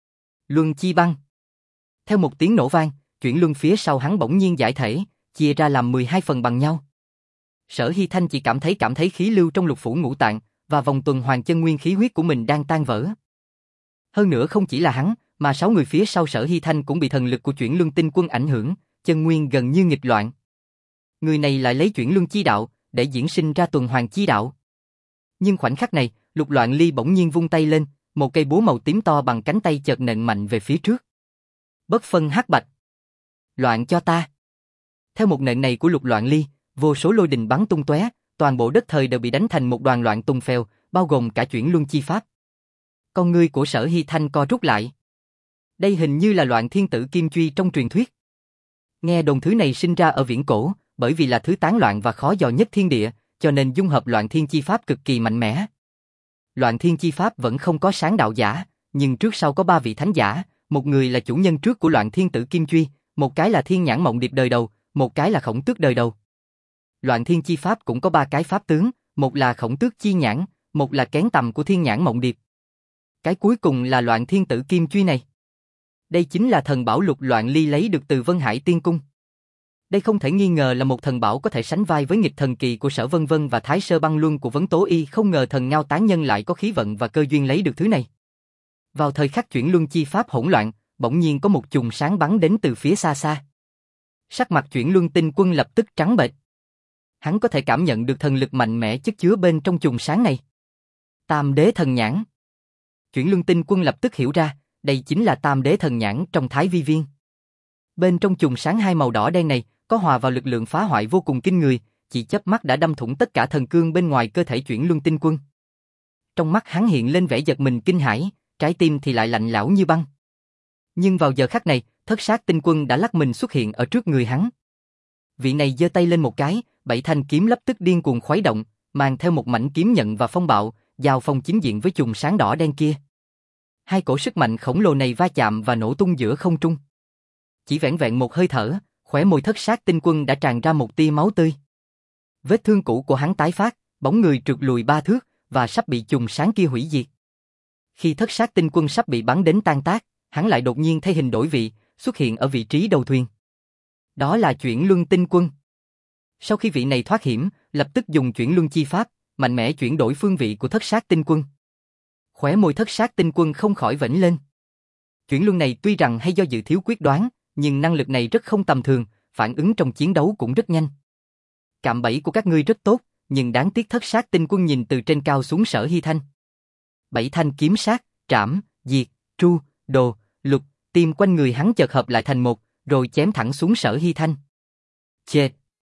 Luân chi băng. Theo một tiếng nổ vang, Chuyển Luân phía sau hắn bỗng nhiên giải thể, chia ra làm mười hai phần bằng nhau. Sở Hy Thanh chỉ cảm thấy cảm thấy khí lưu trong lục phủ ngũ tạng và vòng tuần hoàn chân nguyên khí huyết của mình đang tan vỡ. Hơn nữa không chỉ là hắn, mà sáu người phía sau Sở Hy Thanh cũng bị thần lực của Chuyển Luân tinh quân ảnh hưởng, chân nguyên gần như nghịch loạn. Người này lại lấy Chuyển Luân chi đạo để diễn sinh ra tuần hoàn chi đạo. Nhưng khoảnh khắc này, Lục Loạn Ly bỗng nhiên vung tay lên, một cây búa màu tím to bằng cánh tay chợt nện mạnh về phía trước. Bất phân hắc bạch. Loạn cho ta. Theo một nện này của Lục Loạn Ly, vô số lôi đình bắn tung tóe, toàn bộ đất thời đều bị đánh thành một đoàn loạn tung phèo, bao gồm cả Chuyển Luân chi pháp. Con ngươi của Sở Hy Thanh co rút lại. Đây hình như là Loạn Thiên Tử Kim Truy trong truyền thuyết. Nghe đồn thứ này sinh ra ở viễn cổ, bởi vì là thứ tán loạn và khó dò nhất thiên địa, cho nên dung hợp Loạn Thiên chi pháp cực kỳ mạnh mẽ. Loạn Thiên chi pháp vẫn không có sáng đạo giả, nhưng trước sau có ba vị thánh giả, một người là chủ nhân trước của Loạn Thiên Tử Kim Truy, một cái là Thiên Nhãn Mộng Điệp đời đầu, một cái là Khổng Tước đời đầu. Loạn Thiên chi pháp cũng có ba cái pháp tướng, một là Khổng Tước chi nhãn, một là kén tầm của Thiên Nhãn Mộng Điệp. Cái cuối cùng là Loạn Thiên Tử Kim Truy này. Đây chính là thần bảo Lục Loạn Ly lấy được từ Vân Hải Tiên Cung. Đây không thể nghi ngờ là một thần bảo có thể sánh vai với nghịch thần kỳ của Sở Vân Vân và Thái Sơ Băng Luân của Vấn Tố Y, không ngờ thần Ngao Tán Nhân lại có khí vận và cơ duyên lấy được thứ này. Vào thời khắc Chuyển Luân chi pháp hỗn loạn, bỗng nhiên có một chùm sáng bắn đến từ phía xa xa. Sắc mặt Chuyển Luân tinh quân lập tức trắng bệch. Hắn có thể cảm nhận được thần lực mạnh mẽ chất chứa bên trong chùm sáng này. Tam đế thần nhãn. Chuyển Luân tinh quân lập tức hiểu ra, đây chính là Tam đế thần nhãn trong Thái Vi Viên. Bên trong chùm sáng hai màu đỏ đen này, có hòa vào lực lượng phá hoại vô cùng kinh người, chỉ chớp mắt đã đâm thủng tất cả thần cương bên ngoài cơ thể Chuyển Luân tinh quân. Trong mắt hắn hiện lên vẻ giật mình kinh hãi, trái tim thì lại lạnh lẽo như băng. Nhưng vào giờ khắc này, thất sát tinh quân đã lắc mình xuất hiện ở trước người hắn. Vị này giơ tay lên một cái, bảy thanh kiếm lập tức điên cuồng khuấy động, mang theo một mảnh kiếm nhận và phong bạo, giao phong chính diện với chùm sáng đỏ đen kia. Hai cổ sức mạnh khổng lồ này va chạm và nổ tung giữa không trung. Chỉ vẻn vẹn một hơi thở, khóe môi thất sát tinh quân đã tràn ra một tia máu tươi. Vết thương cũ của hắn tái phát, bóng người trượt lùi ba thước và sắp bị chùm sáng kia hủy diệt. Khi thất sát tinh quân sắp bị bắn đến tan tác, hắn lại đột nhiên thay hình đổi vị, xuất hiện ở vị trí đầu thuyền. Đó là Chuyển Luân tinh quân. Sau khi vị này thoát hiểm, lập tức dùng Chuyển Luân chi pháp, mạnh mẽ chuyển đổi phương vị của thất sát tinh quân. Khóe môi thất sát tinh quân không khỏi vểnh lên. Chuyển Luân này tuy rằng hay do dự thiếu quyết đoán, nhưng năng lực này rất không tầm thường, phản ứng trong chiến đấu cũng rất nhanh. Cạm bẫy của các ngươi rất tốt, nhưng đáng tiếc thất sát tinh quân nhìn từ trên cao xuống Sở Hy Thanh. Bảy thanh kiếm sát, trảm, diệt, tru, đồ, lục, tim quanh người hắn chợt hợp lại thành một, rồi chém thẳng xuống Sở Hy Thanh. Chết!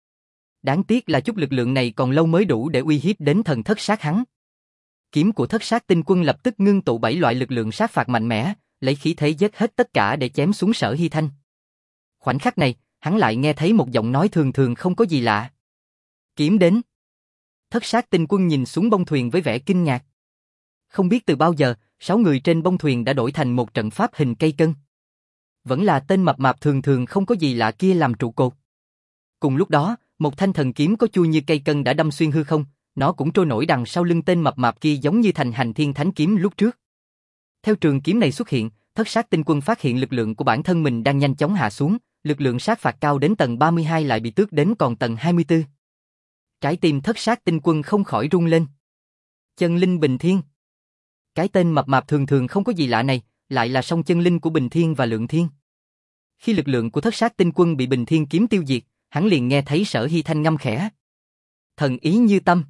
Đáng tiếc là chút lực lượng này còn lâu mới đủ để uy hiếp đến thần thất sát hắn. Kiếm của thất sát tinh quân lập tức ngưng tụ bảy loại lực lượng sát phạt mạnh mẽ, lấy khí thế dứt hết tất cả để chém xuống Sở Hy Thanh. Khoảnh khắc này, hắn lại nghe thấy một giọng nói thường thường không có gì lạ. Kiếm đến. Thất sát tinh quân nhìn xuống bông thuyền với vẻ kinh ngạc. Không biết từ bao giờ, sáu người trên bông thuyền đã đổi thành một trận pháp hình cây cân. Vẫn là tên mập mạp thường thường không có gì lạ kia làm trụ cột. Cùng lúc đó, một thanh thần kiếm có chui như cây cân đã đâm xuyên hư không, nó cũng trôi nổi đằng sau lưng tên mập mạp kia giống như thành hành thiên thánh kiếm lúc trước. Theo trường kiếm này xuất hiện, thất sát tinh quân phát hiện lực lượng của bản thân mình đang nhanh chóng hạ xuống, lực lượng sát phạt cao đến tầng ba mươi hai lại bị tước đến còn tầng hai mươi tư. Trái tim thất sát tinh quân không khỏi rung lên. Chân linh Bình Thiên. Cái tên mập mạp thường thường không có gì lạ này, lại là song chân linh của Bình Thiên và Lượng Thiên. Khi lực lượng của thất sát tinh quân bị Bình Thiên kiếm tiêu diệt, hắn liền nghe thấy Sở Hy Thanh ngâm khẽ. Thần ý như tâm.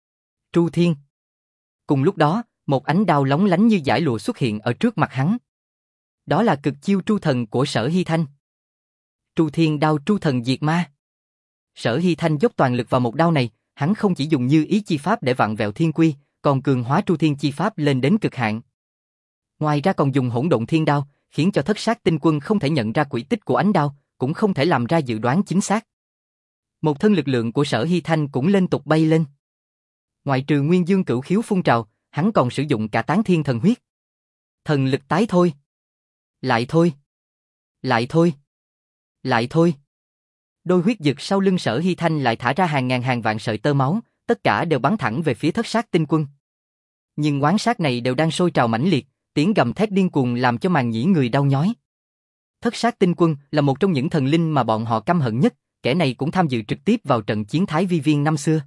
Tru Thiên. Cùng lúc đó, một ánh đao lóng lánh như dải lụa xuất hiện ở trước mặt hắn. Đó là cực chiêu Tru Thần của Sở Hy Thanh. Tru Thiên đao Tru Thần diệt ma. Sở Hy Thanh dốc toàn lực vào một đao này, hắn không chỉ dùng như ý chi pháp để vặn vẹo thiên quy, còn cường hóa Tru Thiên chi pháp lên đến cực hạn. Ngoài ra còn dùng hỗn độn thiên đao, khiến cho thất sát tinh quân không thể nhận ra quỹ tích của ánh đao, cũng không thể làm ra dự đoán chính xác. Một thân lực lượng của Sở Hy Thanh cũng liên tục bay lên. Ngoại trừ Nguyên Dương Cửu Khiếu phun trào, hắn còn sử dụng cả Tán Thiên Thần Huyết. Thần lực tái thôi. Lại thôi. Lại thôi. Lại thôi. Đôi huyết dực sau lưng Sở Hy Thanh lại thả ra hàng ngàn hàng vạn sợi tơ máu, tất cả đều bắn thẳng về phía Thất Sát Tinh Quân. Nhưng oán sát này đều đang sôi trào mãnh liệt, tiếng gầm thét điên cuồng làm cho màng nhĩ người đau nhói. Thất Sát Tinh Quân là một trong những thần linh mà bọn họ căm hận nhất, kẻ này cũng tham dự trực tiếp vào trận chiến Thái Vi Viên năm xưa.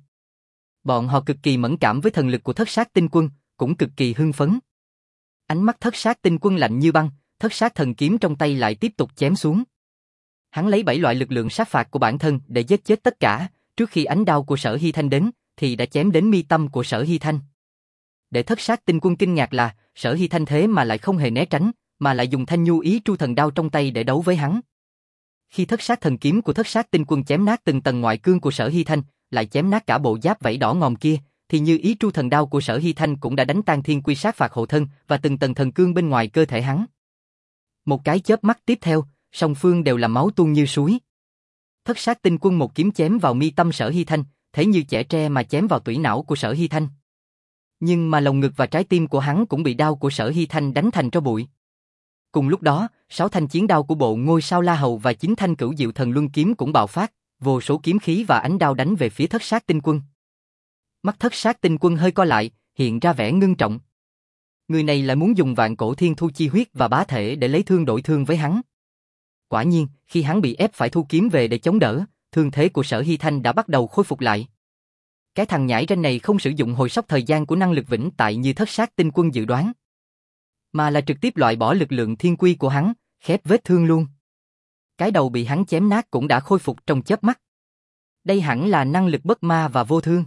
Bọn họ cực kỳ mẫn cảm với thần lực của Thất Sát Tinh Quân, cũng cực kỳ hưng phấn. Ánh mắt Thất Sát Tinh Quân lạnh như băng, Thất Sát thần kiếm trong tay lại tiếp tục chém xuống. Hắn lấy bảy loại lực lượng sát phạt của bản thân để giết chết tất cả, trước khi ánh đao của Sở Hy Thanh đến, thì đã chém đến mi tâm của Sở Hy Thanh. Để Thất Sát Tinh Quân kinh ngạc là, Sở Hy Thanh thế mà lại không hề né tránh, mà lại dùng Thanh Nhu Ý Tru Thần Đao trong tay để đấu với hắn. Khi Thất Sát thần kiếm của Thất Sát Tinh Quân chém nát từng tầng ngoại cương của Sở Hy Thanh, lại chém nát cả bộ giáp vảy đỏ ngòm kia, thì Như Ý Tru Thần Đao của Sở Hy Thanh cũng đã đánh tan thiên quy sát phạt hộ thân và từng tầng thần cương bên ngoài cơ thể hắn. Một cái chớp mắt tiếp theo, song phương đều là máu tuôn như suối. Thất Sát Tinh Quân một kiếm chém vào mi tâm Sở Hy Thanh, thế như chẻ tre mà chém vào tủy não của Sở Hy Thanh. Nhưng mà lồng ngực và trái tim của hắn cũng bị đao của Sở Hy Thanh đánh thành tro bụi. Cùng lúc đó, sáu thanh chiến đao của bộ Ngôi Sao La Hầu và chín thanh Cửu Diệu Thần Luân kiếm cũng bạo phát, vô số kiếm khí và ánh đao đánh về phía Thất Sát Tinh Quân. Mắt Thất Sát Tinh Quân hơi co lại, hiện ra vẻ ngưng trọng. Người này lại muốn dùng Vạn Cổ Thiên Thu chi huyết và bá thể để lấy thương đổi thương với hắn. Quả nhiên, khi hắn bị ép phải thu kiếm về để chống đỡ, thương thế của Sở Hy Thanh đã bắt đầu khôi phục lại. Cái thằng nhãi ranh này không sử dụng hồi sóc thời gian của năng lực vĩnh tại như Thất Sát Tinh Quân dự đoán, mà là trực tiếp loại bỏ lực lượng thiên quy của hắn, khép vết thương luôn. Cái đầu bị hắn chém nát cũng đã khôi phục trong chớp mắt. Đây hẳn là năng lực bất ma và vô thương.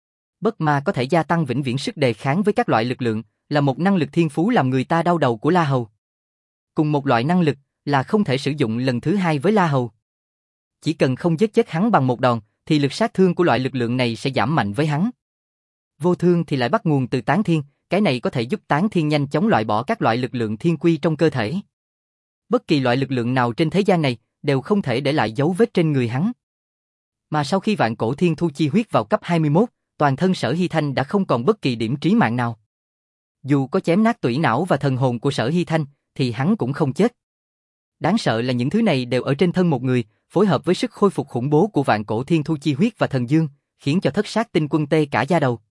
Bất ma có thể gia tăng vĩnh viễn sức đề kháng với các loại lực lượng, là một năng lực thiên phú làm người ta đau đầu của La Hầu. Cùng một loại năng lực là không thể sử dụng lần thứ hai với La Hầu. Chỉ cần không giết chết hắn bằng một đòn, thì lực sát thương của loại lực lượng này sẽ giảm mạnh với hắn. Vô thương thì lại bắt nguồn từ Tán Thiên, cái này có thể giúp Tán Thiên nhanh chóng loại bỏ các loại lực lượng thiên quy trong cơ thể. Bất kỳ loại lực lượng nào trên thế gian này đều không thể để lại dấu vết trên người hắn. Mà sau khi Vạn Cổ Thiên Thu chi huyết vào cấp hai mươi mốt, toàn thân Sở Hy Thanh đã không còn bất kỳ điểm trí mạng nào. Dù có chém nát tủy não và thần hồn của Sở Hy Thanh, thì hắn cũng không chết. Đáng sợ là những thứ này đều ở trên thân một người, phối hợp với sức khôi phục khủng bố của Vạn Cổ Thiên Thu chi huyết và thần dương, khiến cho Thất Sát Tinh Quân tê cả da đầu.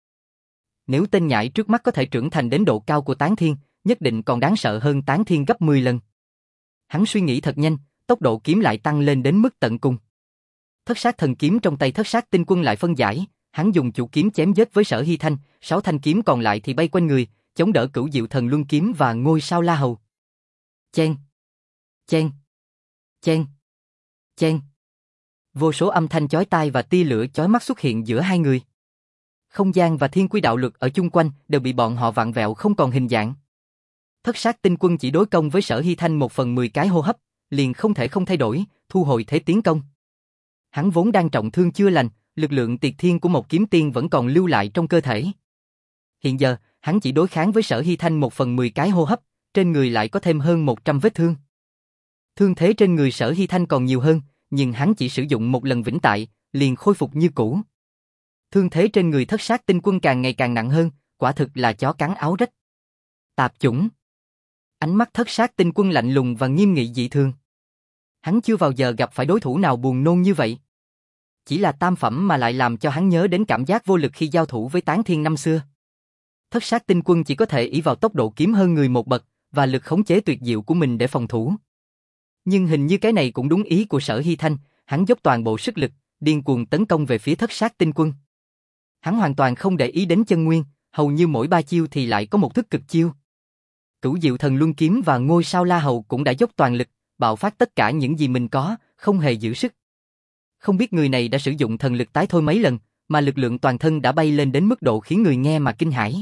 Nếu tên nhãi trước mắt có thể trưởng thành đến độ cao của Tán Thiên, nhất định còn đáng sợ hơn Tán Thiên gấp mười lần. Hắn suy nghĩ thật nhanh, tốc độ kiếm lại tăng lên đến mức tận cùng. Thất Sát thần kiếm trong tay Thất Sát Tinh Quân lại phân giải, hắn dùng chủ kiếm chém giết với Sở Hy Thanh, sáu thanh kiếm còn lại thì bay quanh người, chống đỡ Cửu Diệu Thần Luân kiếm và Ngôi Sao La Hầu. Chen, chen, chen, chen. Vô số âm thanh chói tai và tia lửa chói mắt xuất hiện giữa hai người. Không gian và thiên quy đạo lực ở chung quanh đều bị bọn họ vặn vẹo không còn hình dạng. Thất Sát Tinh Quân chỉ đối công với Sở Hy Thanh một phần mười cái hô hấp, liền không thể không thay đổi, thu hồi thế tiến công. Hắn vốn đang trọng thương chưa lành, lực lượng tiệt thiên của một kiếm tiên vẫn còn lưu lại trong cơ thể. Hiện giờ, hắn chỉ đối kháng với Sở Hy Thanh một phần mười cái hô hấp, trên người lại có thêm hơn một trăm vết thương. Thương thế trên người Sở Hy Thanh còn nhiều hơn, nhưng hắn chỉ sử dụng một lần vĩnh tại, liền khôi phục như cũ. Thương thế trên người Thất Sát Tinh Quân càng ngày càng nặng hơn, quả thực là chó cắn áo rách. Tạp chủng. Ánh mắt Thất Sát Tinh Quân lạnh lùng và nghiêm nghị dị thường. Hắn chưa bao giờ gặp phải đối thủ nào buồn nôn như vậy. Chỉ là tam phẩm mà lại làm cho hắn nhớ đến cảm giác vô lực khi giao thủ với Tán Thiên năm xưa. Thất Sát Tinh Quân chỉ có thể ỷ vào tốc độ kiếm hơn người một bậc và lực khống chế tuyệt diệu của mình để phòng thủ. Nhưng hình như cái này cũng đúng ý của Sở Hy Thanh, hắn dốc toàn bộ sức lực, điên cuồng tấn công về phía Thất Sát Tinh Quân. Hắn hoàn toàn không để ý đến chân nguyên, hầu như mỗi ba chiêu thì lại có một thức cực chiêu. Cửu Diệu Thần Luân kiếm và Ngôi Sao La Hầu cũng đã dốc toàn lực, bạo phát tất cả những gì mình có, không hề giữ sức. Không biết người này đã sử dụng thần lực tái thôi mấy lần, mà lực lượng toàn thân đã bay lên đến mức độ khiến người nghe mà kinh hãi.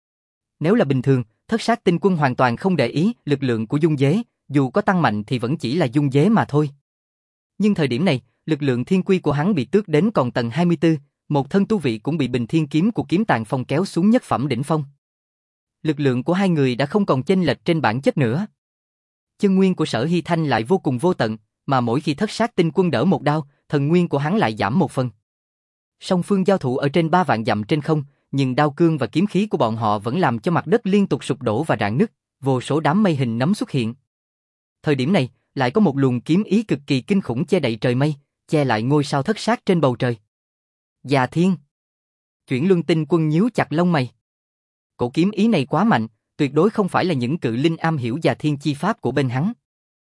Nếu là bình thường, Thất Sát Tinh Quân hoàn toàn không để ý lực lượng của Dung Dế, dù có tăng mạnh thì vẫn chỉ là Dung Dế mà thôi. Nhưng thời điểm này, lực lượng thiên quy của hắn bị tước đến còn tầng hai mươi tư, một thân tu vị cũng bị Bình Thiên kiếm của Kiếm Tàng Phong kéo xuống nhất phẩm đỉnh phong. Lực lượng của hai người đã không còn chênh lệch trên bản chất nữa. Chân nguyên của Sở Hy Thanh lại vô cùng vô tận, mà mỗi khi Thất Sát Tinh Quân đỡ một đao, thần nguyên của hắn lại giảm một phần. Song phương giao thủ ở trên ba vạn dặm trên không, nhưng đao cương và kiếm khí của bọn họ vẫn làm cho mặt đất liên tục sụp đổ và rạn nứt, vô số đám mây hình nấm xuất hiện. Thời điểm này, lại có một luồng kiếm ý cực kỳ kinh khủng che đậy trời mây, che lại ngôi sao thất sát trên bầu trời. Già Thiên. Chuyển Luân Tinh Quân nhíu chặt lông mày. Cổ kiếm ý này quá mạnh, tuyệt đối không phải là những cự linh am hiểu Già Thiên chi pháp của bên hắn.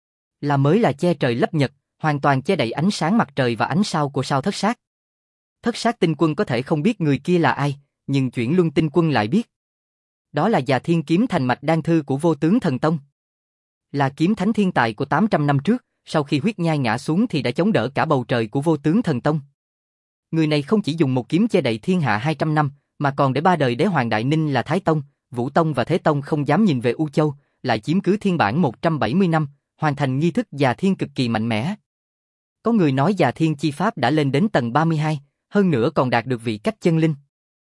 Là mới là che trời lấp nhật, hoàn toàn che đậy ánh sáng mặt trời và ánh sao của sao thất sát. Thất sát tinh quân có thể không biết người kia là ai, nhưng Chuyển Luân Tinh Quân lại biết. Đó là Già Thiên kiếm thành mạch đan thư của Vô Tướng Thần Tông. Là kiếm thánh thiên tài của tám trăm năm trước, sau khi huyết nhai ngã xuống thì đã chống đỡ cả bầu trời của Vô Tướng Thần Tông. Người này không chỉ dùng một kiếm che đậy thiên hạ hai trăm năm, mà còn để ba đời đế hoàng Đại Ninh là Thái Tông, Vũ Tông và Thế Tông không dám nhìn về U Châu, lại chiếm cứ thiên bản một trăm bảy mươi năm, hoàn thành nghi thức Già Thiên cực kỳ mạnh mẽ. Có người nói Già Thiên chi pháp đã lên đến tầng ba mươi hai, hơn nữa còn đạt được vị cách chân linh.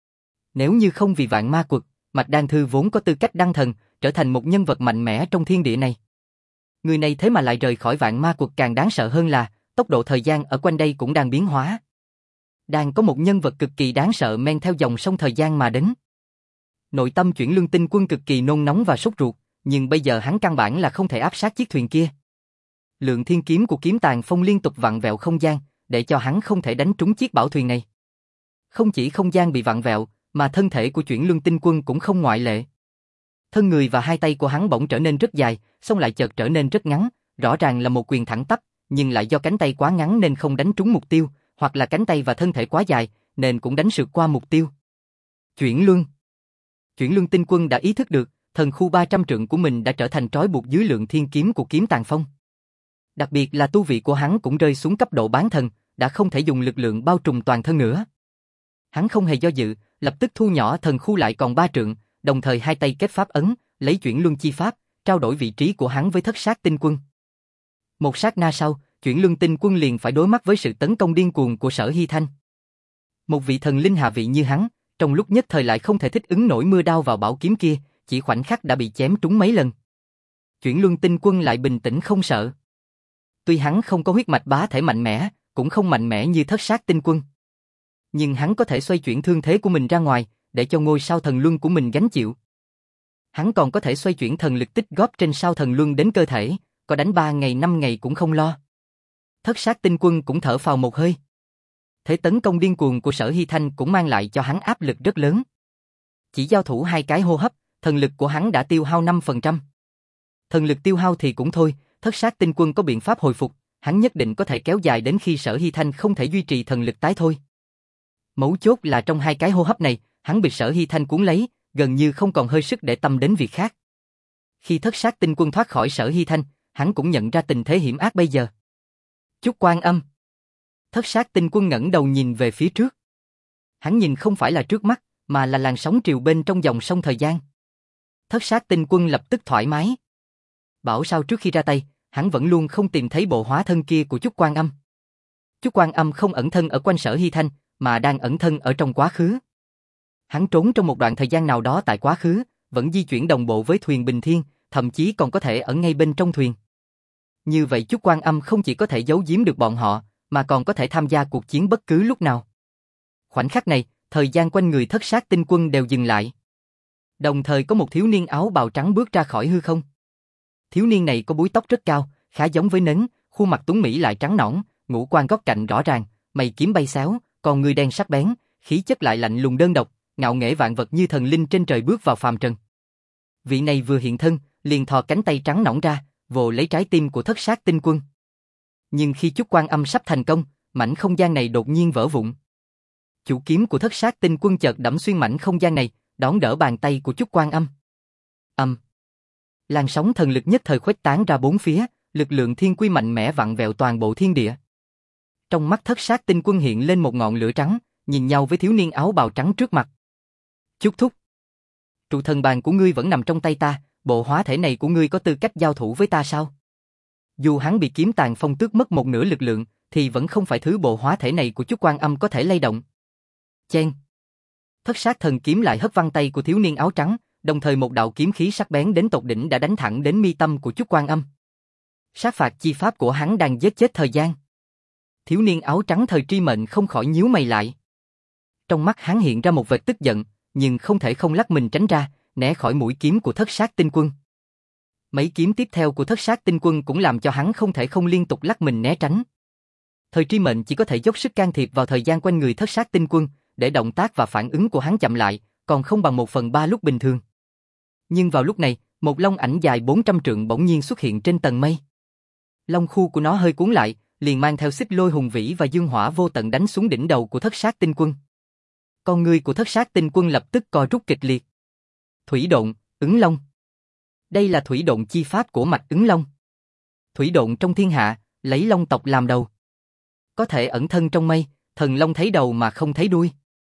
Nếu như không vì vạn ma quật, Mạch Đan Thư vốn có tư cách đăng thần, trở thành một nhân vật mạnh mẽ trong thiên địa này. Người này thế mà lại rời khỏi vạn ma quật, càng đáng sợ hơn là, tốc độ thời gian ở quanh đây cũng đang biến hóa. Đang có một nhân vật cực kỳ đáng sợ men theo dòng sông thời gian mà đến. Nội tâm Chuyển Luân Tinh Quân cực kỳ nôn nóng và sốt ruột, nhưng bây giờ hắn căn bản là không thể áp sát chiếc thuyền kia. Lượng thiên kiếm của kiếm tàn phong liên tục vặn vẹo không gian, để cho hắn không thể đánh trúng chiếc bảo thuyền này. Không chỉ không gian bị vặn vẹo, mà thân thể của Chuyển Luân Tinh Quân cũng không ngoại lệ. Thân người và hai tay của hắn bỗng trở nên rất dài, xong lại chợt trở nên rất ngắn, rõ ràng là một quyền thẳng tắp, nhưng lại do cánh tay quá ngắn nên không đánh trúng mục tiêu, hoặc là cánh tay và thân thể quá dài, nên cũng đánh sượt qua mục tiêu. Chuyển Luân. Chuyển Luân Tinh Quân đã ý thức được, thần khu ba trăm trượng của mình đã trở thành trói buộc dưới lượng thiên kiếm của kiếm tàn phong. Đặc biệt là tu vị của hắn cũng rơi xuống cấp độ bán thần, đã không thể dùng lực lượng bao trùm toàn thân nữa. Hắn không hề do dự, lập tức thu nhỏ thần khu lại còn ba trượng, đồng thời hai tay kết pháp ấn, lấy Chuyển Luân chi pháp, trao đổi vị trí của hắn với Thất Sát Tinh Quân. Một sát na sau, Chuyển Luân Tinh Quân liền phải đối mặt với sự tấn công điên cuồng của Sở Hy Thanh. Một vị thần linh hạ vị như hắn, trong lúc nhất thời lại không thể thích ứng nổi mưa đao vào bảo kiếm kia, chỉ khoảnh khắc đã bị chém trúng mấy lần. Chuyển Luân Tinh Quân lại bình tĩnh không sợ. Tuy hắn không có huyết mạch bá thể mạnh mẽ, cũng không mạnh mẽ như Thất Sát Tinh Quân, nhưng hắn có thể xoay chuyển thương thế của mình ra ngoài, để cho ngôi sao thần luân của mình gánh chịu. Hắn còn có thể xoay chuyển thần lực tích góp trên sao thần luân đến cơ thể, có đánh ba ngày năm ngày cũng không lo. Thất Sát Tinh Quân cũng thở phào một hơi. Thế tấn công điên cuồng của Sở Hy Thanh cũng mang lại cho hắn áp lực rất lớn. Chỉ giao thủ hai cái hô hấp, thần lực của hắn đã tiêu hao năm phần trăm. Thần lực tiêu hao thì cũng thôi, Thất Sát Tinh Quân có biện pháp hồi phục, hắn nhất định có thể kéo dài đến khi Sở Hy Thanh không thể duy trì thần lực tái thôi. Mấu chốt là trong hai cái hô hấp này, hắn bị Sở Hy Thanh cuốn lấy, gần như không còn hơi sức để tâm đến việc khác. Khi Thất Sát Tinh Quân thoát khỏi Sở Hy Thanh, hắn cũng nhận ra tình thế hiểm ác bây giờ. Chúc Quan Âm. Thất Sát Tinh Quân ngẩng đầu nhìn về phía trước. Hắn nhìn không phải là trước mắt, mà là làn sóng triều bên trong dòng sông thời gian. Thất Sát Tinh Quân lập tức thoải mái. Bảo sao trước khi ra tay, hắn vẫn luôn không tìm thấy bộ hóa thân kia của Chúc Quan Âm. Chúc Quan Âm không ẩn thân ở quanh Sở Hy Thanh, mà đang ẩn thân ở trong quá khứ. Hắn trốn trong một đoạn thời gian nào đó tại quá khứ, vẫn di chuyển đồng bộ với thuyền Bình Thiên, thậm chí còn có thể ở ngay bên trong thuyền. Như vậy Chúc Quan Âm không chỉ có thể giấu giếm được bọn họ, mà còn có thể tham gia cuộc chiến bất cứ lúc nào. Khoảnh khắc này, thời gian quanh người Thất Sát Tinh Quân đều dừng lại. Đồng thời có một thiếu niên áo bào trắng bước ra khỏi hư không. Thiếu niên này có búi tóc rất cao, khá giống với nến, khuôn mặt tuấn mỹ lại trắng nõn, ngũ quan góc cạnh rõ ràng, mày kiếm bay xéo, còn người đen sắc bén, khí chất lại lạnh lùng đơn độc, ngạo nghễ vạn vật như thần linh trên trời bước vào phàm trần. Vị này vừa hiện thân, liền thò cánh tay trắng nõn ra, vồ lấy trái tim của Thất Sát Tinh Quân. Nhưng khi Chúc Quan Âm sắp thành công, mảnh không gian này đột nhiên vỡ vụn. Chủ kiếm của Thất Sát Tinh Quân chợt đẫm xuyên mảnh không gian này, đón đỡ bàn tay của Chúc Quan Âm. Âm. Làn sóng thần lực nhất thời khuếch tán ra bốn phía, lực lượng thiên quy mạnh mẽ vặn vẹo toàn bộ thiên địa. Trong mắt Thất Sát Tinh Quân hiện lên một ngọn lửa trắng, nhìn nhau với thiếu niên áo bào trắng trước mặt. Chúc thúc. Trụ thần bàn của ngươi vẫn nằm trong tay ta, bộ hóa thể này của ngươi có tư cách giao thủ với ta sao? Dù hắn bị kiếm tàn phong tước mất một nửa lực lượng, thì vẫn không phải thứ bộ hóa thể này của Chúc Quan Âm có thể lay động. Chen. Thất Sát thần kiếm lại hất văng tay của thiếu niên áo trắng, đồng thời một đạo kiếm khí sắc bén đến tột đỉnh đã đánh thẳng đến mi tâm của Chúc Quan Âm. Sát phạt chi pháp của hắn đang giết chết thời gian. Thiếu niên áo trắng thời tri mệnh không khỏi nhíu mày lại. Trong mắt hắn hiện ra một vệt tức giận, nhưng không thể không lắc mình tránh ra, né khỏi mũi kiếm của Thất Sát Tinh Quân. Mấy kiếm tiếp theo của Thất Sát Tinh Quân cũng làm cho hắn không thể không liên tục lắc mình né tránh. Thời Tri Mệnh chỉ có thể dốc sức can thiệp vào thời gian quanh người Thất Sát Tinh Quân, để động tác và phản ứng của hắn chậm lại, còn không bằng một phần ba lúc bình thường. Nhưng vào lúc này, một long ảnh dài bốn trăm trượng bỗng nhiên xuất hiện trên tầng mây. Long khu của nó hơi cuốn lại, liền mang theo xích lôi hùng vĩ và dương hỏa vô tận đánh xuống đỉnh đầu của Thất Sát Tinh Quân. Con người của Thất Sát Tinh Quân lập tức co rút kịch liệt. Thủy độn, ứng long. Đây là thủy độn chi pháp của mạch ứng long. Thủy độn trong thiên hạ, lấy long tộc làm đầu. Có thể ẩn thân trong mây, thần long thấy đầu mà không thấy đuôi.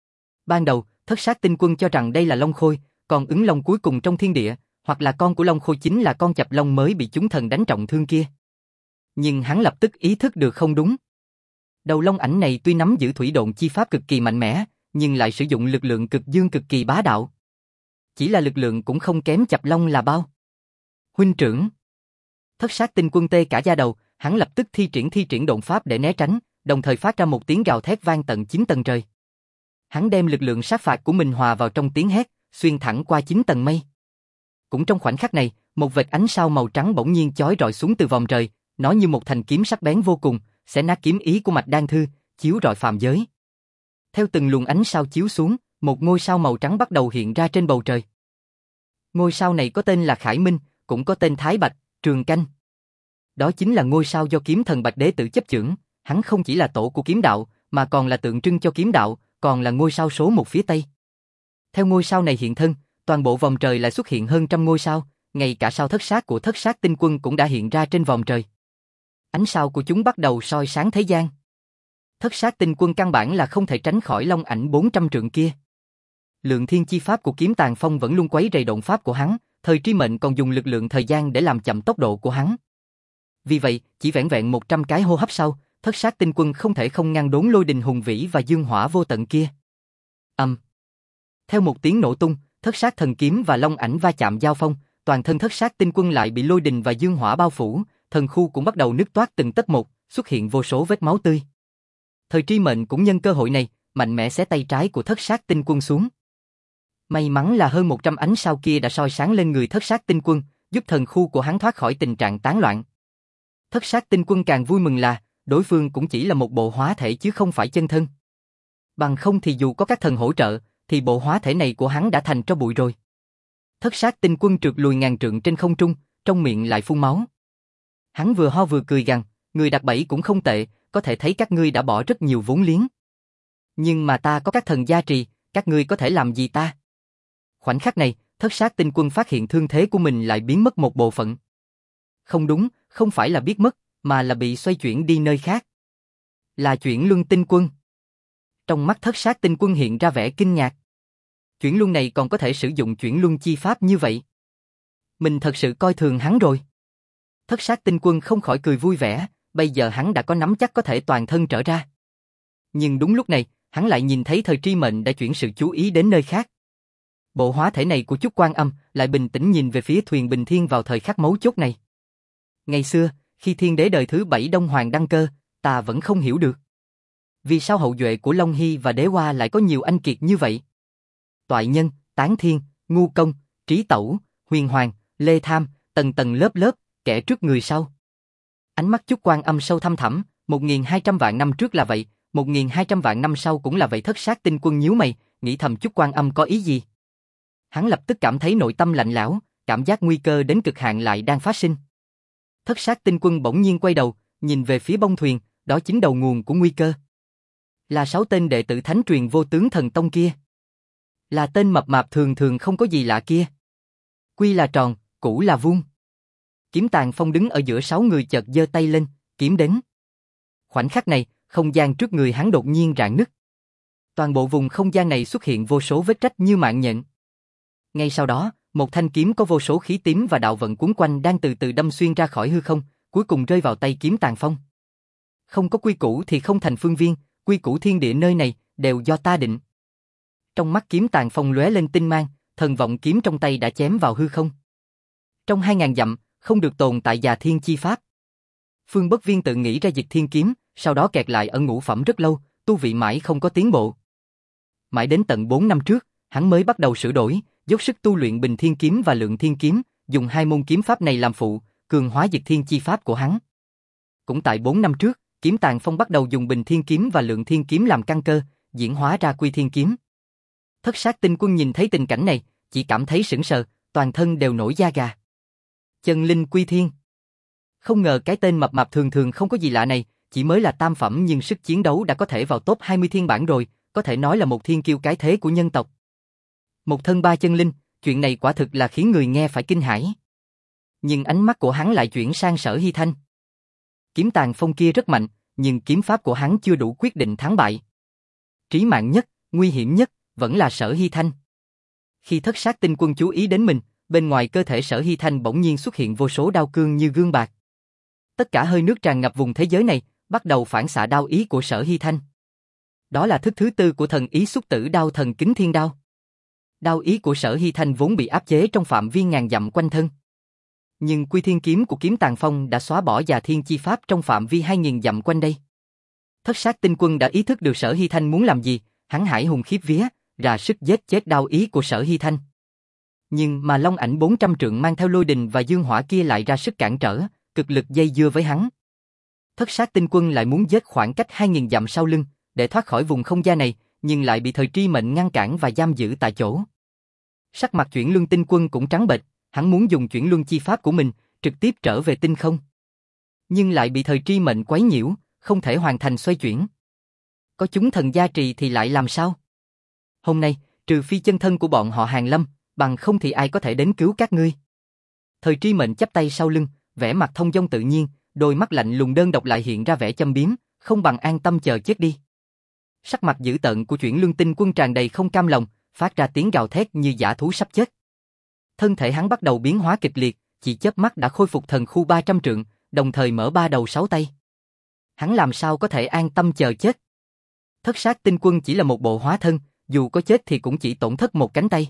Ban đầu, Thất Sát Tinh Quân cho rằng đây là long khôi, còn ứng long cuối cùng trong thiên địa, hoặc là con của long khôi chính là con chập long mới bị chúng thần đánh trọng thương kia. Nhưng hắn lập tức ý thức được không đúng. Đầu long ảnh này tuy nắm giữ thủy độn chi pháp cực kỳ mạnh mẽ, nhưng lại sử dụng lực lượng cực dương cực kỳ bá đạo. Chỉ là lực lượng cũng không kém chập long là bao. Huynh trưởng. Thất Sát Tinh Quân tê cả da đầu, hắn lập tức thi triển thi triển độn pháp để né tránh, đồng thời phát ra một tiếng gào thét vang tận chín tầng trời. Hắn đem lực lượng sát phạt của mình hòa vào trong tiếng hét, xuyên thẳng qua chín tầng mây. Cũng trong khoảnh khắc này, một vệt ánh sao màu trắng bỗng nhiên chói rọi xuống từ vòm trời, nó như một thanh kiếm sắc bén vô cùng, xé nát kiếm ý của Mạch Đan Thư, chiếu rọi phàm giới. Theo từng luồng ánh sao chiếu xuống, một ngôi sao màu trắng bắt đầu hiện ra trên bầu trời. Ngôi sao này có tên là Khải Minh, cũng có tên Thái Bạch, Trường Canh. Đó chính là ngôi sao do kiếm thần Bạch Đế tự chấp chưởng, hắn không chỉ là tổ của kiếm đạo, mà còn là tượng trưng cho kiếm đạo, còn là ngôi sao số một phía Tây. Theo ngôi sao này hiện thân, toàn bộ vòm trời lại xuất hiện hơn trăm ngôi sao, ngay cả sao thất sát của Thất Sát Tinh Quân cũng đã hiện ra trên vòm trời. Ánh sao của chúng bắt đầu soi sáng thế gian. Thất Sát Tinh Quân căn bản là không thể tránh khỏi long ảnh bốn trăm trượng kia. Lượng thiên chi pháp của Kiếm Tàn Phong vẫn luôn quấy rầy động pháp của hắn, Thời Tri Mệnh còn dùng lực lượng thời gian để làm chậm tốc độ của hắn. Vì vậy, chỉ vẻn vẹn một trăm cái hô hấp sau, Thất Sát Tinh Quân không thể không ngăn đốn lôi đình hùng vĩ và dương hỏa vô tận kia. Âm. Um. Theo một tiếng nổ tung, Thất Sát Thần Kiếm và long ảnh va chạm giao phong, toàn thân Thất Sát Tinh Quân lại bị lôi đình và dương hỏa bao phủ, thần khu cũng bắt đầu nứt toát từng tấc một, xuất hiện vô số vết máu tươi. Thời Tri Mệnh cũng nhân cơ hội này, mạnh mẽ xé tay trái của Thất Sát Tinh Quân xuống. May mắn là hơn một trăm ánh sao kia đã soi sáng lên người Thất Sát Tinh Quân, giúp thần khu của hắn thoát khỏi tình trạng tán loạn. Thất Sát Tinh Quân càng vui mừng là, đối phương cũng chỉ là một bộ hóa thể chứ không phải chân thân. Bằng không thì dù có các thần hỗ trợ, thì bộ hóa thể này của hắn đã thành tro bụi rồi. Thất Sát Tinh Quân trượt lùi ngàn trượng trên không trung, trong miệng lại phun máu. Hắn vừa ho vừa cười gằn, người đặt bẫy cũng không tệ, có thể thấy các ngươi đã bỏ rất nhiều vốn liếng. Nhưng mà ta có các thần gia trì, các ngươi có thể làm gì ta? Khoảnh khắc này, Thất Sát Tinh Quân phát hiện thương thế của mình lại biến mất một bộ phận. Không đúng, không phải là biết mất, mà là bị xoay chuyển đi nơi khác. Là chuyển luân tinh quân. Trong mắt Thất Sát Tinh Quân hiện ra vẻ kinh ngạc. Chuyển luân này còn có thể sử dụng chuyển luân chi pháp như vậy. Mình thật sự coi thường hắn rồi. Thất Sát Tinh Quân không khỏi cười vui vẻ, bây giờ hắn đã có nắm chắc có thể toàn thân trở ra. Nhưng đúng lúc này, hắn lại nhìn thấy Thời Tri Mệnh đã chuyển sự chú ý đến nơi khác. Bộ hóa thể này của Chúc Quan Âm lại bình tĩnh nhìn về phía thuyền Bình Thiên vào thời khắc mấu chốt này. Ngày xưa, khi thiên đế đời thứ bảy Đông Hoàng đăng cơ, ta vẫn không hiểu được. Vì sao hậu duệ của Long Hy và Đế Hoa lại có nhiều anh kiệt như vậy? Toại Nhân, Tán Thiên, Ngu Công, Trí Tẩu, Huyền Hoàng, Lê Tham, tầng tầng lớp lớp, kẻ trước người sau. Ánh mắt Chúc Quan Âm sâu thăm thẳm, một nghìn hai trăm vạn năm trước là vậy, một nghìn hai trăm vạn năm sau cũng là vậy. Thất Sát Tinh Quân nhíu mày, nghĩ thầm Chúc Quan Âm có ý gì? Hắn lập tức cảm thấy nội tâm lạnh lẽo, cảm giác nguy cơ đến cực hạn lại đang phát sinh. Thất Sát Tinh Quân bỗng nhiên quay đầu, nhìn về phía bông thuyền, đó chính đầu nguồn của nguy cơ. Là sáu tên đệ tử thánh truyền Vô Tướng Thần Tông kia. Là tên mập mạp thường thường không có gì lạ kia. Quy là tròn, cũ là vuông. Kiếm Tàn Phong đứng ở giữa sáu người chợt giơ tay lên, kiếm đến. Khoảnh khắc này, không gian trước người hắn đột nhiên rạn nứt. Toàn bộ vùng không gian này xuất hiện vô số vết rách như mạng nhện. Ngay sau đó, một thanh kiếm có vô số khí tím và đạo vận cuốn quanh đang từ từ đâm xuyên ra khỏi hư không, cuối cùng rơi vào tay Kiếm Tàn Phong. Không có quy củ thì không thành phương viên, quy củ thiên địa nơi này đều do ta định. Trong mắt Kiếm Tàn Phong lóe lên tinh mang, thần vọng kiếm trong tay đã chém vào hư không. Trong hai ngàn dặm, không được tồn tại già thiên chi pháp. Phương Bất Viên tự nghĩ ra Dịch Thiên Kiếm, sau đó kẹt lại ở ngũ phẩm rất lâu, tu vị mãi không có tiến bộ. Mãi đến tận bốn năm trước, hắn mới bắt đầu sửa đổi, dốc sức tu luyện Bình Thiên Kiếm và Lượng Thiên Kiếm, dùng hai môn kiếm pháp này làm phụ, cường hóa Dịch Thiên chi pháp của hắn. Cũng tại bốn năm trước, Kiếm Tàng Phong bắt đầu dùng Bình Thiên Kiếm và Lượng Thiên Kiếm làm căn cơ, diễn hóa ra Quy Thiên Kiếm. Thất Sát Tinh Quân nhìn thấy tình cảnh này, chỉ cảm thấy sững sờ, toàn thân đều nổi da gà. Chân Linh Quy Thiên. Không ngờ cái tên mập mạp thường thường không có gì lạ này, chỉ mới là tam phẩm nhưng sức chiến đấu đã có thể vào top hai mươi thiên bản rồi, có thể nói là một thiên kiêu cái thế của nhân tộc. Một thân ba chân linh, chuyện này quả thực là khiến người nghe phải kinh hãi. Nhưng ánh mắt của hắn lại chuyển sang Sở Hy Thanh. Kiếm Tàng Phong kia rất mạnh, nhưng kiếm pháp của hắn chưa đủ quyết định thắng bại. Trí mạng nhất, nguy hiểm nhất, vẫn là Sở Hy Thanh. Khi Thất Sát Tinh Quân chú ý đến mình, bên ngoài cơ thể Sở Hy Thanh bỗng nhiên xuất hiện vô số đao cương như gương bạc. Tất cả hơi nước tràn ngập vùng thế giới này, bắt đầu phản xạ đao ý của Sở Hy Thanh. Đó là thức thứ tư của thần ý Xúc Tử Đao Thần Kính Thiên Đao. Đao ý của Sở Hy Thanh vốn bị áp chế trong phạm vi ngàn dặm quanh thân. Nhưng Quy Thiên Kiếm của Kiếm Tàng Phong đã xóa bỏ Già Thiên chi pháp trong phạm vi hai nghìn dặm quanh đây. Thất Sát Tinh Quân đã ý thức được Sở Hy Thanh muốn làm gì, hắn hải hùng khiếp vía, ra sức giết chết đao ý của Sở Hy Thanh. Nhưng mà Long Ảnh bốn trăm trượng mang theo lôi đình và dương hỏa kia lại ra sức cản trở, cực lực dây dưa với hắn. Thất Sát Tinh Quân lại muốn giết khoảng cách hai nghìn dặm sau lưng, để thoát khỏi vùng không gian này, nhưng lại bị Thời Tri Mệnh ngăn cản và giam giữ tại chỗ. Sắc mặt Chuyển Luân Tinh Quân cũng trắng bệch, hắn muốn dùng Chuyển Luân chi pháp của mình, trực tiếp trở về tinh không. Nhưng lại bị Thời Tri Mệnh quấy nhiễu, không thể hoàn thành xoay chuyển. Có chúng thần gia trì thì lại làm sao? Hôm nay, trừ phi chân thân của bọn họ Hàn Lâm, bằng không thì ai có thể đến cứu các ngươi. Thời Tri Mệnh chắp tay sau lưng, vẻ mặt thông dong tự nhiên, đôi mắt lạnh lùng đơn độc lại hiện ra vẻ châm biếm, không bằng an tâm chờ chết đi. Sắc mặt dữ tợn của Chuyển Luân Tinh Quân tràn đầy không cam lòng, phát ra tiếng gào thét như dã thú sắp chết. Thân thể hắn bắt đầu biến hóa kịch liệt, chỉ chớp mắt đã khôi phục thần khu ba trăm trượng, đồng thời mở ba đầu sáu tay. Hắn làm sao có thể an tâm chờ chết? Thất Sát Tinh Quân chỉ là một bộ hóa thân, dù có chết thì cũng chỉ tổn thất một cánh tay.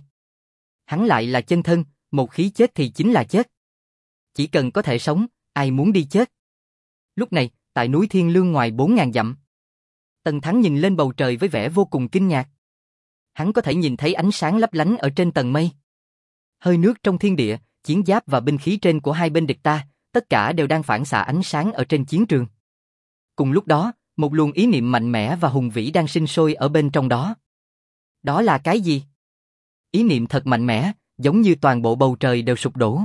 Hắn lại là chân thân, một khí chết thì chính là chết. Chỉ cần có thể sống, ai muốn đi chết? Lúc này, tại núi Thiên Lương ngoài bốn ngàn dặm, Tần Thắng nhìn lên bầu trời với vẻ vô cùng kinh ngạc. Hắn có thể nhìn thấy ánh sáng lấp lánh ở trên tầng mây. Hơi nước trong thiên địa, chiến giáp và binh khí trên của hai bên địch ta, tất cả đều đang phản xạ ánh sáng ở trên chiến trường. Cùng lúc đó, một luồng ý niệm mạnh mẽ và hùng vĩ đang sinh sôi ở bên trong đó. Đó là cái gì? Ý niệm thật mạnh mẽ, giống như toàn bộ bầu trời đều sụp đổ.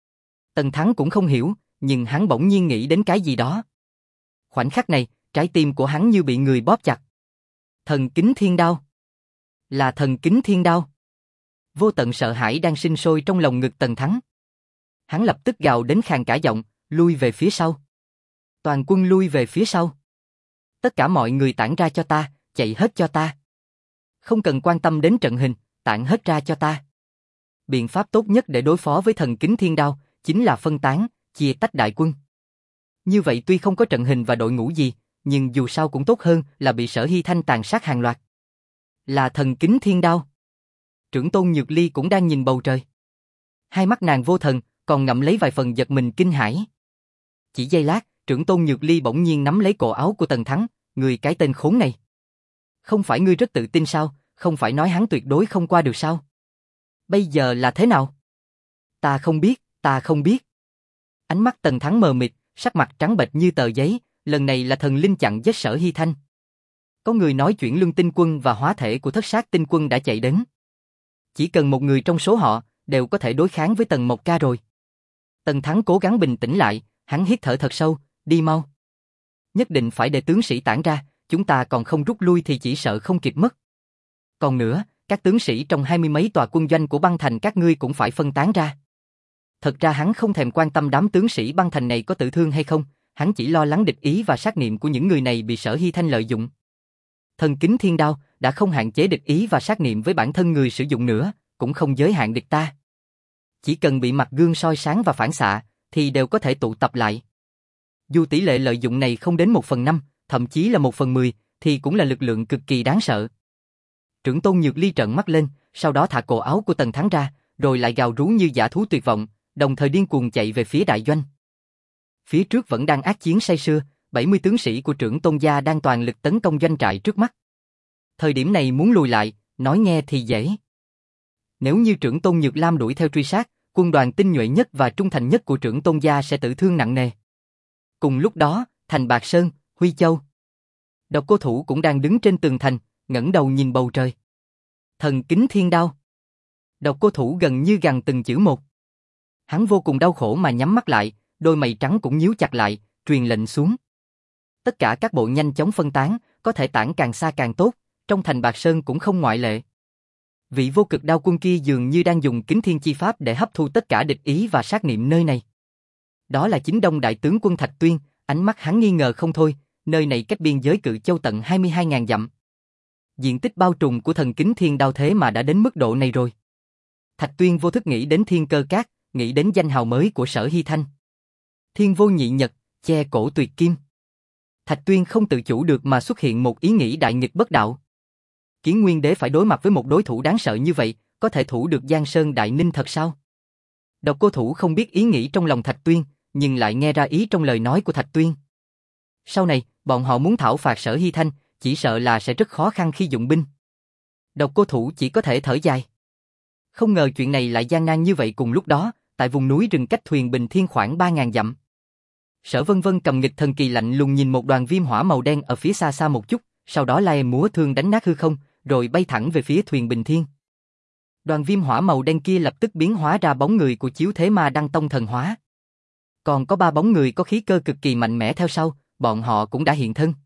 Tần Thắng cũng không hiểu, nhưng hắn bỗng nhiên nghĩ đến cái gì đó. Khoảnh khắc này, trái tim của hắn như bị người bóp chặt. Thần Kính Thiên Đao. Là Thần Kính Thiên Đao. Vô tận sợ hãi đang sinh sôi trong lòng ngực Tần Thắng. Hắn lập tức gào đến khàn cả giọng, lui về phía sau. Toàn quân lui về phía sau. Tất cả mọi người tản ra cho ta, chạy hết cho ta. Không cần quan tâm đến trận hình, tản hết ra cho ta. Biện pháp tốt nhất để đối phó với Thần Kính Thiên Đao chính là phân tán, chia tách đại quân. Như vậy tuy không có trận hình và đội ngũ gì, nhưng dù sao cũng tốt hơn là bị Sở Hy Thanh tàn sát hàng loạt. Là Thần Kính Thiên Đao. Trưởng tôn Nhược Ly cũng đang nhìn bầu trời. Hai mắt nàng vô thần, còn ngậm lấy vài phần giật mình kinh hãi. Chỉ giây lát, trưởng tôn Nhược Ly bỗng nhiên nắm lấy cổ áo của Tần Thắng, người cái tên khốn này. Không phải ngươi rất tự tin sao, không phải nói hắn tuyệt đối không qua được sao? Bây giờ là thế nào? Ta không biết, ta không biết. Ánh mắt Tần Thắng mờ mịt, sắc mặt trắng bệch như tờ giấy, lần này là thần linh chặn giết Sở Hy Thanh. Có người nói Chuyển Luân Tinh Quân và hóa thể của Thất Sát Tinh Quân đã chạy đến. Chỉ cần một người trong số họ, đều có thể đối kháng với Tần Mộc Ca rồi. Tần Thắng cố gắng bình tĩnh lại, hắn hít thở thật sâu, đi mau. Nhất định phải để tướng sĩ tản ra, chúng ta còn không rút lui thì chỉ sợ không kịp mất. Còn nữa, các tướng sĩ trong hai mươi mấy tòa quân doanh của băng thành các ngươi cũng phải phân tán ra. Thật ra hắn không thèm quan tâm đám tướng sĩ băng thành này có tự thương hay không, hắn chỉ lo lắng địch ý và sát niệm của những người này bị Sở Hy Thanh lợi dụng. Thần Kính Thiên Đao đã không hạn chế địch ý và sát niệm với bản thân người sử dụng nữa, cũng không giới hạn địch ta. Chỉ cần bị mặt gương soi sáng và phản xạ, thì đều có thể tụ tập lại. Dù tỷ lệ lợi dụng này không đến một phần năm, thậm chí là một phần mười, thì cũng là lực lượng cực kỳ đáng sợ. Trưởng tôn Nhược Ly trợn mắt lên, sau đó thả cổ áo của Tần Thắng ra, rồi lại gào rú như dã thú tuyệt vọng, đồng thời điên cuồng chạy về phía đại doanh. Phía trước vẫn đang ác chiến say sưa, bảy mươi tướng sĩ của trưởng tôn gia đang toàn lực tấn công doanh trại trước mắt. Thời điểm này muốn lùi lại, nói nghe thì dễ. Nếu như trưởng tôn Nhược Lam đuổi theo truy sát, quân đoàn tinh nhuệ nhất và trung thành nhất của trưởng tôn gia sẽ tử thương nặng nề. Cùng lúc đó, thành Bạc Sơn, Huy Châu. Độc Cô Thủ cũng đang đứng trên tường thành, ngẩng đầu nhìn bầu trời. Thần kính thiên đao. Độc Cô Thủ gần như gằn từng chữ một. Hắn vô cùng đau khổ mà nhắm mắt lại, đôi mày trắng cũng nhíu chặt lại, truyền lệnh xuống. Tất cả các bộ nhanh chóng phân tán, có thể tản càng xa càng tốt, trong thành Bạc Sơn cũng không ngoại lệ. Vị vô cực đao quân kia dường như đang dùng kính thiên chi pháp để hấp thu tất cả địch ý và sát niệm nơi này. Đó là chính Đông đại tướng quân Thạch Tuyên, ánh mắt hắn nghi ngờ không thôi, nơi này cách biên giới Cự Châu tận hai mươi hai nghìn dặm. Diện tích bao trùm của thần kính thiên đao thế mà đã đến mức độ này rồi. Thạch Tuyên vô thức nghĩ đến Thiên Cơ Các, nghĩ đến danh hào mới của Sở Hy Thanh. Thiên vô nhị nhật, che cổ tuyệt kim. Thạch Tuyên không tự chủ được mà xuất hiện một ý nghĩ đại nghịch bất đạo. Kiến Nguyên Đế phải đối mặt với một đối thủ đáng sợ như vậy, có thể thủ được Giang Sơn Đại Ninh thật sao? Độc Cô Thủ không biết ý nghĩ trong lòng Thạch Tuyên, nhưng lại nghe ra ý trong lời nói của Thạch Tuyên. Sau này, bọn họ muốn thảo phạt Sở Hy Thanh, chỉ sợ là sẽ rất khó khăn khi dụng binh. Độc Cô Thủ chỉ có thể thở dài. Không ngờ chuyện này lại gian nan như vậy cùng lúc đó, tại vùng núi rừng cách Thuyền Bình Thiên khoảng ba nghìn dặm. Sở Vân Vân cầm nghịch thần kỳ lạnh lùng nhìn một đoàn viêm hỏa màu đen ở phía xa xa một chút, sau đó lai múa thương đánh nát hư không, rồi bay thẳng về phía Thuyền Bình Thiên. Đoàn viêm hỏa màu đen kia lập tức biến hóa ra bóng người của Chiếu Thế Ma Đăng Tông thần hóa. Còn có ba bóng người có khí cơ cực kỳ mạnh mẽ theo sau, bọn họ cũng đã hiện thân.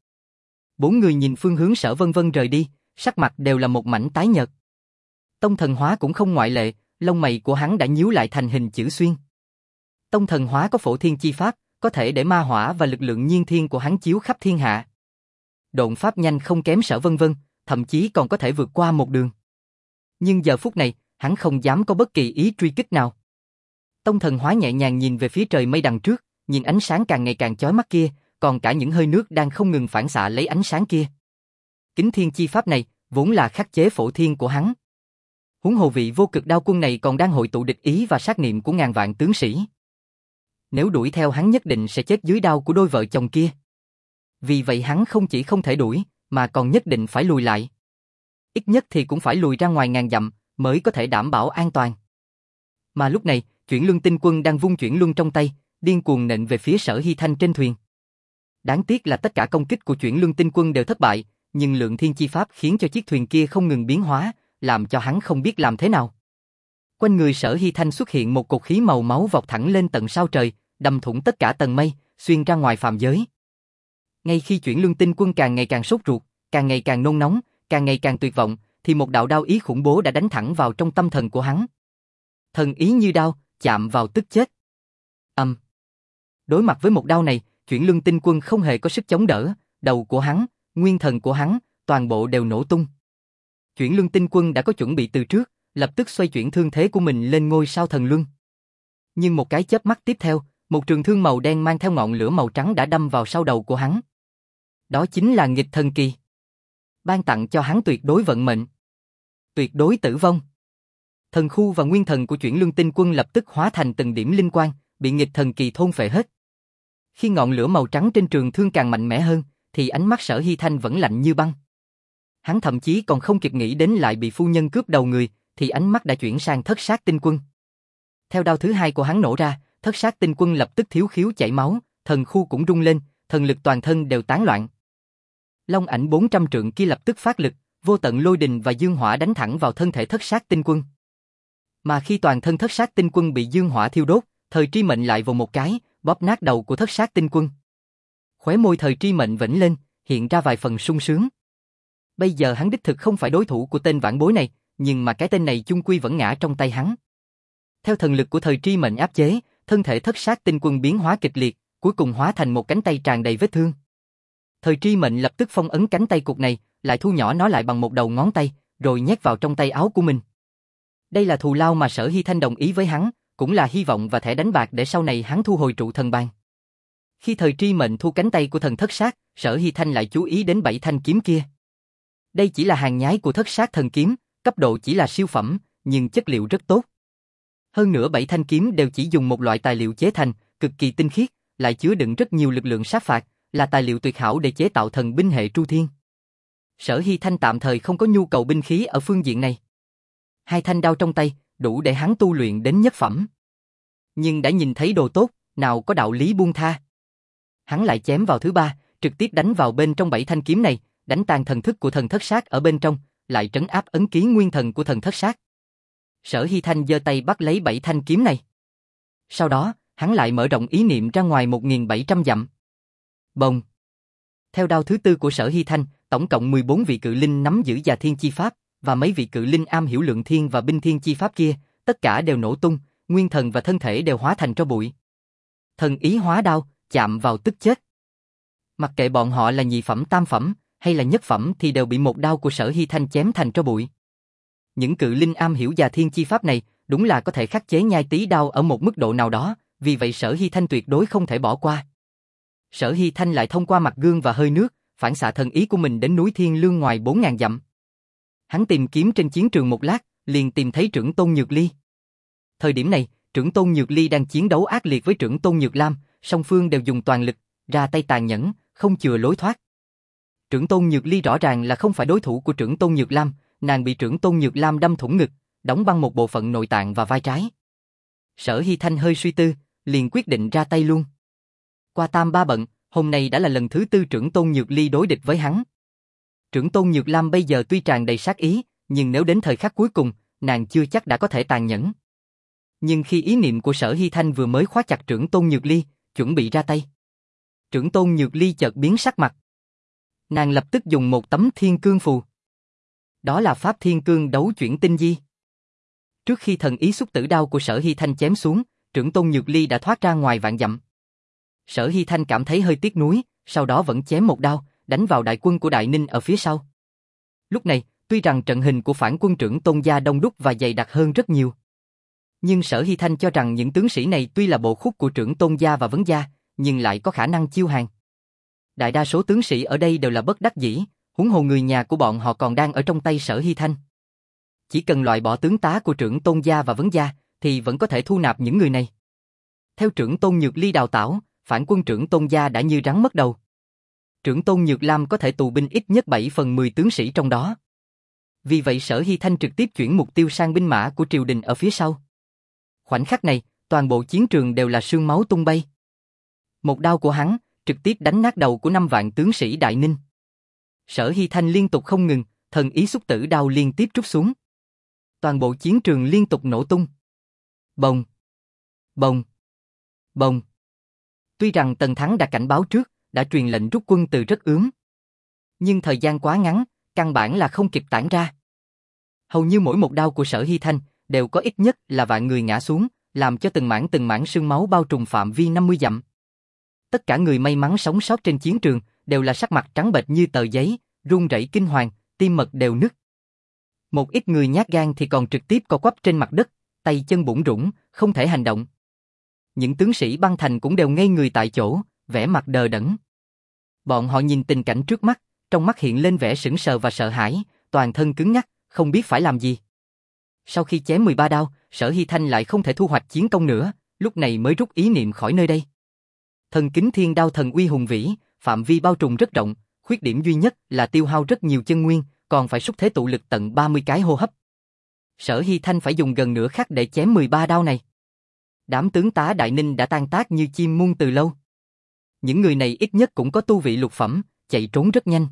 Bốn người nhìn phương hướng Sở Vân Vân rời đi, sắc mặt đều là một mảnh tái nhợt. Tông thần hóa cũng không ngoại lệ, lông mày của hắn đã nhíu lại thành hình chữ xuyên. Tông thần hóa có phổ thiên chi pháp, có thể để ma hỏa và lực lượng nhiên thiên của hắn chiếu khắp thiên hạ. Độn pháp nhanh không kém Sở Vân Vân, thậm chí còn có thể vượt qua một đường. Nhưng giờ phút này, hắn không dám có bất kỳ ý truy kích nào. Tông thần hóa nhẹ nhàng nhìn về phía trời mây đằng trước, nhìn ánh sáng càng ngày càng chói mắt kia, còn cả những hơi nước đang không ngừng phản xạ lấy ánh sáng kia. Kính thiên chi pháp này, vốn là khắc chế phổ thiên của hắn. Huống hồ vị vô cực đao quân này còn đang hội tụ địch ý và sát niệm của ngàn vạn tướng sĩ. Nếu đuổi theo hắn nhất định sẽ chết dưới đao của đôi vợ chồng kia. Vì vậy hắn không chỉ không thể đuổi, mà còn nhất định phải lùi lại. Ít nhất thì cũng phải lùi ra ngoài ngàn dặm, mới có thể đảm bảo an toàn. Mà lúc này, Chuyển Luân Tinh Quân đang vung chuyển luân trong tay, điên cuồng nện về phía Sở Hy Thanh trên thuyền. Đáng tiếc là tất cả công kích của Chuyển Luân Tinh Quân đều thất bại, nhưng lượng thiên chi pháp khiến cho chiếc thuyền kia không ngừng biến hóa, làm cho hắn không biết làm thế nào. Quanh người Sở Hy Thanh xuất hiện một cột khí màu máu vọt thẳng lên tận sao trời, đâm thủng tất cả tầng mây, xuyên ra ngoài phàm giới. Ngay khi Chuyển Luân Tinh Quân càng ngày càng sốt ruột, càng ngày càng nôn nóng, càng ngày càng tuyệt vọng, thì một đạo đao ý khủng bố đã đánh thẳng vào trong tâm thần của hắn. Thần ý như đao, chạm vào tức chết. Âm. Um. Đối mặt với một đao này, Chuyển Luân Tinh Quân không hề có sức chống đỡ, đầu của hắn, nguyên thần của hắn, toàn bộ đều nổ tung. Chuyển Luân Tinh Quân đã có chuẩn bị từ trước, lập tức xoay chuyển thương thế của mình lên ngôi sao thần luân. Nhưng một cái chớp mắt tiếp theo, một trường thương màu đen mang theo ngọn lửa màu trắng đã đâm vào sau đầu của hắn. Đó chính là nghịch thần kỳ. Ban tặng cho hắn tuyệt đối vận mệnh. Tuyệt đối tử vong. Thần khu và nguyên thần của Chuyển Luân Tinh Quân lập tức hóa thành từng điểm linh quang, bị nghịch thần kỳ thôn phệ hết. Khi ngọn lửa màu trắng trên trường thương càng mạnh mẽ hơn, thì ánh mắt Sở Hy Thanh vẫn lạnh như băng. Hắn thậm chí còn không kịp nghĩ đến lại bị phu nhân cướp đầu người, thì ánh mắt đã chuyển sang Thất Sát Tinh Quân. Theo đao thứ hai của hắn nổ ra, Thất Sát Tinh Quân lập tức thiếu khiếu chảy máu, thần khu cũng rung lên, thần lực toàn thân đều tán loạn. Long ảnh bốn trăm trượng kia lập tức phát lực, vô tận lôi đình và dương hỏa đánh thẳng vào thân thể Thất Sát Tinh Quân. Mà khi toàn thân Thất Sát Tinh Quân bị dương hỏa thiêu đốt, Thời Tri Mệnh lại vào một cái, bóp nát đầu của Thất Sát Tinh Quân. Khóe môi Thời Tri Mệnh vểnh lên, hiện ra vài phần sung sướng. Bây giờ hắn đích thực không phải đối thủ của tên vãn bối này, nhưng mà cái tên này chung quy vẫn ngã trong tay hắn. Theo thần lực của Thời Tri Mệnh áp chế, thân thể Thất Sát Tinh Quân biến hóa kịch liệt, cuối cùng hóa thành một cánh tay tràn đầy vết thương. Thời Tri Mệnh lập tức phong ấn cánh tay cục này, lại thu nhỏ nó lại bằng một đầu ngón tay, rồi nhét vào trong tay áo của mình. Đây là thù lao mà Sở Hy Thanh đồng ý với hắn, cũng là hy vọng và thẻ đánh bạc để sau này hắn thu hồi trụ thần bàn. Khi Thời Tri Mệnh thu cánh tay của thần Thất Sát, Sở Hy Thanh lại chú ý đến bảy thanh kiếm kia. Đây chỉ là hàng nhái của Thất Sát thần kiếm, cấp độ chỉ là siêu phẩm, nhưng chất liệu rất tốt. Hơn nữa bảy thanh kiếm đều chỉ dùng một loại tài liệu chế thành, cực kỳ tinh khiết, lại chứa đựng rất nhiều lực lượng sát phạt, là tài liệu tuyệt hảo để chế tạo thần binh hệ Tru Thiên. Sở Hy Thanh tạm thời không có nhu cầu binh khí ở phương diện này. Hai thanh đao trong tay, đủ để hắn tu luyện đến nhất phẩm. Nhưng đã nhìn thấy đồ tốt, nào có đạo lý buông tha. Hắn lại chém vào thứ ba, trực tiếp đánh vào bên trong bảy thanh kiếm này, đánh tan thần thức của thần thất sát ở bên trong, lại trấn áp ấn ký nguyên thần của thần thất sát. Sở Hy Thanh giơ tay bắt lấy bảy thanh kiếm này. Sau đó, hắn lại mở rộng ý niệm ra ngoài một nghìn bảy trăm dặm. Bồng. Theo đao thứ tư của Sở Hy Thanh, tổng cộng mười bốn vị cự linh nắm giữ Già Thiên Chi Pháp, và mấy vị cự linh am hiểu lượng thiên và binh thiên chi pháp kia, tất cả đều nổ tung, nguyên thần và thân thể đều hóa thành tro bụi. Thần ý hóa đao, chạm vào tức chết. Mặc kệ bọn họ là nhị phẩm tam phẩm, hay là nhất phẩm thì đều bị một đao của Sở Hy Thanh chém thành tro bụi. Những cự linh am hiểu Già Thiên Chi Pháp này, đúng là có thể khắc chế nhai tí đao ở một mức độ nào đó, vì vậy Sở Hy Thanh tuyệt đối không thể bỏ qua. Sở Hy Thanh lại thông qua mặt gương và hơi nước, phản xạ thần ý của mình đến núi Thiên Lương ngoài bốn ngàn dặm. Hắn tìm kiếm trên chiến trường một lát, liền tìm thấy Trưởng Tôn Nhược Ly. Thời điểm này, Trưởng Tôn Nhược Ly đang chiến đấu ác liệt với Trưởng Tôn Nhược Lam, song phương đều dùng toàn lực, ra tay tàn nhẫn, không chừa lối thoát. Trưởng Tôn Nhược Ly rõ ràng là không phải đối thủ của Trưởng Tôn Nhược Lam, nàng bị Trưởng Tôn Nhược Lam đâm thủng ngực, đóng băng một bộ phận nội tạng và vai trái. Sở Hy Thanh hơi suy tư, liền quyết định ra tay luôn. Qua tam ba bận, hôm nay đã là lần thứ tư Trưởng Tôn Nhược Ly đối địch với hắn. Trưởng Tôn Nhược Lam bây giờ tuy tràn đầy sát ý, nhưng nếu đến thời khắc cuối cùng, nàng chưa chắc đã có thể tàn nhẫn. Nhưng khi ý niệm của Sở Hy Thanh vừa mới khóa chặt Trưởng Tôn Nhược Ly, chuẩn bị ra tay, Trưởng Tôn Nhược Ly chợt biến sắc mặt. Nàng lập tức dùng một tấm thiên cương phù. Đó là pháp thiên cương đấu chuyển tinh di. Trước khi thần ý xúc tử đao của Sở Hy Thanh chém xuống, Trưởng Tôn Nhược Ly đã thoát ra ngoài vạn dặm. Sở Hy Thanh cảm thấy hơi tiếc nuối, sau đó vẫn chém một đao, đánh vào đại quân của Đại Ninh ở phía sau. Lúc này, tuy rằng trận hình của phản quân Trưởng Tôn gia đông đúc và dày đặc hơn rất nhiều, nhưng Sở Hy Thanh cho rằng những tướng sĩ này tuy là bộ khúc của Trưởng Tôn gia và Vấn gia, nhưng lại có khả năng chiêu hàng. Đại đa số tướng sĩ ở đây đều là bất đắc dĩ, huống hồ người nhà của bọn họ còn đang ở trong tay Sở Hy Thanh. Chỉ cần loại bỏ tướng tá của Trưởng Tôn gia và Vấn gia, thì vẫn có thể thu nạp những người này. Theo Trưởng Tôn Nhược Ly đào tảo, phản quân Trưởng Tôn gia đã như rắn mất đầu. Trưởng Tôn Nhược Lam có thể tù binh ít nhất bảy phần mười tướng sĩ trong đó. Vì vậy Sở Hy Thanh trực tiếp chuyển mục tiêu sang binh mã của triều đình ở phía sau. Khoảnh khắc này, toàn bộ chiến trường đều là sương máu tung bay. Một đao của hắn, trực tiếp đánh nát đầu của năm vạn tướng sĩ Đại Ninh. Sở Hy Thanh liên tục không ngừng, thần ý xúc tử đao liên tiếp trút xuống. Toàn bộ chiến trường liên tục nổ tung. Bồng, bồng, bồng. Tuy rằng Tần Thắng đã cảnh báo trước, đã truyền lệnh rút quân từ rất ướm. Nhưng thời gian quá ngắn, căn bản là không kịp tản ra. Hầu như mỗi một đao của Sở Hy Thanh đều có ít nhất là vạn người ngã xuống, làm cho từng mảng từng mảng sương máu bao trùm phạm vi năm mươi dặm. Tất cả người may mắn sống sót trên chiến trường đều là sắc mặt trắng bệch như tờ giấy, run rẩy kinh hoàng, tim mật đều nứt. Một ít người nhát gan thì còn trực tiếp co quắp trên mặt đất, tay chân bủn rủn, không thể hành động. Những tướng sĩ băng thành cũng đều ngây người tại chỗ, vẻ mặt đờ đẫn. Bọn họ nhìn tình cảnh trước mắt, trong mắt hiện lên vẻ sững sờ và sợ hãi, toàn thân cứng ngắc, không biết phải làm gì. Sau khi chém mười ba đao, Sở Hy Thanh lại không thể thu hoạch chiến công nữa, lúc này mới rút ý niệm khỏi nơi đây. Thần kính thiên đao thần uy hùng vĩ, phạm vi bao trùm rất rộng, khuyết điểm duy nhất là tiêu hao rất nhiều chân nguyên, còn phải xúc thế tụ lực tận ba mươi cái hô hấp. Sở Hy Thanh phải dùng gần nửa khắc để chém mười ba đao này. Đám tướng tá Đại Ninh đã tan tác như chim muôn từ lâu. Những người này ít nhất cũng có tu vị lục phẩm, chạy trốn rất nhanh.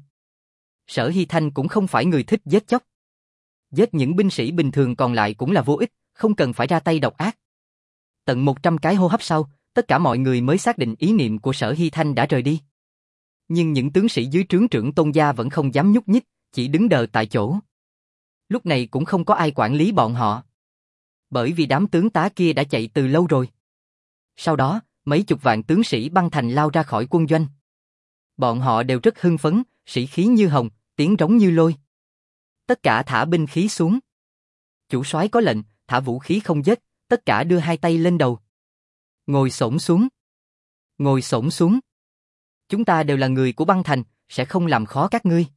Sở Hy Thanh cũng không phải người thích giết chóc. Giết những binh sĩ bình thường còn lại cũng là vô ích, không cần phải ra tay độc ác. Tận một trăm cái hô hấp sau, tất cả mọi người mới xác định ý niệm của Sở Hy Thanh đã rời đi. Nhưng những tướng sĩ dưới trướng Trưởng Tôn gia vẫn không dám nhúc nhích, chỉ đứng đờ tại chỗ. Lúc này cũng không có ai quản lý bọn họ. Bởi vì đám tướng tá kia đã chạy từ lâu rồi. Sau đó, mấy chục vạn tướng sĩ băng thành lao ra khỏi quân doanh. Bọn họ đều rất hưng phấn, sĩ khí như hồng, tiếng rống như lôi. Tất cả thả binh khí xuống. Chủ soái có lệnh, thả vũ khí không giết, tất cả đưa hai tay lên đầu. Ngồi xổm xuống. Ngồi xổm xuống. Chúng ta đều là người của băng thành, sẽ không làm khó các ngươi.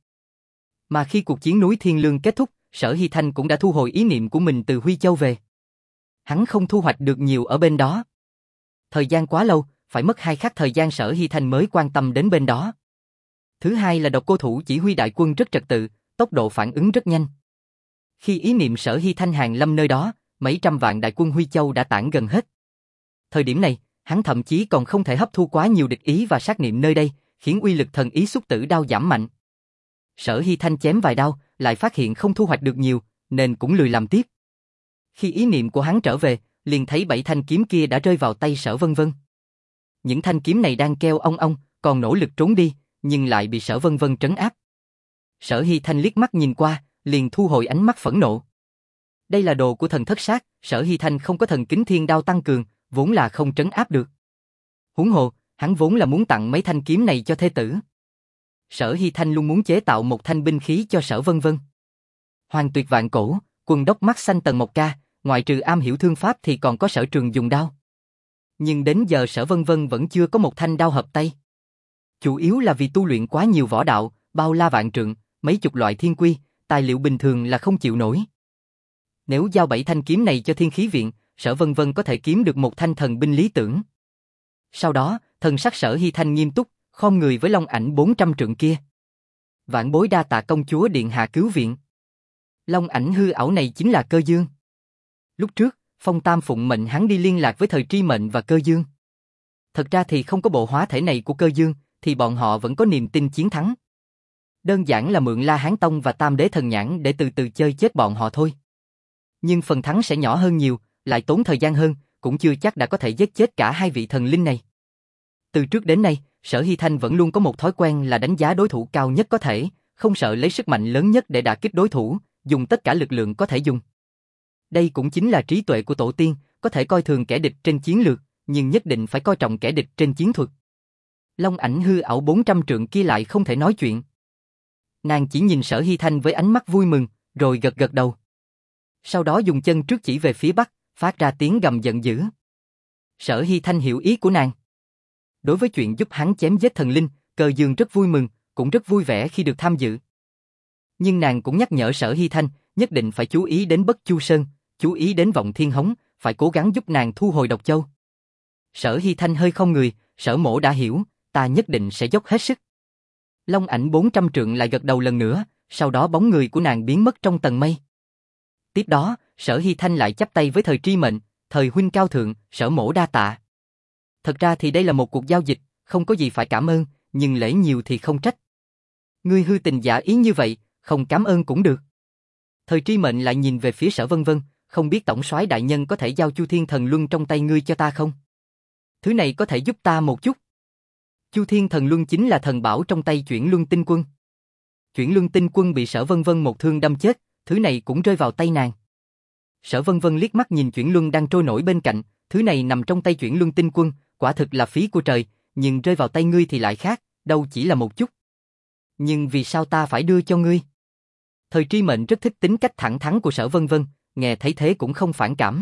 Mà khi cuộc chiến núi Thiên Lương kết thúc, Sở Hy Thanh cũng đã thu hồi ý niệm của mình từ Huy Châu về. Hắn không thu hoạch được nhiều ở bên đó. Thời gian quá lâu, phải mất hai khắc thời gian Sở Hy Thanh mới quan tâm đến bên đó. Thứ hai là Độc Cô Thủ chỉ huy đại quân rất trật tự, tốc độ phản ứng rất nhanh. Khi ý niệm Sở Hy Thanh hàng lâm nơi đó, mấy trăm vạn đại quân Huy Châu đã tản gần hết. Thời điểm này, hắn thậm chí còn không thể hấp thu quá nhiều địch ý và sát niệm nơi đây, khiến uy lực thần ý xúc tử đao giảm mạnh. Sở Hy Thanh chém vài đao, lại phát hiện không thu hoạch được nhiều, nên cũng lười làm tiếp. Khi ý niệm của hắn trở về, liền thấy bảy thanh kiếm kia đã rơi vào tay Sở Vân Vân. Những thanh kiếm này đang kêu ong ong, còn nỗ lực trốn đi, nhưng lại bị Sở Vân Vân trấn áp. Sở Hy Thanh liếc mắt nhìn qua, liền thu hồi ánh mắt phẫn nộ. Đây là đồ của thần thất sát, Sở Hy Thanh không có thần kính thiên đao tăng cường, vốn là không trấn áp được. Huống hồ, hắn vốn là muốn tặng mấy thanh kiếm này cho thê tử. Sở Hy Thanh luôn muốn chế tạo một thanh binh khí cho Sở Vân Vân. Hoàng tuyệt vạn cổ, quân đốc mắt xanh Tần Mộc Ca, ngoại trừ am hiểu thương pháp thì còn có sở trường dùng đao. Nhưng đến giờ Sở Vân Vân vẫn chưa có một thanh đao hợp tay. Chủ yếu là vì tu luyện quá nhiều võ đạo, bao la vạn trượng, mấy chục loại thiên quy, tài liệu bình thường là không chịu nổi. Nếu giao bảy thanh kiếm này cho Thiên Khí Viện, Sở Vân Vân có thể kiếm được một thanh thần binh lý tưởng. Sau đó, thần sắc Sở Hy Thanh nghiêm túc, khom người với long ảnh bốn trăm trượng kia. Vạn bối đa tạ công chúa điện hạ cứu viện. Long ảnh hư ảo này chính là Cơ Dương. Lúc trước, Phong Tam phụng mệnh hắn đi liên lạc với Thời Tri Mệnh và Cơ Dương. Thật ra thì không có bộ hóa thể này của Cơ Dương, thì bọn họ vẫn có niềm tin chiến thắng. Đơn giản là mượn La Hán Tông và Tam Đế Thần Nhãn để từ từ chơi chết bọn họ thôi. Nhưng phần thắng sẽ nhỏ hơn nhiều, lại tốn thời gian hơn, cũng chưa chắc đã có thể giết chết cả hai vị thần linh này. Từ trước đến nay, Sở Hy Thanh vẫn luôn có một thói quen là đánh giá đối thủ cao nhất có thể, không sợ lấy sức mạnh lớn nhất để đả kích đối thủ, dùng tất cả lực lượng có thể dùng. Đây cũng chính là trí tuệ của tổ tiên, có thể coi thường kẻ địch trên chiến lược, nhưng nhất định phải coi trọng kẻ địch trên chiến thuật. Long ảnh hư ảo bốn trăm trượng kia lại không thể nói chuyện. Nàng chỉ nhìn Sở Hy Thanh với ánh mắt vui mừng, rồi gật gật đầu. Sau đó dùng chân trước chỉ về phía bắc, phát ra tiếng gầm giận dữ. Sở Hy Thanh hiểu ý của nàng. Đối với chuyện giúp hắn chém giết thần linh, Cơ Dương rất vui mừng, cũng rất vui vẻ khi được tham dự. Nhưng nàng cũng nhắc nhở Sở Hy Thanh, nhất định phải chú ý đến Bất Chu Sơn, chú ý đến Vọng Thiên Hống, phải cố gắng giúp nàng thu hồi Độc Châu. Sở Hy Thanh hơi không người, Sở mỗ đã hiểu, ta nhất định sẽ dốc hết sức. Long ảnh bốn trăm trượng lại gật đầu lần nữa, sau đó bóng người của nàng biến mất trong tầng mây. Tiếp đó, Sở Hy Thanh lại chắp tay với Thời Tri Mệnh, Thời huynh cao thượng, Sở mỗ đa tạ. Thật ra thì đây là một cuộc giao dịch, không có gì phải cảm ơn, nhưng lễ nhiều thì không trách. Ngươi hư tình giả ý như vậy, không cảm ơn cũng được. Thời Tri Mệnh lại nhìn về phía Sở Vân Vân, không biết tổng soái đại nhân có thể giao Chu Thiên Thần Luân trong tay ngươi cho ta không? Thứ này có thể giúp ta một chút. Chu Thiên Thần Luân chính là thần bảo trong tay Chuyển Luân Tinh Quân. Chuyển Luân Tinh Quân bị Sở Vân Vân một thương đâm chết, thứ này cũng rơi vào tay nàng. Sở Vân Vân liếc mắt nhìn Chuyển Luân đang trôi nổi bên cạnh, thứ này nằm trong tay Chuyển Luân Tinh Quân, quả thực là phí của trời, nhưng rơi vào tay ngươi thì lại khác, đâu chỉ là một chút. Nhưng vì sao ta phải đưa cho ngươi? Thời Tri Mệnh rất thích tính cách thẳng thắn của Sở Vân Vân, nghe thấy thế cũng không phản cảm.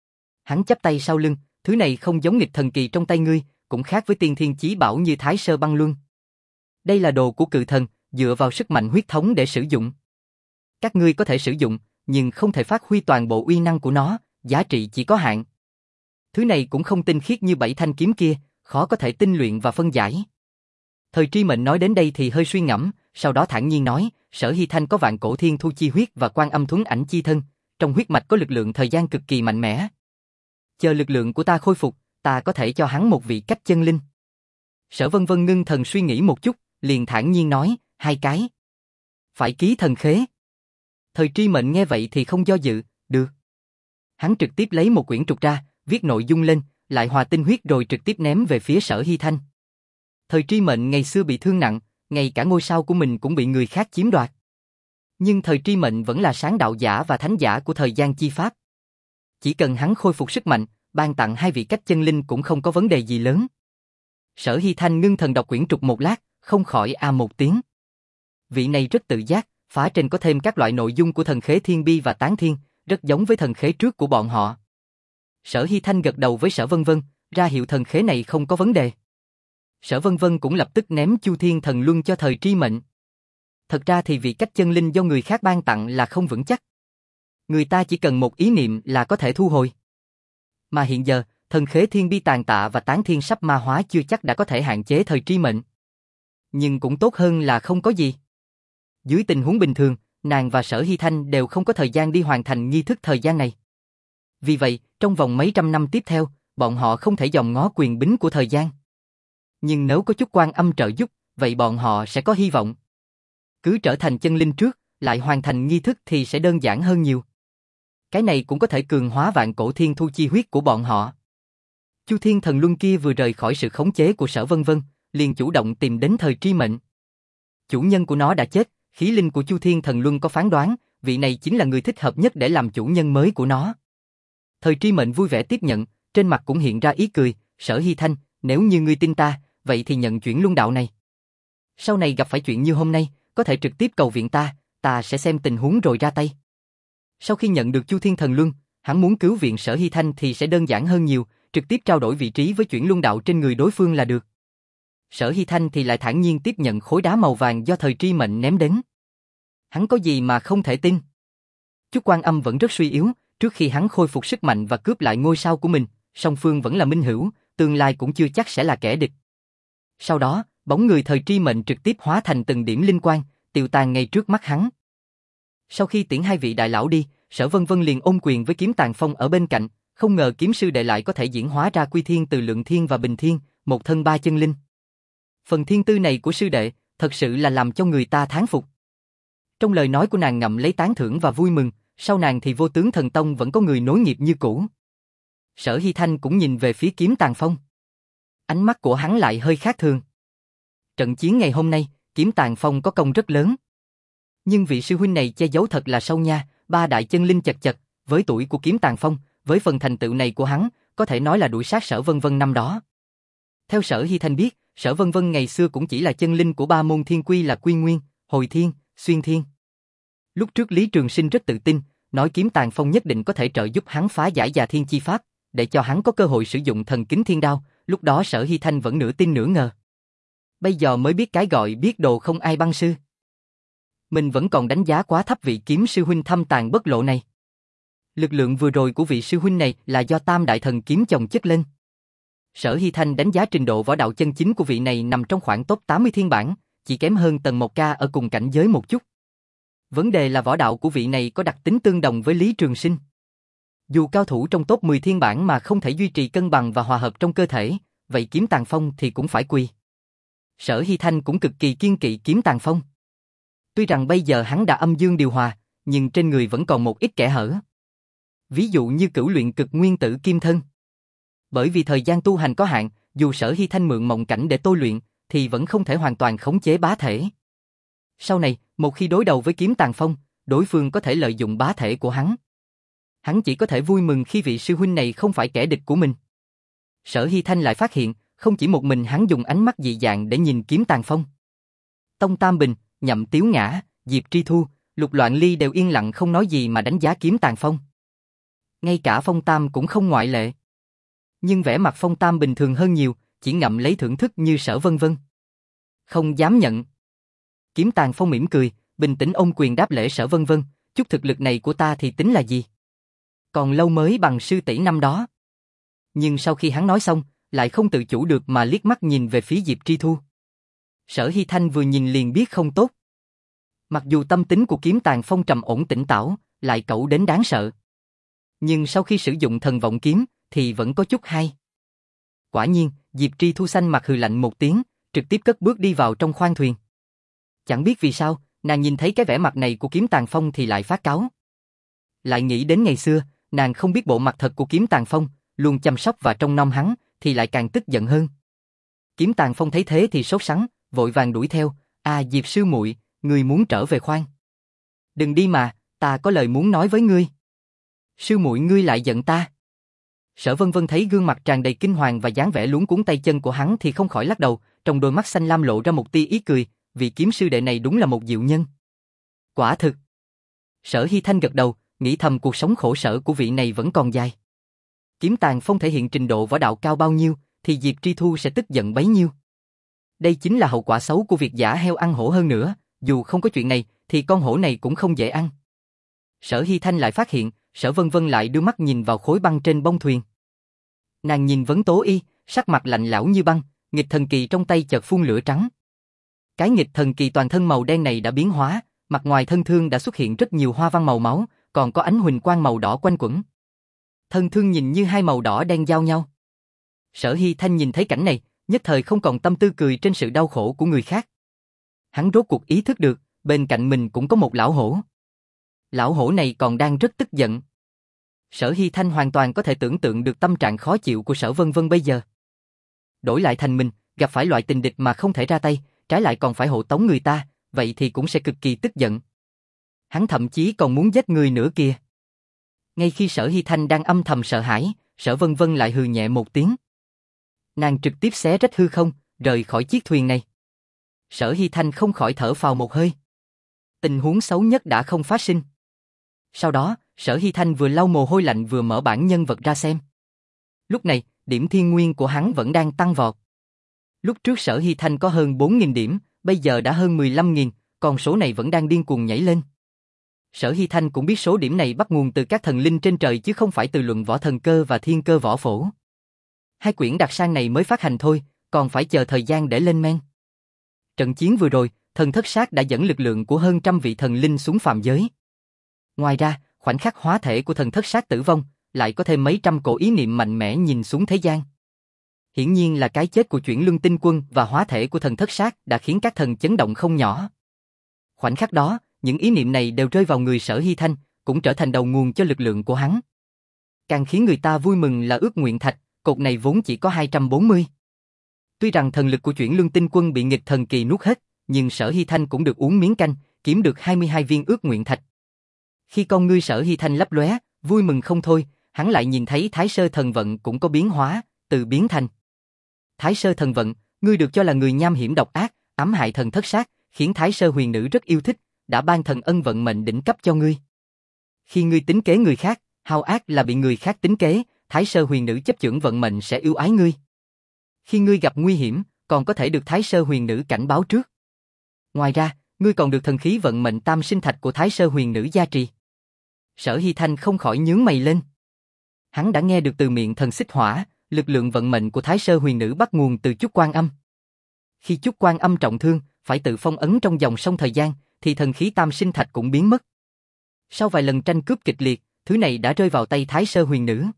Hắn chắp tay sau lưng, thứ này không giống nghịch thần kỳ trong tay ngươi, cũng khác với tiên thiên chí bảo như Thái Sơ Băng Luân. Đây là đồ của cự thần, dựa vào sức mạnh huyết thống để sử dụng. Các ngươi có thể sử dụng, nhưng không thể phát huy toàn bộ uy năng của nó, giá trị chỉ có hạn. Thứ này cũng không tinh khiết như bảy thanh kiếm kia, khó có thể tinh luyện và phân giải. Thời Tri Mệnh nói đến đây thì hơi suy ngẫm, sau đó thản nhiên nói, Sở Hy Thanh có vạn cổ thiên thu chi huyết và quan âm thuấn ảnh chi thân, trong huyết mạch có lực lượng thời gian cực kỳ mạnh mẽ. Chờ lực lượng của ta khôi phục, ta có thể cho hắn một vị cách chân linh. Sở Vân Vân ngưng thần suy nghĩ một chút, liền thản nhiên nói, hai cái. Phải ký thần khế. Thời Tri Mệnh nghe vậy thì không do dự, được. Hắn trực tiếp lấy một quyển trục ra, viết nội dung lên, lại hòa tinh huyết rồi trực tiếp ném về phía Sở Hy Thanh. Thời Tri Mệnh ngày xưa bị thương nặng, ngay cả ngôi sao của mình cũng bị người khác chiếm đoạt. Nhưng Thời Tri Mệnh vẫn là sáng đạo giả và thánh giả của thời gian chi pháp. Chỉ cần hắn khôi phục sức mạnh, ban tặng hai vị cách chân linh cũng không có vấn đề gì lớn. Sở Hy Thanh ngưng thần đọc quyển trục một lát, không khỏi a một tiếng. Vị này rất tự giác, phá trên có thêm các loại nội dung của thần khế Thiên Bi và Tán Thiên, rất giống với thần khế trước của bọn họ. Sở Hy Thanh gật đầu với Sở Vân Vân, ra hiệu thần khế này không có vấn đề. Sở Vân Vân cũng lập tức ném Chu Thiên Thần Luân cho Thời Tri Mệnh. Thật ra thì vị cách chân linh do người khác ban tặng là không vững chắc. Người ta chỉ cần một ý niệm là có thể thu hồi. Mà hiện giờ, thần khế Thiên Bi tàn tạ và Tán Thiên sắp ma hóa chưa chắc đã có thể hạn chế Thời Tri Mệnh. Nhưng cũng tốt hơn là không có gì. Dưới tình huống bình thường, nàng và Sở Hy Thanh đều không có thời gian đi hoàn thành nghi thức thời gian này. Vì vậy, trong vòng mấy trăm năm tiếp theo, bọn họ không thể dòm ngó quyền bính của thời gian. Nhưng nếu có chút Quan Âm trợ giúp, vậy bọn họ sẽ có hy vọng. Cứ trở thành chân linh trước, lại hoàn thành nghi thức thì sẽ đơn giản hơn nhiều. Cái này cũng có thể cường hóa vạn cổ thiên thu chi huyết của bọn họ. Chu Thiên Thần Luân kia vừa rời khỏi sự khống chế của Sở Vân Vân, liền chủ động tìm đến Thời Tri Mệnh. Chủ nhân của nó đã chết, khí linh của Chu Thiên Thần Luân có phán đoán, vị này chính là người thích hợp nhất để làm chủ nhân mới của nó. Thời Tri Mệnh vui vẻ tiếp nhận, trên mặt cũng hiện ra ý cười, Sở Hy Thanh, nếu như ngươi tin ta, vậy thì nhận chuyển luân đạo này. Sau này gặp phải chuyện như hôm nay, có thể trực tiếp cầu viện ta, ta sẽ xem tình huống rồi ra tay. Sau khi nhận được Chu Thiên Thần Luân, hắn muốn cứu viện Sở Hy Thanh thì sẽ đơn giản hơn nhiều, trực tiếp trao đổi vị trí với chuyển luân đạo trên người đối phương là được. Sở Hy Thanh thì lại thản nhiên tiếp nhận khối đá màu vàng do Thời Tri Mệnh ném đến. Hắn có gì mà không thể tin? Chúc Quan Âm vẫn rất suy yếu, trước khi hắn khôi phục sức mạnh và cướp lại ngôi sao của mình, song phương vẫn là minh hữu, tương lai cũng chưa chắc sẽ là kẻ địch. Sau đó, bóng người Thời Tri Mệnh trực tiếp hóa thành từng điểm linh quang, tiêu tan ngay trước mắt hắn. Sau khi tiễn hai vị đại lão đi, Sở Vân Vân liền ôm quyền với Kiếm Tàng Phong ở bên cạnh, không ngờ kiếm sư đệ lại có thể diễn hóa ra Quy Thiên từ Lượng Thiên và Bình Thiên, một thân ba chân linh. Phần thiên tư này của sư đệ, thật sự là làm cho người ta thán phục. Trong lời nói của nàng ngậm lấy tán thưởng và vui mừng, sau nàng thì Vô Tướng Thần Tông vẫn có người nối nghiệp như cũ. Sở Hy Thanh cũng nhìn về phía Kiếm Tàng Phong. Ánh mắt của hắn lại hơi khác thường. Trận chiến ngày hôm nay, Kiếm Tàng Phong có công rất lớn. Nhưng vị sư huynh này che giấu thật là sâu nha, ba đại chân linh chật chật, với tuổi của Kiếm Tàng Phong, với phần thành tựu này của hắn, có thể nói là đuổi sát Sở Vân Vân năm đó. Theo Sở Hy Thanh biết, Sở Vân Vân ngày xưa cũng chỉ là chân linh của ba môn thiên quy là Quy Nguyên, Hồi Thiên, Xuyên Thiên. Lúc trước Lý Trường Sinh rất tự tin, nói Kiếm Tàng Phong nhất định có thể trợ giúp hắn phá giải Già Thiên chi pháp, để cho hắn có cơ hội sử dụng thần kính thiên đao, lúc đó Sở Hy Thanh vẫn nửa tin nửa ngờ. Bây giờ mới biết cái gọi biết đồ không ai băng sư. Mình vẫn còn đánh giá quá thấp vị kiếm sư huynh thâm tàng bất lộ này. Lực lượng vừa rồi của vị sư huynh này là do tam đại thần kiếm chồng chất lên. Sở Hy Thanh đánh giá trình độ võ đạo chân chính của vị này nằm trong khoảng top tám mươi thiên bản, chỉ kém hơn Tần Mộc Ca ở cùng cảnh giới một chút. Vấn đề là võ đạo của vị này có đặc tính tương đồng với Lý Trường Sinh. Dù cao thủ trong top mười thiên bản mà không thể duy trì cân bằng và hòa hợp trong cơ thể, vậy Kiếm Tàng Phong thì cũng phải quỳ. Sở Hy Thanh cũng cực kỳ kiêng kỵ Kiếm Tàng Phong. Tuy rằng bây giờ hắn đã âm dương điều hòa, nhưng trên người vẫn còn một ít kẽ hở. Ví dụ như cửu luyện cực nguyên tử kim thân. Bởi vì thời gian tu hành có hạn, dù Sở Hy Thanh mượn mộng cảnh để tôi luyện, thì vẫn không thể hoàn toàn khống chế bá thể. Sau này, một khi đối đầu với Kiếm Tàng Phong, đối phương có thể lợi dụng bá thể của hắn. Hắn chỉ có thể vui mừng khi vị sư huynh này không phải kẻ địch của mình. Sở Hy Thanh lại phát hiện, không chỉ một mình hắn dùng ánh mắt dị dạng để nhìn Kiếm Tàng Phong. Tông Tam Bình, Nhậm Tiếu Ngã, Diệp Tri Thu, Lục Loạn Ly đều yên lặng không nói gì mà đánh giá Kiếm Tàng Phong. Ngay cả Phong Tam cũng không ngoại lệ. Nhưng vẻ mặt Phong Tam bình thường hơn nhiều, chỉ ngậm lấy thưởng thức như Sở Vân Vân. Không dám nhận. Kiếm Tàng Phong mỉm cười, bình tĩnh ôm quyền đáp lễ Sở Vân Vân, chút thực lực này của ta thì tính là gì? Còn lâu mới bằng sư tỷ năm đó. Nhưng sau khi hắn nói xong, lại không tự chủ được mà liếc mắt nhìn về phía Diệp Tri Thu. Sở Hy Thanh vừa nhìn liền biết không tốt. Mặc dù tâm tính của Kiếm Tàng Phong trầm ổn tỉnh táo, lại cẩu đến đáng sợ. Nhưng sau khi sử dụng thần vọng kiếm, thì vẫn có chút hay. Quả nhiên, Diệp Tri Thu xanh mặt hừ lạnh một tiếng, trực tiếp cất bước đi vào trong khoang thuyền. Chẳng biết vì sao, nàng nhìn thấy cái vẻ mặt này của Kiếm Tàng Phong thì lại phát cáu. Lại nghĩ đến ngày xưa, nàng không biết bộ mặt thật của Kiếm Tàng Phong, luôn chăm sóc và trông nom hắn, thì lại càng tức giận hơn. Kiếm Tàng Phong thấy thế thì sốt sắng, vội vàng đuổi theo, "À Diệp sư muội, ngươi muốn trở về khoang. Đừng đi mà, ta có lời muốn nói với ngươi." "Sư muội ngươi lại giận ta?" Sở Vân Vân thấy gương mặt tràn đầy kinh hoàng và dáng vẻ luống cuống tay chân của hắn thì không khỏi lắc đầu, trong đôi mắt xanh lam lộ ra một tia ý cười, vị kiếm sư đệ này đúng là một diệu nhân. Quả thực. Sở Hy Thanh gật đầu, nghĩ thầm cuộc sống khổ sở của vị này vẫn còn dài. Kiếm Tàng Phong thể hiện trình độ võ đạo cao bao nhiêu, thì Diệp Tri Thu sẽ tức giận bấy nhiêu. Đây chính là hậu quả xấu của việc giả heo ăn hổ hơn nữa, dù không có chuyện này, thì con hổ này cũng không dễ ăn. Sở Hy Thanh lại phát hiện, Sở Vân Vân lại đưa mắt nhìn vào khối băng trên bông thuyền. Nàng nhìn Vấn Tố Y, sắc mặt lạnh lẽo như băng, nghịch thần kỳ trong tay chợt phun lửa trắng. Cái nghịch thần kỳ toàn thân màu đen này đã biến hóa, mặt ngoài thân thương đã xuất hiện rất nhiều hoa văn màu máu, còn có ánh huỳnh quang màu đỏ quanh quẩn. Thân thương nhìn như hai màu đỏ đen giao nhau. Sở Hy Thanh nhìn thấy cảnh này, nhất thời không còn tâm tư cười trên sự đau khổ của người khác. Hắn rốt cuộc ý thức được, bên cạnh mình cũng có một lão hổ. Lão hổ này còn đang rất tức giận. Sở Hy Thanh hoàn toàn có thể tưởng tượng được tâm trạng khó chịu của Sở Vân Vân bây giờ. Đổi lại thành mình, gặp phải loại tình địch mà không thể ra tay, trái lại còn phải hộ tống người ta, vậy thì cũng sẽ cực kỳ tức giận. Hắn thậm chí còn muốn giết người nữa kìa. Ngay khi Sở Hy Thanh đang âm thầm sợ hãi, Sở Vân Vân lại hừ nhẹ một tiếng. Nàng trực tiếp xé rách hư không, rời khỏi chiếc thuyền này. Sở Hy Thanh không khỏi thở phào một hơi. Tình huống xấu nhất đã không phát sinh. Sau đó, Sở Hy Thanh vừa lau mồ hôi lạnh vừa mở bản nhân vật ra xem. Lúc này, điểm thiên nguyên của hắn vẫn đang tăng vọt. Lúc trước Sở Hy Thanh có hơn bốn nghìn điểm, bây giờ đã hơn mười lăm nghìn, con số này vẫn đang điên cuồng nhảy lên. Sở Hy Thanh cũng biết số điểm này bắt nguồn từ các thần linh trên trời chứ không phải từ luận võ thần cơ và thiên cơ võ phổ. Hai quyển đặc sang này mới phát hành thôi, còn phải chờ thời gian để lên men. Trận chiến vừa rồi, thần thất sát đã dẫn lực lượng của hơn trăm vị thần linh xuống phàm giới. Ngoài ra, khoảnh khắc hóa thể của thần thất sát tử vong, lại có thêm mấy trăm cổ ý niệm mạnh mẽ nhìn xuống thế gian. Hiển nhiên là cái chết của chuyển luân tinh quân và hóa thể của thần thất sát đã khiến các thần chấn động không nhỏ. Khoảnh khắc đó, những ý niệm này đều rơi vào người Sở Hy Thanh, cũng trở thành đầu nguồn cho lực lượng của hắn. Càng khiến người ta vui mừng là ước nguyện thạch, cột này vốn chỉ có hai trăm bốn mươi. Tuy rằng thần lực của chuyển luân tinh quân bị nghịch thần kỳ nuốt hết, nhưng Sở Hy Thanh cũng được uống miếng canh, kiếm được hai mươi hai viên ước nguyện thạch. Khi con ngươi Sở Hy Thanh lấp lóe, vui mừng không thôi, hắn lại nhìn thấy Thái Sơ thần vận cũng có biến hóa, từ biến thành. Thái Sơ thần vận, ngươi được cho là người nham hiểm độc ác, ám hại thần thất sát, khiến Thái Sơ huyền nữ rất yêu thích, đã ban thần ân vận mệnh đỉnh cấp cho ngươi. Khi ngươi tính kế người khác, hao ác là bị người khác tính kế, Thái Sơ huyền nữ chấp chưởng vận mệnh sẽ yêu ái ngươi. Khi ngươi gặp nguy hiểm, còn có thể được Thái Sơ huyền nữ cảnh báo trước. Ngoài ra, ngươi còn được thần khí vận mệnh tam sinh thạch của Thái Sơ huyền nữ gia trì. Sở Hy Thanh không khỏi nhướng mày lên. Hắn đã nghe được từ miệng thần xích hỏa, lực lượng vận mệnh của Thái Sơ huyền nữ bắt nguồn từ Chúc Quan Âm. Khi Chúc Quan Âm trọng thương, phải tự phong ấn trong dòng sông thời gian, thì thần khí tam sinh thạch cũng biến mất. Sau vài lần tranh cướp kịch liệt, thứ này đã rơi vào tay Thái Sơ huyền nữ.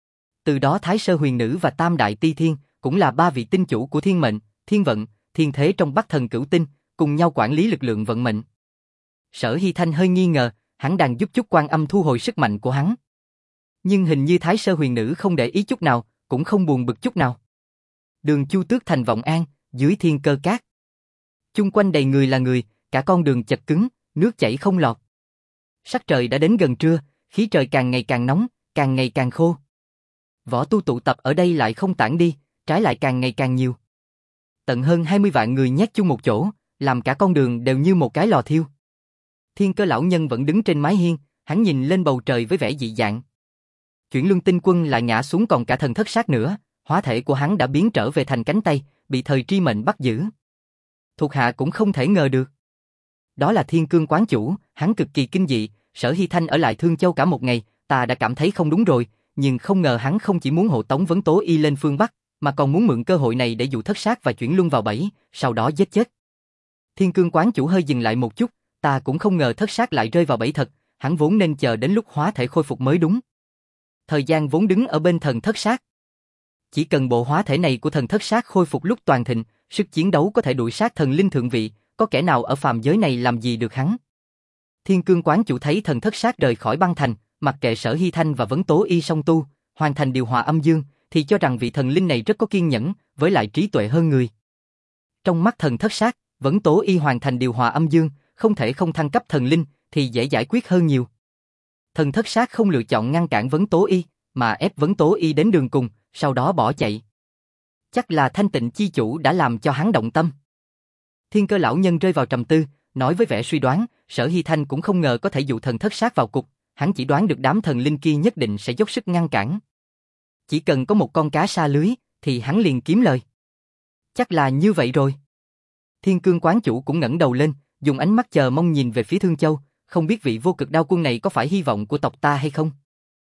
Từ đó Thái Sơ huyền nữ và Tam Đại Ti Thiên cũng là ba vị tinh chủ của thiên mệnh, thiên vận, thiên thế trong Bắc Thần Cửu Tinh, cùng nhau quản lý lực lượng vận mệnh. Sở Hy Thanh hơi nghi ngờ, hắn đang giúp Chúc Quan Âm thu hồi sức mạnh của hắn. Nhưng hình như Thái Sơ huyền nữ không để ý chút nào, cũng không buồn bực chút nào. Đường Chu Tước thành Vọng An, dưới thiên cơ cát. Chung quanh đầy người là người, cả con đường chật cứng, nước chảy không lọt. Sắc trời đã đến gần trưa, khí trời càng ngày càng nóng, càng ngày càng khô. Võ tu tụ tập ở đây lại không tản đi, trái lại càng ngày càng nhiều. Tận hơn hai mươi vạn người nhét chung một chỗ, làm cả con đường đều như một cái lò thiêu. Thiên Cơ lão nhân vẫn đứng trên mái hiên, hắn nhìn lên bầu trời với vẻ dị dạng. Chuyển luân tinh quân lại ngã xuống, còn cả thần thất sát nữa, hóa thể của hắn đã biến trở về thành cánh tay, bị thời tri mệnh bắt giữ. Thuộc hạ cũng không thể ngờ được. Đó là Thiên Cương quán chủ, hắn cực kỳ kinh dị, Sở Hy Thanh ở lại Thương Châu cả một ngày, ta đã cảm thấy không đúng rồi, nhưng không ngờ hắn không chỉ muốn hộ tống Vấn Tố Y lên phương Bắc, mà còn muốn mượn cơ hội này để dụ thất sát và chuyển luân vào bẫy, sau đó giết chết. Thiên Cương quán chủ hơi dừng lại một chút, ta cũng không ngờ thất sát lại rơi vào bẫy thật, hắn vốn nên chờ đến lúc hóa thể khôi phục mới đúng. Thời gian vốn đứng ở bên thần thất sát. Chỉ cần bộ hóa thể này của thần thất sát khôi phục lúc toàn thịnh, sức chiến đấu có thể đuổi sát thần linh thượng vị, có kẻ nào ở phàm giới này làm gì được hắn. Thiên Cương quán chủ thấy thần thất sát rời khỏi băng thành, mặc kệ Sở Hy Thanh và Vấn Tố Y song tu, hoàn thành điều hòa âm dương, thì cho rằng vị thần linh này rất có kiên nhẫn, với lại trí tuệ hơn người. Trong mắt thần thất sát, Vấn Tố Y hoàn thành điều hòa âm dương, không thể không thăng cấp thần linh, thì dễ giải quyết hơn nhiều. Thần thất sát không lựa chọn ngăn cản Vấn Tố Y, mà ép Vấn Tố Y đến đường cùng, sau đó bỏ chạy. Chắc là Thanh Tịnh chi chủ đã làm cho hắn động tâm. Thiên Cơ lão nhân rơi vào trầm tư, nói với vẻ suy đoán, Sở Hy Thanh cũng không ngờ có thể dụ thần thất sát vào cục, hắn chỉ đoán được đám thần linh kia nhất định sẽ dốc sức ngăn cản. Chỉ cần có một con cá sa lưới, thì hắn liền kiếm lời. Chắc là như vậy rồi. Thiên Cương quán chủ cũng ngẩng đầu lên, dùng ánh mắt chờ mong nhìn về phía Thương Châu, không biết vị vô cực đao quân này có phải hy vọng của tộc ta hay không.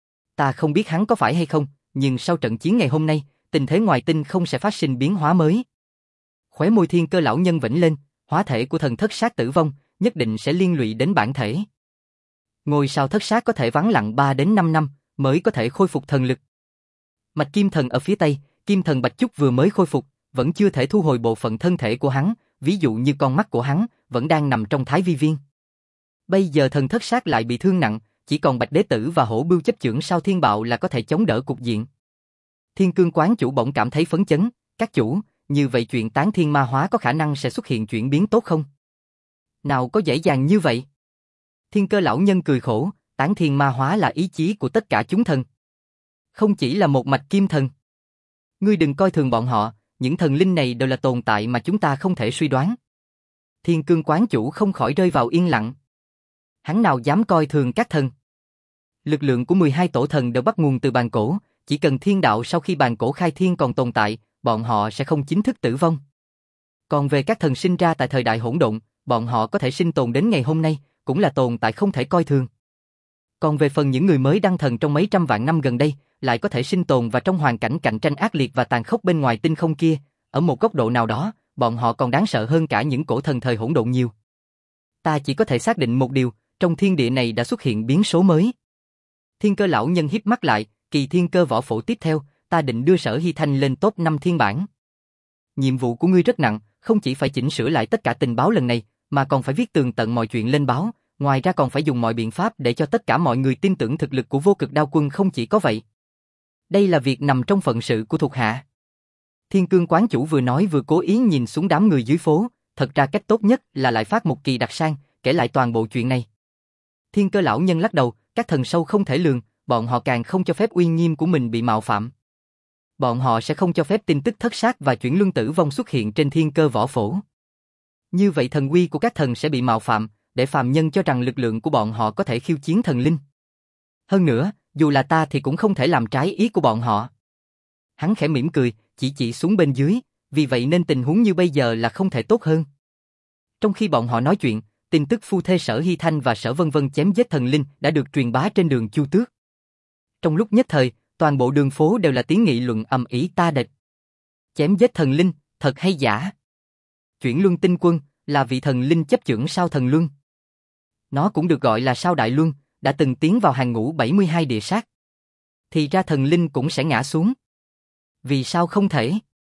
Ta không biết hắn có phải hay không, nhưng sau trận chiến ngày hôm nay, tình thế ngoài tinh không sẽ phát sinh biến hóa mới. Khóe môi Thiên Cơ lão nhân vểnh lên, hóa thể của thần thất sát tử vong, nhất định sẽ liên lụy đến bản thể. Ngôi sao thất sát có thể vắng lặng ba đến năm năm mới có thể khôi phục thần lực. Mạch Kim Thần ở phía Tây, Kim Thần Bạch Chúc vừa mới khôi phục, vẫn chưa thể thu hồi bộ phận thân thể của hắn, ví dụ như con mắt của hắn vẫn đang nằm trong Thái Vi Viên. Bây giờ thần thất sát lại bị thương nặng, chỉ còn Bạch Đế Tử và Hổ Bưu chấp chưởng Sao Thiên Bạo là có thể chống đỡ cục diện. Thiên Cương Quán chủ bỗng cảm thấy phấn chấn, các chủ, như vậy chuyện tán thiên ma hóa có khả năng sẽ xuất hiện chuyển biến tốt không? Nào có dễ dàng như vậy? Thiên Cơ lão nhân cười khổ, tán thiên ma hóa là ý chí của tất cả chúng thần. Không chỉ là một mạch kim thần. Ngươi đừng coi thường bọn họ, những thần linh này đều là tồn tại mà chúng ta không thể suy đoán. Thiên Cương Quán chủ không khỏi rơi vào yên lặng. Hắn nào dám coi thường các thần? Lực lượng của mười hai tổ thần đều bắt nguồn từ bàn cổ, chỉ cần thiên đạo sau khi bàn cổ khai thiên còn tồn tại, bọn họ sẽ không chính thức tử vong. Còn về các thần sinh ra tại thời đại hỗn độn, bọn họ có thể sinh tồn đến ngày hôm nay, cũng là tồn tại không thể coi thường. Còn về phần những người mới đăng thần trong mấy trăm vạn năm gần đây, lại có thể sinh tồn và trong hoàn cảnh cạnh tranh ác liệt và tàn khốc bên ngoài tinh không kia, ở một góc độ nào đó, bọn họ còn đáng sợ hơn cả những cổ thần thời hỗn độn nhiều. Ta chỉ có thể xác định một điều, trong thiên địa này đã xuất hiện biến số mới. Thiên Cơ lão nhân híp mắt lại, kỳ thiên cơ võ phổ tiếp theo, ta định đưa Sở Hy Thanh lên top năm thiên bản. Nhiệm vụ của ngươi rất nặng, không chỉ phải chỉnh sửa lại tất cả tình báo lần này, mà còn phải viết tường tận mọi chuyện lên báo, ngoài ra còn phải dùng mọi biện pháp để cho tất cả mọi người tin tưởng thực lực của Vô Cực Đao Quân không chỉ có vậy. Đây là việc nằm trong phận sự của thuộc hạ. Thiên Cương Quán chủ vừa nói vừa cố ý nhìn xuống đám người dưới phố, thật ra cách tốt nhất là lại phát một kỳ đặc sang, kể lại toàn bộ chuyện này. Thiên Cơ lão nhân lắc đầu, các thần sâu không thể lường, bọn họ càng không cho phép uy nghiêm của mình bị mạo phạm. Bọn họ sẽ không cho phép tin tức thất sát và chuyển luân tử vong xuất hiện trên thiên cơ võ phổ. Như vậy thần uy của các thần sẽ bị mạo phạm, để phàm nhân cho rằng lực lượng của bọn họ có thể khiêu chiến thần linh. Hơn nữa, dù là ta thì cũng không thể làm trái ý của bọn họ. Hắn khẽ mỉm cười, chỉ chỉ xuống bên dưới, vì vậy nên tình huống như bây giờ là không thể tốt hơn. Trong khi bọn họ nói chuyện, tin tức phu thê Sở Hy Thanh và Sở Vân Vân chém giết thần linh đã được truyền bá trên đường Chu Tước. Trong lúc nhất thời, toàn bộ đường phố đều là tiếng nghị luận ầm ĩ ta địch. Chém giết thần linh, thật hay giả? Chuyển luân tinh quân là vị thần linh chấp chưởng Sao Thần Luân. Nó cũng được gọi là Sao Đại Luân, đã từng tiến vào hàng ngũ bảy mươi hai địa sát. Thì ra thần linh cũng sẽ ngã xuống. Vì sao không thể?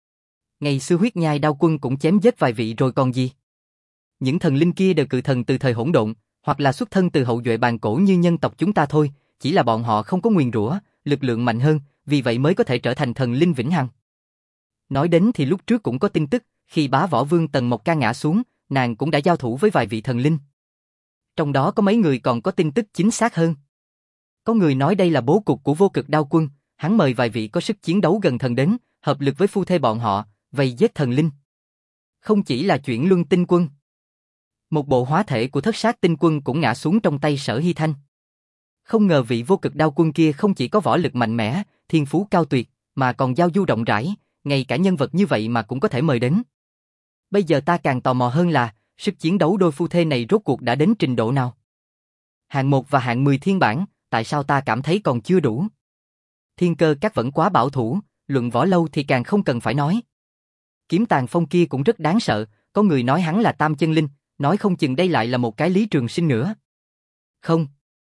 Ngày xưa Huyết Nhai Đao Quân cũng chém giết vài vị rồi còn gì? Những thần linh kia đều cự thần từ thời hỗn độn, hoặc là xuất thân từ hậu duệ bàn cổ như nhân tộc chúng ta thôi, chỉ là bọn họ không có nguyền rủa, lực lượng mạnh hơn, vì vậy mới có thể trở thành thần linh vĩnh hằng. Nói đến thì lúc trước cũng có tin tức, khi Bá Võ Vương Tần Mộc Ca ngã xuống, nàng cũng đã giao thủ với vài vị thần linh. Trong đó có mấy người còn có tin tức chính xác hơn. Có người nói đây là bố cục của Vô Cực Đao Quân, hắn mời vài vị có sức chiến đấu gần thần đến, hợp lực với phu thê bọn họ, vây giết thần linh. Không chỉ là chuyển luân tinh quân. Một bộ hóa thể của thất sát tinh quân cũng ngã xuống trong tay Sở Hy Thanh. Không ngờ vị Vô Cực Đao Quân kia không chỉ có võ lực mạnh mẽ, thiên phú cao tuyệt, mà còn giao du rộng rãi, ngay cả nhân vật như vậy mà cũng có thể mời đến. Bây giờ ta càng tò mò hơn là, sức chiến đấu đôi phu thê này rốt cuộc đã đến trình độ nào? Hạng một và hạng mười thiên bản, tại sao ta cảm thấy còn chưa đủ? Thiên Cơ Các vẫn quá bảo thủ, luận võ lâu thì càng không cần phải nói. Kiếm Tàn Phong kia cũng rất đáng sợ, có người nói hắn là tam chân linh, nói không chừng đây lại là một cái Lý Trường Sinh nữa. Không.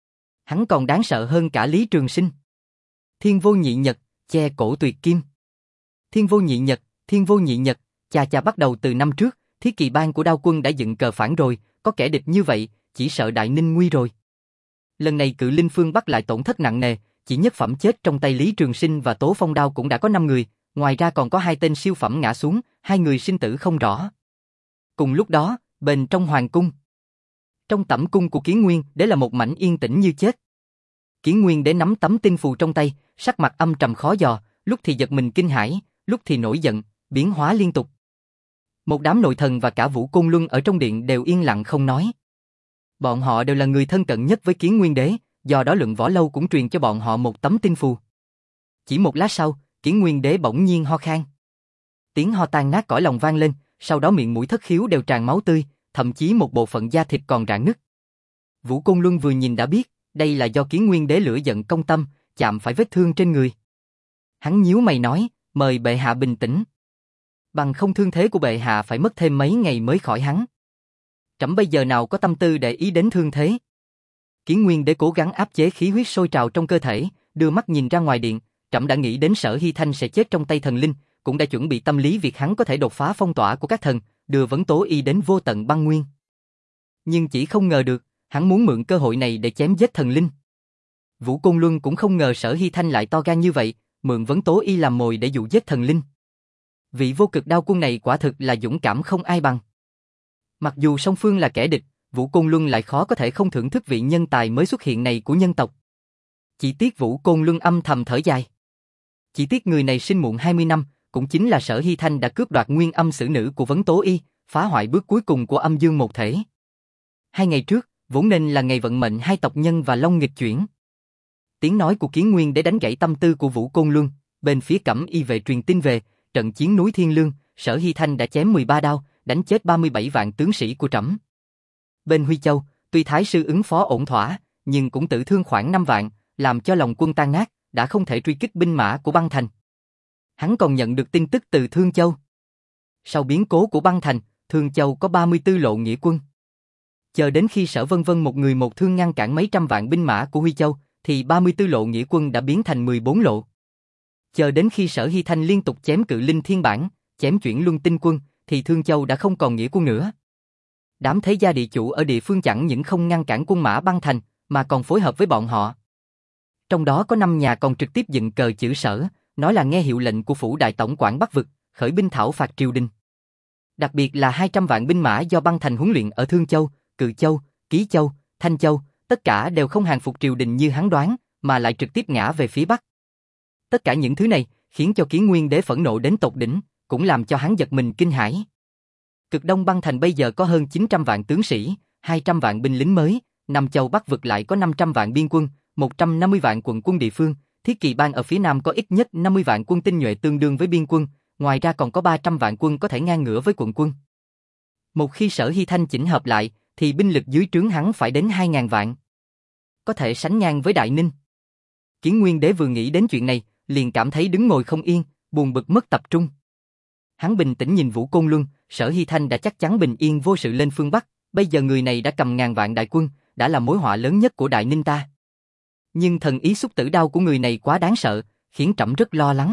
Hắn còn đáng sợ hơn cả Lý Trường Sinh. Thiên Vô Nhị Nhật, che cổ tuyệt kim. Thiên Vô Nhị Nhật, Thiên Vô Nhị Nhật, chà chà bắt đầu từ năm trước, Thiết Kỵ Bang của Đao Quân đã dựng cờ phản rồi, có kẻ địch như vậy, chỉ sợ Đại Ninh nguy rồi. Lần này Cự Linh Phương Bắc lại tổn thất nặng nề, chỉ nhất phẩm chết trong tay Lý Trường Sinh và Tố Phong Đao cũng đã có năm người, ngoài ra còn có hai tên siêu phẩm ngã xuống, hai người sinh tử không rõ. Cùng lúc đó, bên trong hoàng cung, trong tẩm cung của Kiến Nguyên, Đế là một mảnh yên tĩnh như chết. Kiến Nguyên Đế nắm tấm tinh phù trong tay, sắc mặt âm trầm khó dò, lúc thì giật mình kinh hãi, lúc thì nổi giận, biến hóa liên tục. Một đám nội thần và cả Vũ Côn Luân ở trong điện đều yên lặng không nói. Bọn họ đều là người thân cận nhất với Kiến Nguyên Đế, do đó Luận Võ Lâu cũng truyền cho bọn họ một tấm tinh phù. Chỉ một lát sau, Kiến Nguyên Đế bỗng nhiên ho khan. Tiếng ho tan nát cõi lòng vang lên, sau đó miệng mũi thất khiếu đều tràn máu tươi, thậm chí một bộ phận da thịt còn rạn nứt. Vũ Côn Luân vừa nhìn đã biết, đây là do Kiến Nguyên Đế lửa giận công tâm, chạm phải vết thương trên người. Hắn nhíu mày nói, mời bệ hạ bình tĩnh. Bằng không thương thế của bệ hạ phải mất thêm mấy ngày mới khỏi hắn. Trẫm bây giờ nào có tâm tư để ý đến thương thế. Kiến Nguyên Đế cố gắng áp chế khí huyết sôi trào trong cơ thể, đưa mắt nhìn ra ngoài điện, trẫm đã nghĩ đến Sở Hy Thanh sẽ chết trong tay thần linh, cũng đã chuẩn bị tâm lý việc hắn có thể đột phá phong tỏa của các thần, đưa Vấn Tố Y đến vô tận băng nguyên. Nhưng chỉ không ngờ được, hắn muốn mượn cơ hội này để chém giết thần linh. Vũ Côn Luân cũng không ngờ Sở Hy Thanh lại to gan như vậy, mượn Vấn Tố Y làm mồi để dụ giết thần linh. Vị vô cực đao quân này quả thực là dũng cảm không ai bằng. Mặc dù song phương là kẻ địch, Vũ Côn Luân lại khó có thể không thưởng thức vị nhân tài mới xuất hiện này của nhân tộc. Chỉ tiếc Vũ Côn Luân âm thầm thở dài. Chỉ tiếc người này sinh muộn hai mươi năm, cũng chính là Sở Hy Thanh đã cướp đoạt nguyên âm sử nữ của Vấn Tố Y, phá hoại bước cuối cùng của âm dương một thể. Hai ngày trước, vốn nên là ngày vận mệnh hai tộc Nhân và Long nghịch chuyển. Tiếng nói của Kiến Nguyên để đánh gãy tâm tư của Vũ Côn Luân, bên phía Cẩm Y vệ truyền tin về, trận chiến núi Thiên Lương, Sở Hy Thanh đã chém mười ba đao, đánh chết ba mươi bảy vạn tướng sĩ của trẫm. Bên Huy Châu, tuy Thái sư ứng phó ổn thỏa, nhưng cũng tự thương khoảng năm vạn, làm cho lòng quân tan nát, đã không thể truy kích binh mã của băng thành. Hắn còn nhận được tin tức từ Thương Châu. Sau biến cố của băng thành, Thương Châu có ba mươi tư lộ nghĩa quân. Chờ đến khi Sở Vân Vân một người một thương ngăn cản mấy trăm vạn binh mã của Huy Châu, thì ba mươi tư lộ nghĩa quân đã biến thành mười bốn lộ. Chờ đến khi Sở Hy Thanh liên tục chém cự linh thiên bản, chém chuyển luân tinh quân, thì Thương Châu đã không còn nghĩa quân nữa. Đám thế gia địa chủ ở địa phương chẳng những không ngăn cản quân mã băng thành, mà còn phối hợp với bọn họ. Trong đó có năm nhà còn trực tiếp dựng cờ chữ Sở, nói là nghe hiệu lệnh của phủ đại tổng quản Bắc vực, khởi binh thảo phạt triều đình. Đặc biệt là hai trăm vạn binh mã do băng thành huấn luyện ở Thương Châu, Cự Châu, Ký Châu, Thanh Châu, tất cả đều không hàng phục triều đình như hắn đoán, mà lại trực tiếp ngã về phía Bắc. Tất cả những thứ này khiến cho Kiến Nguyên Đế phẫn nộ đến tột đỉnh, cũng làm cho hắn giật mình kinh hãi. Cực Đông băng thành bây giờ có hơn chín trăm vạn tướng sĩ, hai trăm vạn binh lính mới, Nam Châu Bắc vực lại có năm trăm vạn biên quân, một trăm năm mươi vạn quận quân địa phương, Thiết Kỳ Bang ở phía Nam có ít nhất năm mươi vạn quân tinh nhuệ tương đương với biên quân, ngoài ra còn có ba trăm vạn quân có thể ngang ngửa với quận quân. Một khi Sở Hy Thanh chỉnh hợp lại, thì binh lực dưới trướng hắn phải đến hai ngàn vạn. Có thể sánh ngang với Đại Ninh. Kiến Nguyên Đế vừa nghĩ đến chuyện này, liền cảm thấy đứng ngồi không yên, buồn bực mất tập trung. Hắn bình tĩnh nhìn Vũ Côn Luân, Sở Hy Thanh đã chắc chắn bình yên vô sự lên phương Bắc, bây giờ người này đã cầm ngàn vạn đại quân, đã là mối họa lớn nhất của Đại Ninh ta. Nhưng thần ý xúc tử đao của người này quá đáng sợ, khiến trẫm rất lo lắng.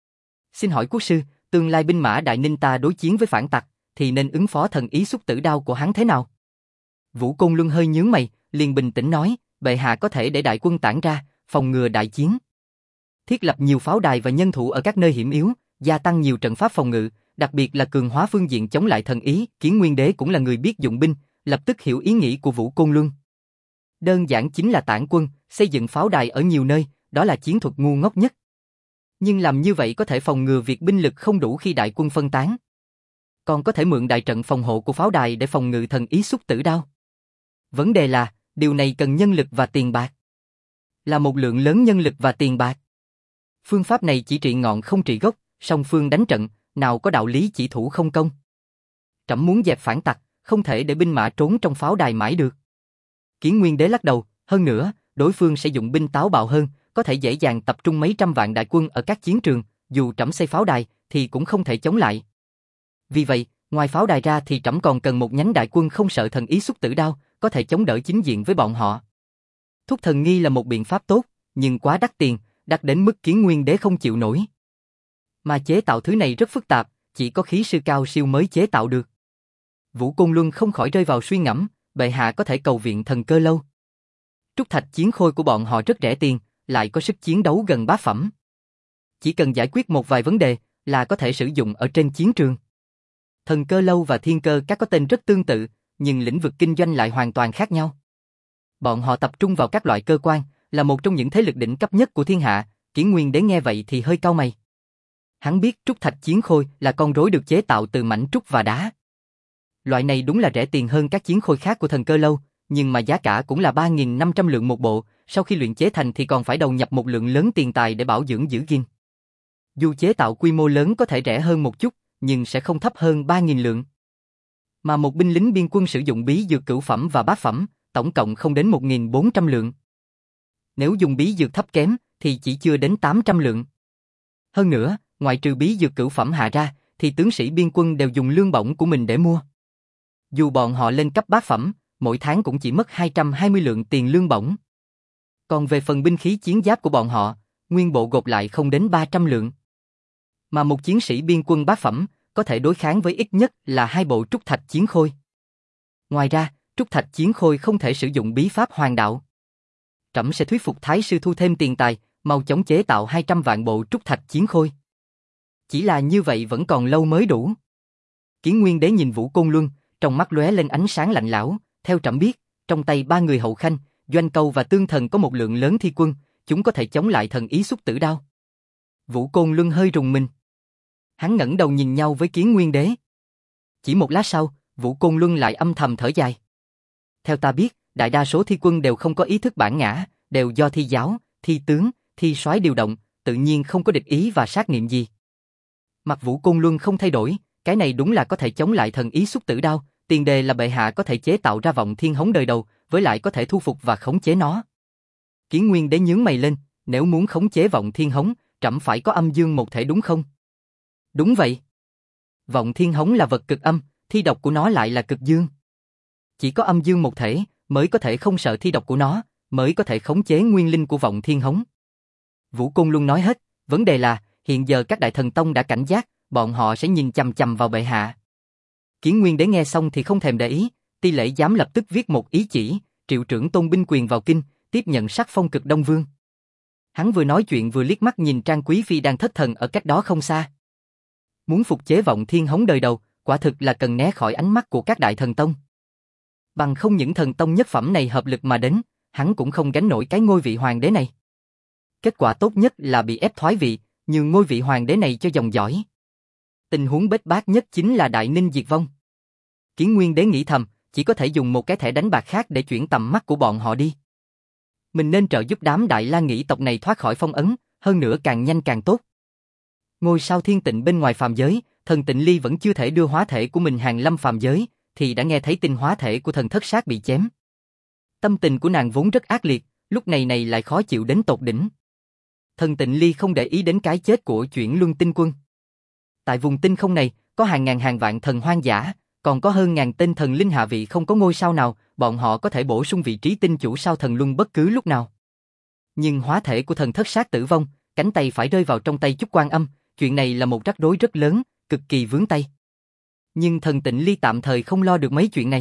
Xin hỏi quốc sư, tương lai binh mã Đại Ninh ta đối chiến với phản tặc, thì nên ứng phó thần ý xúc tử đao của hắn thế nào? Vũ Côn Luân hơi nhướng mày, liền bình tĩnh nói, bệ hạ có thể để đại quân tản ra, phòng ngừa đại chiến. Thiết lập nhiều pháo đài và nhân thủ ở các nơi hiểm yếu, gia tăng nhiều trận pháp phòng ngự, đặc biệt là cường hóa phương diện chống lại thần ý. Kiến Nguyên Đế cũng là người biết dụng binh, lập tức hiểu ý nghĩ của Vũ Côn Luân. Đơn giản chính là tản quân, xây dựng pháo đài ở nhiều nơi, đó là chiến thuật ngu ngốc nhất. Nhưng làm như vậy có thể phòng ngừa việc binh lực không đủ khi đại quân phân tán. Còn có thể mượn đại trận phòng hộ của pháo đài để phòng ngự thần ý xúc tử đao. Vấn đề là, điều này cần nhân lực và tiền bạc. Là một lượng lớn nhân lực và tiền bạc. Phương pháp này chỉ trị ngọn không trị gốc, song phương đánh trận, nào có đạo lý chỉ thủ không công. Trẫm muốn dẹp phản tặc, không thể để binh mã trốn trong pháo đài mãi được. Kiến Nguyên Đế lắc đầu, hơn nữa, đối phương sẽ dụng binh táo bạo hơn, có thể dễ dàng tập trung mấy trăm vạn đại quân ở các chiến trường, dù trẫm xây pháo đài thì cũng không thể chống lại. Vì vậy, ngoài pháo đài ra thì trẫm còn cần một nhánh đại quân không sợ thần ý xúc tử đao, có thể chống đỡ chính diện với bọn họ. Thúc thần nghi là một biện pháp tốt, nhưng quá đắt tiền, đắt đến mức Kiến Nguyên Đế không chịu nổi. Mà chế tạo thứ này rất phức tạp, chỉ có khí sư cao siêu mới chế tạo được. Vũ Côn Luân không khỏi rơi vào suy ngẫm, bệ hạ có thể cầu viện Thần Cơ Lâu. Trúc thạch chiến khôi của bọn họ rất rẻ tiền, lại có sức chiến đấu gần bá phẩm. Chỉ cần giải quyết một vài vấn đề là có thể sử dụng ở trên chiến trường. Thần Cơ Lâu và Thiên Cơ Các có tên rất tương tự, nhưng lĩnh vực kinh doanh lại hoàn toàn khác nhau. Bọn họ tập trung vào các loại cơ quan, là một trong những thế lực đỉnh cấp nhất của thiên hạ. Kiến Nguyên Đế nghe vậy thì hơi cau mày. Hắn biết trúc thạch chiến khôi là con rối được chế tạo từ mảnh trúc và đá. Loại này đúng là rẻ tiền hơn các chiến khôi khác của Thần Cơ Lâu, nhưng mà giá cả cũng là ba nghìn năm trăm lượng một bộ, sau khi luyện chế thành thì còn phải đầu nhập một lượng lớn tiền tài để bảo dưỡng giữ gìn. Dù chế tạo quy mô lớn có thể rẻ hơn một chút, nhưng sẽ không thấp hơn ba nghìn lượng. Mà một binh lính biên quân sử dụng bí dược cửu phẩm và bát phẩm, tổng cộng không đến một nghìn bốn trăm lượng. Nếu dùng bí dược thấp kém, thì chỉ chưa đến tám trăm lượng. Hơn nữa, ngoài trừ bí dược cửu phẩm hạ ra, thì tướng sĩ biên quân đều dùng lương bổng của mình để mua. Dù bọn họ lên cấp bát phẩm, mỗi tháng cũng chỉ mất hai trăm hai mươi lượng tiền lương bổng. Còn về phần binh khí chiến giáp của bọn họ, nguyên bộ gộp lại không đến ba trăm lượng. Mà một chiến sĩ biên quân bát phẩm, có thể đối kháng với ít nhất là hai bộ trúc thạch chiến khôi. Ngoài ra, trúc thạch chiến khôi không thể sử dụng bí pháp hoàng đạo. Trẫm sẽ thuyết phục Thái sư thu thêm tiền tài, mau chóng chế tạo hai trăm vạn bộ trúc thạch chiến khôi. Chỉ là như vậy vẫn còn lâu mới đủ. Kiến Nguyên Đế nhìn Vũ Côn Luân, trong mắt lóe lên ánh sáng lạnh lẽo. Theo trẫm biết, trong tay ba người hậu khanh, Doanh Câu và Tương Thần có một lượng lớn thi quân, chúng có thể chống lại thần ý xúc tử đao. Vũ Côn Luân hơi rùng mình. Hắn ngẩng đầu nhìn nhau với Kiến Nguyên Đế. Chỉ một lát sau, Vũ Côn Luân lại âm thầm thở dài. Theo ta biết, đại đa số thi quân đều không có ý thức bản ngã, đều do thi giáo, thi tướng, thi soái điều động, tự nhiên không có địch ý và sát niệm gì. Mặt Vũ Côn Luân không thay đổi, cái này đúng là có thể chống lại thần ý xúc tử đao, tiền đề là bệ hạ có thể chế tạo ra vọng thiên hống đời đầu, với lại có thể thu phục và khống chế nó. Kiến Nguyên Đế nhướng mày lên, nếu muốn khống chế vọng thiên hống, trẫm phải có âm dương một thể đúng không? Đúng vậy. Vọng thiên hống là vật cực âm, thi độc của nó lại là cực dương. Chỉ có âm dương một thể mới có thể không sợ thi độc của nó, mới có thể khống chế nguyên linh của vọng thiên hống. Vũ Côn Luân nói hết, vấn đề là hiện giờ các đại thần tông đã cảnh giác, bọn họ sẽ nhìn chằm chằm vào bệ hạ. Kiến Nguyên Đế nghe xong thì không thèm để ý, Ti Lễ Giám lập tức viết một ý chỉ, triệu trưởng tôn binh quyền vào kinh, tiếp nhận sắc phong Cực Đông Vương. Hắn vừa nói chuyện vừa liếc mắt nhìn Trang Quý Phi đang thất thần ở cách đó không xa. Muốn phục chế vọng thiên hống đời đầu, quả thực là cần né khỏi ánh mắt của các đại thần tông. Bằng không những thần tông nhất phẩm này hợp lực mà đến, hắn cũng không gánh nổi cái ngôi vị hoàng đế này. Kết quả tốt nhất là bị ép thoái vị, nhường ngôi vị hoàng đế này cho dòng dõi. Tình huống bết bát nhất chính là Đại Ninh diệt vong. Kiến Nguyên Đế nghĩ thầm, chỉ có thể dùng một cái thẻ đánh bạc khác để chuyển tầm mắt của bọn họ đi. Mình nên trợ giúp đám Đại La Nghị tộc này thoát khỏi phong ấn, hơn nữa càng nhanh càng tốt. Ngôi sao thiên tịnh bên ngoài phàm giới, thần Tịnh Ly vẫn chưa thể đưa hóa thể của mình hàng lâm phàm giới, thì đã nghe thấy tin hóa thể của thần Thất Sát bị chém. Tâm tình của nàng vốn rất ác liệt, lúc này này lại khó chịu đến tột đỉnh. Thần Tịnh Ly không để ý đến cái chết của Chuyển Luân Tinh Quân. Tại vùng tinh không này, có hàng ngàn hàng vạn thần hoang dã, còn có hơn ngàn tên thần linh hạ vị không có ngôi sao nào, bọn họ có thể bổ sung vị trí tinh chủ sao thần luân bất cứ lúc nào. Nhưng hóa thể của thần Thất Sát tử vong, cánh tay phải rơi vào trong tay Chúc Quan Âm, chuyện này là một rắc rối rất lớn, cực kỳ vướng tay. Nhưng thần Tịnh Ly tạm thời không lo được mấy chuyện này.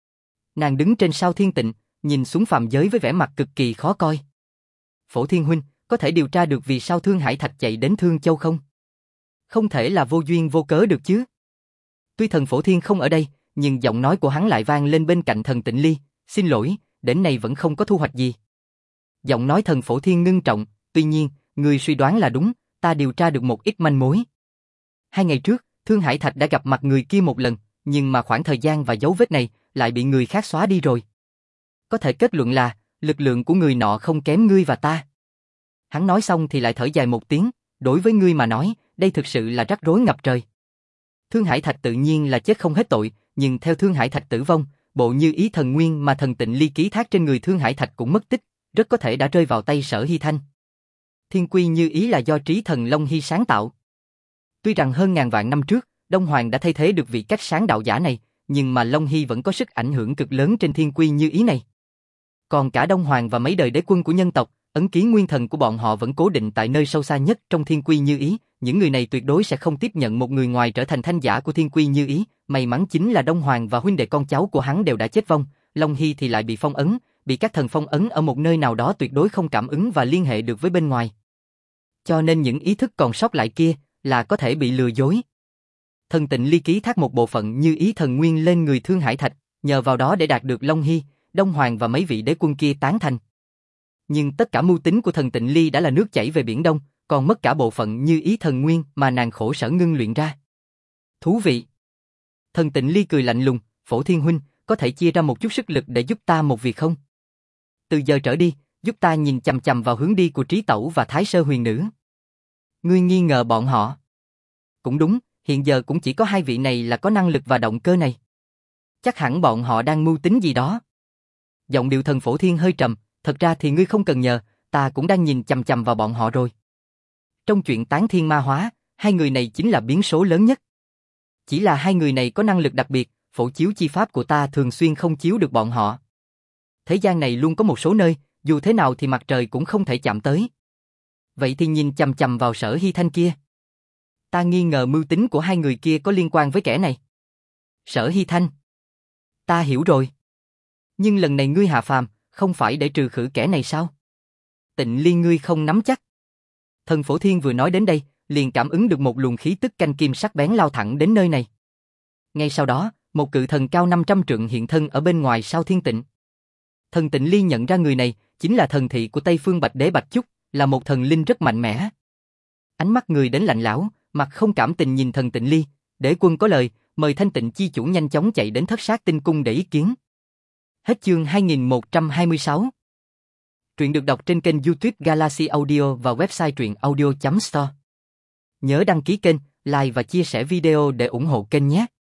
Nàng đứng trên sao thiên tịnh, nhìn xuống phàm giới với vẻ mặt cực kỳ khó coi. Phổ Thiên huynh, có thể điều tra được vì sao Thương Hải Thạch chạy đến Thương Châu không? Không thể là vô duyên vô cớ được chứ. Tuy thần Phổ Thiên không ở đây, nhưng giọng nói của hắn lại vang lên bên cạnh thần Tịnh Ly, xin lỗi, đến nay vẫn không có thu hoạch gì. Giọng nói thần Phổ Thiên ngưng trọng, tuy nhiên, người suy đoán là đúng, ta điều tra được một ít manh mối. Hai ngày trước, Thương Hải Thạch đã gặp mặt người kia một lần, nhưng mà khoảng thời gian và dấu vết này lại bị người khác xóa đi rồi. Có thể kết luận là, lực lượng của người nọ không kém ngươi và ta. Hắn nói xong thì lại thở dài một tiếng, đối với ngươi mà nói, đây thực sự là rắc rối ngập trời. Thương Hải Thạch tự nhiên là chết không hết tội, nhưng theo Thương Hải Thạch tử vong, bộ Như Ý thần nguyên mà thần Tịnh Ly ký thác trên người Thương Hải Thạch cũng mất tích, rất có thể đã rơi vào tay Sở Hy Thanh. Thiên quy Như Ý là do trí thần Long Hy sáng tạo. Tuy rằng hơn ngàn vạn năm trước, Đông Hoàng đã thay thế được vị cách sáng đạo giả này, nhưng mà Long Hy vẫn có sức ảnh hưởng cực lớn trên Thiên quy Như Ý này. Còn cả Đông Hoàng và mấy đời đế quân của nhân tộc, ấn ký nguyên thần của bọn họ vẫn cố định tại nơi sâu xa nhất trong Thiên quy Như Ý, những người này tuyệt đối sẽ không tiếp nhận một người ngoài trở thành thanh giả của Thiên quy Như Ý, may mắn chính là Đông Hoàng và huynh đệ con cháu của hắn đều đã chết vong, Long Hy thì lại bị phong ấn, bị các thần phong ấn ở một nơi nào đó tuyệt đối không cảm ứng và liên hệ được với bên ngoài. Cho nên những ý thức còn sót lại kia là có thể bị lừa dối. Thần Tịnh Ly ký thác một bộ phận Như Ý thần nguyên lên người Thương Hải Thạch, nhờ vào đó để đạt được Long Hy, Đông Hoàng và mấy vị đế quân kia tán thành. Nhưng tất cả mưu tính của thần Tịnh Ly đã là nước chảy về biển Đông, còn mất cả bộ phận Như Ý thần nguyên mà nàng khổ sở ngưng luyện ra. Thú vị. Thần Tịnh Ly cười lạnh lùng, Phổ Thiên huynh, có thể chia ra một chút sức lực để giúp ta một việc không? Từ giờ trở đi, giúp ta nhìn chằm chằm vào hướng đi của Trí Tẩu và Thái Sơ Huyền Nữ. Ngươi nghi ngờ bọn họ? Cũng đúng, hiện giờ cũng chỉ có hai vị này là có năng lực và động cơ này. Chắc hẳn bọn họ đang mưu tính gì đó. Giọng điệu thần Phổ Thiên hơi trầm, thật ra thì ngươi không cần nhờ, ta cũng đang nhìn chằm chằm vào bọn họ rồi. Trong chuyện tán thiên ma hóa, hai người này chính là biến số lớn nhất. Chỉ là hai người này có năng lực đặc biệt, phổ chiếu chi pháp của ta thường xuyên không chiếu được bọn họ. Thế gian này luôn có một số nơi, dù thế nào thì mặt trời cũng không thể chạm tới. Vậy thì nhìn chằm chằm vào Sở Hy Thanh kia. Ta nghi ngờ mưu tính của hai người kia có liên quan với kẻ này. Sở Hy Thanh. Ta hiểu rồi. Nhưng lần này ngươi hạ phàm, không phải để trừ khử kẻ này sao? Tịnh Liên ngươi không nắm chắc. Thần Phổ Thiên vừa nói đến đây, liền cảm ứng được một luồng khí tức canh kim sắc bén lao thẳng đến nơi này. Ngay sau đó, một cự thần cao năm trăm trượng hiện thân ở bên ngoài Sao Thiên Tịnh. Thần Tịnh Liên nhận ra người này, chính là thần thị của Tây Phương Bạch Đế Bạch Chúc, là một thần linh rất mạnh mẽ. Ánh mắt người đến lạnh lẽo, mặt không cảm tình nhìn thần Tịnh Ly, đế quân có lời, mời Thanh Tịnh chi chủ nhanh chóng chạy đến Thất Sát Tinh Cung để ý kiến. Hết chương hai nghìn một trăm hai mươi sáu. Truyện được đọc trên kênh YouTube Galaxy Audio và website truyện audio chấm store. Nhớ đăng ký kênh, like và chia sẻ video để ủng hộ kênh nhé.